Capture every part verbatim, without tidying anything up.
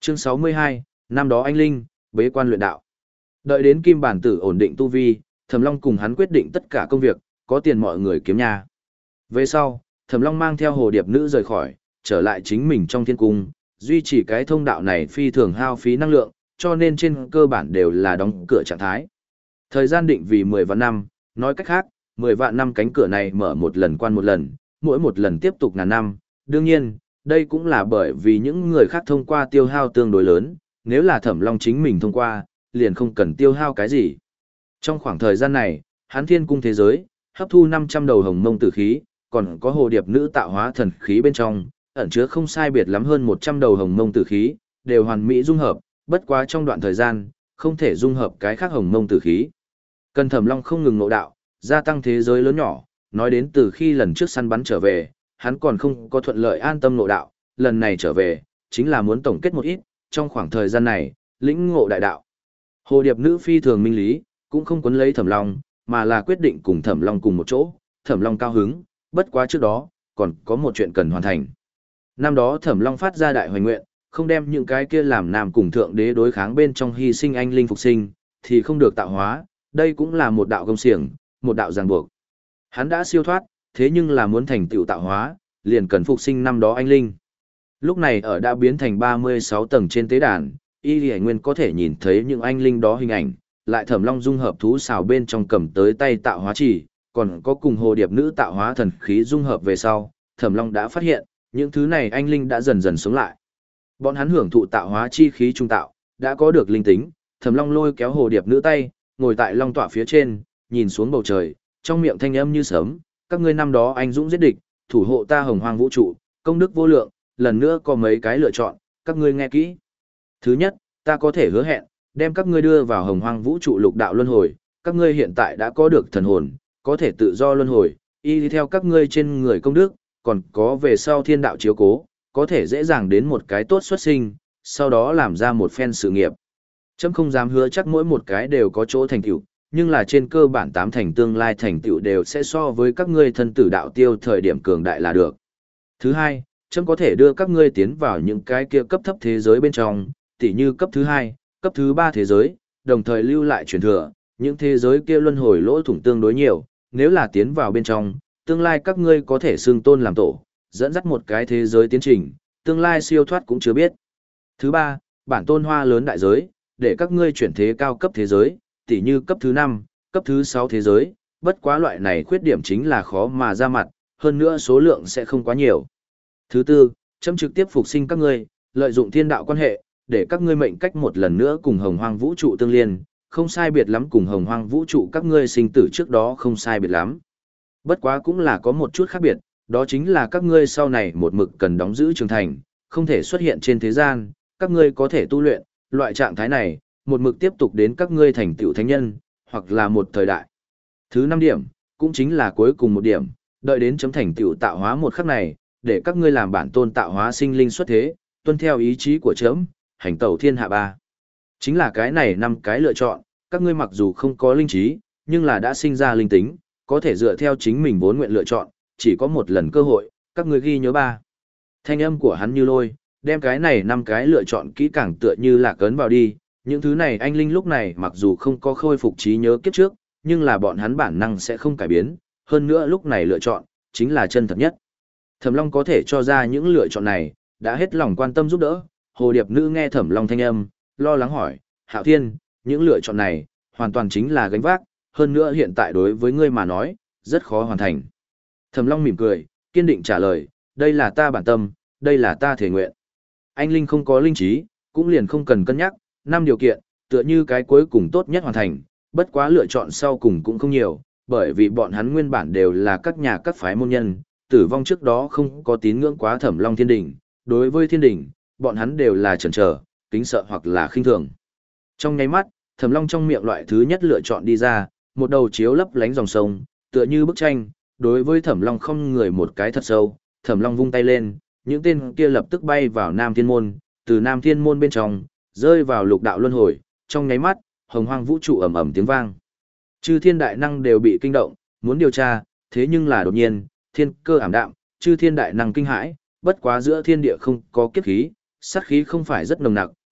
Chương sáu mươi hai, năm đó anh Linh, bế quan luyện đạo. Đợi đến Kim Bản Tử ổn định tu vi, Thẩm Long cùng hắn quyết định tất cả công việc, có tiền mọi người kiếm nhà. Về sau, Thẩm Long mang theo hồ điệp nữ rời khỏi, trở lại chính mình trong thiên cung, duy trì cái thông đạo này phi thường hao phí năng lượng, cho nên trên cơ bản đều là đóng cửa trạng thái. Thời gian định vì mười vạn năm, nói cách khác, mười vạn năm cánh cửa này mở một lần quan một lần, mỗi một lần tiếp tục ngàn năm. Đương nhiên, đây cũng là bởi vì những người khác thông qua tiêu hao tương đối lớn, nếu là Thẩm Long chính mình thông qua, liền không cần tiêu hao cái gì. Trong khoảng thời gian này, hắn thiên cung thế giới, hấp thu năm trăm đầu hồng mông tử khí, còn có hồ điệp nữ tạo hóa thần khí bên trong, ẩn chứa không sai biệt lắm hơn một trăm đầu hồng mông tử khí, đều hoàn mỹ dung hợp, bất quá trong đoạn thời gian, không thể dung hợp cái khác hồng mông tử khí. Cần Thẩm Long không ngừng ngộ đạo, gia tăng thế giới lớn nhỏ, nói đến từ khi lần trước săn bắn trở về, hắn còn không có thuận lợi an tâm ngộ đạo, lần này trở về, chính là muốn tổng kết một ít, trong khoảng thời gian này, lĩnh ngộ đại đạo. Hồ điệp nữ phi thường minh lý, cũng không quấn lấy Thẩm Long, mà là quyết định cùng Thẩm Long cùng một chỗ, Thẩm Long cao hứng, bất quá trước đó, còn có một chuyện cần hoàn thành. Năm đó Thẩm Long phát ra đại hoành nguyện, không đem những cái kia làm nam cùng thượng đế đối kháng bên trong hy sinh anh linh phục sinh, thì không được tạo hóa, đây cũng là một đạo công xiềng, một đạo ràng buộc. Hắn đã siêu thoát, thế nhưng là muốn thành tựu tạo hóa, liền cần phục sinh năm đó anh linh. Lúc này ở đã biến thành ba mươi sáu tầng trên tế đàn, Y Lì Nguyên có thể nhìn thấy những anh linh đó hình ảnh, lại Thẩm Long dung hợp thú xào bên trong cầm tới tay tạo hóa chỉ, còn có cùng hồ điệp nữ tạo hóa thần khí dung hợp về sau, Thẩm Long đã phát hiện, những thứ này anh linh đã dần dần sống lại. Bọn hắn hưởng thụ tạo hóa chi khí trung tạo, đã có được linh tính, Thẩm Long lôi kéo hồ điệp nữ tay, ngồi tại long tọa phía trên, nhìn xuống bầu trời, trong miệng thanh âm như sấm, các ngươi năm đó anh dũng giết địch, thủ hộ ta hồng hoang vũ trụ, công đức vô lượng, lần nữa có mấy cái lựa chọn, các ngươi nghe kỹ. Thứ nhất, ta có thể hứa hẹn, đem các ngươi đưa vào hồng hoang vũ trụ lục đạo luân hồi, các ngươi hiện tại đã có được thần hồn, có thể tự do luân hồi, y theo các ngươi trên người công đức, còn có về sau thiên đạo chiếu cố, có thể dễ dàng đến một cái tốt xuất sinh, sau đó làm ra một phen sự nghiệp. Chấm không dám hứa chắc mỗi một cái đều có chỗ thành tựu, nhưng là trên cơ bản tám thành tương lai thành tựu đều sẽ so với các ngươi thân tử đạo tiêu thời điểm cường đại là được. Thứ hai, chấm có thể đưa các ngươi tiến vào những cái kia cấp thấp thế giới bên trong, tỉ như cấp thứ hai, cấp thứ ba thế giới, đồng thời lưu lại truyền thừa, những thế giới kia luân hồi lỗ thủng tương đối nhiều, nếu là tiến vào bên trong, tương lai các ngươi có thể xưng tôn làm tổ, dẫn dắt một cái thế giới tiến trình, tương lai siêu thoát cũng chưa biết. Thứ ba, bản tôn hoa lớn đại giới, để các ngươi chuyển thế cao cấp thế giới, tỉ như cấp thứ năm, cấp thứ sáu thế giới, bất quá loại này khuyết điểm chính là khó mà ra mặt, hơn nữa số lượng sẽ không quá nhiều. Thứ tư, chấm trực tiếp phục sinh các ngươi, lợi dụng thiên đạo quan hệ, để các ngươi mệnh cách một lần nữa cùng hồng hoang vũ trụ tương liên, không sai biệt lắm cùng hồng hoang vũ trụ các ngươi sinh tử trước đó không sai biệt lắm. Bất quá cũng là có một chút khác biệt, đó chính là các ngươi sau này một mực cần đóng giữ trưởng thành, không thể xuất hiện trên thế gian, các ngươi có thể tu luyện, loại trạng thái này, một mực tiếp tục đến các ngươi thành tựu thánh nhân, hoặc là một thời đại. Thứ năm điểm, cũng chính là cuối cùng một điểm, đợi đến chấm thành tựu tạo hóa một khắc này, để các ngươi làm bản tôn tạo hóa sinh linh xuất thế, tuân theo ý chí của chấm, hành tẩu thiên hạ ba. Chính là cái này năm cái lựa chọn, các ngươi mặc dù không có linh trí, nhưng là đã sinh ra linh tính, có thể dựa theo chính mình vốn nguyện lựa chọn, chỉ có một lần cơ hội, các ngươi ghi nhớ ba. Thanh âm của hắn như lôi, đem cái này năm cái lựa chọn kỹ càng tựa như là cấn vào đi, những thứ này anh linh lúc này mặc dù không có khôi phục trí nhớ kiếp trước, nhưng là bọn hắn bản năng sẽ không cải biến, hơn nữa lúc này lựa chọn, chính là chân thật nhất. Thẩm Long có thể cho ra những lựa chọn này, đã hết lòng quan tâm giúp đỡ, hồ điệp nữ nghe Thẩm Long thanh âm, lo lắng hỏi, Hạo Thiên, những lựa chọn này, hoàn toàn chính là gánh vác, hơn nữa hiện tại đối với ngươi mà nói, rất khó hoàn thành. Thẩm Long mỉm cười, kiên định trả lời, đây là ta bản tâm, đây là ta thể nguyện. Anh linh không có linh trí, cũng liền không cần cân nhắc, năm điều kiện, tựa như cái cuối cùng tốt nhất hoàn thành, bất quá lựa chọn sau cùng cũng không nhiều, bởi vì bọn hắn nguyên bản đều là các nhà các phái môn nhân, tử vong trước đó không có tín ngưỡng quá Thẩm Long Thiên Đình, đối với Thiên Đình, bọn hắn đều là chần chờ, kính sợ hoặc là khinh thường. Trong nháy mắt, Thẩm Long trong miệng loại thứ nhất lựa chọn đi ra, một đầu chiếu lấp lánh dòng sông, tựa như bức tranh, đối với Thẩm Long không người một cái thật sâu, Thẩm Long vung tay lên, những tên kia lập tức bay vào Nam Thiên Môn, từ Nam Thiên Môn bên trong, rơi vào lục đạo luân hồi, trong nháy mắt, hồng hoang vũ trụ ầm ầm tiếng vang. Chư thiên đại năng đều bị kinh động, muốn điều tra, thế nhưng là đột nhiên, thiên cơ ảm đạm, chư thiên đại năng kinh hãi, bất quá giữa thiên địa không có kiếp khí, sát khí không phải rất nồng nặc,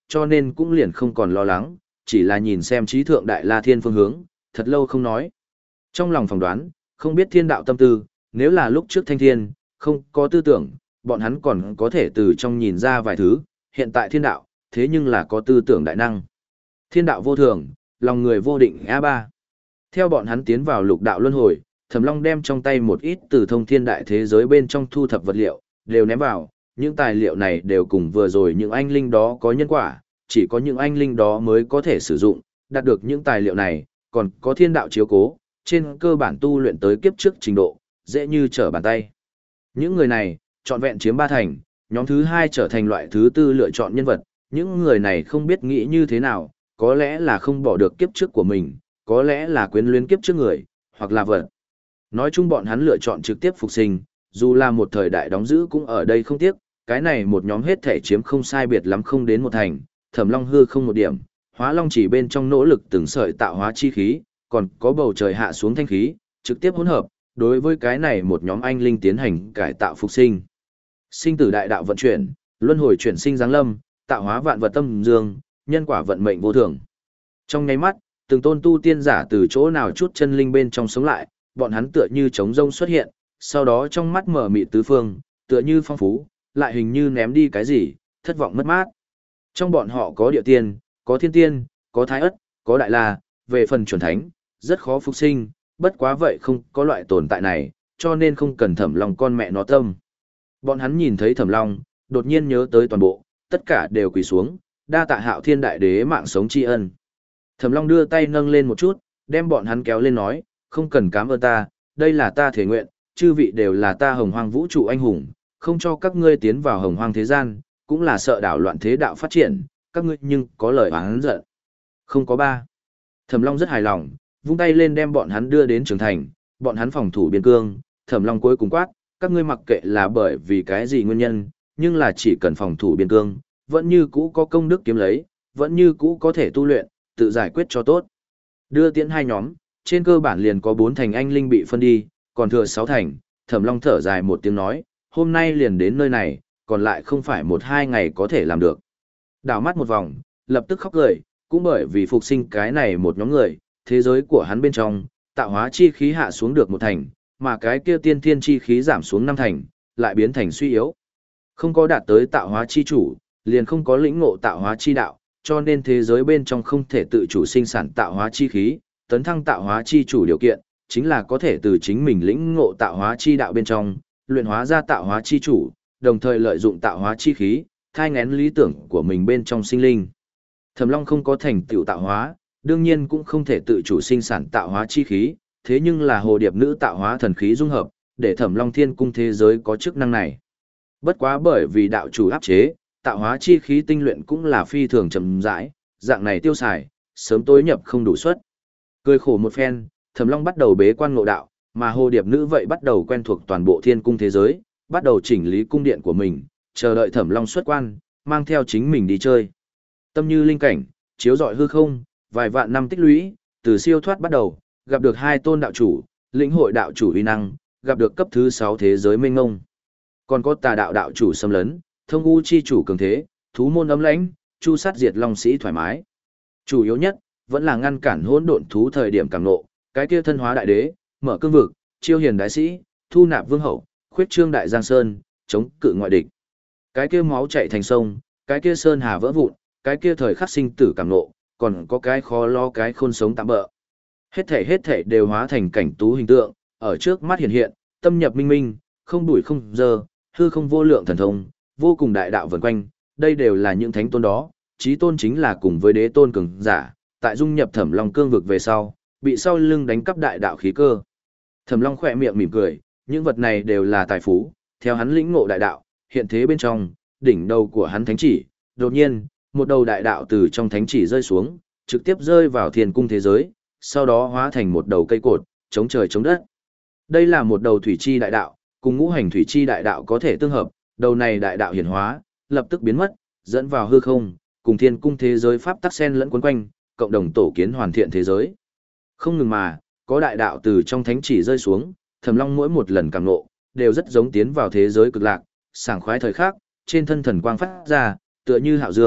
cho nên cũng liền không còn lo lắng, chỉ là nhìn xem trí thượng đại la thiên phương hướng, thật lâu không nói. Trong lòng phỏng đoán, không biết thiên đạo tâm tư, nếu là lúc trước thanh thiên, không có tư tưởng, bọn hắn còn có thể từ trong nhìn ra vài thứ, hiện tại thiên đạo, thế nhưng là có tư tưởng đại năng. Thiên đạo vô thường, lòng người vô định a ba. Theo bọn hắn tiến vào lục đạo luân hồi, Thẩm Long đem trong tay một ít từ thông thiên đại thế giới bên trong thu thập vật liệu, đều ném vào, những tài liệu này đều cùng vừa rồi những anh linh đó có nhân quả, chỉ có những anh linh đó mới có thể sử dụng, đạt được những tài liệu này, còn có thiên đạo chiếu cố, trên cơ bản tu luyện tới kiếp trước trình độ, dễ như trở bàn tay. Những người này, trọn vẹn chiếm ba thành, nhóm thứ hai trở thành loại thứ tư lựa chọn nhân vật, những người này không biết nghĩ như thế nào, có lẽ là không bỏ được kiếp trước của mình, có lẽ là quyến luyến kiếp trước người, hoặc là vật. Nói chung bọn hắn lựa chọn trực tiếp phục sinh, dù là một thời đại đóng giữ cũng ở đây không tiếc, cái này một nhóm hết thể chiếm không sai biệt lắm không đến một thành, Thẩm Long hư không một điểm, Hóa Long chỉ bên trong nỗ lực từng sợi tạo hóa chi khí, còn có bầu trời hạ xuống thanh khí, trực tiếp hỗn hợp, đối với cái này một nhóm anh linh tiến hành cải tạo phục sinh. Sinh tử đại đạo vận chuyển, luân hồi chuyển sinh giáng lâm, tạo hóa vạn vật tâm dương, nhân quả vận mệnh vô thường. Trong nháy mắt, từng tôn tu tiên giả từ chỗ nào chút chân linh bên trong sống lại, bọn hắn tựa như trống rông xuất hiện, sau đó trong mắt mở mịt tứ phương, tựa như phong phú, lại hình như ném đi cái gì, thất vọng mất mát. Trong bọn họ có địa tiên, có thiên tiên, có thái ất, có đại la, về phần chuẩn thánh, rất khó phục sinh, bất quá vậy không có loại tồn tại này, cho nên không cần Thẩm Long con mẹ nó tâm. Bọn hắn nhìn thấy Thẩm Long, đột nhiên nhớ tới toàn bộ, tất cả đều quỳ xuống, đa tạ Hạo Thiên đại đế mạng sống tri ân. Thẩm Long đưa tay nâng lên một chút, đem bọn hắn kéo lên nói, không cần cảm ơn ta, đây là ta thể nguyện, chư vị đều là ta hồng hoang vũ trụ anh hùng, không cho các ngươi tiến vào hồng hoang thế gian, cũng là sợ đảo loạn thế đạo phát triển, các ngươi nhưng có lời oán giận. Không có ba. Thẩm Long rất hài lòng, vung tay lên đem bọn hắn đưa đến trường thành, bọn hắn phòng thủ biên cương, Thẩm Long cuối cùng quát, các ngươi mặc kệ là bởi vì cái gì nguyên nhân, nhưng là chỉ cần phòng thủ biên cương, vẫn như cũ có công đức kiếm lấy, vẫn như cũ có thể tu luyện, tự giải quyết cho tốt. Đưa tiễn hai nhóm, trên cơ bản liền có bốn thành anh linh bị phân đi, còn thừa sáu thành, Thẩm Long thở dài một tiếng nói, hôm nay liền đến nơi này, còn lại không phải một hai ngày có thể làm được. Đảo mắt một vòng, lập tức khóc cười, cũng bởi vì phục sinh cái này một nhóm người, thế giới của hắn bên trong, tạo hóa chi khí hạ xuống được một thành, mà cái kia tiên thiên chi khí giảm xuống năm thành, lại biến thành suy yếu. Không có đạt tới tạo hóa chi chủ, liền không có lĩnh ngộ tạo hóa chi đạo, cho nên thế giới bên trong không thể tự chủ sinh sản tạo hóa chi khí, tấn thăng tạo hóa chi chủ điều kiện, chính là có thể từ chính mình lĩnh ngộ tạo hóa chi đạo bên trong, luyện hóa ra tạo hóa chi chủ, đồng thời lợi dụng tạo hóa chi khí, thai ngén lý tưởng của mình bên trong sinh linh. Thẩm Long không có thành tựu tạo hóa, đương nhiên cũng không thể tự chủ sinh sản tạo hóa chi khí, thế nhưng là hồ điệp nữ tạo hóa thần khí dung hợp, để Thẩm Long Thiên cung thế giới có chức năng này. Bất quá bởi vì đạo chủ áp chế, tạo hóa chi khí tinh luyện cũng là phi thường chậm rãi, dạng này tiêu xài, sớm tối nhập không đủ suất. Cười khổ một phen, Thẩm Long bắt đầu bế quan ngộ đạo, mà hồ điệp nữ vậy bắt đầu quen thuộc toàn bộ thiên cung thế giới, bắt đầu chỉnh lý cung điện của mình, chờ đợi Thẩm Long xuất quan, mang theo chính mình đi chơi. Tâm như linh cảnh, chiếu rọi hư không, vài vạn năm tích lũy, từ siêu thoát bắt đầu, gặp được hai tôn đạo chủ, lĩnh hội đạo chủ uy năng, gặp được cấp thứ sáu thế giới mênh mông. Còn có tà đạo đạo chủ xâm lấn, thông u chi chủ cường thế, thú môn ấm lãnh, chu sát diệt long sĩ thoải mái. Chủ yếu nhất, vẫn là ngăn cản hỗn độn thú thời điểm càng nộ, cái kia thân hóa đại đế, mở cương vực, chiêu hiền đại sĩ, thu nạp vương hậu, khuyết trương đại giang sơn, chống cự ngoại địch. Cái kia máu chảy thành sông, cái kia sơn hà vỡ vụn, cái kia thời khắc sinh tử càng nộ, còn có cái khó lo cái khôn sống tạm bỡ. Hết thể hết thể đều hóa thành cảnh tú hình tượng, ở trước mắt hiện hiện, tâm nhập minh minh, không đuổi không dơ, hư không vô lượng thần thông, vô cùng đại đạo vần quanh, đây đều là những thánh tôn đó, chí tôn chính là cùng với đế tôn cường giả, tại dung nhập Thẩm Long cương vực về sau, bị sau lưng đánh cắp đại đạo khí cơ. Thẩm Long khỏe miệng mỉm cười, những vật này đều là tài phú, theo hắn lĩnh ngộ đại đạo, hiện thế bên trong, đỉnh đầu của hắn thánh chỉ, đột nhiên, một đầu đại đạo từ trong thánh chỉ rơi xuống, trực tiếp rơi vào thiên cung thế giới, sau đó hóa thành một đầu cây cột, chống trời chống đất. Đây là một đầu thủy chi đại đạo, cùng ngũ hành thủy chi đại đạo có thể tương hợp, đầu này đại đạo hiển hóa, lập tức biến mất, dẫn vào hư không, cùng thiên cung thế giới pháp tắc sen lẫn quấn quanh, cộng đồng tổ kiến hoàn thiện thế giới. Không ngừng mà, có đại đạo từ trong thánh chỉ rơi xuống, Thẩm Long mỗi một lần cảm ngộ, đều rất giống tiến vào thế giới cực lạc, sảng khoái thời khắc, trên thân thần quang phát ra, tựa như hạo dương,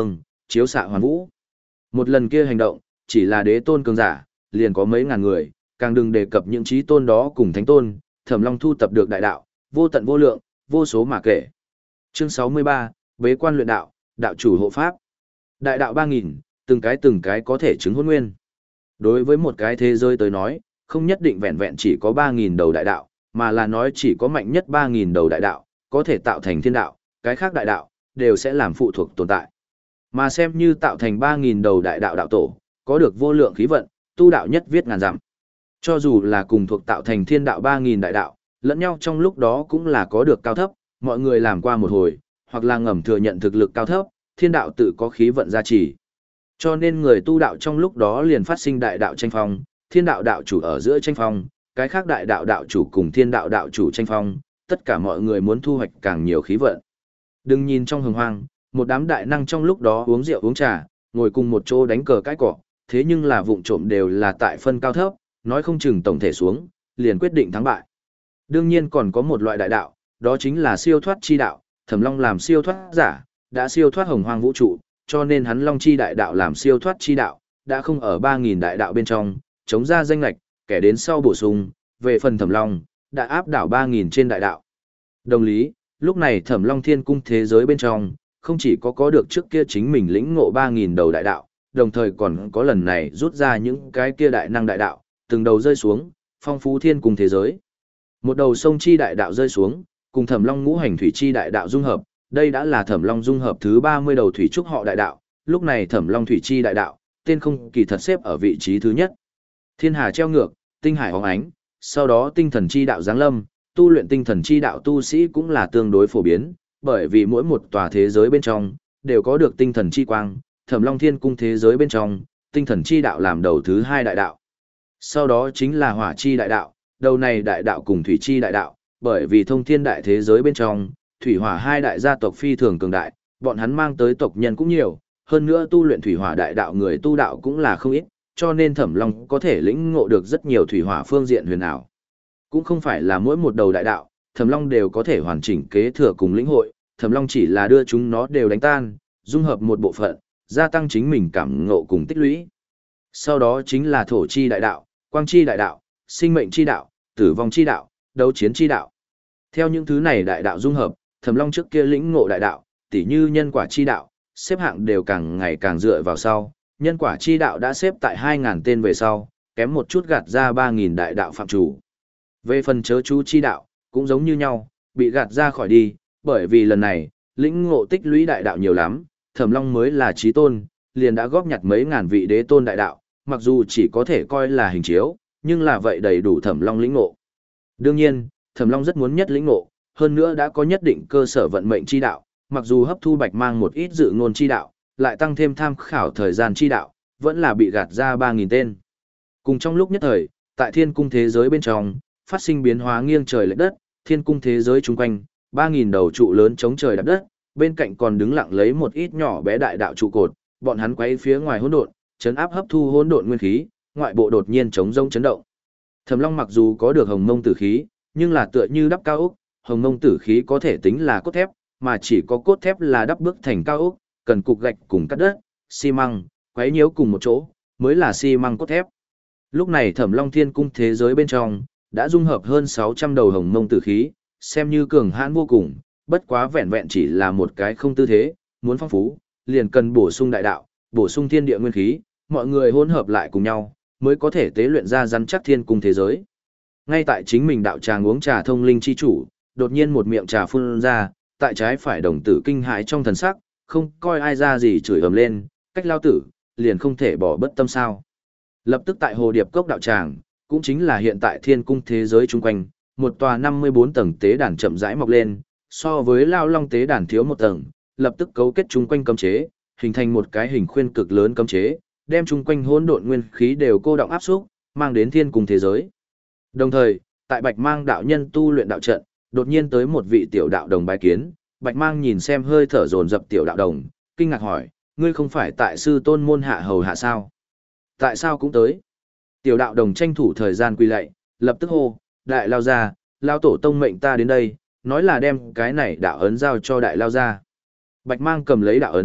chiếu xạ hoàn vũ. Một lần kia hành động, chỉ là đế tôn cường giả, liền có mấy ngàn người, càng đừng đề cập những chí tôn đó cùng thánh tôn, Thẩm Long thu tập được đại đạo, vô tận vô lượng, vô số mà kể. Chương sáu mươi ba, Bế quan luyện đạo, đạo chủ hộ pháp. Đại đạo ba nghìn, từng cái từng cái có thể chứng hôn nguyên. Đối với một cái thế giới tới nói, không nhất định vẹn vẹn chỉ có ba nghìn đầu đại đạo, mà là nói chỉ có mạnh nhất ba nghìn đầu đại đạo, có thể tạo thành thiên đạo, cái khác đại đạo, đều sẽ làm phụ thuộc tồn tại. Mà xem như tạo thành ba nghìn đầu đại đạo đạo tổ, có được vô lượng khí vận, tu đạo nhất viết ngàn dặm. Cho dù là cùng thuộc tạo thành thiên đạo ba nghìn đại đạo, lẫn nhau trong lúc đó cũng là có được cao thấp, mọi người làm qua một hồi, hoặc là ngầm thừa nhận thực lực cao thấp, thiên đạo tự có khí vận gia trì. Cho nên người tu đạo trong lúc đó liền phát sinh đại đạo tranh phong, thiên đạo đạo chủ ở giữa tranh phong, cái khác đại đạo đạo chủ cùng thiên đạo đạo chủ tranh phong, tất cả mọi người muốn thu hoạch càng nhiều khí vận. Đừng nhìn trong hồng hoang, một đám đại năng trong lúc đó uống rượu uống trà, ngồi cùng một chỗ đánh cờ cái cỏ, thế nhưng là vụng trộm đều là tại phân cao thấp, nói không chừng tổng thể xuống, liền quyết định thắng bại. Đương nhiên còn có một loại đại đạo, đó chính là siêu thoát chi đạo, Thẩm Long làm siêu thoát giả, đã siêu thoát hồng hoang vũ trụ, cho nên hắn Long chi đại đạo làm siêu thoát chi đạo, đã không ở ba nghìn đại đạo bên trong, chống ra danh lệch, kẻ đến sau bổ sung, về phần Thẩm Long, đã áp đảo ba nghìn trên đại đạo. Đồng lý, lúc này Thẩm Long Thiên Cung thế giới bên trong, không chỉ có có được trước kia chính mình lĩnh ngộ ba nghìn đầu đại đạo, đồng thời còn có lần này rút ra những cái kia đại năng đại đạo, từng đầu rơi xuống, phong phú thiên cung thế giới. Một đầu sông chi đại đạo rơi xuống, cùng Thẩm Long ngũ hành thủy chi đại đạo dung hợp, đây đã là Thẩm Long dung hợp thứ ba mươi đầu thủy trúc họ đại đạo, lúc này Thẩm Long thủy chi đại đạo, tên không kỳ thật xếp ở vị trí thứ nhất. Thiên hà treo ngược, tinh hải hóng ánh, sau đó tinh thần chi đạo giáng lâm, tu luyện tinh thần chi đạo tu sĩ cũng là tương đối phổ biến, bởi vì mỗi một tòa thế giới bên trong đều có được tinh thần chi quang, Thẩm Long Thiên Cung thế giới bên trong, tinh thần chi đạo làm đầu thứ hai đại đạo. Sau đó chính là hỏa chi đại đạo, đầu này đại đạo cùng thủy chi đại đạo, bởi vì thông thiên đại thế giới bên trong, thủy hỏa hai đại gia tộc phi thường cường đại, bọn hắn mang tới tộc nhân cũng nhiều, hơn nữa tu luyện thủy hỏa đại đạo người tu đạo cũng là không ít, cho nên Thẩm Long có thể lĩnh ngộ được rất nhiều thủy hỏa phương diện huyền ảo. Cũng không phải là mỗi một đầu đại đạo, Thẩm Long đều có thể hoàn chỉnh kế thừa cùng lĩnh hội, Thẩm Long chỉ là đưa chúng nó đều đánh tan, dung hợp một bộ phận, gia tăng chính mình cảm ngộ cùng tích lũy. Sau đó chính là thổ chi đại đạo, quang chi đại đạo, sinh mệnh chi đạo, tử vong chi đạo, đấu chiến chi đạo. Theo những thứ này đại đạo dung hợp, Thẩm Long trước kia lĩnh ngộ đại đạo, tỉ như nhân quả chi đạo, xếp hạng đều càng ngày càng dựa vào sau, nhân quả chi đạo đã xếp tại hai nghìn tên về sau, kém một chút gạt ra ba nghìn đại đạo phạm chủ. Về phần chớ chú chi đạo, cũng giống như nhau, bị gạt ra khỏi đi, bởi vì lần này, lĩnh ngộ tích lũy đại đạo nhiều lắm, Thẩm Long mới là chí tôn, liền đã góp nhặt mấy ngàn vị đế tôn đại đạo, mặc dù chỉ có thể coi là hình chiếu, nhưng là vậy đầy đủ Thẩm Long lĩnh ngộ. Đương nhiên, Thẩm Long rất muốn nhất lĩnh ngộ, hơn nữa đã có nhất định cơ sở vận mệnh chi đạo, mặc dù hấp thu bạch mang một ít dự ngôn chi đạo, lại tăng thêm tham khảo thời gian chi đạo, vẫn là bị gạt ra ba nghìn tên. Cùng trong lúc nhất thời, tại thiên cung thế giới bên trong, phát sinh biến hóa nghiêng trời lệch đất, thiên cung thế giới chung quanh, ba nghìn đầu trụ lớn chống trời đạp đất, bên cạnh còn đứng lặng lấy một ít nhỏ bé đại đạo trụ cột, bọn hắn quay phía ngoài hỗn độn, chấn áp hấp thu hỗn độn nguyên khí, ngoại bộ đột nhiên chống rông chấn động. Thẩm Long mặc dù có được hồng mông tử khí, nhưng là tựa như đắp cao ốc, hồng mông tử khí có thể tính là cốt thép, mà chỉ có cốt thép là đắp bước thành cao ốc, cần cục gạch cùng cắt đất, xi măng, quấy nhiễu cùng một chỗ, mới là xi măng cốt thép. Lúc này Thẩm Long Thiên Cung thế giới bên trong, đã dung hợp hơn sáu trăm đầu hồng mông tử khí, xem như cường hãn vô cùng, bất quá vẹn vẹn chỉ là một cái không tư thế, muốn phong phú, liền cần bổ sung đại đạo, bổ sung thiên địa nguyên khí, mọi người hỗn hợp lại cùng nhau, mới có thể tế luyện ra rắn chắc thiên cung thế giới. Ngay tại chính mình đạo tràng uống trà thông linh chi chủ, đột nhiên một miệng trà phun ra, tại trái phải đồng tử kinh hãi trong thần sắc, không coi ai ra gì chửi ầm lên, cách lao tử, liền không thể bỏ bất tâm sao. Lập tức tại hồ điệp cốc đạo tràng, cũng chính là hiện tại thiên cung thế giới chung quanh, một tòa năm mươi bốn tầng tế đàn chậm rãi mọc lên, so với lao long tế đàn thiếu một tầng, lập tức cấu kết chung quanh cấm chế, hình thành một cái hình khuyên cực lớn cấm chế, đem chung quanh hỗn độn nguyên khí đều cô động áp xúc, mang đến thiên cung thế giới. Đồng thời, tại Bạch Mang đạo nhân tu luyện đạo trận, đột nhiên tới một vị tiểu đạo đồng bái kiến, Bạch Mang nhìn xem hơi thở dồn dập tiểu đạo đồng, kinh ngạc hỏi, ngươi không phải tại sư tôn môn hạ hầu hạ sao? Tại sao cũng tới? Tiểu đạo đồng tranh thủ thời gian quỳ lạy, lập tức hô, đại lao ra, lao tổ tông mệnh ta đến đây, nói là đem cái này đạo ấn giao cho đại lao ra. Bạch Mang cầm lấy đạo ấn,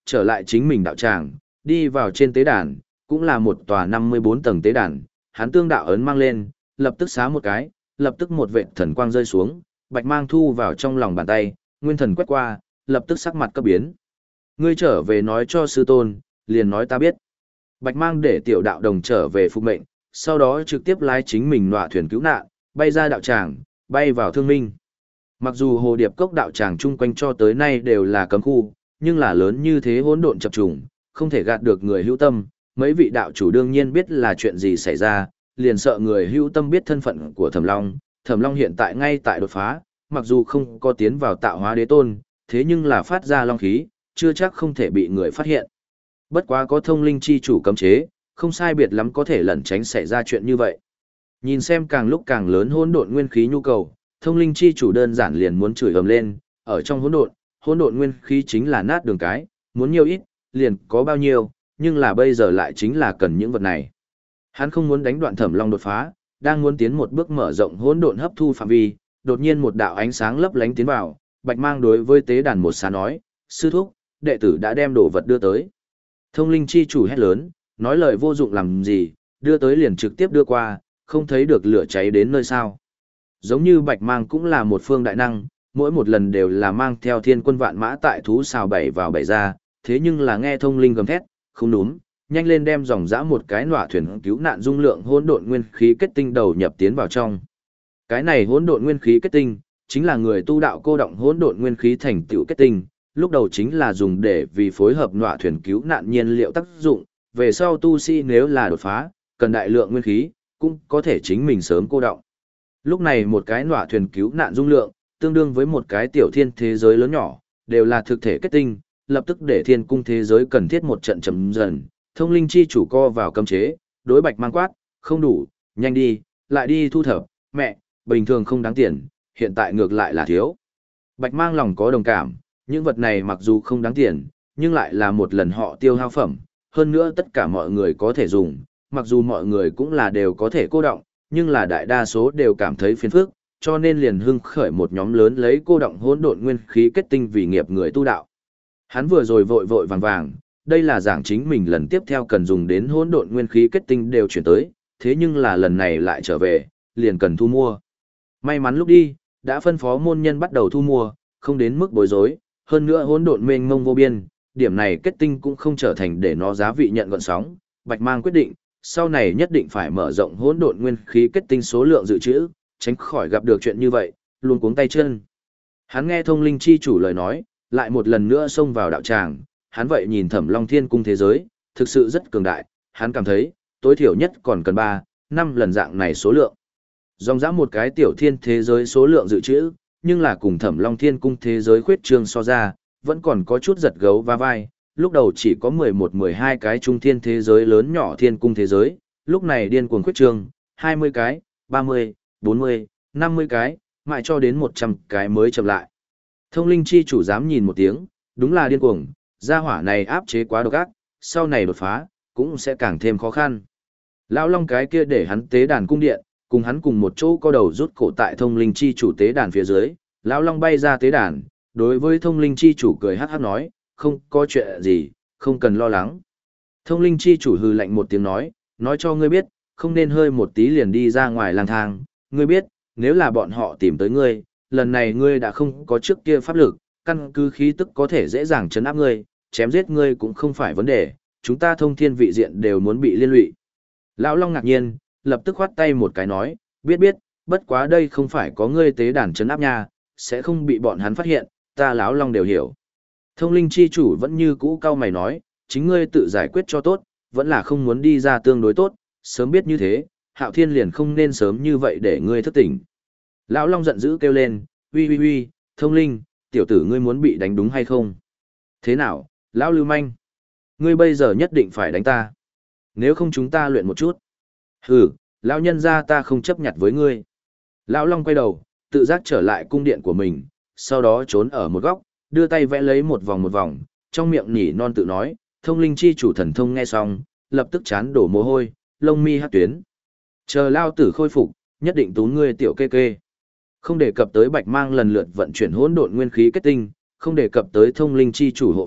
trở lại chính mình đạo tràng, đi vào trên tế đàn, cũng là một tòa năm mươi bốn tầng tế đàn, hắn tương đạo ấn mang lên, lập tức xá một cái, lập tức một vệt thần quang rơi xuống, Bạch Mang thu vào trong lòng bàn tay, nguyên thần quét qua, lập tức sắc mặt cấp biến. Ngươi trở về nói cho sư tôn, liền nói ta biết. Bạch Mang để tiểu đạo đồng trở về phục mệnh, sau đó trực tiếp lái chính mình nọa thuyền cứu nạn, bay ra đạo tràng, bay vào Thương Minh. Mặc dù Hồ Điệp Cốc đạo tràng chung quanh cho tới nay đều là cấm khu, nhưng là lớn như thế hỗn độn chập trùng, không thể gạt được người hữu tâm, mấy vị đạo chủ đương nhiên biết là chuyện gì xảy ra, liền sợ người hữu tâm biết thân phận của Thẩm Long. Thẩm Long hiện tại ngay tại đột phá, mặc dù không có tiến vào tạo hóa đế tôn, thế nhưng là phát ra long khí, chưa chắc không thể bị người phát hiện. Bất quá có thông linh chi chủ cấm chế, không sai biệt lắm có thể lẩn tránh xảy ra chuyện như vậy. Nhìn xem càng lúc càng lớn hỗn độn nguyên khí nhu cầu, thông linh chi chủ đơn giản liền muốn chửi ầm lên, ở trong hỗn độn, hỗn độn nguyên khí chính là nát đường cái, muốn nhiều ít, liền có bao nhiêu, nhưng là bây giờ lại chính là cần những vật này. Hắn không muốn đánh đoạn Thẩm Long đột phá, đang muốn tiến một bước mở rộng hỗn độn hấp thu phạm vi, đột nhiên một đạo ánh sáng lấp lánh tiến vào, Bạch Mang đối với tế đàn một xá nói, sư thúc, đệ tử đã đem đồ vật đưa tới. Thông linh chi chủ hét lớn, nói lời vô dụng làm gì, đưa tới liền trực tiếp đưa qua, không thấy được lửa cháy đến nơi sao. Giống như Bạch Mang cũng là một phương đại năng, mỗi một lần đều là mang theo thiên quân vạn mã tại thú xào bảy vào bảy ra, thế nhưng là nghe thông linh gầm thét, không đúng, nhanh lên đem dòng dã một cái nọa thuyền cứu nạn dung lượng hỗn độn nguyên khí kết tinh đầu nhập tiến vào trong. Cái này hỗn độn nguyên khí kết tinh, chính là người tu đạo cô động hỗn độn nguyên khí thành tựu kết tinh, lúc đầu chính là dùng để vì phối hợp nọa thuyền cứu nạn nhiên liệu tác dụng, về sau tu sĩ nếu là đột phá, cần đại lượng nguyên khí, cũng có thể chính mình sớm cô động. Lúc này một cái nọa thuyền cứu nạn dung lượng, tương đương với một cái tiểu thiên thế giới lớn nhỏ, đều là thực thể kết tinh, lập tức để thiên cung thế giới cần thiết một trận chấm dần, thông linh chi chủ co vào cấm chế, đối Bạch Mang quát, không đủ, nhanh đi, lại đi thu thập, mẹ, bình thường không đáng tiền, hiện tại ngược lại là thiếu. Bạch Mang lòng có đồng cảm, những vật này mặc dù không đáng tiền, nhưng lại là một lần họ tiêu hao phẩm, hơn nữa tất cả mọi người có thể dùng, mặc dù mọi người cũng là đều có thể cô động, nhưng là đại đa số đều cảm thấy phiền phức, cho nên liền hưng khởi một nhóm lớn lấy cô động hỗn độn nguyên khí kết tinh vì nghiệp người tu đạo. Hắn vừa rồi vội vội vàng vàng, đây là giảng chính mình lần tiếp theo cần dùng đến hỗn độn nguyên khí kết tinh đều chuyển tới, thế nhưng là lần này lại trở về, liền cần thu mua. May mắn lúc đi, đã phân phó môn nhân bắt đầu thu mua, không đến mức bối rối, hơn nữa hỗn độn mênh mông vô biên, điểm này kết tinh cũng không trở thành để nó giá vị nhận gọn sóng. Bạch Mang quyết định, sau này nhất định phải mở rộng hỗn độn nguyên khí kết tinh số lượng dự trữ, tránh khỏi gặp được chuyện như vậy, luôn cuống tay chân. Hắn nghe thông linh chi chủ lời nói, lại một lần nữa xông vào đạo tràng, hắn vậy nhìn Thẩm Long Thiên cung thế giới, thực sự rất cường đại, hắn cảm thấy, tối thiểu nhất còn cần ba, năm lần dạng này số lượng. Dòng dã một cái tiểu thiên thế giới số lượng dự trữ, nhưng là cùng Thẩm Long Thiên cung thế giới khuyết trương so ra, vẫn còn có chút giật gấu va vai, lúc đầu chỉ có mười một mười hai cái trung thiên thế giới lớn nhỏ thiên cung thế giới, lúc này điên cuồng khuyết trương, hai mươi cái, ba mươi, bốn mươi, năm mươi cái, mãi cho đến một trăm cái mới chậm lại. Thông linh chi chủ dám nhìn một tiếng, đúng là điên cuồng, gia hỏa này áp chế quá độc ác, sau này đột phá, cũng sẽ càng thêm khó khăn. Lão Long cái kia để hắn tế đàn cung điện, cùng hắn cùng một chỗ co đầu rút cổ tại thông linh chi chủ tế đàn phía dưới, Lão Long bay ra tế đàn, đối với thông linh chi chủ cười hát hát nói, không có chuyện gì, không cần lo lắng. Thông linh chi chủ hừ lạnh một tiếng nói, nói cho ngươi biết, không nên hơi một tí liền đi ra ngoài lang thang, ngươi biết, nếu là bọn họ tìm tới ngươi, lần này ngươi đã không có trước kia pháp lực, căn cứ khí tức có thể dễ dàng chấn áp ngươi, chém giết ngươi cũng không phải vấn đề, chúng ta thông thiên vị diện đều muốn bị liên lụy. Lão Long ngạc nhiên, lập tức khoát tay một cái nói, biết biết, bất quá đây không phải có ngươi tế đàn chấn áp nha, sẽ không bị bọn hắn phát hiện, ta Lão Long đều hiểu. Thông linh chi chủ vẫn như cũ cao mày nói, chính ngươi tự giải quyết cho tốt, vẫn là không muốn đi ra tương đối tốt, sớm biết như thế, Hạo Thiên liền không nên sớm như vậy để ngươi thức tỉnh. Lão Long giận dữ kêu lên, uy uy uy, thông linh, tiểu tử ngươi muốn bị đánh đúng hay không? Thế nào, Lão Lưu Manh? Ngươi bây giờ nhất định phải đánh ta. Nếu không chúng ta luyện một chút. Hừ, lão nhân gia ta không chấp nhặt với ngươi. Lão Long quay đầu, tự giác trở lại cung điện của mình, sau đó trốn ở một góc, đưa tay vẽ lấy một vòng một vòng, trong miệng nhỉ non tự nói, thông linh chi chủ thần thông nghe xong, lập tức chán đổ mồ hôi, lông mi hát tuyến. Chờ lao tử khôi phục, nhất định tún ngươi tiểu kê kê. Không đề cập tới Bạch Mang lần lượt vận chuyển hỗn độn nguyên khí kết tinh, không đề cập tới thông linh chi chủ hộ pháp,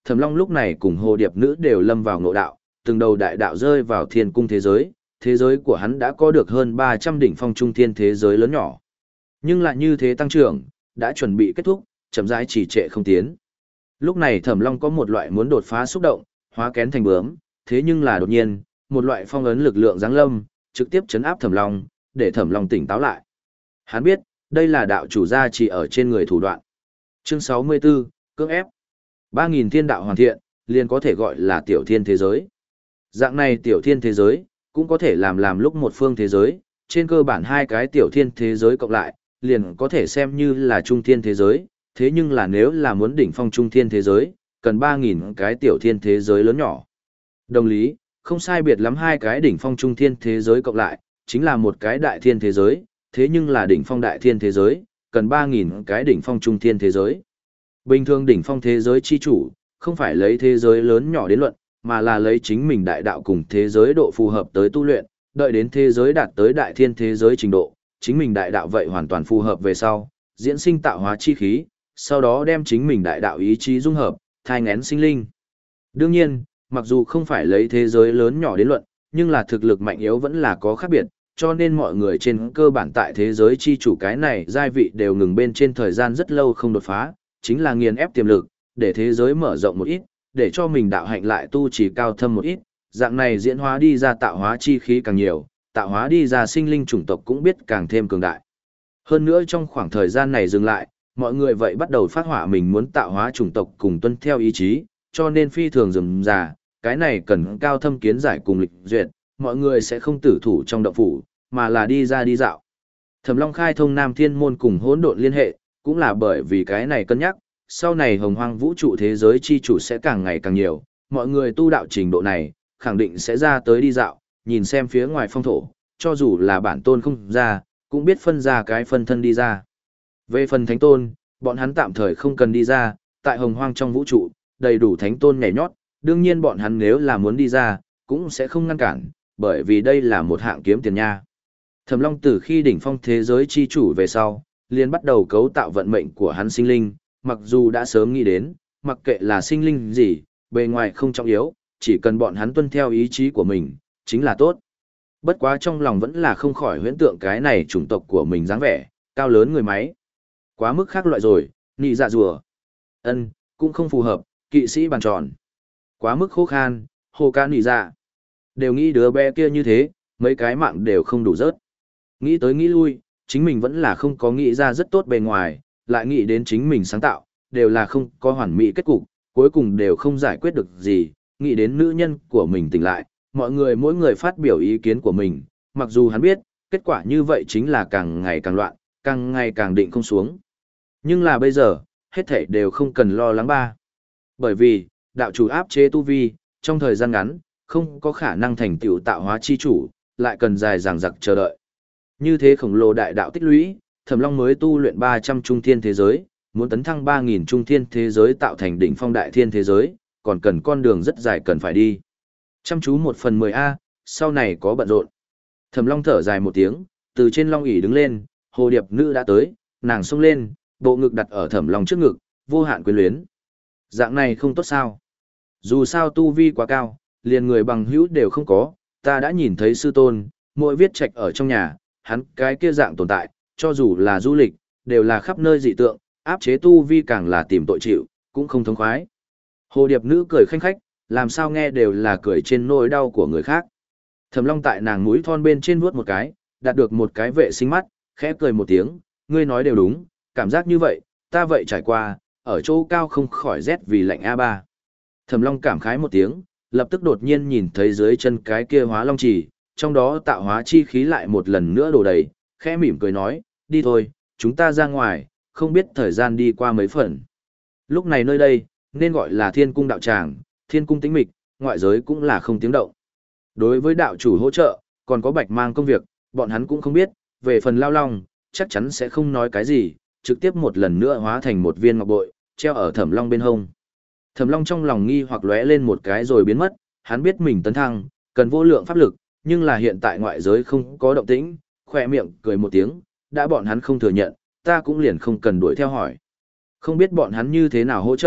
Thẩm Long lúc này cùng Hồ Điệp Nữ đều lâm vào ngộ đạo, từng đầu đại đạo rơi vào thiên cung thế giới, thế giới của hắn đã có được hơn ba trăm đỉnh phong trung thiên thế giới lớn nhỏ. Nhưng lại như thế tăng trưởng, đã chuẩn bị kết thúc, chậm rãi chỉ trệ không tiến. Lúc này Thẩm Long có một loại muốn đột phá xúc động, hóa kén thành bướm, thế nhưng là đột nhiên, một loại phong ấn lực lượng giáng lâm, trực tiếp chấn áp Thẩm Long, để Thẩm Long tỉnh táo lại. Hắn biết, đây là đạo chủ gia chỉ ở trên người thủ đoạn. Chương sáu mươi tư, cưỡng ép. ba nghìn thiên đạo hoàn thiện, liền có thể gọi là tiểu thiên thế giới. Dạng này tiểu thiên thế giới, cũng có thể làm làm lúc một phương thế giới, trên cơ bản hai cái tiểu thiên thế giới cộng lại, liền có thể xem như là trung thiên thế giới, thế nhưng là nếu là muốn đỉnh phong trung thiên thế giới, cần ba nghìn cái tiểu thiên thế giới lớn nhỏ. Đồng lý, không sai biệt lắm hai cái đỉnh phong trung thiên thế giới cộng lại, chính là một cái đại thiên thế giới, thế nhưng là đỉnh phong đại thiên thế giới, cần ba nghìn cái đỉnh phong trung thiên thế giới. Bình thường đỉnh phong thế giới chi chủ, không phải lấy thế giới lớn nhỏ đến luận, mà là lấy chính mình đại đạo cùng thế giới độ phù hợp tới tu luyện, đợi đến thế giới đạt tới đại thiên thế giới trình độ, chính mình đại đạo vậy hoàn toàn phù hợp về sau, diễn sinh tạo hóa chi khí, sau đó đem chính mình đại đạo ý chí dung hợp, thai ngén sinh linh. Đương nhiên, mặc dù không phải lấy thế giới lớn nhỏ đến luận, nhưng là thực lực mạnh yếu vẫn là có khác biệt, cho nên mọi người trên cơ bản tại thế giới chi chủ cái này giai vị đều ngừng bên trên thời gian rất lâu không đột phá, chính là nghiền ép tiềm lực, để thế giới mở rộng một ít, để cho mình đạo hạnh lại tu trì cao thâm một ít, dạng này diễn hóa đi ra tạo hóa chi khí càng nhiều, tạo hóa đi ra sinh linh chủng tộc cũng biết càng thêm cường đại. Hơn nữa trong khoảng thời gian này dừng lại, mọi người vậy bắt đầu phát hỏa mình muốn tạo hóa chủng tộc cùng tuân theo ý chí, cho nên phi thường rườm rà, cái này cần cao thâm kiến giải cùng lịch duyệt, mọi người sẽ không tử thủ trong động phủ, mà là đi ra đi dạo. Thẩm Long khai thông Nam Thiên môn cùng hỗn độn liên hệ, cũng là bởi vì cái này cân nhắc, sau này hồng hoang vũ trụ thế giới chi chủ sẽ càng ngày càng nhiều, mọi người tu đạo trình độ này, khẳng định sẽ ra tới đi dạo, nhìn xem phía ngoài phong thổ, cho dù là bản tôn không ra, cũng biết phân ra cái phân thân đi ra. Về phần thánh tôn, bọn hắn tạm thời không cần đi ra, tại hồng hoang trong vũ trụ, đầy đủ thánh tôn nhảy nhót, đương nhiên bọn hắn nếu là muốn đi ra, cũng sẽ không ngăn cản, bởi vì đây là một hạng kiếm tiền nha. Thẩm Long từ khi đỉnh phong thế giới chi chủ về sau, liền bắt đầu cấu tạo vận mệnh của hắn sinh linh, mặc dù đã sớm nghĩ đến, mặc kệ là sinh linh gì, bề ngoài không trọng yếu, chỉ cần bọn hắn tuân theo ý chí của mình, chính là tốt. Bất quá trong lòng vẫn là không khỏi huyễn tượng cái này chủng tộc của mình dáng vẻ, cao lớn người máy. Quá mức khác loại rồi, nị dạ rùa. Ân, cũng không phù hợp, kỵ sĩ bàn tròn. Quá mức khô khan, hồ ca nị dạ. Đều nghĩ đứa bé kia như thế, mấy cái mạng đều không đủ rớt. Nghĩ tới nghĩ lui, chính mình vẫn là không có nghĩ ra rất tốt bề ngoài, lại nghĩ đến chính mình sáng tạo, đều là không có hoàn mỹ kết cục, cuối cùng đều không giải quyết được gì, nghĩ đến nữ nhân của mình tỉnh lại, mọi người mỗi người phát biểu ý kiến của mình, mặc dù hắn biết, kết quả như vậy chính là càng ngày càng loạn, càng ngày càng định không xuống. Nhưng là bây giờ, hết thảy đều không cần lo lắng ba. Bởi vì, đạo chủ áp chế tu vi, trong thời gian ngắn, không có khả năng thành tựu tạo hóa chi chủ, lại cần dài dằng dặc chờ đợi. Như thế khổng lồ đại đạo tích lũy, Thẩm Long mới tu luyện ba trăm trung thiên thế giới, muốn tấn thăng ba nghìn trung thiên thế giới tạo thành đỉnh phong đại thiên thế giới, còn cần con đường rất dài cần phải đi. Chăm chú một phần mười A, sau này có bận rộn. Thẩm Long thở dài một tiếng, từ trên long ỷ đứng lên, hồ điệp nữ đã tới, nàng xông lên, bộ ngực đặt ở Thẩm Long trước ngực, vô hạn quyến luyến. Dạng này không tốt sao? Dù sao tu vi quá cao, liền người bằng hữu đều không có, ta đã nhìn thấy sư tôn, mỗi viết trạch ở trong nhà, hắn cái kia dạng tồn tại, cho dù là du lịch, đều là khắp nơi dị tượng, áp chế tu vi càng là tìm tội chịu, cũng không thống khoái. Hồ điệp nữ cười khanh khách, làm sao nghe đều là cười trên nỗi đau của người khác. Thẩm Long tại nàng mũi thon bên trên vuốt một cái, đạt được một cái vệ sinh mắt, khẽ cười một tiếng, ngươi nói đều đúng, cảm giác như vậy, ta vậy trải qua, ở chỗ cao không khỏi rét vì lạnh a ba. Thẩm Long cảm khái một tiếng, lập tức đột nhiên nhìn thấy dưới chân cái kia hóa long trì, trong đó tạo hóa chi khí lại một lần nữa đổ đầy, khẽ mỉm cười nói, đi thôi, chúng ta ra ngoài, không biết thời gian đi qua mấy phần. Lúc này nơi đây, nên gọi là thiên cung đạo tràng, thiên cung tĩnh mịch, ngoại giới cũng là không tiếng động. Đối với đạo chủ hỗ trợ, còn có bạch mang công việc, bọn hắn cũng không biết, về phần lao long, chắc chắn sẽ không nói cái gì, trực tiếp một lần nữa hóa thành một viên ngọc bội, treo ở Thẩm Long bên hông. Thẩm Long trong lòng nghi hoặc lóe lên một cái rồi biến mất, hắn biết mình tấn thăng, cần vô lượng pháp lực, nhưng là hiện tại ngoại giới không có động tĩnh, khỏe miệng cười một tiếng, đã bọn hắn không thừa nhận, ta cũng liền không cần đuổi theo hỏi. Không biết bọn hắn như thế nào hỗ trợ,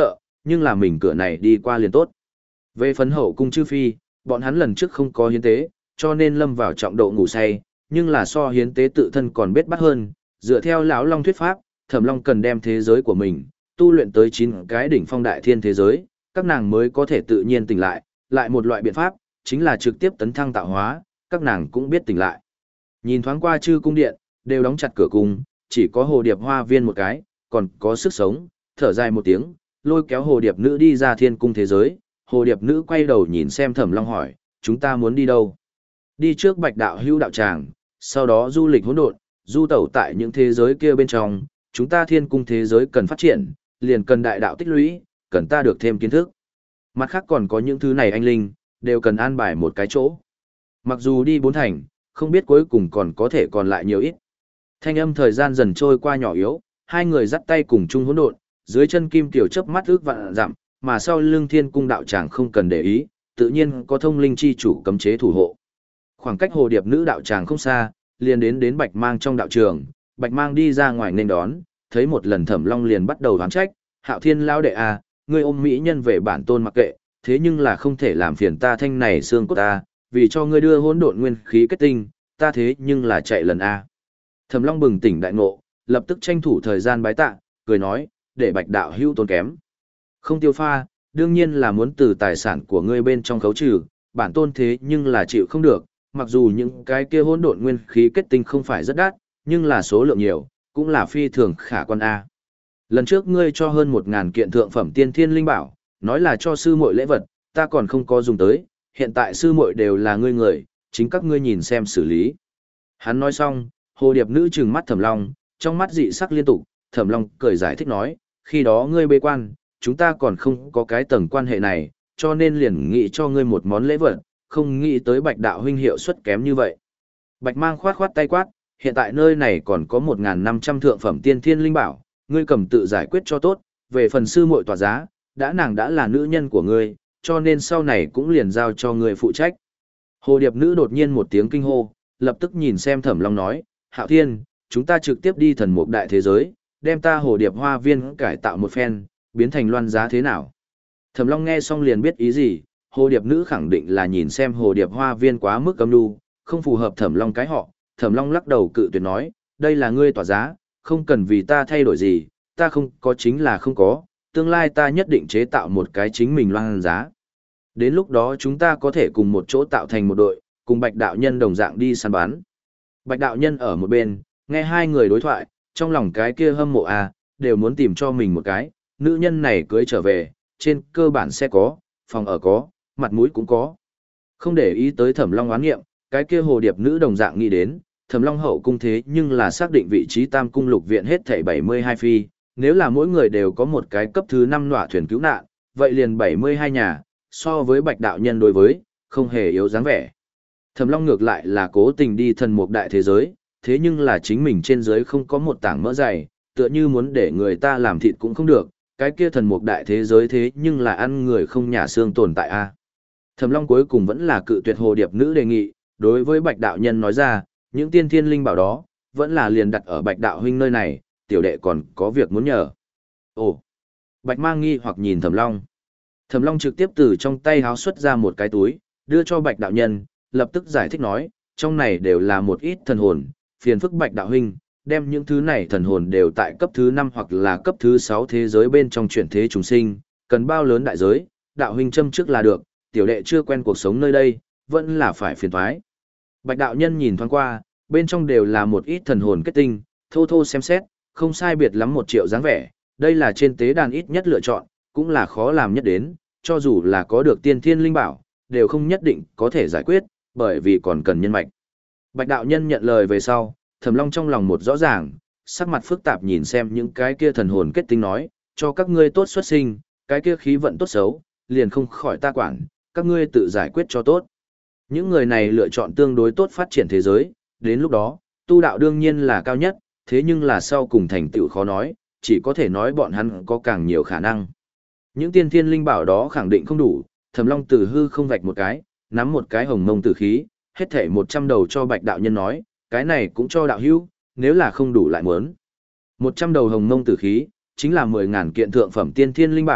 nhưng là mình cửa này đi qua liền tốt. Về phấn hậu cung chư phi, bọn hắn lần trước không có hiến tế, cho nên lâm vào trọng độ ngủ say, nhưng là so hiến tế tự thân còn biết bắt hơn, dựa theo lão Long thuyết pháp, Thẩm Long cần đem thế giới của mình tu luyện tới chín cái đỉnh phong đại thiên thế giới, các nàng mới có thể tự nhiên tỉnh lại, lại một loại biện pháp, chính là trực tiếp tấn thăng tạo hóa, các nàng cũng biết tỉnh lại. Nhìn thoáng qua chư cung điện, đều đóng chặt cửa cung, chỉ có hồ điệp hoa viên một cái, còn có sức sống, thở dài một tiếng, lôi kéo hồ điệp nữ đi ra thiên cung thế giới, hồ điệp nữ quay đầu nhìn xem Thẩm Long hỏi, chúng ta muốn đi đâu? Đi trước Bạch đạo hữu đạo tràng, sau đó du lịch hỗn độn, du tẩu tại những thế giới kia bên trong, chúng ta thiên cung thế giới cần phát triển, liền cần đại đạo tích lũy, cần ta được thêm kiến thức. Mặt khác còn có những thứ này anh linh, đều cần an bài một cái chỗ. Mặc dù đi bốn thành, không biết cuối cùng còn có thể còn lại nhiều ít. Thanh âm thời gian dần trôi qua nhỏ yếu, hai người dắt tay cùng chung hỗn độn, dưới chân kim tiểu chớp mắt ước vạn dặm, mà sau lưng thiên cung đạo tràng không cần để ý, tự nhiên có thông linh chi chủ cấm chế thủ hộ. Khoảng cách hồ điệp nữ đạo tràng không xa, liền đến đến Bạch Mang trong đạo trường, Bạch Mang đi ra ngoài nên đón, thấy một lần Thẩm Long liền bắt đầu đoán trách, Hạo Thiên lão đệ à, ngươi ôm mỹ nhân về bản tôn mặc kệ, thế nhưng là không thể làm phiền ta thanh này xương cốt ta, vì cho ngươi đưa hỗn độn nguyên khí kết tinh, ta thế nhưng là chạy lần a. Thẩm Long bừng tỉnh đại ngộ, lập tức tranh thủ thời gian bái tạ, cười nói, để Bạch đạo hữu tốn kém. Không tiêu pha, đương nhiên là muốn từ tài sản của ngươi bên trong khấu trừ, bản tôn thế nhưng là chịu không được, mặc dù những cái kia hỗn độn nguyên khí kết tinh không phải rất đắt, nhưng là số lượng nhiều, cũng là phi thường khả quan a. Lần trước ngươi cho hơn một ngàn kiện thượng phẩm tiên thiên linh bảo, nói là cho sư muội lễ vật, ta còn không có dùng tới, hiện tại sư muội đều là ngươi người, chính các ngươi nhìn xem xử lý. Hắn nói xong, hồ điệp nữ trừng mắt Thẩm Long, trong mắt dị sắc liên tục, Thẩm Long cười giải thích nói, khi đó ngươi bế quan, chúng ta còn không có cái tầng quan hệ này, cho nên liền nghĩ cho ngươi một món lễ vật, không nghĩ tới Bạch đạo huynh hiệu suất kém như vậy. Bạch Mang khoát khoát tay quát, hiện tại nơi này còn có một nghìn năm trăm thượng phẩm tiên thiên linh bảo, ngươi cầm tự giải quyết cho tốt, về phần sư muội tỏa giá, đã nàng đã là nữ nhân của ngươi, cho nên sau này cũng liền giao cho ngươi phụ trách. Hồ điệp nữ đột nhiên một tiếng kinh hô, lập tức nhìn xem Thẩm Long nói, Hạo Thiên, chúng ta trực tiếp đi thần mục đại thế giới, đem ta hồ điệp hoa viên cải tạo một phen, biến thành loan giá thế nào. Thẩm Long nghe xong liền biết ý gì, hồ điệp nữ khẳng định là nhìn xem hồ điệp hoa viên quá mức âm nhu, không phù hợp Thẩm Long cái họ. Thẩm Long lắc đầu cự tuyệt nói, đây là ngươi tỏa giá, không cần vì ta thay đổi gì, ta không có chính là không có, tương lai ta nhất định chế tạo một cái chính mình loan giá. Đến lúc đó chúng ta có thể cùng một chỗ tạo thành một đội, cùng Bạch đạo nhân đồng dạng đi săn bắn. Bạch đạo nhân ở một bên, nghe hai người đối thoại, trong lòng cái kia hâm mộ à, đều muốn tìm cho mình một cái, nữ nhân này cưới trở về, trên cơ bản sẽ có, phòng ở có, mặt mũi cũng có. Không để ý tới Thẩm Long oán nghiệm, cái kia hồ điệp nữ đồng dạng nghĩ đến, Thẩm Long hậu cung thế nhưng là xác định vị trí tam cung lục viện hết thảy bảy mươi hai phi, nếu là mỗi người đều có một cái cấp thứ năm nọa thuyền cứu nạn, vậy liền bảy mươi hai nhà, so với Bạch đạo nhân đối với, không hề yếu dáng vẻ. Thẩm Long ngược lại là cố tình đi thần mục đại thế giới, thế nhưng là chính mình trên dưới không có một tảng mỡ dày, tựa như muốn để người ta làm thịt cũng không được, cái kia thần mục đại thế giới thế nhưng là ăn người không nhà xương tồn tại a. Thẩm Long cuối cùng vẫn là cự tuyệt hồ điệp nữ đề nghị, đối với Bạch đạo nhân nói ra, những tiên thiên linh bảo đó, vẫn là liền đặt ở Bạch đạo huynh nơi này, tiểu đệ còn có việc muốn nhờ. Ồ! Bạch Mang nghi hoặc nhìn Thẩm Long. Thẩm Long trực tiếp từ trong tay háo xuất ra một cái túi, đưa cho Bạch đạo nhân, lập tức giải thích nói, trong này đều là một ít thần hồn, phiền phức Bạch đạo huynh, đem những thứ này thần hồn đều tại cấp thứ năm hoặc là cấp thứ sáu thế giới bên trong chuyển thế chúng sinh, cần bao lớn đại giới, đạo huynh châm trước là được, tiểu đệ chưa quen cuộc sống nơi đây, vẫn là phải phiền toái. Bạch đạo nhân nhìn thoáng qua, bên trong đều là một ít thần hồn kết tinh, thô thô xem xét, không sai biệt lắm một triệu dáng vẻ, đây là trên tế đàn ít nhất lựa chọn, cũng là khó làm nhất đến, cho dù là có được tiên thiên linh bảo, đều không nhất định có thể giải quyết, bởi vì còn cần nhân mạch. Bạch đạo nhân nhận lời về sau, Thẩm Long trong lòng một rõ ràng, sắc mặt phức tạp nhìn xem những cái kia thần hồn kết tinh nói, cho các ngươi tốt xuất sinh, cái kia khí vận tốt xấu, liền không khỏi ta quản, các ngươi tự giải quyết cho tốt. Những người này lựa chọn tương đối tốt phát triển thế giới, đến lúc đó, tu đạo đương nhiên là cao nhất, thế nhưng là sau cùng thành tựu khó nói, chỉ có thể nói bọn hắn có càng nhiều khả năng. Những tiên thiên linh bảo đó khẳng định không đủ, Thẩm Long từ hư không vạch một cái, nắm một cái hồng mông tử khí, hết thảy một trăm đầu cho Bạch đạo nhân nói, cái này cũng cho đạo hữu, nếu là không đủ lại muốn. một trăm đầu hồng mông tử khí, chính là mười ngàn kiện thượng phẩm tiên thiên linh bảo,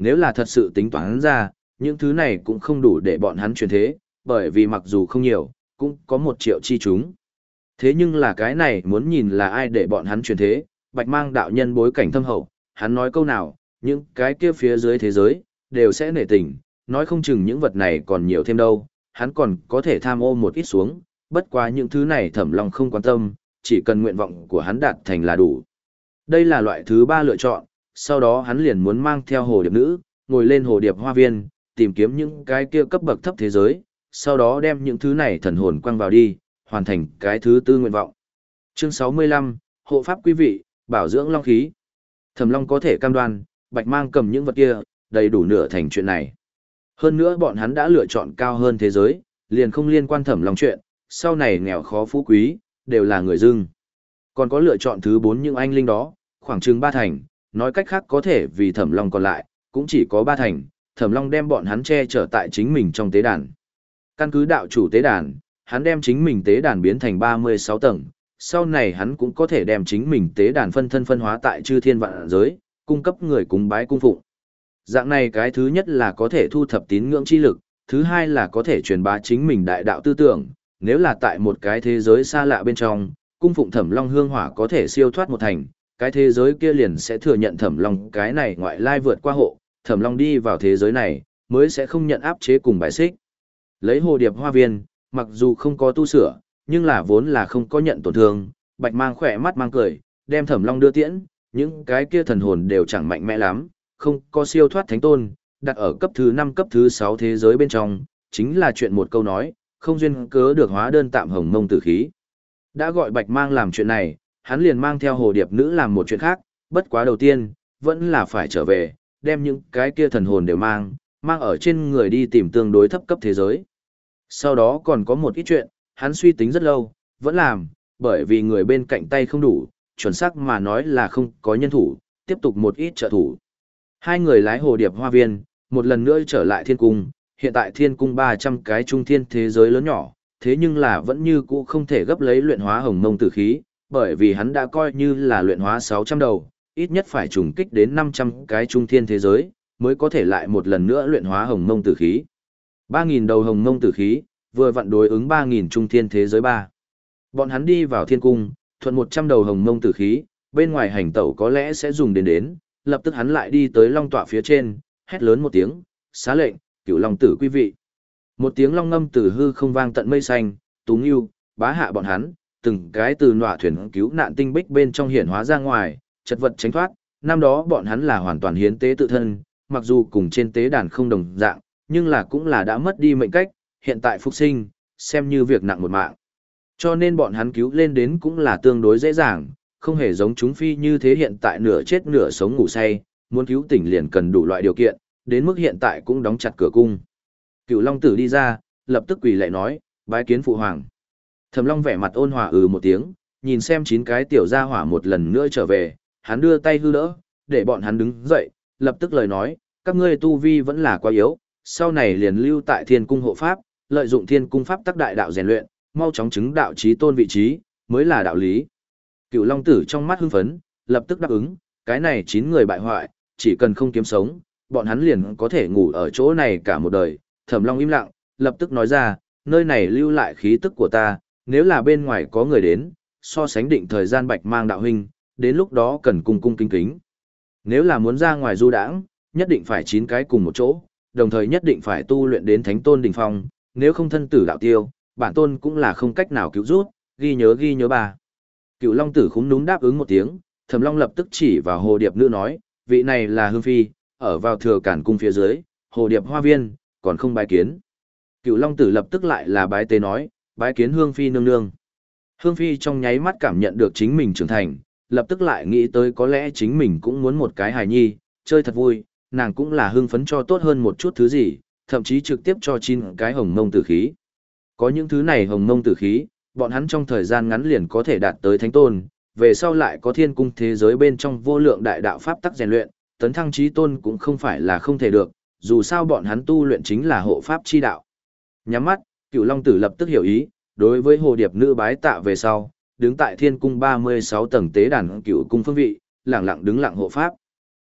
nếu là thật sự tính toán ra, những thứ này cũng không đủ để bọn hắn chuyển thế, bởi vì mặc dù không nhiều, cũng có một triệu chi chúng. Thế nhưng là cái này muốn nhìn là ai để bọn hắn chuyển thế, Bạch Mang đạo nhân bối cảnh thâm hậu, hắn nói câu nào, những cái kia phía dưới thế giới, đều sẽ nể tình, nói không chừng những vật này còn nhiều thêm đâu, hắn còn có thể tham ô một ít xuống, bất quá những thứ này Thẩm Long không quan tâm, chỉ cần nguyện vọng của hắn đạt thành là đủ. Đây là loại thứ ba lựa chọn, sau đó hắn liền muốn mang theo hồ điệp nữ, ngồi lên hồ điệp hoa viên, tìm kiếm những cái kia cấp bậc thấp thế giới, sau đó đem những thứ này thần hồn quăng vào đi, hoàn thành cái thứ tư nguyện vọng. Chương sáu mươi lăm, hộ pháp quý vị, bảo dưỡng long khí. Thẩm Long có thể cam đoan, Bạch Mang cầm những vật kia, đầy đủ nửa thành chuyện này. Hơn nữa bọn hắn đã lựa chọn cao hơn thế giới, liền không liên quan Thẩm Long chuyện, sau này nghèo khó phú quý, đều là người dưng. Còn có lựa chọn thứ bốn những anh linh đó, khoảng chừng ba thành, nói cách khác có thể vì Thẩm Long còn lại, cũng chỉ có ba thành, Thẩm Long đem bọn hắn che chở tại chính mình trong tế đàn. Căn cứ đạo chủ tế đàn, hắn đem chính mình tế đàn biến thành ba mươi sáu tầng, sau này hắn cũng có thể đem chính mình tế đàn phân thân phân hóa tại chư thiên vạn giới, cung cấp người cúng bái cung phụng. Dạng này cái thứ nhất là có thể thu thập tín ngưỡng chi lực, thứ hai là có thể truyền bá chính mình đại đạo tư tưởng, nếu là tại một cái thế giới xa lạ bên trong, cung phụng Thẩm Long hương hỏa có thể siêu thoát một thành, cái thế giới kia liền sẽ thừa nhận Thẩm Long cái này ngoại lai vượt qua hộ, Thẩm Long đi vào thế giới này, mới sẽ không nhận áp chế cùng bài xích. Lấy hồ điệp hoa viên, mặc dù không có tu sửa, nhưng là vốn là không có nhận tổn thương, Bạch Mang khỏe mắt mang cười, đem Thẩm Long đưa tiễn, những cái kia thần hồn đều chẳng mạnh mẽ lắm, không có siêu thoát thánh tôn, đặt ở cấp thứ năm cấp thứ sáu thế giới bên trong, chính là chuyện một câu nói, không duyên cớ được hóa đơn tạm hồng mông tử khí. Đã gọi Bạch Mang làm chuyện này, hắn liền mang theo hồ điệp nữ làm một chuyện khác, bất quá đầu tiên, vẫn là phải trở về, đem những cái kia thần hồn đều mang, mang ở trên người đi tìm tương đối thấp cấp thế giới. Sau đó còn có một ít chuyện, hắn suy tính rất lâu, vẫn làm, bởi vì người bên cạnh tay không đủ, chuẩn xác mà nói là không có nhân thủ, tiếp tục một ít trợ thủ. Hai người lái hồ điệp hoa viên, một lần nữa trở lại thiên cung, hiện tại thiên cung ba trăm cái trung thiên thế giới lớn nhỏ, thế nhưng là vẫn như cũ không thể gấp lấy luyện hóa hồng mông tử khí, bởi vì hắn đã coi như là luyện hóa sáu trăm đầu, ít nhất phải trùng kích đến năm trăm cái trung thiên thế giới, mới có thể lại một lần nữa luyện hóa hồng mông tử khí. ba nghìn đầu hồng mông tử khí, vừa vặn đối ứng ba nghìn trung thiên thế giới ba. Bọn hắn đi vào thiên cung, thuận một trăm đầu hồng mông tử khí, bên ngoài hành tẩu có lẽ sẽ dùng đến đến, lập tức hắn lại đi tới long tọa phía trên, hét lớn một tiếng, xá lệnh, cửu long tử quý vị. Một tiếng long ngâm từ hư không vang tận mây xanh, Tú Ngưu, bá hạ bọn hắn, từng cái từ nọa thuyền cứu nạn tinh bích bên trong hiển hóa ra ngoài, chật vật tránh thoát, năm đó bọn hắn là hoàn toàn hiến tế tự thân, mặc dù cùng trên tế đàn không đồng dạng, nhưng là cũng là đã mất đi mệnh cách, hiện tại phục sinh, xem như việc nặng một mạng. Cho nên bọn hắn cứu lên đến cũng là tương đối dễ dàng, không hề giống chúng phi như thế hiện tại nửa chết nửa sống ngủ say, muốn cứu tỉnh liền cần đủ loại điều kiện, đến mức hiện tại cũng đóng chặt cửa cung. Cửu Long Tử đi ra, lập tức quỳ lạy nói, bái kiến phụ hoàng. Thẩm Long vẻ mặt ôn hòa ừ một tiếng, nhìn xem chín cái tiểu gia hỏa một lần nữa trở về, hắn đưa tay hư đỡ, để bọn hắn đứng dậy, lập tức lời nói, các ngươi tu vi vẫn là quá yếu, sau này liền lưu tại Thiên cung hộ pháp, lợi dụng Thiên cung pháp tắc đại đạo rèn luyện, mau chóng chứng đạo chí tôn vị trí, mới là đạo lý. Cửu Long Tử trong mắt hưng phấn, lập tức đáp ứng, cái này chín người bại hoại, chỉ cần không kiếm sống, bọn hắn liền có thể ngủ ở chỗ này cả một đời. Thẩm Long im lặng, lập tức nói ra, nơi này lưu lại khí tức của ta, nếu là bên ngoài có người đến, so sánh định thời gian Bạch Mang đạo huynh, đến lúc đó cần cung cung kính kính. Nếu là muốn ra ngoài du đãng, nhất định phải chín cái cùng một chỗ, đồng thời nhất định phải tu luyện đến thánh tôn đỉnh phong, nếu không thân tử đạo tiêu, bản tôn cũng là không cách nào cứu rút, ghi nhớ ghi nhớ bà. Cựu Long Tử khúm núm đáp ứng một tiếng, Thẩm Long lập tức chỉ vào hồ điệp nữ nói, vị này là Hương Phi, ở vào thừa cản cung phía dưới, hồ điệp hoa viên, còn không bái kiến. Cựu Long Tử lập tức lại là bái tế nói, bái kiến Hương Phi nương nương. Hương Phi trong nháy mắt cảm nhận được chính mình trưởng thành, lập tức lại nghĩ tới có lẽ chính mình cũng muốn một cái hài nhi, chơi thật vui, nàng cũng là hưng phấn cho tốt hơn một chút thứ gì, thậm chí trực tiếp cho chín cái hồng mông tử khí. Có những thứ này hồng mông tử khí, bọn hắn trong thời gian ngắn liền có thể đạt tới thánh tôn, về sau lại có thiên cung thế giới bên trong vô lượng đại đạo pháp tắc rèn luyện, tấn thăng chí tôn cũng không phải là không thể được, dù sao bọn hắn tu luyện chính là hộ pháp chi đạo. Nhắm mắt, Cửu Long Tử lập tức hiểu ý, đối với hồ điệp nữ bái tạ về sau, đứng tại thiên cung ba mươi sáu tầng tế đàn cửu cung phương vị, lặng lặng đứng lặng hộ pháp.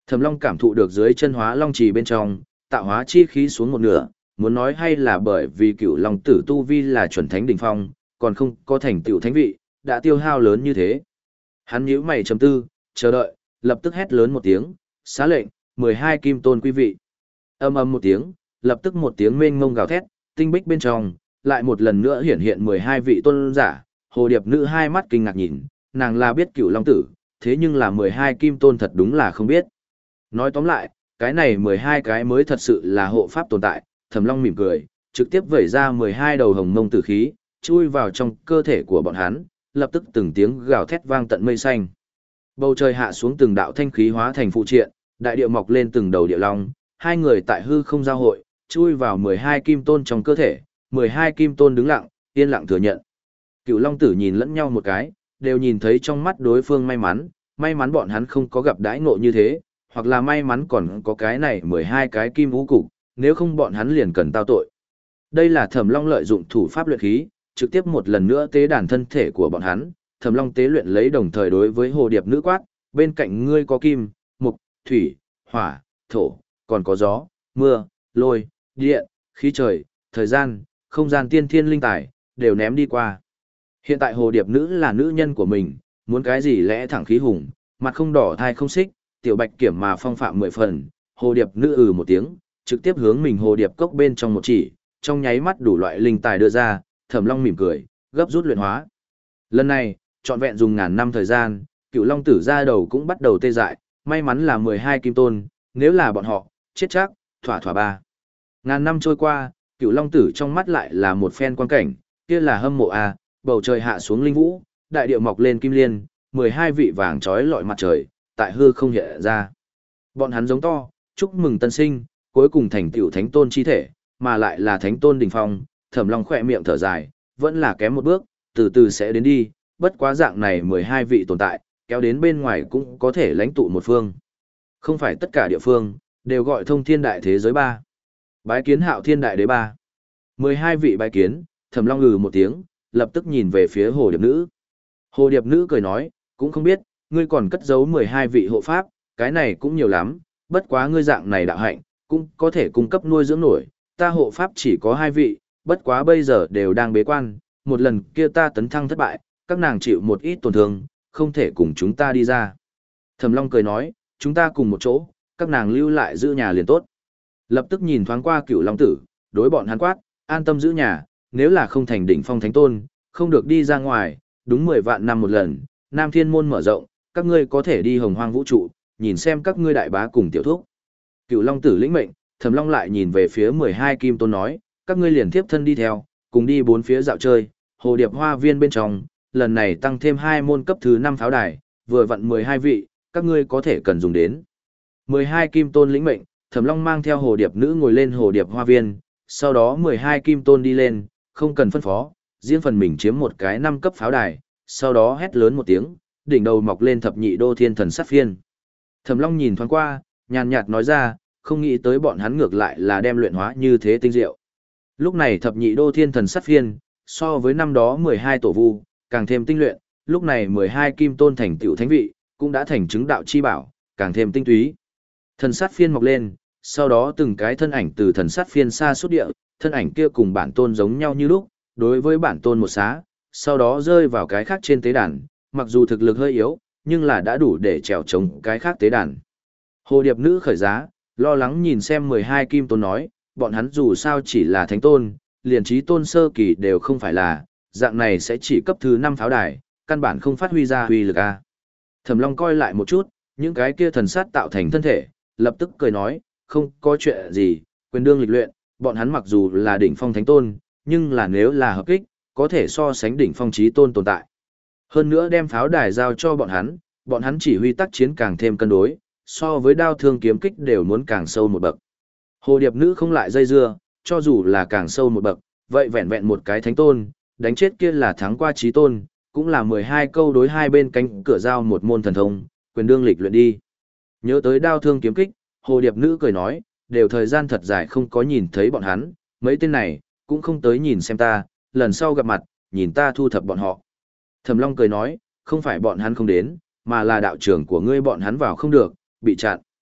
Thẩm Long cảm thụ được dưới chân hóa long trì bên trong, tạo hóa chi khí xuống một nửa, muốn nói hay là bởi vì cựu long tử tu vi là chuẩn thánh đỉnh phong, còn không có thành tựu thánh vị, đã tiêu hao lớn như thế. Hắn nhíu mày trầm tư, chờ đợi, lập tức hét lớn một tiếng, xá lệnh, mười hai kim tôn quý vị. Âm ầm một tiếng, lập tức một tiếng mênh mông gào thét, tinh bích bên trong, lại một lần nữa hiển hiện mười hai vị tôn giả, hồ điệp nữ hai mắt kinh ngạc nhìn, nàng là biết cựu long tử, thế nhưng là mười hai kim tôn thật đúng là không biết. Nói tóm lại, cái này mười hai cái mới thật sự là hộ pháp tồn tại, Thẩm Long mỉm cười, trực tiếp vẩy ra mười hai đầu hồng mông tử khí, chui vào trong cơ thể của bọn hắn, lập tức từng tiếng gào thét vang tận mây xanh. Bầu trời hạ xuống từng đạo thanh khí hóa thành phụ triện, đại địa mọc lên từng đầu địa long, hai người tại hư không giao hội, chui vào mười hai kim tôn trong cơ thể, mười hai kim tôn đứng lặng, yên lặng thừa nhận. Cựu long tử nhìn lẫn nhau một cái, đều nhìn thấy trong mắt đối phương may mắn, may mắn bọn hắn không có gặp đãi ngộ như thế, hoặc là may mắn còn có cái này mười hai cái kim vũ cục, nếu không bọn hắn liền cần tao tội. Đây là Thẩm Long lợi dụng thủ pháp luyện khí, trực tiếp một lần nữa tế đàn thân thể của bọn hắn, Thẩm Long tế luyện lấy đồng thời đối với hồ điệp nữ quát, bên cạnh ngươi có kim, mục, thủy, hỏa, thổ, còn có gió, mưa, lôi, điện, khí trời, thời gian, không gian tiên thiên linh tài, đều ném đi qua. Hiện tại hồ điệp nữ là nữ nhân của mình, muốn cái gì lẽ thẳng khí hùng, mặt không đỏ thai không xích, tiểu bạch kiểm mà phong phạm mười phần, hồ điệp nữ ừ một tiếng, trực tiếp hướng mình hồ điệp cốc bên trong một chỉ, trong nháy mắt đủ loại linh tài đưa ra, Thẩm Long mỉm cười, gấp rút luyện hóa. Lần này, trọn vẹn dùng ngàn năm thời gian, cựu long tử ra đầu cũng bắt đầu tê dại, may mắn là mười hai kim tôn, nếu là bọn họ, chết chắc, thỏa thỏa ba. Ngàn năm trôi qua, cựu long tử trong mắt lại là một phen quan cảnh, kia là hâm mộ a, bầu trời hạ xuống linh vũ, đại địa mọc lên kim liên, mười hai vị vàng trói lọi mặt trời, tại hư không hiện ra. Bọn hắn giống to, chúc mừng tân sinh, cuối cùng thành tựu thánh tôn chi thể, mà lại là thánh tôn đỉnh phong, Thẩm Long khỏe miệng thở dài, vẫn là kém một bước, từ từ sẽ đến đi, bất quá dạng này mười hai vị tồn tại, kéo đến bên ngoài cũng có thể lãnh tụ một phương. Không phải tất cả địa phương, đều gọi thông thiên đại thế giới ba. Bái kiến hạo thiên đại đế ba. mười hai vị bái kiến, Thẩm Long ngừ một tiếng, lập tức nhìn về phía hồ điệp nữ. Hồ điệp nữ cười nói, cũng không biết, ngươi còn cất giấu mười hai vị hộ pháp, cái này cũng nhiều lắm, bất quá ngươi dạng này đạo hạnh, cũng có thể cung cấp nuôi dưỡng nổi, ta hộ pháp chỉ có hai vị, bất quá bây giờ đều đang bế quan, một lần kia ta tấn thăng thất bại, các nàng chịu một ít tổn thương, không thể cùng chúng ta đi ra. Thẩm Long cười nói, chúng ta cùng một chỗ, các nàng lưu lại giữ nhà liền tốt. Lập tức nhìn thoáng qua cựu long tử, đối bọn hắn quát, an tâm giữ nhà, nếu là không thành đỉnh phong thánh tôn, không được đi ra ngoài, đúng mười vạn năm một lần, Nam Thiên môn mở rộng, các ngươi có thể đi hồng hoang vũ trụ, nhìn xem các ngươi đại bá cùng tiểu thúc. Cựu long tử lĩnh mệnh, Thẩm Long lại nhìn về phía mười hai kim tôn nói, các ngươi liền tiếp thân đi theo, cùng đi bốn phía dạo chơi, hồ điệp hoa viên bên trong, lần này tăng thêm hai môn cấp thứ năm pháo đài, vừa vặn mười hai vị, các ngươi có thể cần dùng đến. mười hai kim tôn lĩnh mệnh, Thẩm Long mang theo hồ điệp nữ ngồi lên hồ điệp hoa viên, sau đó mười hai kim tôn đi lên, không cần phân phó, riêng phần mình chiếm một cái năm cấp pháo đài, sau đó hét lớn một tiếng, đỉnh đầu mọc lên thập nhị đô thiên thần sát phiên. Thẩm Long nhìn thoáng qua, nhàn nhạt nói ra, không nghĩ tới bọn hắn ngược lại là đem luyện hóa như thế tinh diệu. Lúc này thập nhị đô thiên thần sát phiên, so với năm đó mười hai tổ vu, càng thêm tinh luyện, lúc này mười hai kim tôn thành tiểu thánh vị, cũng đã thành chứng đạo chi bảo, càng thêm tinh túy. Thần sát phiên mọc lên, sau đó từng cái thân ảnh từ thần sát phiên xa xuất địa, thân ảnh kia cùng bản tôn giống nhau như lúc, đối với bản tôn một xá, sau đó rơi vào cái khác trên tế đàn, mặc dù thực lực hơi yếu, nhưng là đã đủ để trèo chống cái khác tế đàn. Hồ điệp nữ khởi giá, lo lắng nhìn xem mười hai kim tôn nói, bọn hắn dù sao chỉ là thánh tôn, liền trí tôn sơ kỳ đều không phải là, dạng này sẽ chỉ cấp thứ năm pháo đài, căn bản không phát huy ra huy lực a. Thẩm Long coi lại một chút, những cái kia thần sát tạo thành thân thể, lập tức cười nói, không có chuyện gì, quyền đương lịch luyện, bọn hắn mặc dù là đỉnh phong thánh tôn, nhưng là nếu là hợp kích, có thể so sánh đỉnh phong trí tôn tồn tại. Hơn nữa đem pháo đài giao cho bọn hắn, bọn hắn chỉ huy tác chiến càng thêm cân đối, so với đao thương kiếm kích đều muốn càng sâu một bậc. Hồ điệp nữ không lại dây dưa, cho dù là càng sâu một bậc, vậy vẹn vẹn một cái thánh tôn, đánh chết kia là thắng qua trí tôn, cũng là mười hai câu đối hai bên cánh cửa giao một môn thần thông, quyền đương lịch luyện đi. Nhớ tới đao thương kiếm kích, hồ điệp nữ cười nói, đều thời gian thật dài không có nhìn thấy bọn hắn, mấy tên này, cũng không tới nhìn xem ta, lần sau gặp mặt, nhìn ta thu thập bọn họ. Thẩm Long cười nói, không phải bọn hắn không đến, mà là đạo trưởng của ngươi bọn hắn vào không được, bị chặn.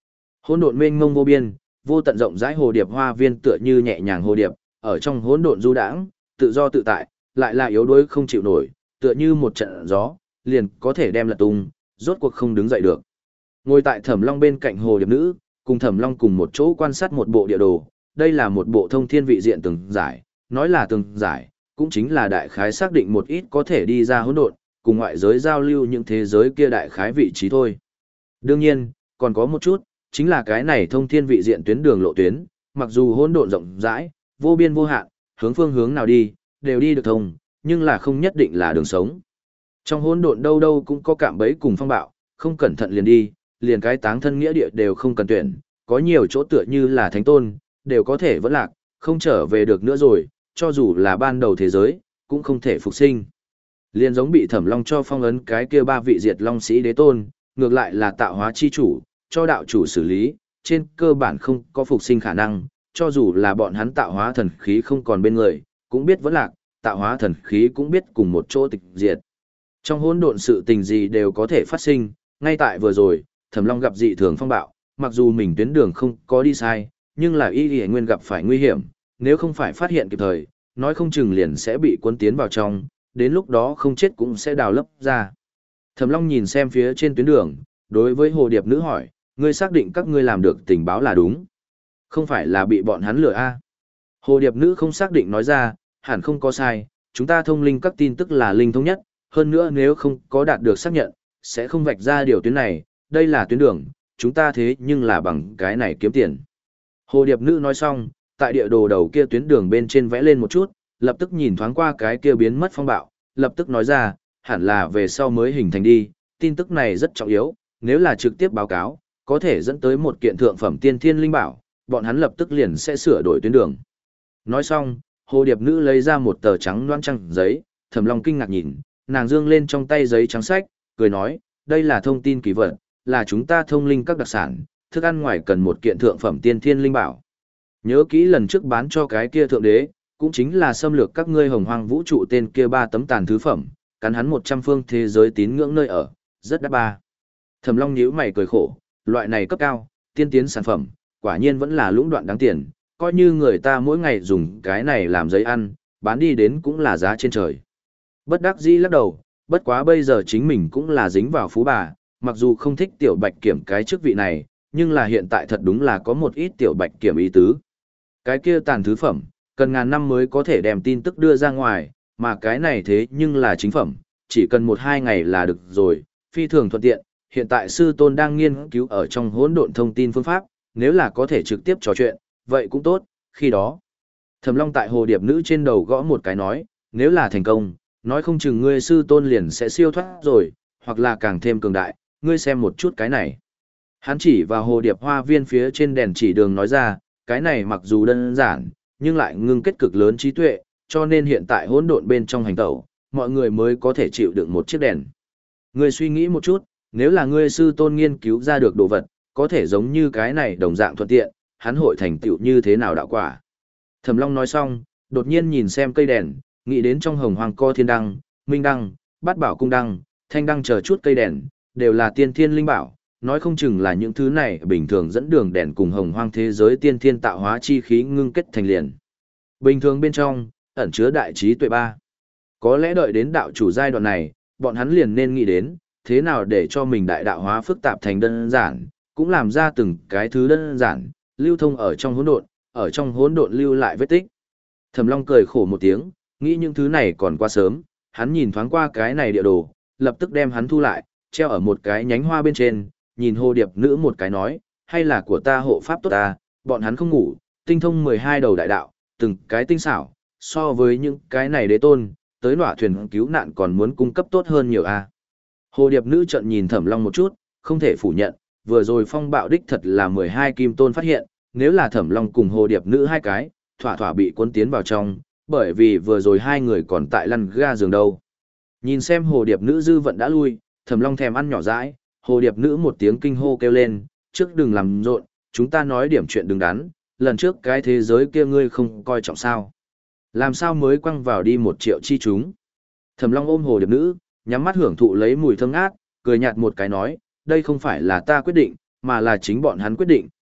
Hỗn độn mênh mông vô biên, vô tận rộng rãi hồ điệp hoa viên tựa như nhẹ nhàng hồ điệp, ở trong hỗn độn du đãng, tự do tự tại, lại là yếu đuối không chịu nổi, tựa như một trận gió, liền có thể đem lật tung, rốt cuộc không đứng dậy được. Ngồi tại Thẩm Long bên cạnh hồ điệp nữ, cùng Thẩm Long cùng một chỗ quan sát một bộ địa đồ, đây là một bộ thông thiên vị diện từng giải, nói là từng giải, cũng chính là đại khái xác định một ít có thể đi ra hỗn độn, cùng ngoại giới giao lưu những thế giới kia đại khái vị trí thôi. Đương nhiên, còn có một chút, chính là cái này thông thiên vị diện tuyến đường lộ tuyến, mặc dù hỗn độn rộng rãi, vô biên vô hạn, hướng phương hướng nào đi, đều đi được thông, nhưng là không nhất định là đường sống. Trong hỗn độn đâu đâu cũng có cạm bẫy cùng phong bạo, không cẩn thận liền đi, liền cái táng thân nghĩa địa đều không cần tuyển, có nhiều chỗ tựa như là thánh tôn, đều có thể vẫn lạc, không trở về được nữa rồi, cho dù là ban đầu thế giới, cũng không thể phục sinh. Liền giống bị Thẩm Long cho phong ấn cái kia ba vị diệt long sĩ đế tôn, ngược lại là tạo hóa chi chủ, cho đạo chủ xử lý, trên cơ bản không có phục sinh khả năng, cho dù là bọn hắn tạo hóa thần khí không còn bên người, cũng biết vẫn lạc, tạo hóa thần khí cũng biết cùng một chỗ tịch diệt. Trong hỗn độn sự tình gì đều có thể phát sinh, ngay tại vừa rồi, Thẩm Long gặp dị thường phong bạo, mặc dù mình tuyến đường không có đi sai, nhưng là y y nguyên gặp phải nguy hiểm, nếu không phải phát hiện kịp thời, nói không chừng liền sẽ bị cuốn tiến vào trong, đến lúc đó không chết cũng sẽ đào lấp ra. Thẩm Long nhìn xem phía trên tuyến đường, đối với hồ điệp nữ hỏi, ngươi xác định các ngươi làm được tình báo là đúng, không phải là bị bọn hắn lừa a? À? Hồ điệp nữ không xác định nói ra, hẳn không có sai, chúng ta thông linh các tin tức là linh thông nhất, hơn nữa nếu không có đạt được xác nhận, sẽ không vạch ra điều tuyến này, đây là tuyến đường, chúng ta thế nhưng là bằng cái này kiếm tiền. Hồ điệp nữ nói xong, tại địa đồ đầu kia tuyến đường bên trên vẽ lên một chút, lập tức nhìn thoáng qua cái kia biến mất phong bạo, lập tức nói ra, hẳn là về sau mới hình thành đi, tin tức này rất trọng yếu, nếu là trực tiếp báo cáo, có thể dẫn tới một kiện thượng phẩm tiên thiên linh bảo, bọn hắn lập tức liền sẽ sửa đổi tuyến đường. Nói xong, hồ điệp nữ lấy ra một tờ trắng loãng trăng giấy, Thẩm Long kinh ngạc nhìn, nàng dương lên trong tay giấy trắng sách, cười nói, đây là thông tin kỳ vật, là chúng ta thông linh các đặc sản, thức ăn ngoài cần một kiện thượng phẩm tiên thiên linh bảo. Nhớ kỹ lần trước bán cho cái kia thượng đế, cũng chính là xâm lược các ngươi hồng hoang vũ trụ tên kia ba tấm tàn thứ phẩm, cắn hắn một trăm phương thế giới tín ngưỡng nơi ở, rất đắt ba. Thẩm Long nhíu mày cười khổ, loại này cấp cao, tiên tiến sản phẩm, quả nhiên vẫn là lũng đoạn đáng tiền, coi như người ta mỗi ngày dùng cái này làm giấy ăn, bán đi đến cũng là giá trên trời. Bất đắc dĩ lắc đầu, bất quá bây giờ chính mình cũng là dính vào phú bà, mặc dù không thích tiểu bạch kiểm cái chức vị này, nhưng là hiện tại thật đúng là có một ít tiểu bạch kiểm ý tứ. Cái kia tàn thứ phẩm, cần ngàn năm mới có thể đem tin tức đưa ra ngoài, mà cái này thế nhưng là chính phẩm, chỉ cần một hai ngày là được rồi, phi thường thuận tiện. Hiện tại sư tôn đang nghiên cứu ở trong hỗn độn thông tin phương pháp, nếu là có thể trực tiếp trò chuyện, vậy cũng tốt, khi đó. Thẩm Long tại hồ điệp nữ trên đầu gõ một cái nói, nếu là thành công, nói không chừng ngươi sư tôn liền sẽ siêu thoát rồi, hoặc là càng thêm cường đại, ngươi xem một chút cái này. Hắn chỉ vào hồ điệp hoa viên phía trên đèn chỉ đường nói ra, cái này mặc dù đơn giản, nhưng lại ngưng kết cực lớn trí tuệ, cho nên hiện tại hỗn độn bên trong hành tẩu, mọi người mới có thể chịu đựng một chiếc đèn. Ngươi suy nghĩ một chút, nếu là ngươi sư tôn nghiên cứu ra được đồ vật, có thể giống như cái này đồng dạng thuận tiện, hắn hội thành tựu như thế nào đạo quả. Thẩm Long nói xong, đột nhiên nhìn xem cây đèn, nghĩ đến trong hồng hoàng co thiên đăng, minh đăng, bát bảo cung đăng, thanh đăng chờ chút cây đèn, đều là tiên thiên linh bảo, nói không chừng là những thứ này bình thường dẫn đường đèn cùng hồng hoang thế giới tiên thiên tạo hóa chi khí ngưng kết thành liền. Bình thường bên trong, ẩn chứa đại trí tuệ ba. Có lẽ đợi đến đạo chủ giai đoạn này, bọn hắn liền nên nghĩ đến, thế nào để cho mình đại đạo hóa phức tạp thành đơn giản, cũng làm ra từng cái thứ đơn giản, lưu thông ở trong hỗn độn, ở trong hỗn độn lưu lại vết tích. Thẩm Long cười khổ một tiếng, nghĩ những thứ này còn quá sớm, hắn nhìn thoáng qua cái này địa đồ, lập tức đem hắn thu lại, treo ở một cái nhánh hoa bên trên, nhìn hồ điệp nữ một cái nói, hay là của ta hộ pháp tốt ta, bọn hắn không ngủ, tinh thông mười hai đầu đại đạo, từng cái tinh xảo, so với những cái này đế tôn, tới nọa thuyền cứu nạn còn muốn cung cấp tốt hơn nhiều a. Hồ điệp nữ trận nhìn Thẩm Long một chút, không thể phủ nhận, vừa rồi phong bạo đích thật là mười hai kim tôn phát hiện, nếu là Thẩm Long cùng hồ điệp nữ hai cái, thỏa thỏa bị cuốn tiến vào trong, bởi vì vừa rồi hai người còn tại lăn ga giường đâu. Nhìn xem hồ điệp nữ dư vận đã lui, Thẩm Long thèm ăn nhỏ dãi, hồ điệp nữ một tiếng kinh hô kêu lên, trước đừng làm rộn, chúng ta nói điểm chuyện đứng đắn, lần trước cái thế giới kia ngươi không coi trọng sao. Làm sao mới quăng vào đi một triệu chi chúng. Thẩm Long ôm hồ điệp nữ, nhắm mắt hưởng thụ lấy mùi thơm ngát, cười nhạt một cái nói, đây không phải là ta quyết định, mà là chính bọn hắn quyết định,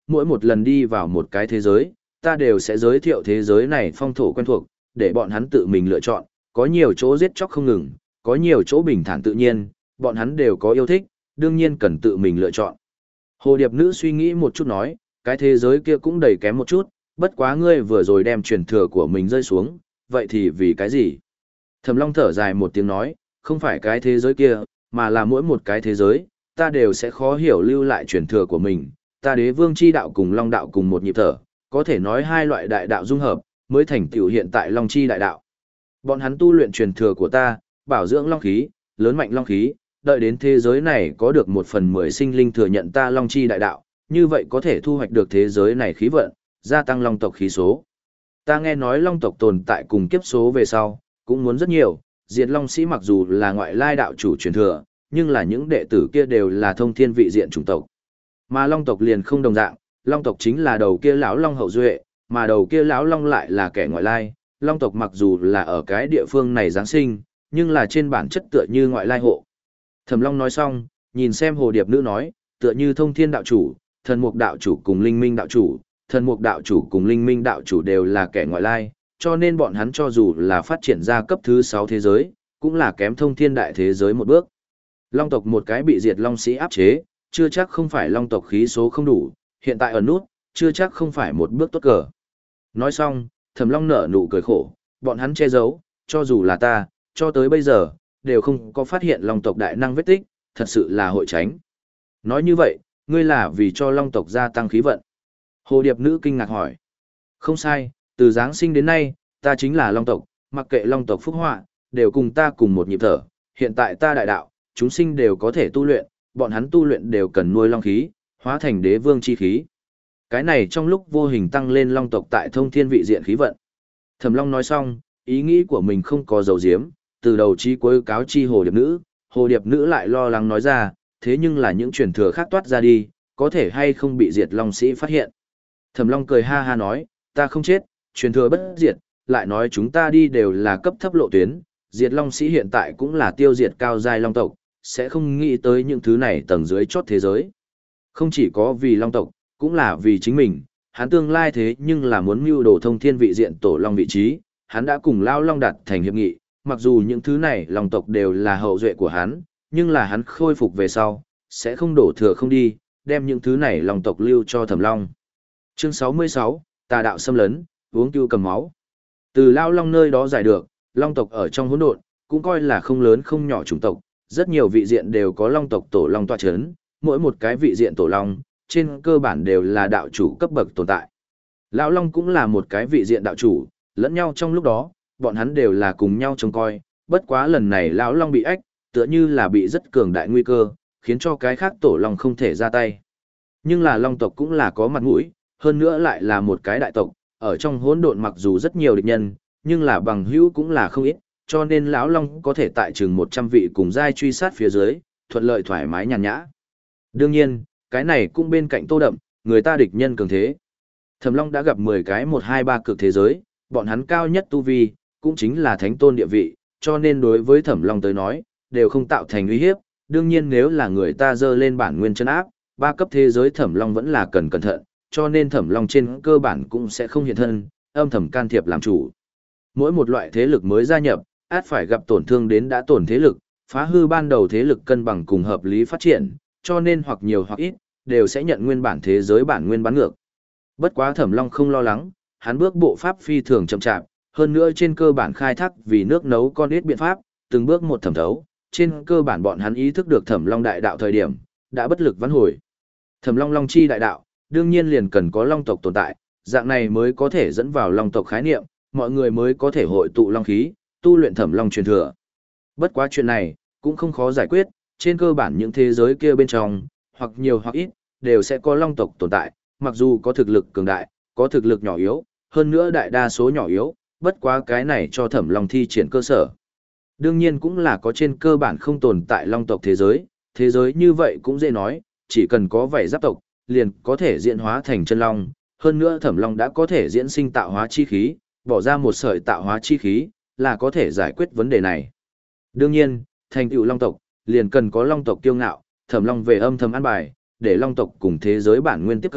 mỗi một lần đi vào một cái thế giới, ta đều sẽ giới thiệu thế giới này phong thổ quen thuộc, để bọn hắn tự mình lựa chọn, có nhiều chỗ giết chóc không ngừng, có nhiều chỗ bình thản tự nhiên, bọn hắn đều có yêu thích, đương nhiên cần tự mình lựa chọn. Hồ Điệp Nữ suy nghĩ một chút nói, cái thế giới kia cũng đầy kém một chút, bất quá ngươi vừa rồi đem truyền thừa của mình rơi xuống, vậy thì vì cái gì? Thẩm Long thở dài một tiếng nói, không phải cái thế giới kia, mà là mỗi một cái thế giới, ta đều sẽ khó hiểu lưu lại truyền thừa của mình, ta đế vương chi đạo cùng long đạo cùng một nhịp thở, có thể nói hai loại đại đạo dung hợp, mới thành tựu hiện tại long chi đại đạo. Bọn hắn tu luyện truyền thừa của ta, bảo dưỡng long khí, lớn mạnh long khí, đợi đến thế giới này có được một phần mười sinh linh thừa nhận ta long chi đại đạo, như vậy có thể thu hoạch được thế giới này khí vận, gia tăng long tộc khí số. Ta nghe nói long tộc tồn tại cùng kiếp số về sau, cũng muốn rất nhiều, diệt long sĩ mặc dù là ngoại lai đạo chủ truyền thừa, nhưng là những đệ tử kia đều là thông thiên vị diện chủng tộc. Mà long tộc liền không đồng dạng, long tộc chính là đầu kia lão long hậu duệ, mà đầu kia lão long lại là kẻ ngoại lai. Long tộc mặc dù là ở cái địa phương này giáng sinh, nhưng là trên bản chất tựa như ngoại lai hộ. Thẩm Long nói xong, nhìn xem Hồ Điệp Nữ nói, tựa như thông thiên đạo chủ, thần mục đạo chủ cùng linh minh đạo chủ, thần mục đạo chủ cùng linh minh đạo chủ đều là kẻ ngoại lai, cho nên bọn hắn cho dù là phát triển ra cấp thứ sáu thế giới, cũng là kém thông thiên đại thế giới một bước. Long tộc một cái bị diệt long sĩ áp chế, chưa chắc không phải long tộc khí số không đủ, hiện tại ở nút, chưa chắc không phải một bước tốt cờ. Nói xong, Thẩm Long nở nụ cười khổ, bọn hắn che giấu, cho dù là ta, cho tới bây giờ, đều không có phát hiện long tộc đại năng vết tích, thật sự là hội tránh. Nói như vậy, ngươi là vì cho long tộc gia tăng khí vận. Hồ Điệp Nữ kinh ngạc hỏi. Không sai, từ Giáng sinh đến nay, ta chính là long tộc, mặc kệ long tộc phúc họa, đều cùng ta cùng một nhịp thở. Hiện tại ta đại đạo, chúng sinh đều có thể tu luyện, bọn hắn tu luyện đều cần nuôi long khí, hóa thành đế vương chi khí. Cái này trong lúc vô hình tăng lên long tộc tại thông thiên vị diện khí vận. Thẩm Long nói xong, ý nghĩ của mình không có dấu diếm, từ đầu chí cuối cáo chi Hồ Điệp Nữ, Hồ Điệp Nữ lại lo lắng nói ra, thế nhưng là những truyền thừa khác toát ra đi, có thể hay không bị diệt long sĩ phát hiện. Thẩm Long cười ha ha nói, ta không chết, truyền thừa bất diệt, lại nói chúng ta đi đều là cấp thấp lộ tuyến, diệt long sĩ hiện tại cũng là tiêu diệt cao giai long tộc, sẽ không nghĩ tới những thứ này tầng dưới chót thế giới. Không chỉ có vì long tộc, cũng là vì chính mình, hắn tương lai thế nhưng là muốn mưu đồ thông thiên vị diện tổ long vị trí, hắn đã cùng Lao Long đặt thành hiệp nghị, mặc dù những thứ này long tộc đều là hậu duệ của hắn, nhưng là hắn khôi phục về sau, sẽ không đổ thừa không đi, đem những thứ này long tộc lưu cho Thẩm Long. Chương sáu mươi sáu, Tà đạo xâm lấn, uống cưu cầm máu. Từ Lao Long nơi đó giải được, long tộc ở trong hỗn độn, cũng coi là không lớn không nhỏ chủng tộc, rất nhiều vị diện đều có long tộc tổ long tọa chấn, mỗi một cái vị diện tổ long, trên cơ bản đều là đạo chủ cấp bậc tồn tại. Lão Long cũng là một cái vị diện đạo chủ, lẫn nhau trong lúc đó, bọn hắn đều là cùng nhau trông coi, bất quá lần này Lão Long bị ách, tựa như là bị rất cường đại nguy cơ, khiến cho cái khác tổ long không thể ra tay. Nhưng là Long tộc cũng là có mặt mũi, hơn nữa lại là một cái đại tộc, ở trong hỗn độn mặc dù rất nhiều địch nhân, nhưng là bằng hữu cũng là không ít, cho nên Lão Long có thể tại chừng một trăm vị cùng giai truy sát phía dưới, thuận lợi thoải mái nhàn nhã. Đương nhiên, cái này cũng bên cạnh Tô Đậm, người ta địch nhân cường thế. Thẩm Long đã gặp mười cái một hai ba cực thế giới, bọn hắn cao nhất tu vi, cũng chính là thánh tôn địa vị, cho nên đối với Thẩm Long tới nói, đều không tạo thành uy hiếp. Đương nhiên nếu là người ta dơ lên bản nguyên chân áp, ba cấp thế giới Thẩm Long vẫn là cần cẩn thận, cho nên Thẩm Long trên cơ bản cũng sẽ không hiện thân, âm thầm can thiệp làm chủ. Mỗi một loại thế lực mới gia nhập, át phải gặp tổn thương đến đã tổn thế lực, phá hư ban đầu thế lực cân bằng cùng hợp lý phát triển, cho nên hoặc nhiều hoặc ít, đều sẽ nhận nguyên bản thế giới bản nguyên bán ngược. Bất quá Thẩm Long không lo lắng, hắn bước bộ pháp phi thường chậm chạp, hơn nữa trên cơ bản khai thác vì nước nấu con ít biện pháp, từng bước một thẩm thấu, trên cơ bản bọn hắn ý thức được Thẩm Long đại đạo thời điểm, đã bất lực vãn hồi. Thẩm Long Long chi đại đạo, đương nhiên liền cần có long tộc tồn tại, dạng này mới có thể dẫn vào long tộc khái niệm, mọi người mới có thể hội tụ long khí, tu luyện Thẩm Long truyền thừa. Bất quá chuyện này, cũng không khó giải quyết, trên cơ bản những thế giới kia bên trong, hoặc nhiều hoặc ít, đều sẽ có long tộc tồn tại, mặc dù có thực lực cường đại, có thực lực nhỏ yếu, hơn nữa đại đa số nhỏ yếu, bất quá cái này cho Thẩm Long thi triển cơ sở. Đương nhiên cũng là có trên cơ bản không tồn tại long tộc thế giới, thế giới như vậy cũng dễ nói, chỉ cần có vảy giáp tộc, liền có thể diễn hóa thành chân long, hơn nữa Thẩm Long đã có thể diễn sinh tạo hóa chi khí, bỏ ra một sợi tạo hóa chi khí, là có thể giải quyết vấn đề này. Đương nhiên, thành tựu long tộc, liền cần có long tộc kiêu ngạo, Thẩm Long về âm thầm an bài, để long tộc cùng thế giới bản nguyên tiếp cận,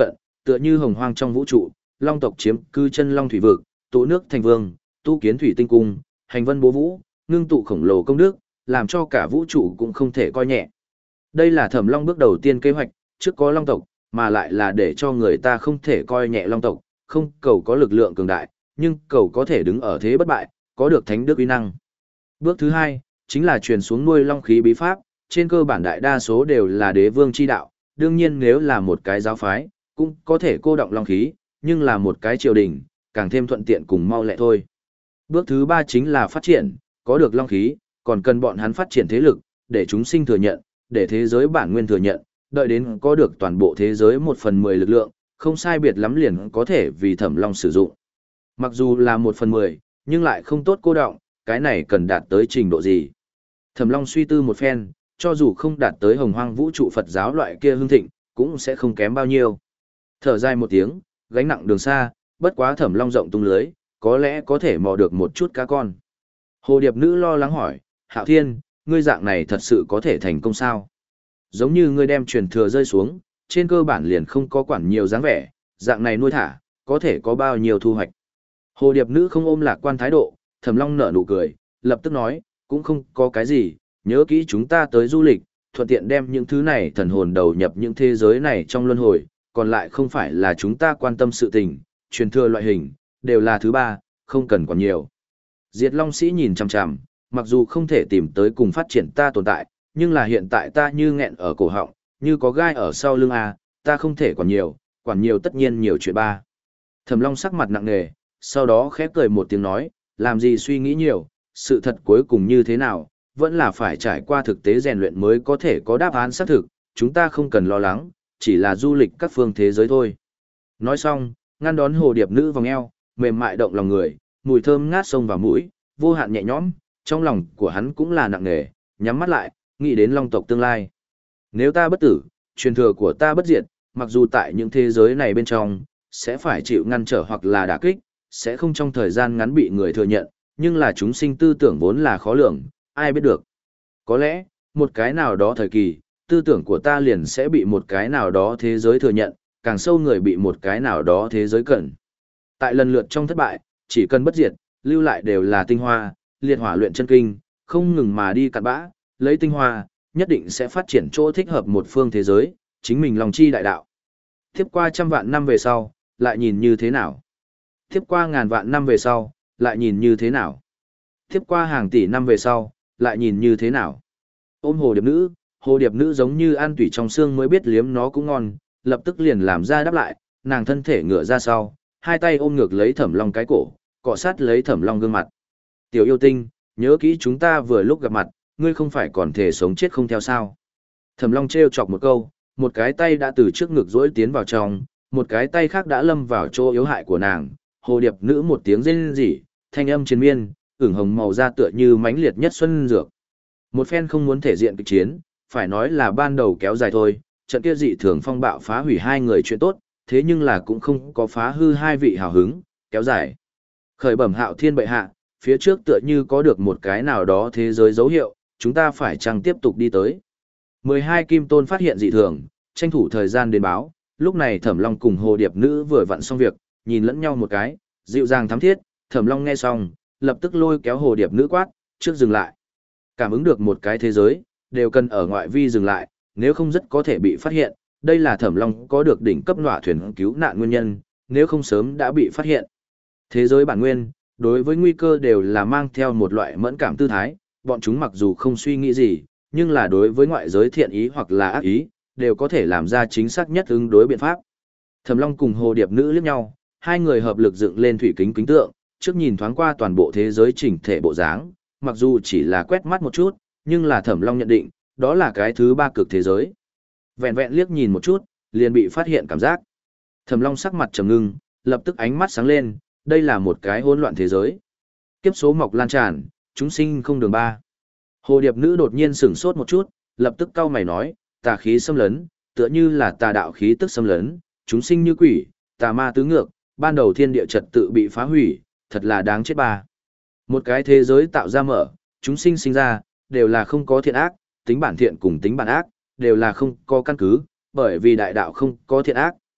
tựa như hồng hoang trong vũ trụ, long tộc chiếm cư chân long thủy vực, tụ nước thành vương, tu kiến thủy tinh cung, hành vân bố vũ, ngưng tụ khổng lồ công đức, làm cho cả vũ trụ cũng không thể coi nhẹ. Đây là Thẩm Long bước đầu tiên kế hoạch, trước có long tộc, mà lại là để cho người ta không thể coi nhẹ long tộc, không cầu có lực lượng cường đại, nhưng cầu có thể đứng ở thế bất bại, có được thánh đức uy năng. Bước thứ hai, chính là truyền xuống nuôi long khí bí pháp, trên cơ bản đại đa số đều là đế vương chi đạo, đương nhiên nếu là một cái giáo phái, cũng có thể cô động long khí, nhưng là một cái triều đình, càng thêm thuận tiện cùng mau lẹ thôi. Bước thứ ba chính là phát triển, có được long khí, còn cần bọn hắn phát triển thế lực, để chúng sinh thừa nhận, để thế giới bản nguyên thừa nhận, đợi đến có được toàn bộ thế giới một phần mười lực lượng, không sai biệt lắm liền có thể vì Thẩm Long sử dụng. Mặc dù là một phần mười, nhưng lại không tốt cô động, cái này cần đạt tới trình độ gì? Thẩm Long suy tư một phen, cho dù không đạt tới hồng hoang vũ trụ Phật giáo loại kia hưng thịnh, cũng sẽ không kém bao nhiêu. Thở dài một tiếng, gánh nặng đường xa, bất quá Thẩm Long rộng tung lưới, có lẽ có thể mò được một chút cá con. Hồ Điệp Nữ lo lắng hỏi, Hạo Thiên, ngươi dạng này thật sự có thể thành công sao? Giống như ngươi đem truyền thừa rơi xuống, trên cơ bản liền không có quản nhiều dáng vẻ, dạng này nuôi thả, có thể có bao nhiêu thu hoạch. Hồ Điệp Nữ không ôm lạc quan thái độ, Thẩm Long nở nụ cười, lập tức nói, cũng không có cái gì, nhớ kỹ chúng ta tới du lịch, thuận tiện đem những thứ này thần hồn đầu nhập những thế giới này trong luân hồi, còn lại không phải là chúng ta quan tâm sự tình, truyền thừa loại hình, đều là thứ ba, không cần còn nhiều. Diệt Long Sĩ nhìn chằm chằm, mặc dù không thể tìm tới cùng phát triển ta tồn tại, nhưng là hiện tại ta như nghẹn ở cổ họng, như có gai ở sau lưng a, ta không thể quản nhiều, quản nhiều tất nhiên nhiều chuyện ba. Thẩm Long sắc mặt nặng nề, sau đó khép cười một tiếng nói, làm gì suy nghĩ nhiều, sự thật cuối cùng như thế nào, vẫn là phải trải qua thực tế rèn luyện mới có thể có đáp án xác thực, chúng ta không cần lo lắng, chỉ là du lịch các phương thế giới thôi. Nói xong, ngăn đón Hồ Điệp Nữ vòng eo, mềm mại động lòng người, mùi thơm ngát sông vào mũi, vô hạn nhẹ nhõm, trong lòng của hắn cũng là nặng nề, nhắm mắt lại, nghĩ đến long tộc tương lai. Nếu ta bất tử, truyền thừa của ta bất diệt, mặc dù tại những thế giới này bên trong, sẽ phải chịu ngăn trở hoặc là đả kích, sẽ không trong thời gian ngắn bị người thừa nhận, nhưng là chúng sinh tư tưởng vốn là khó lường, ai biết được. Có lẽ, một cái nào đó thời kỳ, tư tưởng của ta liền sẽ bị một cái nào đó thế giới thừa nhận, càng sâu người bị một cái nào đó thế giới cận. Tại lần lượt trong thất bại, chỉ cần bất diệt, lưu lại đều là tinh hoa, liệt hỏa luyện chân kinh, không ngừng mà đi cặn bã, lấy tinh hoa, nhất định sẽ phát triển chỗ thích hợp một phương thế giới, chính mình lòng chi đại đạo. Tiếp qua trăm vạn năm về sau, lại nhìn như thế nào? Tiếp qua ngàn vạn năm về sau, lại nhìn như thế nào? Tiếp qua hàng tỷ năm về sau, lại nhìn như thế nào? Ôm Hồ Điệp Nữ, Hồ Điệp Nữ giống như ăn tủy trong xương mới biết liếm nó cũng ngon, lập tức liền làm ra đáp lại, nàng thân thể ngửa ra sau, hai tay ôm ngược lấy Thẩm Long cái cổ, cọ sát lấy Thẩm Long gương mặt. Tiểu yêu tinh, nhớ kỹ chúng ta vừa lúc gặp mặt, ngươi không phải còn thể sống chết không theo sao? Thẩm Long trêu chọc một câu, một cái tay đã từ trước ngực rỗi tiến vào trong, một cái tay khác đã lâm vào chỗ yếu hại của nàng. Hồ Điệp Nữ một tiếng rên rỉ, thanh âm triền miên, ửng hồng màu da tựa như mãnh liệt nhất xuân dược. Một phen không muốn thể diện kịch chiến, phải nói là ban đầu kéo dài thôi, trận kia dị thường phong bạo phá hủy hai người chuyện tốt, thế nhưng là cũng không có phá hư hai vị hào hứng, kéo dài. Khởi bẩm Hạo Thiên bệ hạ, phía trước tựa như có được một cái nào đó thế giới dấu hiệu, chúng ta phải chăng tiếp tục đi tới. mười hai kim tôn phát hiện dị thường, tranh thủ thời gian đến báo, lúc này Thẩm Long cùng Hồ Điệp Nữ vừa vặn xong việc, nhìn lẫn nhau một cái, dịu dàng thắm thiết, Thẩm Long nghe xong, lập tức lôi kéo Hồ Điệp Nữ quát, trước dừng lại. Cảm ứng được một cái thế giới, đều cần ở ngoại vi dừng lại, nếu không rất có thể bị phát hiện, đây là Thẩm Long có được đỉnh cấp nọa thuyền cứu nạn nguyên nhân, nếu không sớm đã bị phát hiện. Thế giới bản nguyên, đối với nguy cơ đều là mang theo một loại mẫn cảm tư thái, bọn chúng mặc dù không suy nghĩ gì, nhưng là đối với ngoại giới thiện ý hoặc là ác ý, đều có thể làm ra chính xác nhất ứng đối biện pháp. Thẩm Long cùng Hồ Điệp Nữ liếc nhau, hai người hợp lực dựng lên thủy kính kính tượng, trước nhìn thoáng qua toàn bộ thế giới chỉnh thể bộ dáng, mặc dù chỉ là quét mắt một chút, nhưng là Thẩm Long nhận định, đó là cái thứ ba cực thế giới. Vẹn vẹn liếc nhìn một chút, liền bị phát hiện cảm giác. Thẩm Long sắc mặt trầm ngưng, lập tức ánh mắt sáng lên, đây là một cái hỗn loạn thế giới. Kiếp số mọc lan tràn, chúng sinh không đường ba. Hồ Điệp Nữ đột nhiên sửng sốt một chút, lập tức cau mày nói, tà khí xâm lấn, tựa như là tà đạo khí tức xâm lấn, chúng sinh như quỷ, tà ma tứ ngược, ban đầu thiên địa trật tự bị phá hủy, thật là đáng chết ba. Một cái thế giới tạo ra mở, chúng sinh sinh ra, đều là không có thiện ác, tính bản thiện cùng tính bản ác, đều là không có căn cứ, bởi vì đại đạo không có thiện ác,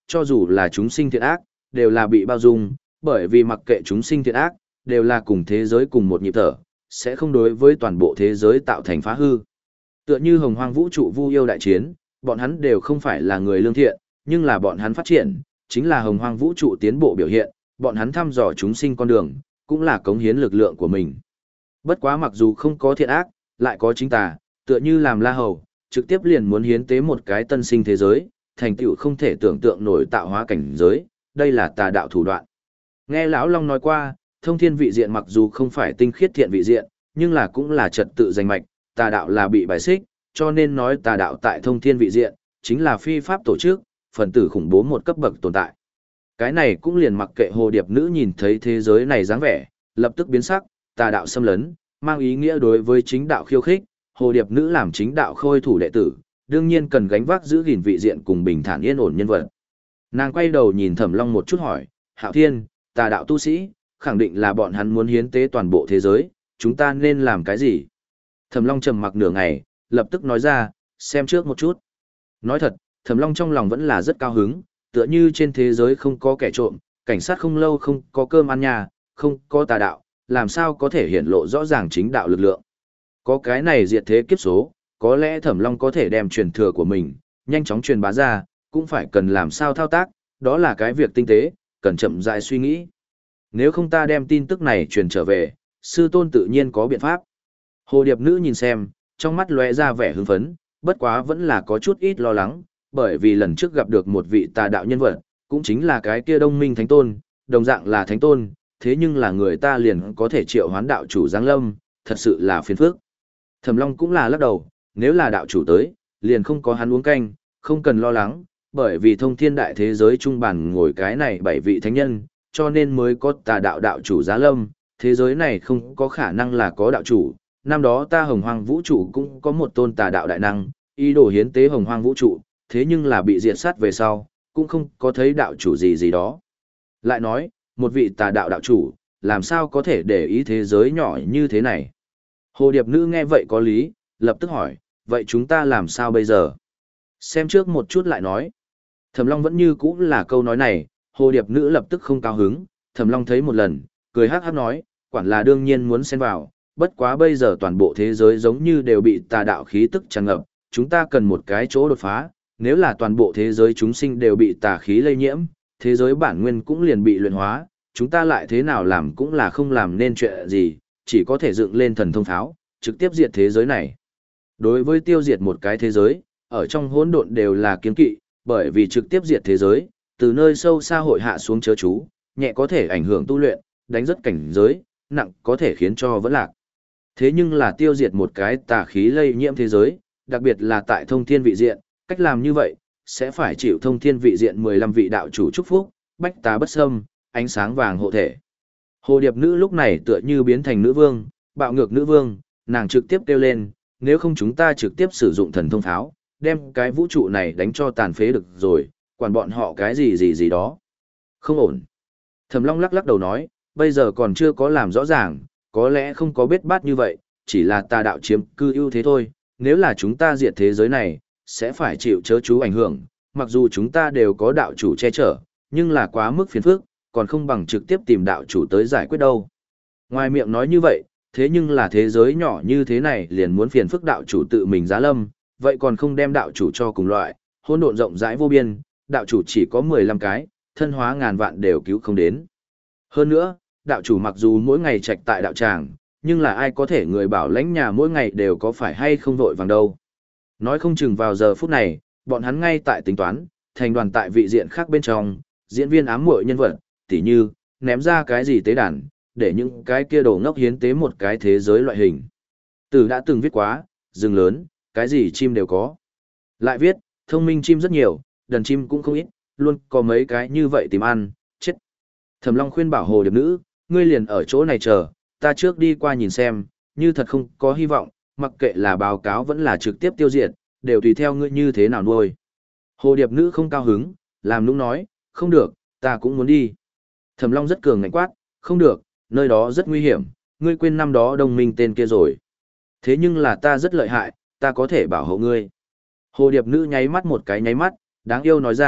cho dù là chúng sinh thiện ác, đều là bị bao dung, bởi vì mặc kệ chúng sinh thiện ác, đều là cùng thế giới cùng một nhịp thở, sẽ không đối với toàn bộ thế giới tạo thành phá hư. Tựa như hồng hoang vũ trụ vu yêu đại chiến, bọn hắn đều không phải là người lương thiện, nhưng là bọn hắn phát triển, chính là hồng hoang vũ trụ tiến bộ biểu hiện, bọn hắn thăm dò chúng sinh con đường, cũng là cống hiến lực lượng của mình. Bất quá mặc dù không có thiện ác, lại có chính tà, tựa như làm La Hầu, trực tiếp liền muốn hiến tế một cái tân sinh thế giới, thành tựu không thể tưởng tượng nổi tạo hóa cảnh giới, đây là tà đạo thủ đoạn. Nghe lão Long nói qua, thông thiên vị diện mặc dù không phải tinh khiết thiện vị diện, nhưng là cũng là trật tự danh mạch, tà đạo là bị bài xích, cho nên nói tà đạo tại thông thiên vị diện, chính là phi pháp tổ chức, phần tử khủng bố một cấp bậc tồn tại. Cái này cũng liền mặc kệ hồ điệp nữ nhìn thấy thế giới này dáng vẻ, lập tức biến sắc, tà đạo xâm lấn, mang ý nghĩa đối với chính đạo khiêu khích, hồ điệp nữ làm chính đạo khôi thủ đệ tử, đương nhiên cần gánh vác giữ gìn vị diện cùng bình thản yên ổn nhân vật. Nàng quay đầu nhìn Thẩm Long một chút hỏi, Hạo Thiên, tà đạo tu sĩ, khẳng định là bọn hắn muốn hiến tế toàn bộ thế giới, chúng ta nên làm cái gì? Thẩm Long trầm mặc nửa ngày, lập tức nói ra, xem trước một chút. Nói thật, Thẩm Long trong lòng vẫn là rất cao hứng, tựa như trên thế giới không có kẻ trộm, cảnh sát không lâu không có cơm ăn nhà, không có tà đạo, làm sao có thể hiển lộ rõ ràng chính đạo lực lượng. Có cái này diệt thế kiếp số, có lẽ Thẩm Long có thể đem truyền thừa của mình, nhanh chóng truyền bá ra, cũng phải cần làm sao thao tác, đó là cái việc tinh tế, cần chậm rãi suy nghĩ. Nếu không ta đem tin tức này truyền trở về, sư tôn tự nhiên có biện pháp. Hồ điệp nữ nhìn xem, trong mắt lóe ra vẻ hưng phấn, bất quá vẫn là có chút ít lo lắng, bởi vì lần trước gặp được một vị tà đạo nhân vật, cũng chính là cái kia Đông Minh Thánh Tôn, đồng dạng là Thánh Tôn, thế nhưng là người ta liền có thể triệu hoán đạo chủ giáng lâm, thật sự là phiền phức. Thẩm Long cũng là lắc đầu, nếu là đạo chủ tới, liền không có hắn uống canh, không cần lo lắng, bởi vì thông thiên đại thế giới trung bản ngồi cái này bảy vị thánh nhân, cho nên mới có tà đạo đạo chủ giáng lâm, thế giới này không có khả năng là có đạo chủ. Năm đó ta hồng hoang vũ trụ cũng có một tôn tà đạo đại năng, ý đồ hiến tế hồng hoang vũ trụ, thế nhưng là bị diệt sát về sau, cũng không có thấy đạo chủ gì gì đó. Lại nói, một vị tà đạo đạo chủ, làm sao có thể để ý thế giới nhỏ như thế này? Hồ điệp nữ nghe vậy có lý, lập tức hỏi, vậy chúng ta làm sao bây giờ? Xem trước một chút lại nói. Thẩm Long vẫn như cũ là câu nói này, hồ điệp nữ lập tức không cao hứng, Thẩm Long thấy một lần, cười hắc hắc nói, quản là đương nhiên muốn xen vào, bất quá bây giờ toàn bộ thế giới giống như đều bị tà đạo khí tức tràn ngập, chúng ta cần một cái chỗ đột phá, nếu là toàn bộ thế giới chúng sinh đều bị tà khí lây nhiễm, thế giới bản nguyên cũng liền bị luyện hóa, chúng ta lại thế nào làm cũng là không làm nên chuyện gì, chỉ có thể dựng lên thần thông pháo, trực tiếp diệt thế giới này. Đối với tiêu diệt một cái thế giới, ở trong hỗn độn đều là kiêng kỵ, bởi vì trực tiếp diệt thế giới, từ nơi sâu xa hội hạ xuống chớ chú, nhẹ có thể ảnh hưởng tu luyện, đánh rất cảnh giới, nặng có thể khiến cho vẫn lạc. Thế nhưng là tiêu diệt một cái tà khí lây nhiễm thế giới, đặc biệt là tại thông thiên vị diện, cách làm như vậy, sẽ phải chịu thông thiên vị diện mười lăm vị đạo chủ chúc phúc, bách tà bất xâm, ánh sáng vàng hộ thể. Hồ điệp nữ lúc này tựa như biến thành nữ vương, bạo ngược nữ vương, nàng trực tiếp kêu lên, nếu không chúng ta trực tiếp sử dụng thần thông pháo, đem cái vũ trụ này đánh cho tàn phế được rồi, quản bọn họ cái gì gì gì đó. Không ổn. Thẩm Long lắc lắc đầu nói, bây giờ còn chưa có làm rõ ràng, có lẽ không có bết bát như vậy, chỉ là tà đạo chiếm cư ưu thế thôi, nếu là chúng ta diệt thế giới này, sẽ phải chịu chớ chú ảnh hưởng, mặc dù chúng ta đều có đạo chủ che chở, nhưng là quá mức phiền phức, còn không bằng trực tiếp tìm đạo chủ tới giải quyết đâu. Ngoài miệng nói như vậy, thế nhưng là thế giới nhỏ như thế này liền muốn phiền phức đạo chủ tự mình giá lâm, vậy còn không đem đạo chủ cho cùng loại, hỗn độn rộng rãi vô biên, đạo chủ chỉ có mười lăm cái, thân hóa ngàn vạn đều cứu không đến. Hơn nữa, đạo chủ mặc dù mỗi ngày trạch tại đạo tràng, nhưng là ai có thể người bảo lãnh nhà mỗi ngày đều có phải hay không vội vàng đâu. Nói không chừng vào giờ phút này, bọn hắn ngay tại tính toán, thành đoàn tại vị diện khác bên trong, diễn viên ám muội nhân vật, tỉ như, ném ra cái gì tế đàn, để những cái kia đồ ngốc hiến tế một cái thế giới loại hình. Từ đã từng viết quá, rừng lớn, cái gì chim đều có. Lại viết, thông minh chim rất nhiều, đần chim cũng không ít, luôn có mấy cái như vậy tìm ăn, chết. Thẩm Long khuyên bảo hồ điệp nữ, ngươi liền ở chỗ này chờ, ta trước đi qua nhìn xem, như thật không có hy vọng, mặc kệ là báo cáo vẫn là trực tiếp tiêu diệt, đều tùy theo ngươi như thế nào nuôi. Hồ điệp nữ không cao hứng, làm nũng nói, không được, ta cũng muốn đi. Thẩm Long rất cường ngạnh quát, không được, nơi đó rất nguy hiểm, ngươi quên năm đó đồng minh tên kia rồi. Thế nhưng là ta rất lợi hại, ta có thể bảo hộ ngươi. Hồ điệp nữ nháy mắt một cái nháy mắt, đáng yêu nói ra,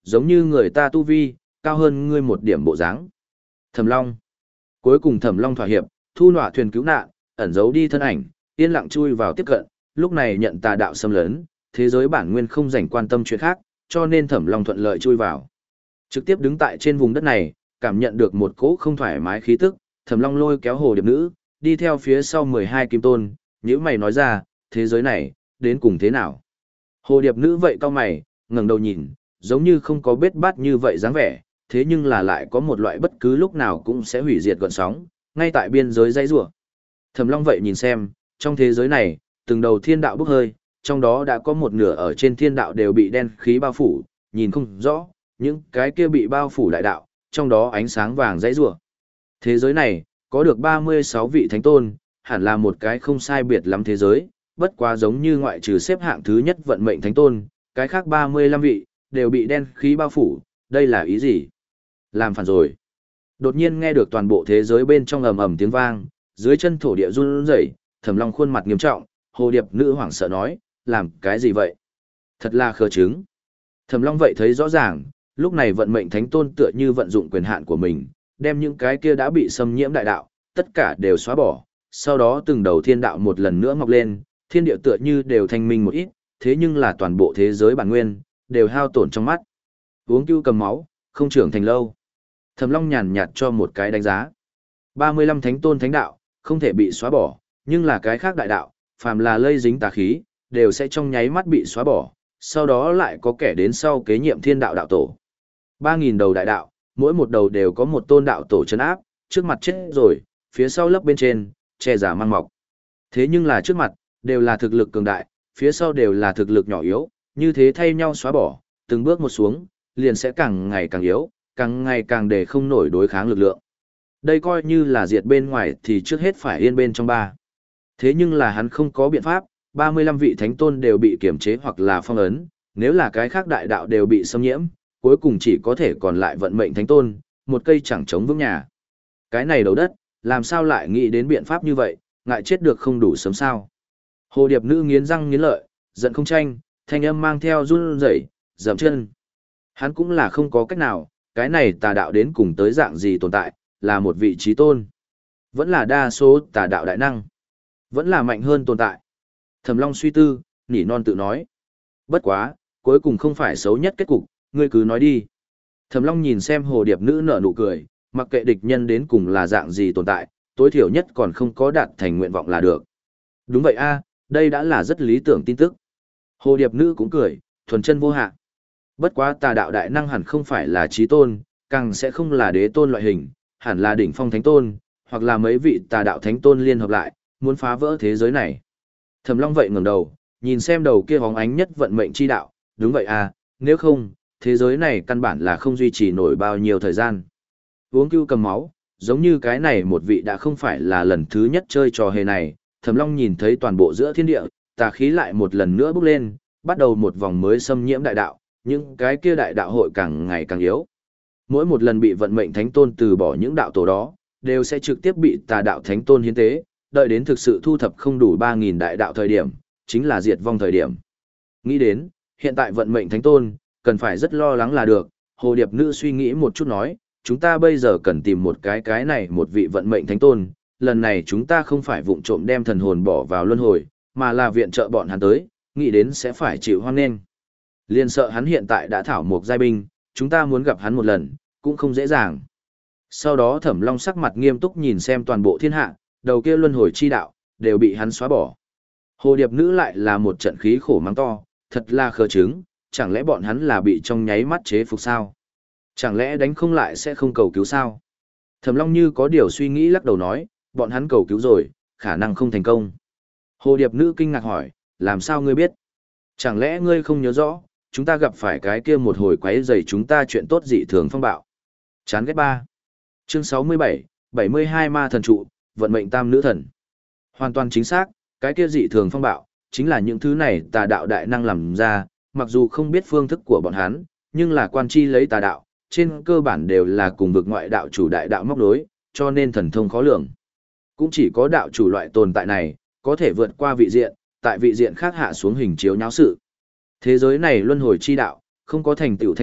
giống như người ta tu vi, cao hơn ngươi một điểm bộ dáng. Thẩm Long. Cuối cùng Thẩm Long thỏa hiệp, thu nọa thuyền cứu nạn, ẩn giấu đi thân ảnh, yên lặng chui vào tiếp cận, lúc này nhận tà đạo xâm lấn, thế giới bản nguyên không rảnh quan tâm chuyện khác, cho nên Thẩm Long thuận lợi chui vào. Trực tiếp đứng tại trên vùng đất này, cảm nhận được một cỗ không thoải mái khí tức, Thẩm Long lôi kéo hồ điệp nữ, đi theo phía sau mười hai kim tôn, nhíu mày nói ra, thế giới này, đến cùng thế nào? Hồ điệp nữ vậy cau mày, ngẩng đầu nhìn, giống như không có bết bát như vậy dáng vẻ, thế nhưng là lại có một loại bất cứ lúc nào cũng sẽ hủy diệt gợn sóng, ngay tại biên giới dãy rủa. Thẩm Long vậy nhìn xem, trong thế giới này, từng đầu thiên đạo bốc hơi, trong đó đã có một nửa ở trên thiên đạo đều bị đen khí bao phủ, nhìn không rõ, những cái kia bị bao phủ đại đạo, trong đó ánh sáng vàng dãy rủa. Thế giới này, có được ba mươi sáu vị thánh tôn, hẳn là một cái không sai biệt lắm thế giới, bất quá giống như ngoại trừ xếp hạng thứ nhất vận mệnh thánh tôn, cái khác ba mươi lăm vị, đều bị đen khí bao phủ, đây là ý gì? Làm phản rồi. Đột nhiên nghe được toàn bộ thế giới bên trong ầm ầm tiếng vang, dưới chân thổ địa run rẩy, Thẩm Long khuôn mặt nghiêm trọng, hồ điệp nữ hoảng sợ nói, làm cái gì vậy? Thật là khờ trứng. Thẩm Long vậy thấy rõ ràng, lúc này vận mệnh thánh tôn tựa như vận dụng quyền hạn của mình, đem những cái kia đã bị xâm nhiễm đại đạo, tất cả đều xóa bỏ, sau đó từng đầu thiên đạo một lần nữa mọc lên, thiên địa tựa như đều thanh minh một ít, thế nhưng là toàn bộ thế giới bản nguyên, đều hao tổn trong mắt. Uống cưu cầm máu, không trưởng thành lâu. Thẩm Long nhàn nhạt cho một cái đánh giá. ba mươi lăm thánh tôn thánh đạo, không thể bị xóa bỏ, nhưng là cái khác đại đạo, phàm là lây dính tà khí, đều sẽ trong nháy mắt bị xóa bỏ, sau đó lại có kẻ đến sau kế nhiệm thiên đạo đạo tổ. ba nghìn đầu đại đạo, mỗi một đầu đều có một tôn đạo tổ trấn áp, trước mặt chết rồi, phía sau lấp bên trên, che giả mang mọc. Thế nhưng là trước mặt, đều là thực lực cường đại, phía sau đều là thực lực nhỏ yếu, như thế thay nhau xóa bỏ, từng bước một xuống, liền sẽ càng ngày càng yếu, càng ngày càng để không nổi đối kháng lực lượng. Đây coi như là diệt bên ngoài thì trước hết phải yên bên trong ba. Thế nhưng là hắn không có biện pháp, ba mươi lăm vị thánh tôn đều bị kiểm chế hoặc là phong ấn, nếu là cái khác đại đạo đều bị xâm nhiễm, cuối cùng chỉ có thể còn lại vận mệnh thánh tôn, một cây chẳng chống vững nhà. Cái này đầu đất, làm sao lại nghĩ đến biện pháp như vậy, ngại chết được không đủ sớm sao. Hồ điệp nữ nghiến răng nghiến lợi, giận không tranh, thanh âm mang theo run rẩy, dậm chân. Hắn cũng là không có cách nào, cái này tà đạo đến cùng tới dạng gì tồn tại, là một vị trí tôn. Vẫn là đa số tà đạo đại năng. Vẫn là mạnh hơn tồn tại. Thẩm Long suy tư, nỉ non tự nói. Bất quá, cuối cùng không phải xấu nhất kết cục, ngươi cứ nói đi. Thẩm Long nhìn xem hồ điệp nữ nở nụ cười, mặc kệ địch nhân đến cùng là dạng gì tồn tại, tối thiểu nhất còn không có đạt thành nguyện vọng là được. Đúng vậy a, đây đã là rất lý tưởng tin tức. Hồ điệp nữ cũng cười, thuần chân vô hạ. Bất quá tà đạo đại năng hẳn không phải là chí tôn, càng sẽ không là đế tôn loại hình, hẳn là đỉnh phong thánh tôn, hoặc là mấy vị tà đạo thánh tôn liên hợp lại, muốn phá vỡ thế giới này. Thẩm Long vậy ngẩng đầu, nhìn xem đầu kia bóng ánh nhất vận mệnh chi đạo, đúng vậy à, nếu không, thế giới này căn bản là không duy trì nổi bao nhiêu thời gian. Uống cưu cầm máu, giống như cái này một vị đã không phải là lần thứ nhất chơi trò hề này, Thẩm Long nhìn thấy toàn bộ giữa thiên địa, tà khí lại một lần nữa bốc lên, bắt đầu một vòng mới xâm nhiễm đại đạo, những cái kia đại đạo hội càng ngày càng yếu. Mỗi một lần bị vận mệnh thánh tôn từ bỏ những đạo tổ đó, đều sẽ trực tiếp bị tà đạo thánh tôn hiến tế, đợi đến thực sự thu thập không đủ ba nghìn đại đạo thời điểm, chính là diệt vong thời điểm. Nghĩ đến, hiện tại vận mệnh thánh tôn, cần phải rất lo lắng là được, hồ điệp nữ suy nghĩ một chút nói, chúng ta bây giờ cần tìm một cái cái này một vị vận mệnh thánh tôn, lần này chúng ta không phải vụng trộm đem thần hồn bỏ vào luân hồi, mà là viện trợ bọn hắn tới, nghĩ đến sẽ phải chịu hoan nghênh. Liên sợ hắn hiện tại đã thảo một giai binh, chúng ta muốn gặp hắn một lần, cũng không dễ dàng. Sau đó Thẩm Long sắc mặt nghiêm túc nhìn xem toàn bộ thiên hạ, đầu kia luân hồi chi đạo, đều bị hắn xóa bỏ. Hồ điệp nữ lại là một trận khí khổ mắng to, thật là khờ trứng, chẳng lẽ bọn hắn là bị trong nháy mắt chế phục sao? Chẳng lẽ đánh không lại sẽ không cầu cứu sao? Thẩm Long như có điều suy nghĩ lắc đầu nói, bọn hắn cầu cứu rồi, khả năng không thành công. Hồ điệp nữ kinh ngạc hỏi, làm sao ngươi biết? Chẳng lẽ ngươi không nhớ rõ, chúng ta gặp phải cái kia một hồi quấy rầy chúng ta chuyện tốt dị thường phong bạo. Chán ghét ba. Chương sáu mươi bảy, bảy mươi hai ma thần trụ, vận mệnh tam nữ thần. Hoàn toàn chính xác, cái kia dị thường phong bạo, chính là những thứ này tà đạo đại năng làm ra, mặc dù không biết phương thức của bọn hắn, nhưng là quan chi lấy tà đạo, trên cơ bản đều là cùng vực ngoại đạo chủ đại đạo móc đối, cho nên thần thông khó lường. Cũng chỉ có đạo chủ loại tồn tại này, có thể vượt qua vị diện, tại vị diện khác hạ xuống hình chiếu nháo sự. Thế giới này luân hồi chi đạo, không có thành tựu thánh đạo,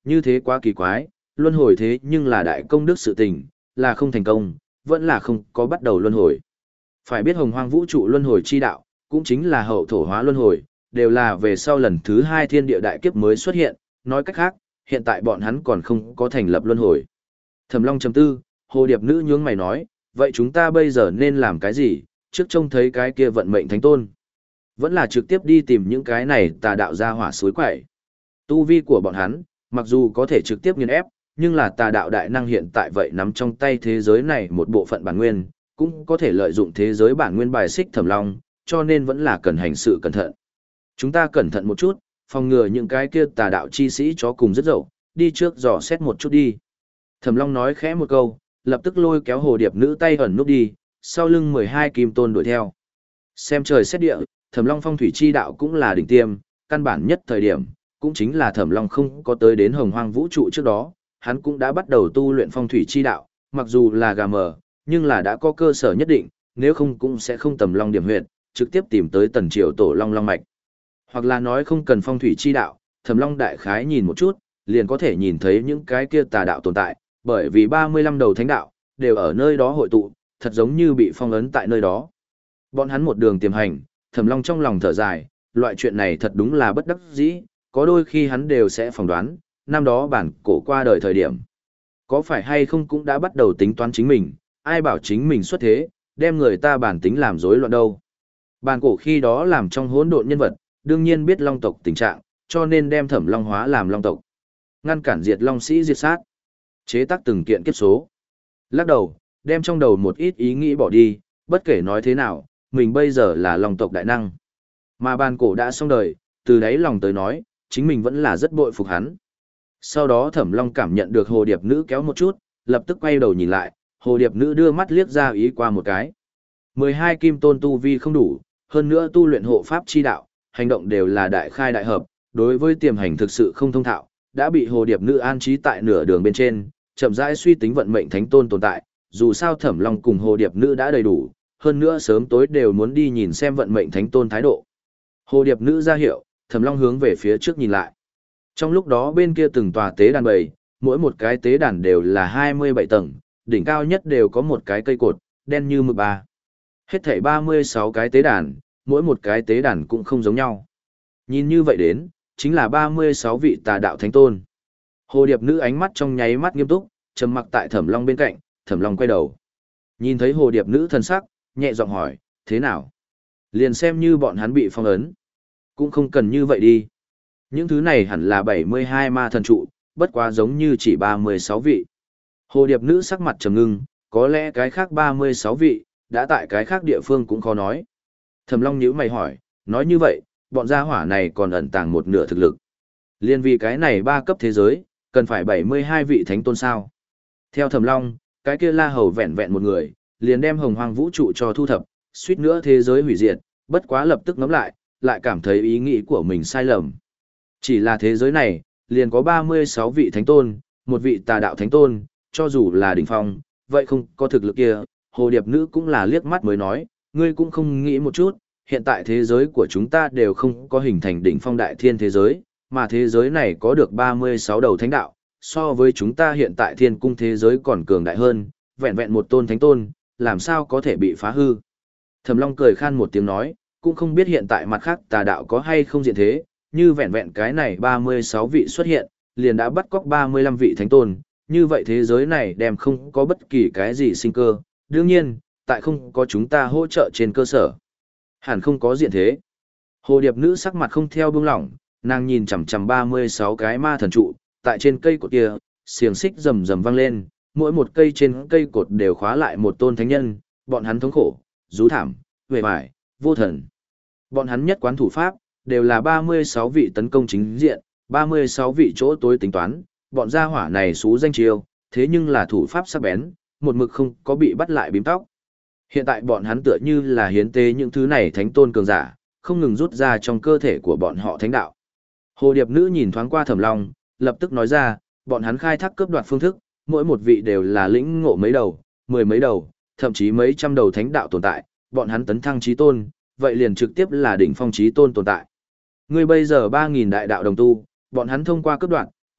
như thế quá kỳ quái, luân hồi thế nhưng là đại công đức sự tình, là không thành công, vẫn là không có bắt đầu luân hồi. Phải biết hồng hoang vũ trụ luân hồi chi đạo, cũng chính là hậu thổ hóa luân hồi, đều là về sau lần thứ hai thiên địa đại kiếp mới xuất hiện, nói cách khác, hiện tại bọn hắn còn không có thành lập luân hồi. Thẩm Long chấm tư, hồ điệp nữ nhướng mày nói, vậy chúng ta bây giờ nên làm cái gì, trước trông thấy cái kia vận mệnh thánh tôn. Vẫn là trực tiếp đi tìm những cái này tà đạo ra hỏa suối quẩy. Tu vi của bọn hắn, mặc dù có thể trực tiếp nghiền ép, nhưng là tà đạo đại năng hiện tại vậy nắm trong tay thế giới này một bộ phận bản nguyên, cũng có thể lợi dụng thế giới bản nguyên bài xích Thẩm Long, cho nên vẫn là cần hành sự cẩn thận. Chúng ta cẩn thận một chút, phòng ngừa những cái kia tà đạo chi sĩ chó cùng rất dậu, đi trước dò xét một chút đi. Thẩm Long nói khẽ một câu, lập tức lôi kéo hồ điệp nữ tay ẩn núp đi, sau lưng mười hai kim tôn đuổi theo. Xem trời xét địa, Thẩm Long phong thủy chi đạo cũng là đỉnh tiêm, căn bản nhất thời điểm, cũng chính là Thẩm Long không có tới đến hồng hoang vũ trụ trước đó, hắn cũng đã bắt đầu tu luyện phong thủy chi đạo, mặc dù là gà mờ, nhưng là đã có cơ sở nhất định, nếu không cũng sẽ không tầm long điểm huyệt, trực tiếp tìm tới tần triều tổ long long mạch. Hoặc là nói không cần phong thủy chi đạo, Thẩm Long đại khái nhìn một chút, liền có thể nhìn thấy những cái kia tà đạo tồn tại, bởi vì ba mươi lăm đầu thánh đạo đều ở nơi đó hội tụ, thật giống như bị phong ấn tại nơi đó. Bọn hắn một đường tiềm hành, Thẩm Long trong lòng thở dài, loại chuyện này thật đúng là bất đắc dĩ, có đôi khi hắn đều sẽ phỏng đoán, năm đó bản cổ qua đời thời điểm. Có phải hay không cũng đã bắt đầu tính toán chính mình, ai bảo chính mình xuất thế, đem người ta bản tính làm rối loạn đâu. Bản cổ khi đó làm trong hỗn độn nhân vật, đương nhiên biết long tộc tình trạng, cho nên đem Thẩm Long hóa làm long tộc. Ngăn cản diệt long sĩ diệt sát. Chế tác từng kiện kiếp số. Lắc đầu, đem trong đầu một ít ý nghĩ bỏ đi, bất kể nói thế nào, mình bây giờ là long tộc đại năng. Mà bàn cổ đã xong đời, từ đấy lòng tới nói, chính mình vẫn là rất bội phục hắn. Sau đó Thẩm Long cảm nhận được hồ điệp nữ kéo một chút, lập tức quay đầu nhìn lại, hồ điệp nữ đưa mắt liếc ra ý qua một cái. mười hai kim tôn tu vi không đủ, hơn nữa tu luyện hộ pháp chi đạo, hành động đều là đại khai đại hợp, đối với tiềm hành thực sự không thông thạo, đã bị hồ điệp nữ an trí tại nửa đường bên trên, chậm rãi suy tính vận mệnh thánh tôn tồn tại, dù sao Thẩm Long cùng hồ điệp nữ đã đầy đủ, hơn nữa sớm tối đều muốn đi nhìn xem vận mệnh thánh tôn thái độ. Hồ điệp nữ ra hiệu, Thẩm Long hướng về phía trước nhìn lại. Trong lúc đó bên kia từng tòa tế đàn bầy, mỗi một cái tế đàn đều là hai mươi bảy tầng, đỉnh cao nhất đều có một cái cây cột, đen như mực ba. Hết thảy ba mươi sáu cái tế đàn, mỗi một cái tế đàn cũng không giống nhau. Nhìn như vậy đến, chính là ba mươi sáu vị tà đạo thánh tôn. Hồ điệp nữ ánh mắt trong nháy mắt nghiêm túc, trầm mặc tại Thẩm Long bên cạnh, Thẩm Long quay đầu. Nhìn thấy hồ điệp nữ thần sắc, nhẹ giọng hỏi, thế nào? Liền xem như bọn hắn bị phong ấn. Cũng không cần như vậy đi. Những thứ này hẳn là bảy mươi hai ma thần trụ, bất quá giống như chỉ ba mươi sáu vị. Hồ điệp nữ sắc mặt trầm ngưng, có lẽ cái khác ba mươi sáu vị, đã tại cái khác địa phương cũng khó nói. Thẩm Long nhíu mày hỏi, nói như vậy, bọn gia hỏa này còn ẩn tàng một nửa thực lực. Liên vì cái này ba cấp thế giới, cần phải bảy mươi hai vị thánh tôn sao. Theo Thẩm Long, cái kia La Hầu vẹn vẹn một người, liền đem hồng hoang vũ trụ cho thu thập, suýt nữa thế giới hủy diệt, bất quá lập tức ngẫm lại, lại cảm thấy ý nghĩ của mình sai lầm. Chỉ là thế giới này, liền có ba mươi sáu vị thánh tôn, một vị tà đạo thánh tôn, cho dù là đỉnh phong, vậy không có thực lực kia, hồ điệp nữ cũng là liếc mắt mới nói, ngươi cũng không nghĩ một chút, hiện tại thế giới của chúng ta đều không có hình thành đỉnh phong đại thiên thế giới, mà thế giới này có được ba mươi sáu đầu thánh đạo, so với chúng ta hiện tại thiên cung thế giới còn cường đại hơn, vẹn vẹn một tôn thánh tôn, làm sao có thể bị phá hư. Thẩm Long cười khan một tiếng nói, cũng không biết hiện tại mặt khác tà đạo có hay không diện thế, như vẹn vẹn cái này ba mươi sáu vị xuất hiện, liền đã bắt cóc ba mươi lăm vị thánh tôn, như vậy thế giới này đem không có bất kỳ cái gì sinh cơ, đương nhiên, tại không có chúng ta hỗ trợ trên cơ sở. Hẳn không có diện thế. Hồ điệp nữ sắc mặt không theo buông lỏng, nàng nhìn chằm chằm ba mươi sáu cái ma thần trụ, tại trên cây cột kia, xiềng xích rầm rầm vang lên, mỗi một cây trên cây cột đều khóa lại một tôn thánh nhân, bọn hắn thống khổ, rú thảm, huệ bại, vô thần. Bọn hắn nhất quán thủ pháp, đều là ba mươi sáu vị tấn công chính diện, ba mươi sáu vị chỗ tối tính toán, bọn gia hỏa này xú danh chiêu, thế nhưng là thủ pháp sắc bén, một mực không có bị bắt lại bím tóc. Hiện tại bọn hắn tựa như là hiến tế những thứ này thánh tôn cường giả, không ngừng rút ra trong cơ thể của bọn họ thánh đạo. Hồ điệp nữ nhìn thoáng qua Thẩm Long, lập tức nói ra, bọn hắn khai thác cướp đoạt phương thức, mỗi một vị đều là lĩnh ngộ mấy đầu, mười mấy đầu, thậm chí mấy trăm đầu thánh đạo tồn tại, bọn hắn tấn thăng chí tôn, vậy liền trực tiếp là đỉnh phong chí tôn tồn tại. Ngươi bây giờ ba nghìn đại đạo đồng tu, bọn hắn thông qua cướp đoạt,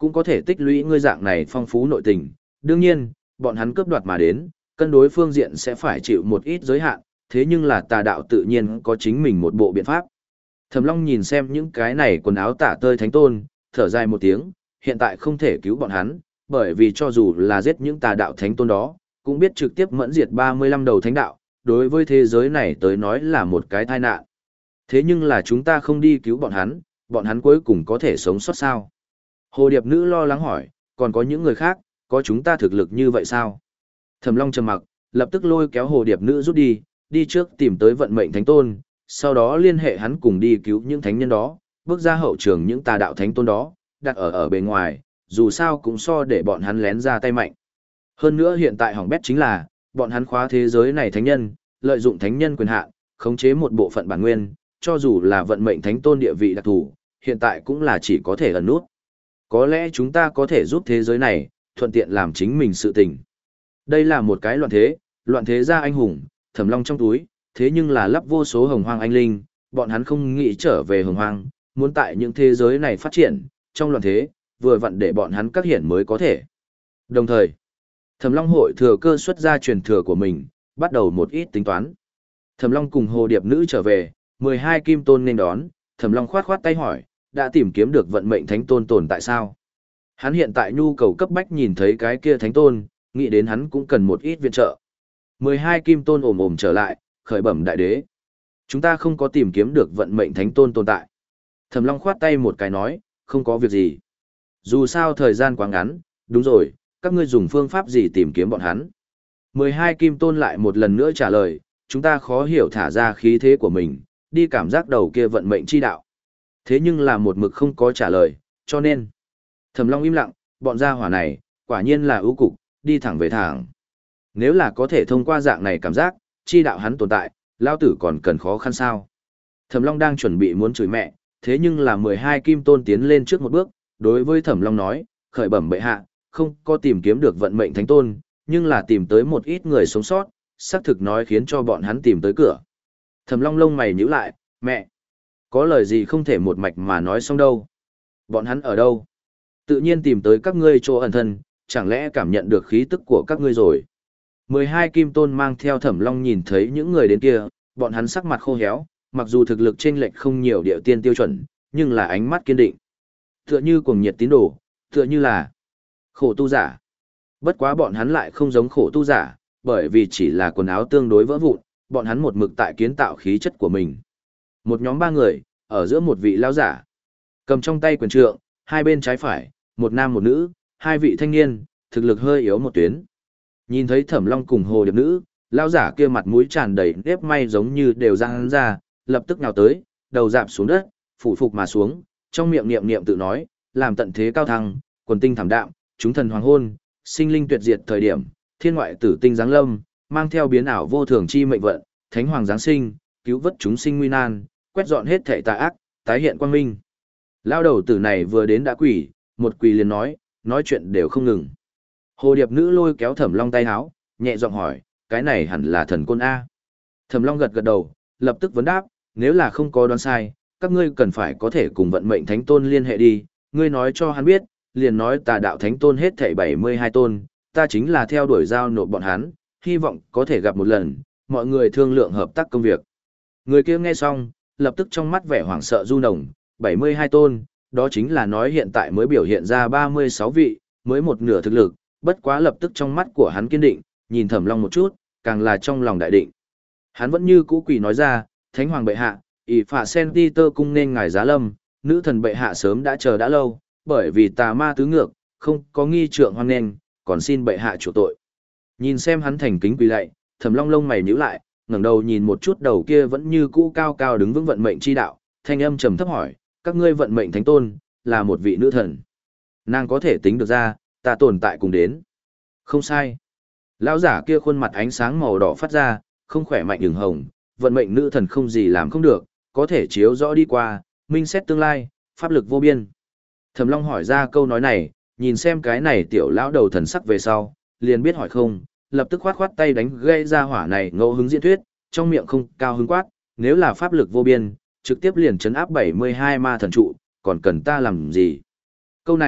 cũng có thể tích lũy ngươi dạng này phong phú nội tình. Đương nhiên, bọn hắn cướp đoạt mà đến, cân đối phương diện sẽ phải chịu một ít giới hạn, thế nhưng là tà đạo tự nhiên có chính mình một bộ biện pháp. Thẩm Long nhìn xem những cái này quần áo tả tơi thánh tôn, thở dài một tiếng, hiện tại không thể cứu bọn hắn, bởi vì cho dù là giết những tà đạo thánh tôn đó, cũng biết trực tiếp mẫn diệt ba mươi lăm đầu thánh đạo, đối với thế giới này tới nói là một cái tai nạn. Thế nhưng là chúng ta không đi cứu bọn hắn, bọn hắn cuối cùng có thể sống sót sao? Hồ Điệp Nữ lo lắng hỏi, còn có những người khác, có chúng ta thực lực như vậy sao? Thẩm Long trầm mặc, lập tức lôi kéo Hồ Điệp Nữ rút đi, đi trước tìm tới vận mệnh thánh tôn, sau đó liên hệ hắn cùng đi cứu những thánh nhân đó, bước ra hậu trường những tà đạo thánh tôn đó, đặt ở ở bên ngoài, dù sao cũng so để bọn hắn lén ra tay mạnh. Hơn nữa hiện tại hỏng bét chính là, bọn hắn khóa thế giới này thánh nhân, lợi dụng thánh nhân quyền hạn, khống chế một bộ phận bản nguyên, cho dù là vận mệnh thánh tôn địa vị đặc thù, hiện tại cũng là chỉ có thể ẩn nút. Có lẽ chúng ta có thể giúp thế giới này, thuận tiện làm chính mình sự tình. Đây là một cái loạn thế, loạn thế ra anh hùng, Thẩm Long trong túi, thế nhưng là lắp vô số hồng hoang anh linh, bọn hắn không nghĩ trở về hồng hoang, muốn tại những thế giới này phát triển, trong loạn thế, vừa vặn để bọn hắn các hiển mới có thể. Đồng thời, Thẩm Long hội thừa cơ xuất ra truyền thừa của mình, bắt đầu một ít tính toán. Thẩm Long cùng Hồ Điệp Nữ trở về, mười hai kim tôn nên đón, Thẩm Long khoát khoát tay hỏi, đã tìm kiếm được vận mệnh thánh tôn tồn tại sao? Hắn hiện tại nhu cầu cấp bách nhìn thấy cái kia thánh tôn, nghĩ đến hắn cũng cần một ít viện trợ. mười hai kim tôn ồm ồm trở lại, khởi bẩm đại đế. Chúng ta không có tìm kiếm được vận mệnh thánh tôn tồn tại. Thẩm Long khoát tay một cái nói, không có việc gì. Dù sao thời gian quá ngắn, đúng rồi, các ngươi dùng phương pháp gì tìm kiếm bọn hắn? mười hai kim tôn lại một lần nữa trả lời, chúng ta khó hiểu thả ra khí thế của mình, đi cảm giác đầu kia vận mệnh chi đạo. Thế nhưng là một mực không có trả lời, cho nên. Thẩm Long im lặng, bọn gia hỏa này, quả nhiên là ưu cục, đi thẳng về thẳng. Nếu là có thể thông qua dạng này cảm giác, chi đạo hắn tồn tại, lao tử còn cần khó khăn sao? Thẩm Long đang chuẩn bị muốn chửi mẹ, thế nhưng là mười hai kim tôn tiến lên trước một bước, đối với Thẩm Long nói, khởi bẩm bệ hạ, không có tìm kiếm được vận mệnh thánh tôn, nhưng là tìm tới một ít người sống sót, xác thực nói khiến cho bọn hắn tìm tới cửa. Thẩm Long lông mày nhíu lại, mẹ, có lời gì không thể một mạch mà nói xong đâu. Bọn hắn ở đâu? Tự nhiên tìm tới các ngươi chỗ ẩn thân, chẳng lẽ cảm nhận được khí tức của các ngươi rồi? mười hai kim tôn mang theo Thẩm Long nhìn thấy những người đến kia, bọn hắn sắc mặt khô héo, mặc dù thực lực chênh lệch không nhiều địa tiên tiêu chuẩn, nhưng là ánh mắt kiên định. Tựa như cuồng nhiệt tín đồ, tựa như là khổ tu giả. Bất quá bọn hắn lại không giống khổ tu giả, bởi vì chỉ là quần áo tương đối vỡ vụn, bọn hắn một mực tại kiến tạo khí chất của mình. Một nhóm ba người, ở giữa một vị lão giả, cầm trong tay quyền trượng, hai bên trái phải, một nam một nữ, hai vị thanh niên, thực lực hơi yếu một tuyến. Nhìn thấy Thẩm Long cùng Hồ Điệp Nữ, lão giả kia mặt mũi tràn đầy nếp may giống như đều răng ra, lập tức nào tới, đầu dạp xuống đất, phủ phục mà xuống, trong miệng niệm niệm tự nói, làm tận thế cao thăng, quần tinh thảm đạm, chúng thần hoàng hôn, sinh linh tuyệt diệt thời điểm, thiên ngoại tử tinh giáng lâm, mang theo biến ảo vô thường chi mệnh vận, thánh hoàng giáng sinh, cứu vớt chúng sinh nguy nan, quét dọn hết thảy tà ác, tái hiện quang minh. Lao đầu tử này vừa đến đã quỳ, một quỳ liền nói, nói chuyện đều không ngừng. Hồ Điệp Nữ lôi kéo Thẩm Long tay háo, nhẹ giọng hỏi, cái này hẳn là thần côn A. Thẩm Long gật gật đầu, lập tức vấn đáp, nếu là không có đoán sai, các ngươi cần phải có thể cùng vận mệnh thánh tôn liên hệ đi, ngươi nói cho hắn biết, liền nói tà đạo thánh tôn hết thảy bảy mươi hai tôn, ta chính là theo đuổi giao nộp bọn hắn, hy vọng có thể gặp một lần, mọi người thương lượng hợp tác công việc. Người kia nghe xong, lập tức trong mắt vẻ hoảng sợ du nồng, bảy mươi hai tôn, đó chính là nói hiện tại mới biểu hiện ra ba mươi sáu vị, mới một nửa thực lực, bất quá lập tức trong mắt của hắn kiên định, nhìn Thẩm Long một chút, càng là trong lòng đại định. Hắn vẫn như cũ quỷ nói ra, Thánh Hoàng bệ hạ, ỷ phả sen ti tơ cung nên ngài giá lâm, nữ thần bệ hạ sớm đã chờ đã lâu, bởi vì tà ma tứ ngược, không có nghi trượng hoan nên, còn xin bệ hạ chủ tội. Nhìn xem hắn thành kính quỳ lạy, Thẩm Long lông mày nhíu lại, ngẩng đầu nhìn một chút đầu kia vẫn như cũ cao cao đứng vững vận mệnh chi đạo, thanh âm trầm thấp hỏi, các ngươi vận mệnh thánh tôn, là một vị nữ thần. Nàng có thể tính được ra, ta tồn tại cùng đến. Không sai. Lão giả kia khuôn mặt ánh sáng màu đỏ phát ra, không khỏe mạnh đường hồng, vận mệnh nữ thần không gì làm không được, có thể chiếu rõ đi qua, minh xét tương lai, pháp lực vô biên. Thẩm Long hỏi ra câu nói này, nhìn xem cái này tiểu lão đầu thần sắc về sau, liền biết hỏi không, lập tức khoát khoát tay đánh gây ra hỏa này ngẫu hứng diễn thuyết, trong miệng không cao hứng quát, nếu là pháp lực vô biên, trực tiếp liền chấn áp bảy mươi hai ma thần trụ, còn cần ta làm gì? Câu này,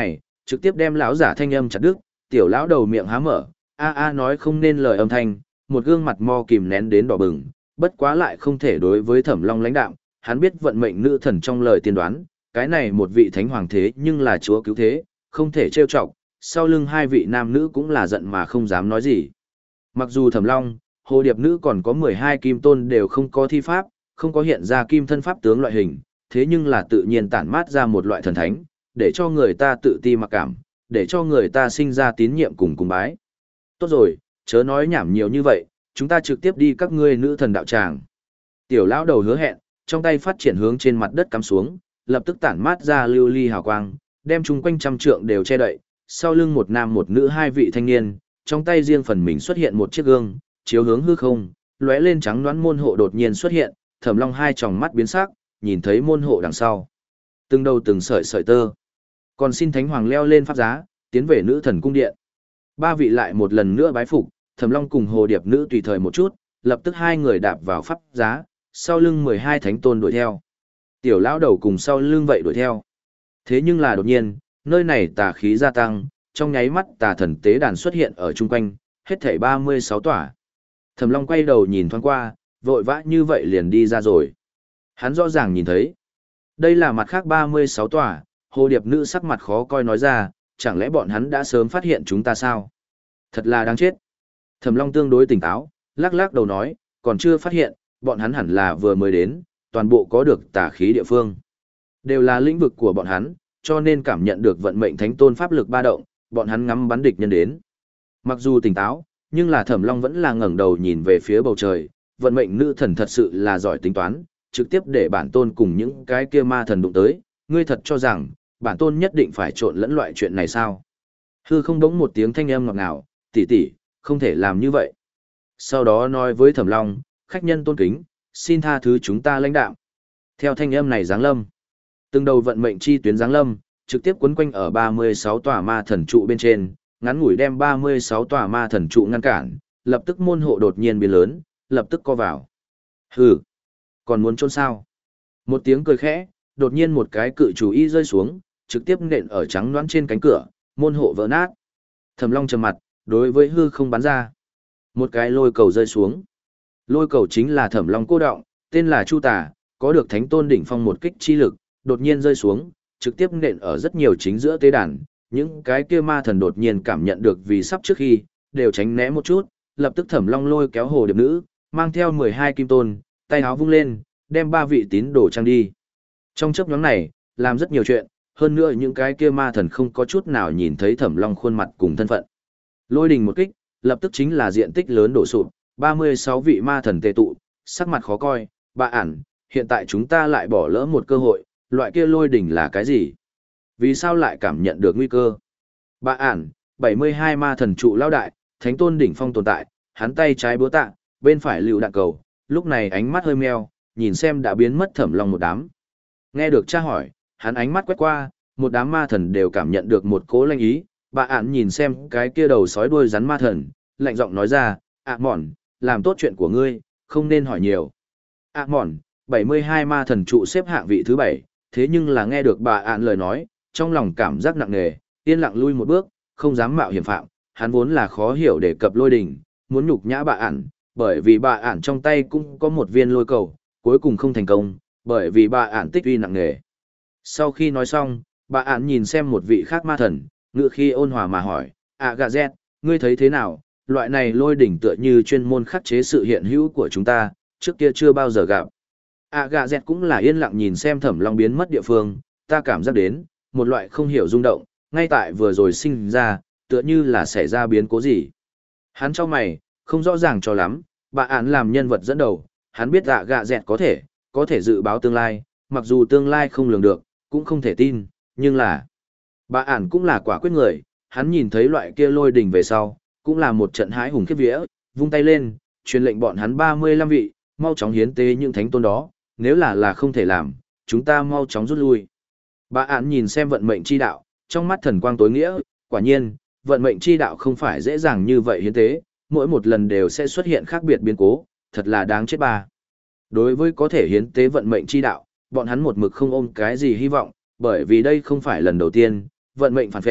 trực tiếp đem lão giả thanh âm chặt đứt, tiểu lão đầu miệng há mở, a a nói không nên lời âm thanh, một gương mặt mo kìm nén đến đỏ bừng, bất quá lại không thể đối với Thẩm Long lãnh đạm, hắn biết vận mệnh nữ thần trong lời tiên đoán, cái này một vị thánh hoàng thế nhưng là chúa cứu thế, không thể trêu chọc, sau lưng hai vị nam nữ cũng là giận mà không dám nói gì. Mặc dù Thẩm Long, Hồ Điệp nữ còn có mười hai kim tôn đều không có thi pháp, không có hiện ra kim thân pháp tướng loại hình, thế nhưng là tự nhiên tản mát ra một loại thần thánh, để cho người ta tự ti mặc cảm, để cho người ta sinh ra tín nhiệm cùng cung bái. Tốt rồi, chớ nói nhảm nhiều như vậy, chúng ta trực tiếp đi các ngươi nữ thần đạo tràng. Tiểu lão đầu hứa hẹn, trong tay phát triển hướng trên mặt đất cắm xuống, lập tức tản mát ra lưu ly hào quang, đem chung quanh trăm trượng đều che đậy, sau lưng một nam một nữ hai vị thanh niên, trong tay riêng phần mình xuất hiện một chiếc gương, chiếu hướng hư không, lóe lên trắng đoán môn hộ đột nhiên xuất hiện, Thẩm Long hai tròng mắt biến sắc, nhìn thấy môn hộ đằng sau. Từng đầu từng sợi sợi tơ. Còn xin Thánh Hoàng leo lên pháp giá, tiến về nữ thần cung điện. Ba vị lại một lần nữa bái phục, Thẩm Long cùng Hồ Điệp nữ tùy thời một chút, lập tức hai người đạp vào pháp giá, sau lưng mười hai thánh tôn đuổi theo. Tiểu lão đầu cùng sau lưng vậy đuổi theo. Thế nhưng là đột nhiên, nơi này tà khí gia tăng, trong nháy mắt tà thần tế đàn xuất hiện ở chung quanh, hết thảy ba mươi sáu tỏa. Thẩm Long quay đầu nhìn thoáng qua, vội vã như vậy liền đi ra rồi. Hắn rõ ràng nhìn thấy. Đây là mặt khác ba mươi sáu tỏa, Hồ Điệp nữ sắc mặt khó coi nói ra, chẳng lẽ bọn hắn đã sớm phát hiện chúng ta sao? Thật là đáng chết. Thẩm Long tương đối tỉnh táo, lắc lắc đầu nói, còn chưa phát hiện, bọn hắn hẳn là vừa mới đến, toàn bộ có được tà khí địa phương. Đều là lĩnh vực của bọn hắn, cho nên cảm nhận được vận mệnh thánh tôn pháp lực ba động, bọn hắn ngắm bắn địch nhân đến. Mặc dù tỉnh táo, nhưng là Thẩm Long vẫn là ngẩng đầu nhìn về phía bầu trời, vận mệnh nữ thần thật sự là giỏi tính toán, trực tiếp để bản tôn cùng những cái kia ma thần đụng tới, ngươi thật cho rằng, bản tôn nhất định phải trộn lẫn loại chuyện này sao? Hư không đống một tiếng thanh âm ngọt ngào, tỷ tỷ, không thể làm như vậy. Sau đó nói với Thẩm Long, khách nhân tôn kính, xin tha thứ chúng ta lãnh đạm. Theo thanh âm này giáng lâm, từng đầu vận mệnh chi tuyến giáng lâm, trực tiếp quấn quanh ở ba mươi sáu tòa ma thần trụ bên trên, ngắn ngủi đem ba mươi sáu tòa ma thần trụ ngăn cản, lập tức môn hộ đột nhiên biến lớn, lập tức co vào. Hừ, còn muốn trốn sao? Một tiếng cười khẽ, đột nhiên một cái cự chủ y rơi xuống, trực tiếp nện ở trắng loãng trên cánh cửa, môn hộ vỡ nát. Thẩm Long trầm mặt, đối với hư không bắn ra. Một cái lôi cầu rơi xuống. Lôi cầu chính là Thẩm Long cô động, tên là Chu Tà, có được thánh tôn đỉnh phong một kích chi lực, đột nhiên rơi xuống, trực tiếp nện ở rất nhiều chính giữa tế đàn. Những cái kia ma thần đột nhiên cảm nhận được vì sắp trước khi, đều tránh né một chút, lập tức Thẩm Long lôi kéo Hồ Điệp nữ, mang theo mười hai kim tôn, tay áo vung lên, đem ba vị tín đồ trang đi. Trong chớp nhoáng này, làm rất nhiều chuyện, hơn nữa những cái kia ma thần không có chút nào nhìn thấy Thẩm Long khuôn mặt cùng thân phận. Lôi đình một kích, lập tức chính là diện tích lớn đổ sụp, ba mươi sáu vị ma thần tề tụ, sắc mặt khó coi, bà ản, hiện tại chúng ta lại bỏ lỡ một cơ hội, loại kia lôi đình là cái gì? Vì sao lại cảm nhận được nguy cơ? Bà ản, bảy mươi hai ma thần trụ lao đại, thánh tôn đỉnh phong tồn tại, hắn tay trái búa tạ, bên phải lưu đạn cầu, lúc này ánh mắt hơi meo, nhìn xem đã biến mất Thẩm Long một đám. Nghe được cha hỏi, hắn ánh mắt quét qua, một đám ma thần đều cảm nhận được một cố lanh ý, bà ản nhìn xem cái kia đầu sói đuôi rắn ma thần, lạnh giọng nói ra, ạ mòn, làm tốt chuyện của ngươi, không nên hỏi nhiều. ạ mòn, bảy mươi hai ma thần trụ xếp hạng vị thứ bảy, thế nhưng là nghe được bà ản lời nói, trong lòng cảm giác nặng nề, yên lặng lui một bước, không dám mạo hiểm phạm, hắn vốn là khó hiểu đề cập lôi đình, muốn nhục nhã bà ản, bởi vì bà ản trong tay cũng có một viên lôi cầu, cuối cùng không thành công, bởi vì bà ản tích uy nặng nề. Sau khi nói xong, bà ản nhìn xem một vị khác ma thần, ngựa khi ôn hòa mà hỏi, à gà dẹt, ngươi thấy thế nào, loại này lôi đỉnh tựa như chuyên môn khắc chế sự hiện hữu của chúng ta, trước kia chưa bao giờ gặp. À gà dẹt cũng là yên lặng nhìn xem Thẩm Long biến mất địa phương, ta cảm giác đến, một loại không hiểu rung động, ngay tại vừa rồi sinh ra, tựa như là xảy ra biến cố gì. Hắn cho mày, không rõ ràng cho lắm, bà ản làm nhân vật dẫn đầu, hắn biết dạ gạ dẹt có thể, có thể dự báo tương lai, mặc dù tương lai không lường được, cũng không thể tin, nhưng là... Bà ản cũng là quả quyết người, hắn nhìn thấy loại kia lôi đỉnh về sau, cũng là một trận hãi hùng khiếp vía, vung tay lên, truyền lệnh bọn hắn ba mươi lăm vị, mau chóng hiến tế những thánh tôn đó, nếu là là không thể làm, chúng ta mau chóng rút lui. Bà ản nhìn xem vận mệnh chi đạo, trong mắt thần quang tối nghĩa, quả nhiên, vận mệnh chi đạo không phải dễ dàng như vậy hiến tế, mỗi một lần đều sẽ xuất hiện khác biệt biến cố, thật là đáng chết ba. Đối với có thể hiến tế vận mệnh chi đạo, bọn hắn một mực không ôm cái gì hy vọng, bởi vì đây không phải lần đầu tiên, vận mệnh phản vệ,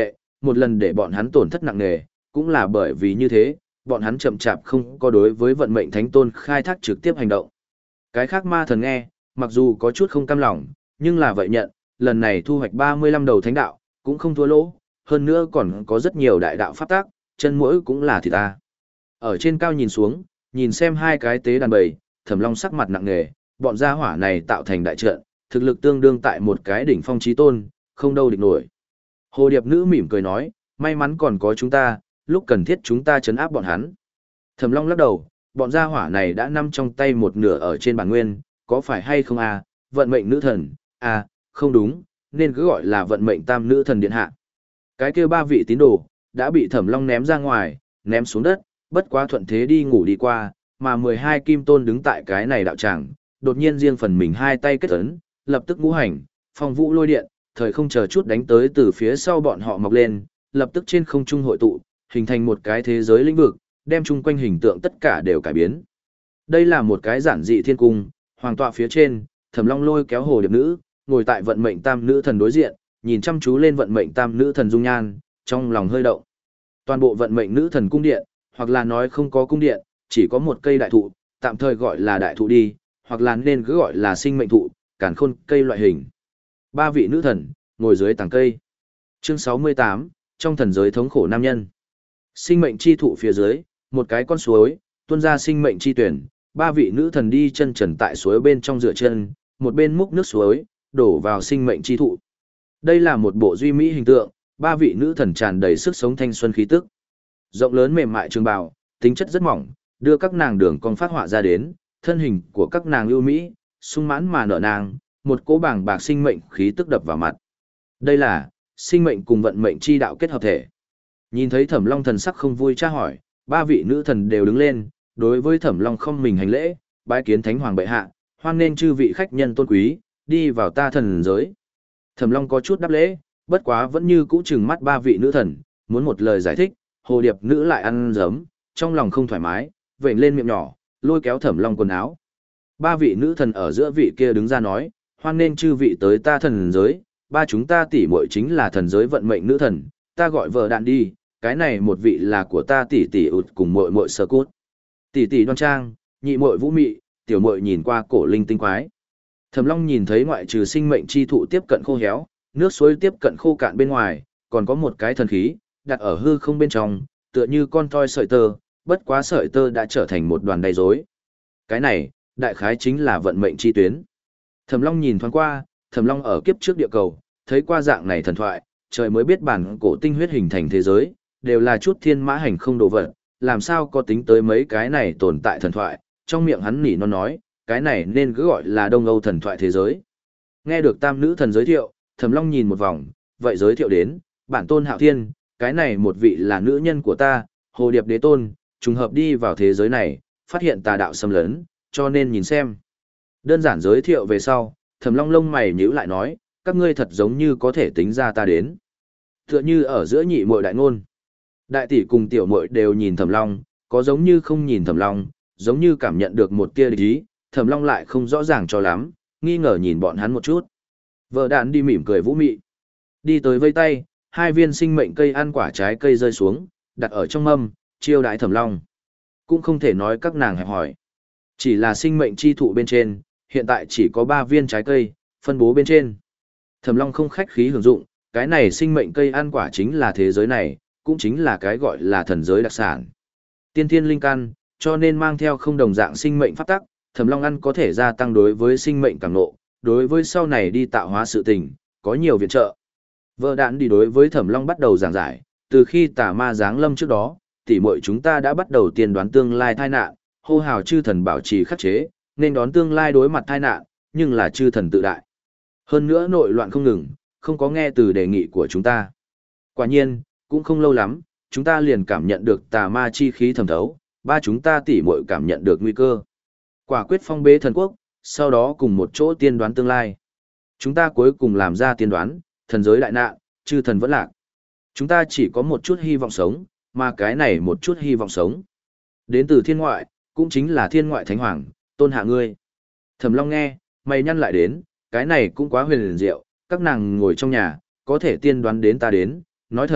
một lần để bọn hắn tổn thất nặng nề, cũng là bởi vì như thế, bọn hắn chậm chạp không có đối với vận mệnh thánh tôn khai thác trực tiếp hành động. Cái khác ma thần nghe, mặc dù có chút không cam lòng, nhưng là vậy nhận, lần này thu hoạch ba mươi lăm đầu thánh đạo, cũng không thua lỗ, hơn nữa còn có rất nhiều đại đạo pháp tác, chân mũi cũng là thịt ta. Ở trên cao nhìn xuống, nhìn xem hai cái tế đàn bầy, Thẩm Long sắc mặt nặng nề, bọn gia hỏa này tạo thành đại trận, thực lực tương đương tại một cái đỉnh phong chí tôn, không đâu địch nổi. Hồ Điệp nữ mỉm cười nói, may mắn còn có chúng ta, lúc cần thiết chúng ta trấn áp bọn hắn. Thẩm Long lắc đầu, bọn gia hỏa này đã nắm trong tay một nửa ở trên bản nguyên, có phải hay không à, vận mệnh nữ thần, à, không đúng, nên cứ gọi là vận mệnh tam nữ thần điện hạ. Cái kia ba vị tín đồ, đã bị Thẩm Long ném ra ngoài, ném xuống đất, bất quá thuận thế đi ngủ đi qua, mà mười hai kim tôn đứng tại cái này đạo tràng, đột nhiên riêng phần mình hai tay kết ấn, lập tức ngũ hành, phong vũ lôi điện, thời không chờ chút đánh tới từ phía sau bọn họ mọc lên, lập tức trên không trung hội tụ, hình thành một cái thế giới lĩnh vực, đem chung quanh hình tượng tất cả đều cải biến. Đây là một cái giản dị thiên cung, hoàng tọa phía trên, Thẩm Long lôi kéo hồ điệp nữ, ngồi tại vận mệnh tam nữ thần đối diện, nhìn chăm chú lên vận mệnh tam nữ thần dung nhan, trong lòng hơi động. Toàn bộ vận mệnh nữ thần cung điện, hoặc là nói không có cung điện, chỉ có một cây đại thụ, tạm thời gọi là đại thụ đi, hoặc là nên cứ gọi là sinh mệnh thụ, càn khôn cây loại hình. Ba vị nữ thần, ngồi dưới tàng cây. Chương sáu mươi tám, trong thần giới thống khổ nam nhân. Sinh mệnh chi thụ phía dưới, một cái con suối, tuôn ra sinh mệnh chi tuyển, ba vị nữ thần đi chân trần tại suối bên trong rửa chân, một bên múc nước suối, đổ vào sinh mệnh chi thụ. Đây là một bộ duy mỹ hình tượng, ba vị nữ thần tràn đầy sức sống thanh xuân khí tức. Rộng lớn mềm mại trường bào, tính chất rất mỏng, đưa các nàng đường cong phát họa ra đến, thân hình của các nàng ưu mỹ, sung mãn mà nở nàng, một cỗ bảng bạc sinh mệnh khí tức đập vào mặt. Đây là sinh mệnh cùng vận mệnh chi đạo kết hợp thể. Nhìn thấy Thẩm Long thần sắc không vui tra hỏi, ba vị nữ thần đều đứng lên, đối với Thẩm Long không mình hành lễ, bái kiến Thánh Hoàng bệ hạ, hoan nên chư vị khách nhân tôn quý, đi vào ta thần giới. Thẩm Long có chút đáp lễ, bất quá vẫn như cũ trừng mắt ba vị nữ thần, muốn một lời giải thích, hồ điệp nữ lại ăn giấm, trong lòng không thoải mái, vểnh lên miệng nhỏ, lôi kéo Thẩm Long quần áo. Ba vị nữ thần ở giữa vị kia đứng ra nói, hoan nên chư vị tới ta thần giới, ba chúng ta tỷ muội chính là thần giới vận mệnh nữ thần, ta gọi vợ đạn đi, cái này một vị là của ta tỷ tỷ ụt cùng muội muội sơ cốt. Tỷ tỷ đoan trang, nhị muội vũ mị, tiểu muội nhìn qua cổ linh tinh quái. Thẩm Long nhìn thấy ngoại trừ sinh mệnh chi thụ tiếp cận khô héo, nước suối tiếp cận khô cạn bên ngoài, còn có một cái thần khí, đặt ở hư không bên trong, tựa như con toi sợi tơ, bất quá sợi tơ đã trở thành một đoàn đầy rối. Cái này, đại khái chính là vận mệnh chi tuyến. Thẩm Long nhìn thoáng qua, Thẩm Long ở kiếp trước địa cầu, thấy qua dạng này thần thoại, trời mới biết bản cổ tinh huyết hình thành thế giới, đều là chút thiên mã hành không đồ vật, làm sao có tính tới mấy cái này tồn tại thần thoại, trong miệng hắn nỉ non nói, cái này nên cứ gọi là Đông Âu thần thoại thế giới. Nghe được tam nữ thần giới thiệu, Thẩm Long nhìn một vòng, vậy giới thiệu đến, bản tôn Hạo Thiên, cái này một vị là nữ nhân của ta, Hồ Điệp Đế Tôn, trùng hợp đi vào thế giới này, phát hiện tà đạo xâm lấn, cho nên nhìn xem. Đơn giản giới thiệu về sau, Thẩm Long lông mày nhíu lại nói, các ngươi thật giống như có thể tính ra ta đến. Tựa như ở giữa nhị muội đại ngôn. Đại tỷ cùng tiểu muội đều nhìn Thẩm Long, có giống như không nhìn Thẩm Long, giống như cảm nhận được một tia địch ý, Thẩm Long lại không rõ ràng cho lắm, nghi ngờ nhìn bọn hắn một chút. Vợ đạn đi mỉm cười vũ mị. Đi tới vây tay, hai viên sinh mệnh cây ăn quả trái cây rơi xuống, đặt ở trong mâm, chiêu đãi Thẩm Long. Cũng không thể nói các nàng hẹp hỏi. Chỉ là sinh mệnh chi thụ bên trên, hiện tại chỉ có ba viên trái cây, phân bố bên trên. Thẩm Long không khách khí hưởng dụng, cái này sinh mệnh cây ăn quả chính là thế giới này, cũng chính là cái gọi là thần giới đặc sản. Tiên thiên linh căn, cho nên mang theo không đồng dạng sinh mệnh pháp tắc, Thẩm Long ăn có thể gia tăng đối với sinh mệnh cảm ngộ, đối với sau này đi tạo hóa sự tình, có nhiều viện trợ. Vợ đạn đi đối với Thẩm Long bắt đầu giảng giải, từ khi tà ma giáng lâm trước đó, tỷ muội chúng ta đã bắt đầu tiên đoán tương lai tai nạn, hô hào chư thần bảo trì khắc chế, nên đón tương lai đối mặt tai nạn, nhưng là chư thần tự đại. Hơn nữa nội loạn không ngừng, không có nghe từ đề nghị của chúng ta. Quả nhiên, cũng không lâu lắm, chúng ta liền cảm nhận được tà ma chi khí thẩm thấu, ba chúng ta tỷ muội cảm nhận được nguy cơ. Quả quyết phong bế thần quốc, sau đó cùng một chỗ tiên đoán tương lai. Chúng ta cuối cùng làm ra tiên đoán, thần giới đại nạn, chư thần vẫn lạc. Chúng ta chỉ có một chút hy vọng sống, mà cái này một chút hy vọng sống. Đến từ thiên ngoại, cũng chính là thiên ngoại thánh hoàng, tôn hạ ngươi. Thẩm Long nghe, mày nhăn lại đến, cái này cũng quá huyền diệu, các nàng ngồi trong nhà, có thể tiên đoán đến ta đến, nói thật,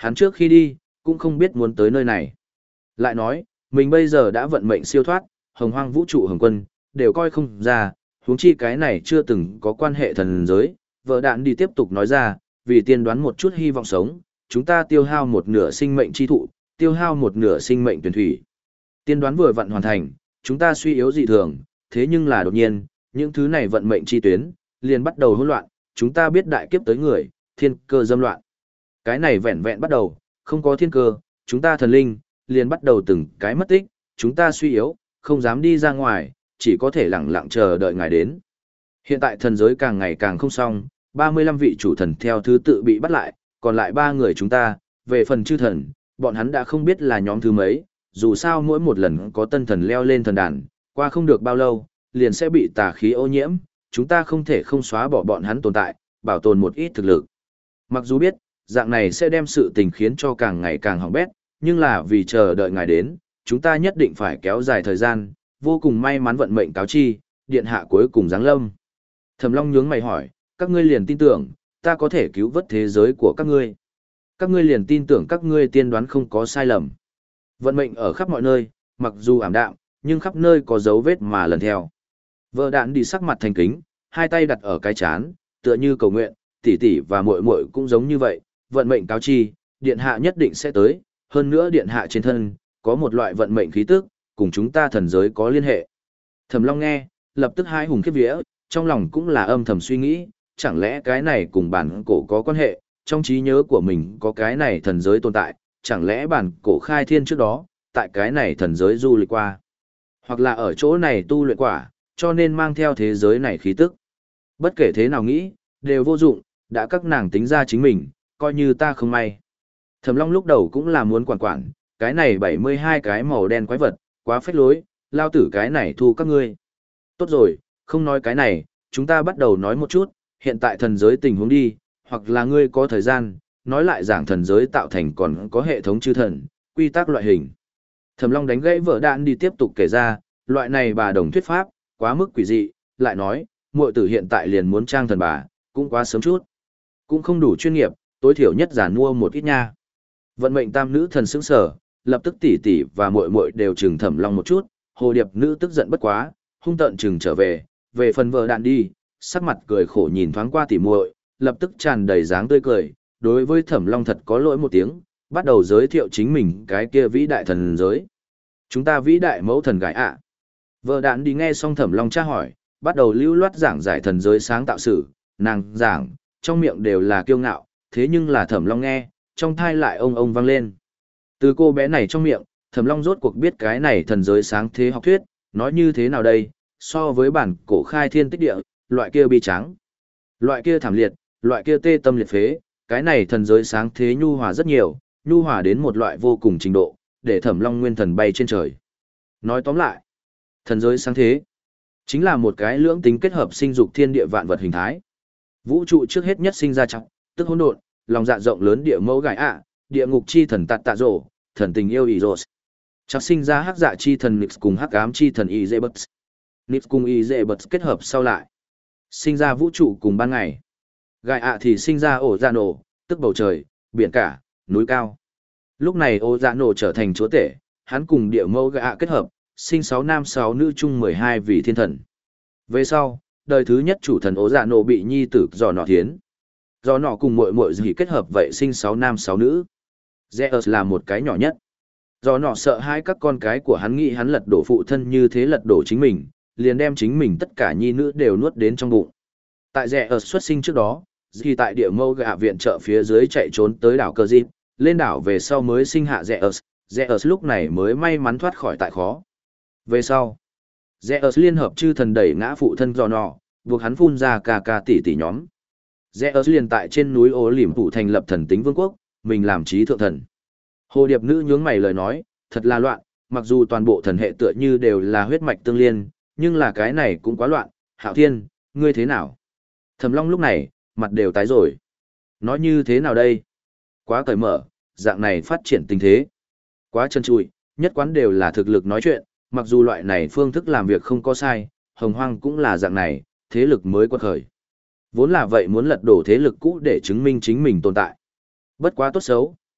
Hắn trước khi đi, cũng không biết muốn tới nơi này. Lại nói, mình bây giờ đã vận mệnh siêu thoát, hồng hoang vũ trụ hồng quân, đều coi không ra, huống chi cái này chưa từng có quan hệ thần giới. Vợ đạn đi tiếp tục nói ra, vì tiên đoán một chút hy vọng sống, chúng ta tiêu hao một nửa sinh mệnh chi thụ, tiêu hao một nửa sinh mệnh tuyển thủy. Tiên đoán vừa vận hoàn thành, chúng ta suy yếu dị thường, thế nhưng là đột nhiên, những thứ này vận mệnh chi tuyến, liền bắt đầu hỗn loạn, chúng ta biết đại kiếp tới người, thiên cơ dâm loạn. Cái này vẹn vẹn bắt đầu, không có thiên cơ, chúng ta thần linh, liền bắt đầu từng cái mất tích, chúng ta suy yếu, không dám đi ra ngoài, chỉ có thể lặng lặng chờ đợi ngài đến. Hiện tại thần giới càng ngày càng không xong, ba mươi lăm vị chủ thần theo thứ tự bị bắt lại, còn lại ba người chúng ta, về phần chư thần, bọn hắn đã không biết là nhóm thứ mấy, dù sao mỗi một lần có tân thần leo lên thần đàn, qua không được bao lâu, liền sẽ bị tà khí ô nhiễm, chúng ta không thể không xóa bỏ bọn hắn tồn tại, bảo tồn một ít thực lực. Mặc dù biết, dạng này sẽ đem sự tình khiến cho càng ngày càng hỏng bét, nhưng là vì chờ đợi ngài đến, chúng ta nhất định phải kéo dài thời gian, vô cùng may mắn vận mệnh cáo chi, điện hạ cuối cùng giáng lâm. Thẩm Long nhướng mày hỏi, các ngươi liền tin tưởng, ta có thể cứu vớt thế giới của các ngươi. Các ngươi liền tin tưởng các ngươi tiên đoán không có sai lầm. Vận mệnh ở khắp mọi nơi, mặc dù ảm đạm, nhưng khắp nơi có dấu vết mà lần theo. Vợ đạn đi sắc mặt thành kính, hai tay đặt ở cái chán, tựa như cầu nguyện, tỷ tỷ và muội muội cũng giống như vậy, vận mệnh cáo chi, điện hạ nhất định sẽ tới, hơn nữa điện hạ trên thân, có một loại vận mệnh khí tức, cùng chúng ta thần giới có liên hệ. Thẩm Long nghe, lập tức hai hùng khiếp vía, trong lòng cũng là âm thầm suy nghĩ, chẳng lẽ cái này cùng bản cổ có quan hệ, trong trí nhớ của mình có cái này thần giới tồn tại, chẳng lẽ bản cổ khai thiên trước đó, tại cái này thần giới du lịch qua, hoặc là ở chỗ này tu luyện quả, cho nên mang theo thế giới này khí tức. Bất kể thế nào nghĩ, đều vô dụng, đã các nàng tính ra chính mình, coi như ta không may. Thẩm Long lúc đầu cũng là muốn quản quản, cái này bảy mươi hai cái màu đen quái vật, quá phách lối, lao tử cái này thu các ngươi. Tốt rồi, không nói cái này, chúng ta bắt đầu nói một chút, hiện tại thần giới tình huống đi, hoặc là ngươi có thời gian, nói lại giảng thần giới tạo thành còn có hệ thống chư thần, quy tắc loại hình. Thẩm Long đánh gãy vợ đạn đi tiếp tục kể ra, loại này bà đồng thuyết pháp, quá mức quỷ dị, lại nói, muội tử hiện tại liền muốn trang thần bà, cũng quá sớm chút. Cũng không đủ chuyên nghiệp, tối thiểu nhất giản mua một ít nha. Vận mệnh tam nữ thần sững sở, lập tức tỷ tỷ và muội muội đều trừng Thẩm Long một chút, hồ điệp nữ tức giận bất quá, hung tợn trừng trở về, về phần vợ đạn đi, sắc mặt cười khổ nhìn thoáng qua tỷ muội, lập tức tràn đầy dáng tươi cười, đối với Thẩm Long thật có lỗi một tiếng, bắt đầu giới thiệu chính mình cái kia vĩ đại thần giới. Chúng ta vĩ đại mẫu thần gái ạ. Vợ đạn đi nghe xong Thẩm Long tra hỏi, bắt đầu lưu loát giảng giải thần giới sáng tạo sử, nàng giảng, trong miệng đều là kiêu ngạo, thế nhưng là Thẩm Long nghe, trong thai lại ông ông vang lên. Từ cô bé này trong miệng, Thẩm Long rốt cuộc biết cái này thần giới sáng thế học thuyết, nói như thế nào đây, so với bản cổ khai thiên tích địa, loại kia bi trắng, loại kia thảm liệt, loại kia tê tâm liệt phế, cái này thần giới sáng thế nhu hòa rất nhiều, nhu hòa đến một loại vô cùng trình độ, để Thẩm Long nguyên thần bay trên trời. Nói tóm lại, thần giới sáng thế chính là một cái lưỡng tính kết hợp sinh dục thiên địa vạn vật hình thái. Vũ trụ trước hết nhất sinh ra trọng, tức hỗn độn, lòng dạ rộng lớn địa mẫu gái ạ, địa ngục chi thần tạt tạ rổ, thần tình yêu Eros. Chắc sinh ra hắc dạ chi thần Nix cùng hắc ám chi thần Izebus. Nix cùng Izebus kết hợp sau lại, sinh ra vũ trụ cùng ban ngày. Gai ạ thì sinh ra ổ dạ nổ, tức bầu trời, biển cả, núi cao. Lúc này ổ dạ nổ trở thành chúa tể, hắn cùng địa mẫu gai ạ kết hợp, sinh sáu nam sáu nữ chung mười hai vị thiên thần. Về sau, đời thứ nhất chủ thần ổ dạ nổ bị nhi tử dò nọ thiến. Do nọ cùng muội muội gì kết hợp vậy sinh sáu nam sáu nữ. Zeus là một cái nhỏ nhất. Do nọ sợ hai các con cái của hắn nghĩ hắn lật đổ phụ thân như thế lật đổ chính mình, liền đem chính mình tất cả nhi nữ đều nuốt đến trong bụng. Tại Zeus xuất sinh trước đó, thì tại địa mâu gạ viện trợ phía dưới chạy trốn tới đảo Cơ Dịp, lên đảo về sau mới sinh hạ Zeus, Zeus lúc này mới may mắn thoát khỏi tại khó. Về sau, Zeus liên hợp chư thần đẩy ngã phụ thân do nọ, buộc hắn phun ra ca ca tỷ tỷ nhóm. Zeus liền tại trên núi Ô Liềm Phủ thành lập thần tính vương quốc, mình làm trí thượng thần. Hồ điệp nữ nhướng mày lời nói, thật là loạn, mặc dù toàn bộ thần hệ tựa như đều là huyết mạch tương liên, nhưng là cái này cũng quá loạn, Hạo Thiên, ngươi thế nào? Thẩm Long lúc này, mặt đều tái rồi. Nói như thế nào đây? Quá cởi mở, dạng này phát triển tình thế. Quá chân trụi, nhất quán đều là thực lực nói chuyện, mặc dù loại này phương thức làm việc không có sai, hồng hoang cũng là dạng này, thế lực mới quật khởi. Vốn là vậy muốn lật đổ thế lực cũ để chứng minh chính mình tồn tại. Bất quá tốt xấu,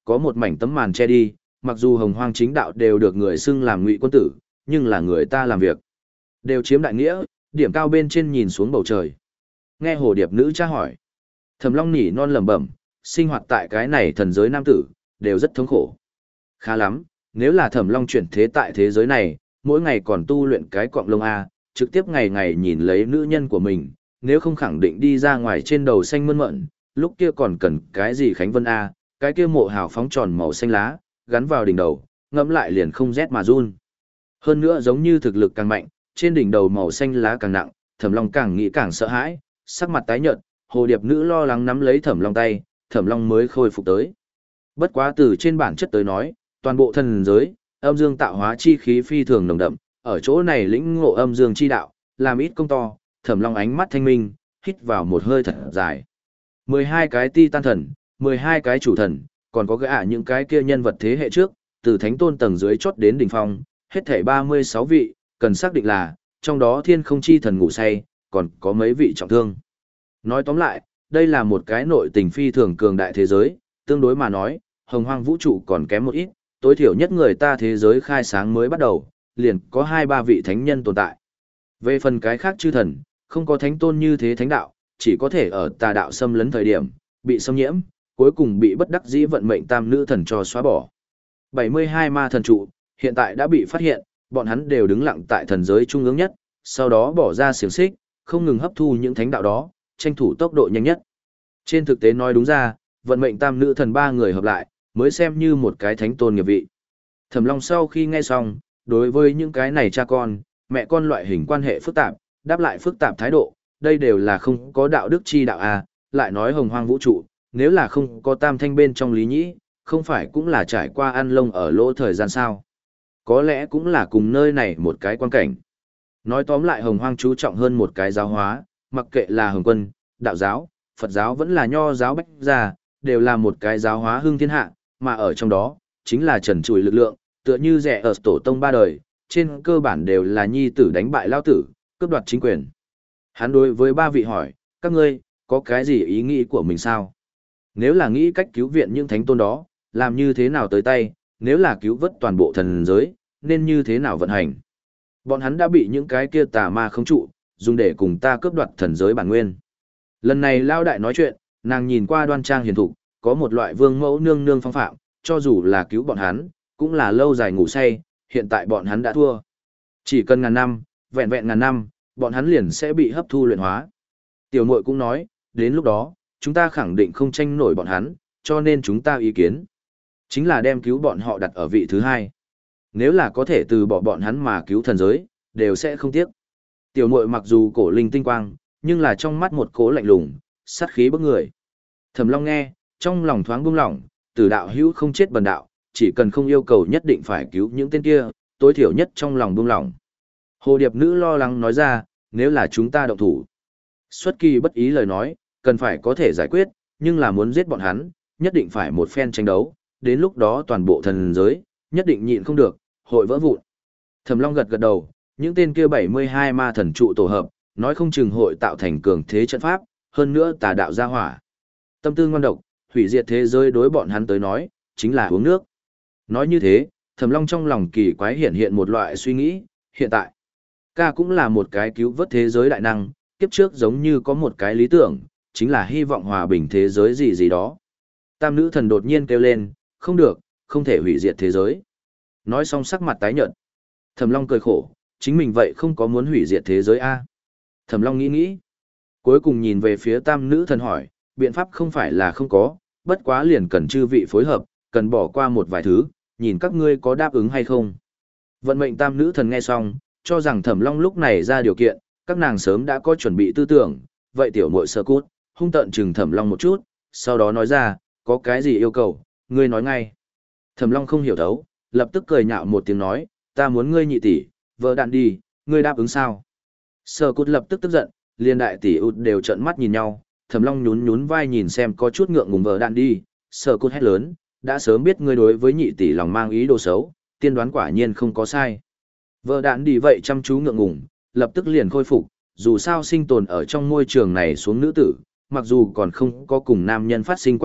có một mảnh tấm màn che đi, mặc dù hồng hoang chính đạo đều được người xưng làm ngụy quân tử, nhưng là người ta làm việc. Đều chiếm đại nghĩa, điểm cao bên trên nhìn xuống bầu trời. Nghe hồ điệp nữ tra hỏi. Thẩm Long nỉ non lẩm bẩm, sinh hoạt tại cái này thần giới nam tử, đều rất thống khổ. Khá lắm, nếu là Thẩm Long chuyển thế tại thế giới này, mỗi ngày còn tu luyện cái cọng lông A, trực tiếp ngày ngày nhìn lấy nữ nhân của mình, nếu không khẳng định đi ra ngoài trên đầu xanh mơn mận, lúc kia còn cần cái gì Khánh Vân A, cái kia mộ hào phóng tròn màu xanh lá, gắn vào đỉnh đầu, ngẫm lại liền không rét mà run. Hơn nữa giống như thực lực càng mạnh, trên đỉnh đầu màu xanh lá càng nặng, Thẩm Long càng nghĩ càng sợ hãi, sắc mặt tái nhợt, hồ điệp nữ lo lắng nắm lấy Thẩm Long tay, Thẩm Long mới khôi phục tới. Bất quá từ trên bản chất tới nói, toàn bộ thần giới, âm dương tạo hóa chi khí phi thường nồng đậm, ở chỗ này lĩnh ngộ âm dương chi đạo, làm ít công to, Thẩm Long ánh mắt thanh minh, hít vào một hơi thật dài. mười hai cái ti tan thần, mười hai cái chủ thần, còn có gã những cái kia nhân vật thế hệ trước, từ thánh tôn tầng dưới chót đến đỉnh phong, hết thảy ba mươi sáu vị, cần xác định là, trong đó thiên không chi thần ngủ say, còn có mấy vị trọng thương. Nói tóm lại, đây là một cái nội tình phi thường cường đại thế giới, tương đối mà nói, hồng hoang vũ trụ còn kém một ít, tối thiểu nhất người ta thế giới khai sáng mới bắt đầu, liền có hai ba vị thánh nhân tồn tại. Về phần cái khác chư thần, không có thánh tôn như thế thánh đạo, chỉ có thể ở tà đạo xâm lấn thời điểm, bị xâm nhiễm, cuối cùng bị bất đắc dĩ vận mệnh tam nữ thần cho xóa bỏ. bảy mươi hai ma thần trụ, hiện tại đã bị phát hiện, bọn hắn đều đứng lặng tại thần giới trung ương nhất, sau đó bỏ ra xiềng xích, không ngừng hấp thu những thánh đạo đó, tranh thủ tốc độ nhanh nhất. Trên thực tế nói đúng ra, vận mệnh tam nữ thần ba người hợp lại, mới xem như một cái thánh tôn nghiệp vị. Thẩm Long sau khi nghe xong, đối với những cái này cha con, mẹ con loại hình quan hệ phức tạp, đáp lại phức tạp thái độ, đây đều là không có đạo đức chi đạo à, lại nói hồng hoang vũ trụ, nếu là không có tam thanh bên trong lý nhĩ, không phải cũng là trải qua ăn lông ở lỗ thời gian sao. Có lẽ cũng là cùng nơi này một cái quan cảnh. Nói tóm lại hồng hoang chú trọng hơn một cái giáo hóa, mặc kệ là hồng quân, đạo giáo, Phật giáo vẫn là nho giáo bách gia, đều là một cái giáo hóa hưng thiên hạ, mà ở trong đó, chính là trần trụi lực lượng, tựa như rẻ ở tổ tông ba đời, trên cơ bản đều là nhi tử đánh bại lao tử, cướp đoạt chính quyền. Hắn đối với ba vị hỏi, các ngươi, có cái gì ý nghĩ của mình sao? Nếu là nghĩ cách cứu viện những thánh tôn đó, làm như thế nào tới tay, nếu là cứu vớt toàn bộ thần giới, nên như thế nào vận hành? Bọn hắn đã bị những cái kia tà ma khống trụ, dùng để cùng ta cướp đoạt thần giới bản nguyên. Lần này lao đại nói chuyện, nàng nhìn qua đoan trang hiền thục, có một loại vương mẫu nương nương phong phạm, cho dù là cứu bọn hắn, cũng là lâu dài ngủ say, hiện tại bọn hắn đã thua. Chỉ cần ngàn năm, vẹn vẹn ngàn năm, bọn hắn liền sẽ bị hấp thu luyện hóa. Tiểu muội cũng nói, đến lúc đó, chúng ta khẳng định không tranh nổi bọn hắn, cho nên chúng ta ý kiến. Chính là đem cứu bọn họ đặt ở vị thứ hai. Nếu là có thể từ bỏ bọn hắn mà cứu thần giới, đều sẽ không tiếc. Tiểu muội mặc dù cổ linh tinh quang, nhưng là trong mắt một cố lạnh lùng, sát khí bức người. Thẩm Long nghe, trong lòng thoáng buông lỏng, tử đạo hữu không chết bần đạo, chỉ cần không yêu cầu nhất định phải cứu những tên kia, tối thiểu nhất trong lòng buông lỏng. Hồ điệp nữ lo lắng nói ra, nếu là chúng ta động thủ. Xuất kỳ bất ý lời nói, cần phải có thể giải quyết, nhưng là muốn giết bọn hắn, nhất định phải một phen tranh đấu, đến lúc đó toàn bộ thần giới, nhất định nhịn không được, hội vỡ vụn. Thẩm Long gật gật đầu, những tên kia bảy mươi hai ma thần trụ tổ hợp, nói không chừng hội tạo thành cường thế trận pháp, hơn nữa tà đạo gia hỏa. Tâm tư ngoan độc, hủy diệt thế giới đối bọn hắn tới nói, chính là uống nước. Nói như thế, Thẩm Long trong lòng kỳ quái hiện hiện một loại suy nghĩ, hiện tại, ca cũng là một cái cứu vớt thế giới đại năng, kiếp trước giống như có một cái lý tưởng, chính là hy vọng hòa bình thế giới gì gì đó. Tam nữ thần đột nhiên kêu lên, không được, không thể hủy diệt thế giới. Nói xong sắc mặt tái nhợt. Thẩm Long cười khổ, chính mình vậy không có muốn hủy diệt thế giới a. Thẩm Long nghĩ nghĩ, cuối cùng nhìn về phía tam nữ thần hỏi, biện pháp không phải là không có, bất quá liền cần chư vị phối hợp, cần bỏ qua một vài thứ, nhìn các ngươi có đáp ứng hay không. Vận mệnh tam nữ thần nghe xong, cho rằng Thẩm Long lúc này ra điều kiện, các nàng sớm đã có chuẩn bị tư tưởng, vậy tiểu muội sơ cút, hung tợn chừng Thẩm Long một chút, sau đó nói ra, có cái gì yêu cầu, ngươi nói ngay. Thẩm Long không hiểu thấu, lập tức cười nhạo một tiếng nói, ta muốn ngươi nhị tỷ, vợ đạn đi, ngươi đáp ứng sao? Sơ cút lập tức tức giận, liên đại tỷ ụt đều trợn mắt nhìn nhau, Thẩm Long nhún nhún vai nhìn xem có chút ngượng ngùng vợ đạn đi, sơ cút hét lớn, đã sớm biết ngươi đối với nhị tỷ lòng mang ý đồ xấu, tiên đoán quả nhiên không có sai. Vợ đạn đi vậy chăm chú ngượng ngùng, lập tức liền khôi phục, dù sao sinh tồn ở trong môi trường này xuống nữ tử, mặc dù còn không có cùng nam nhân phát sinh quan hệ,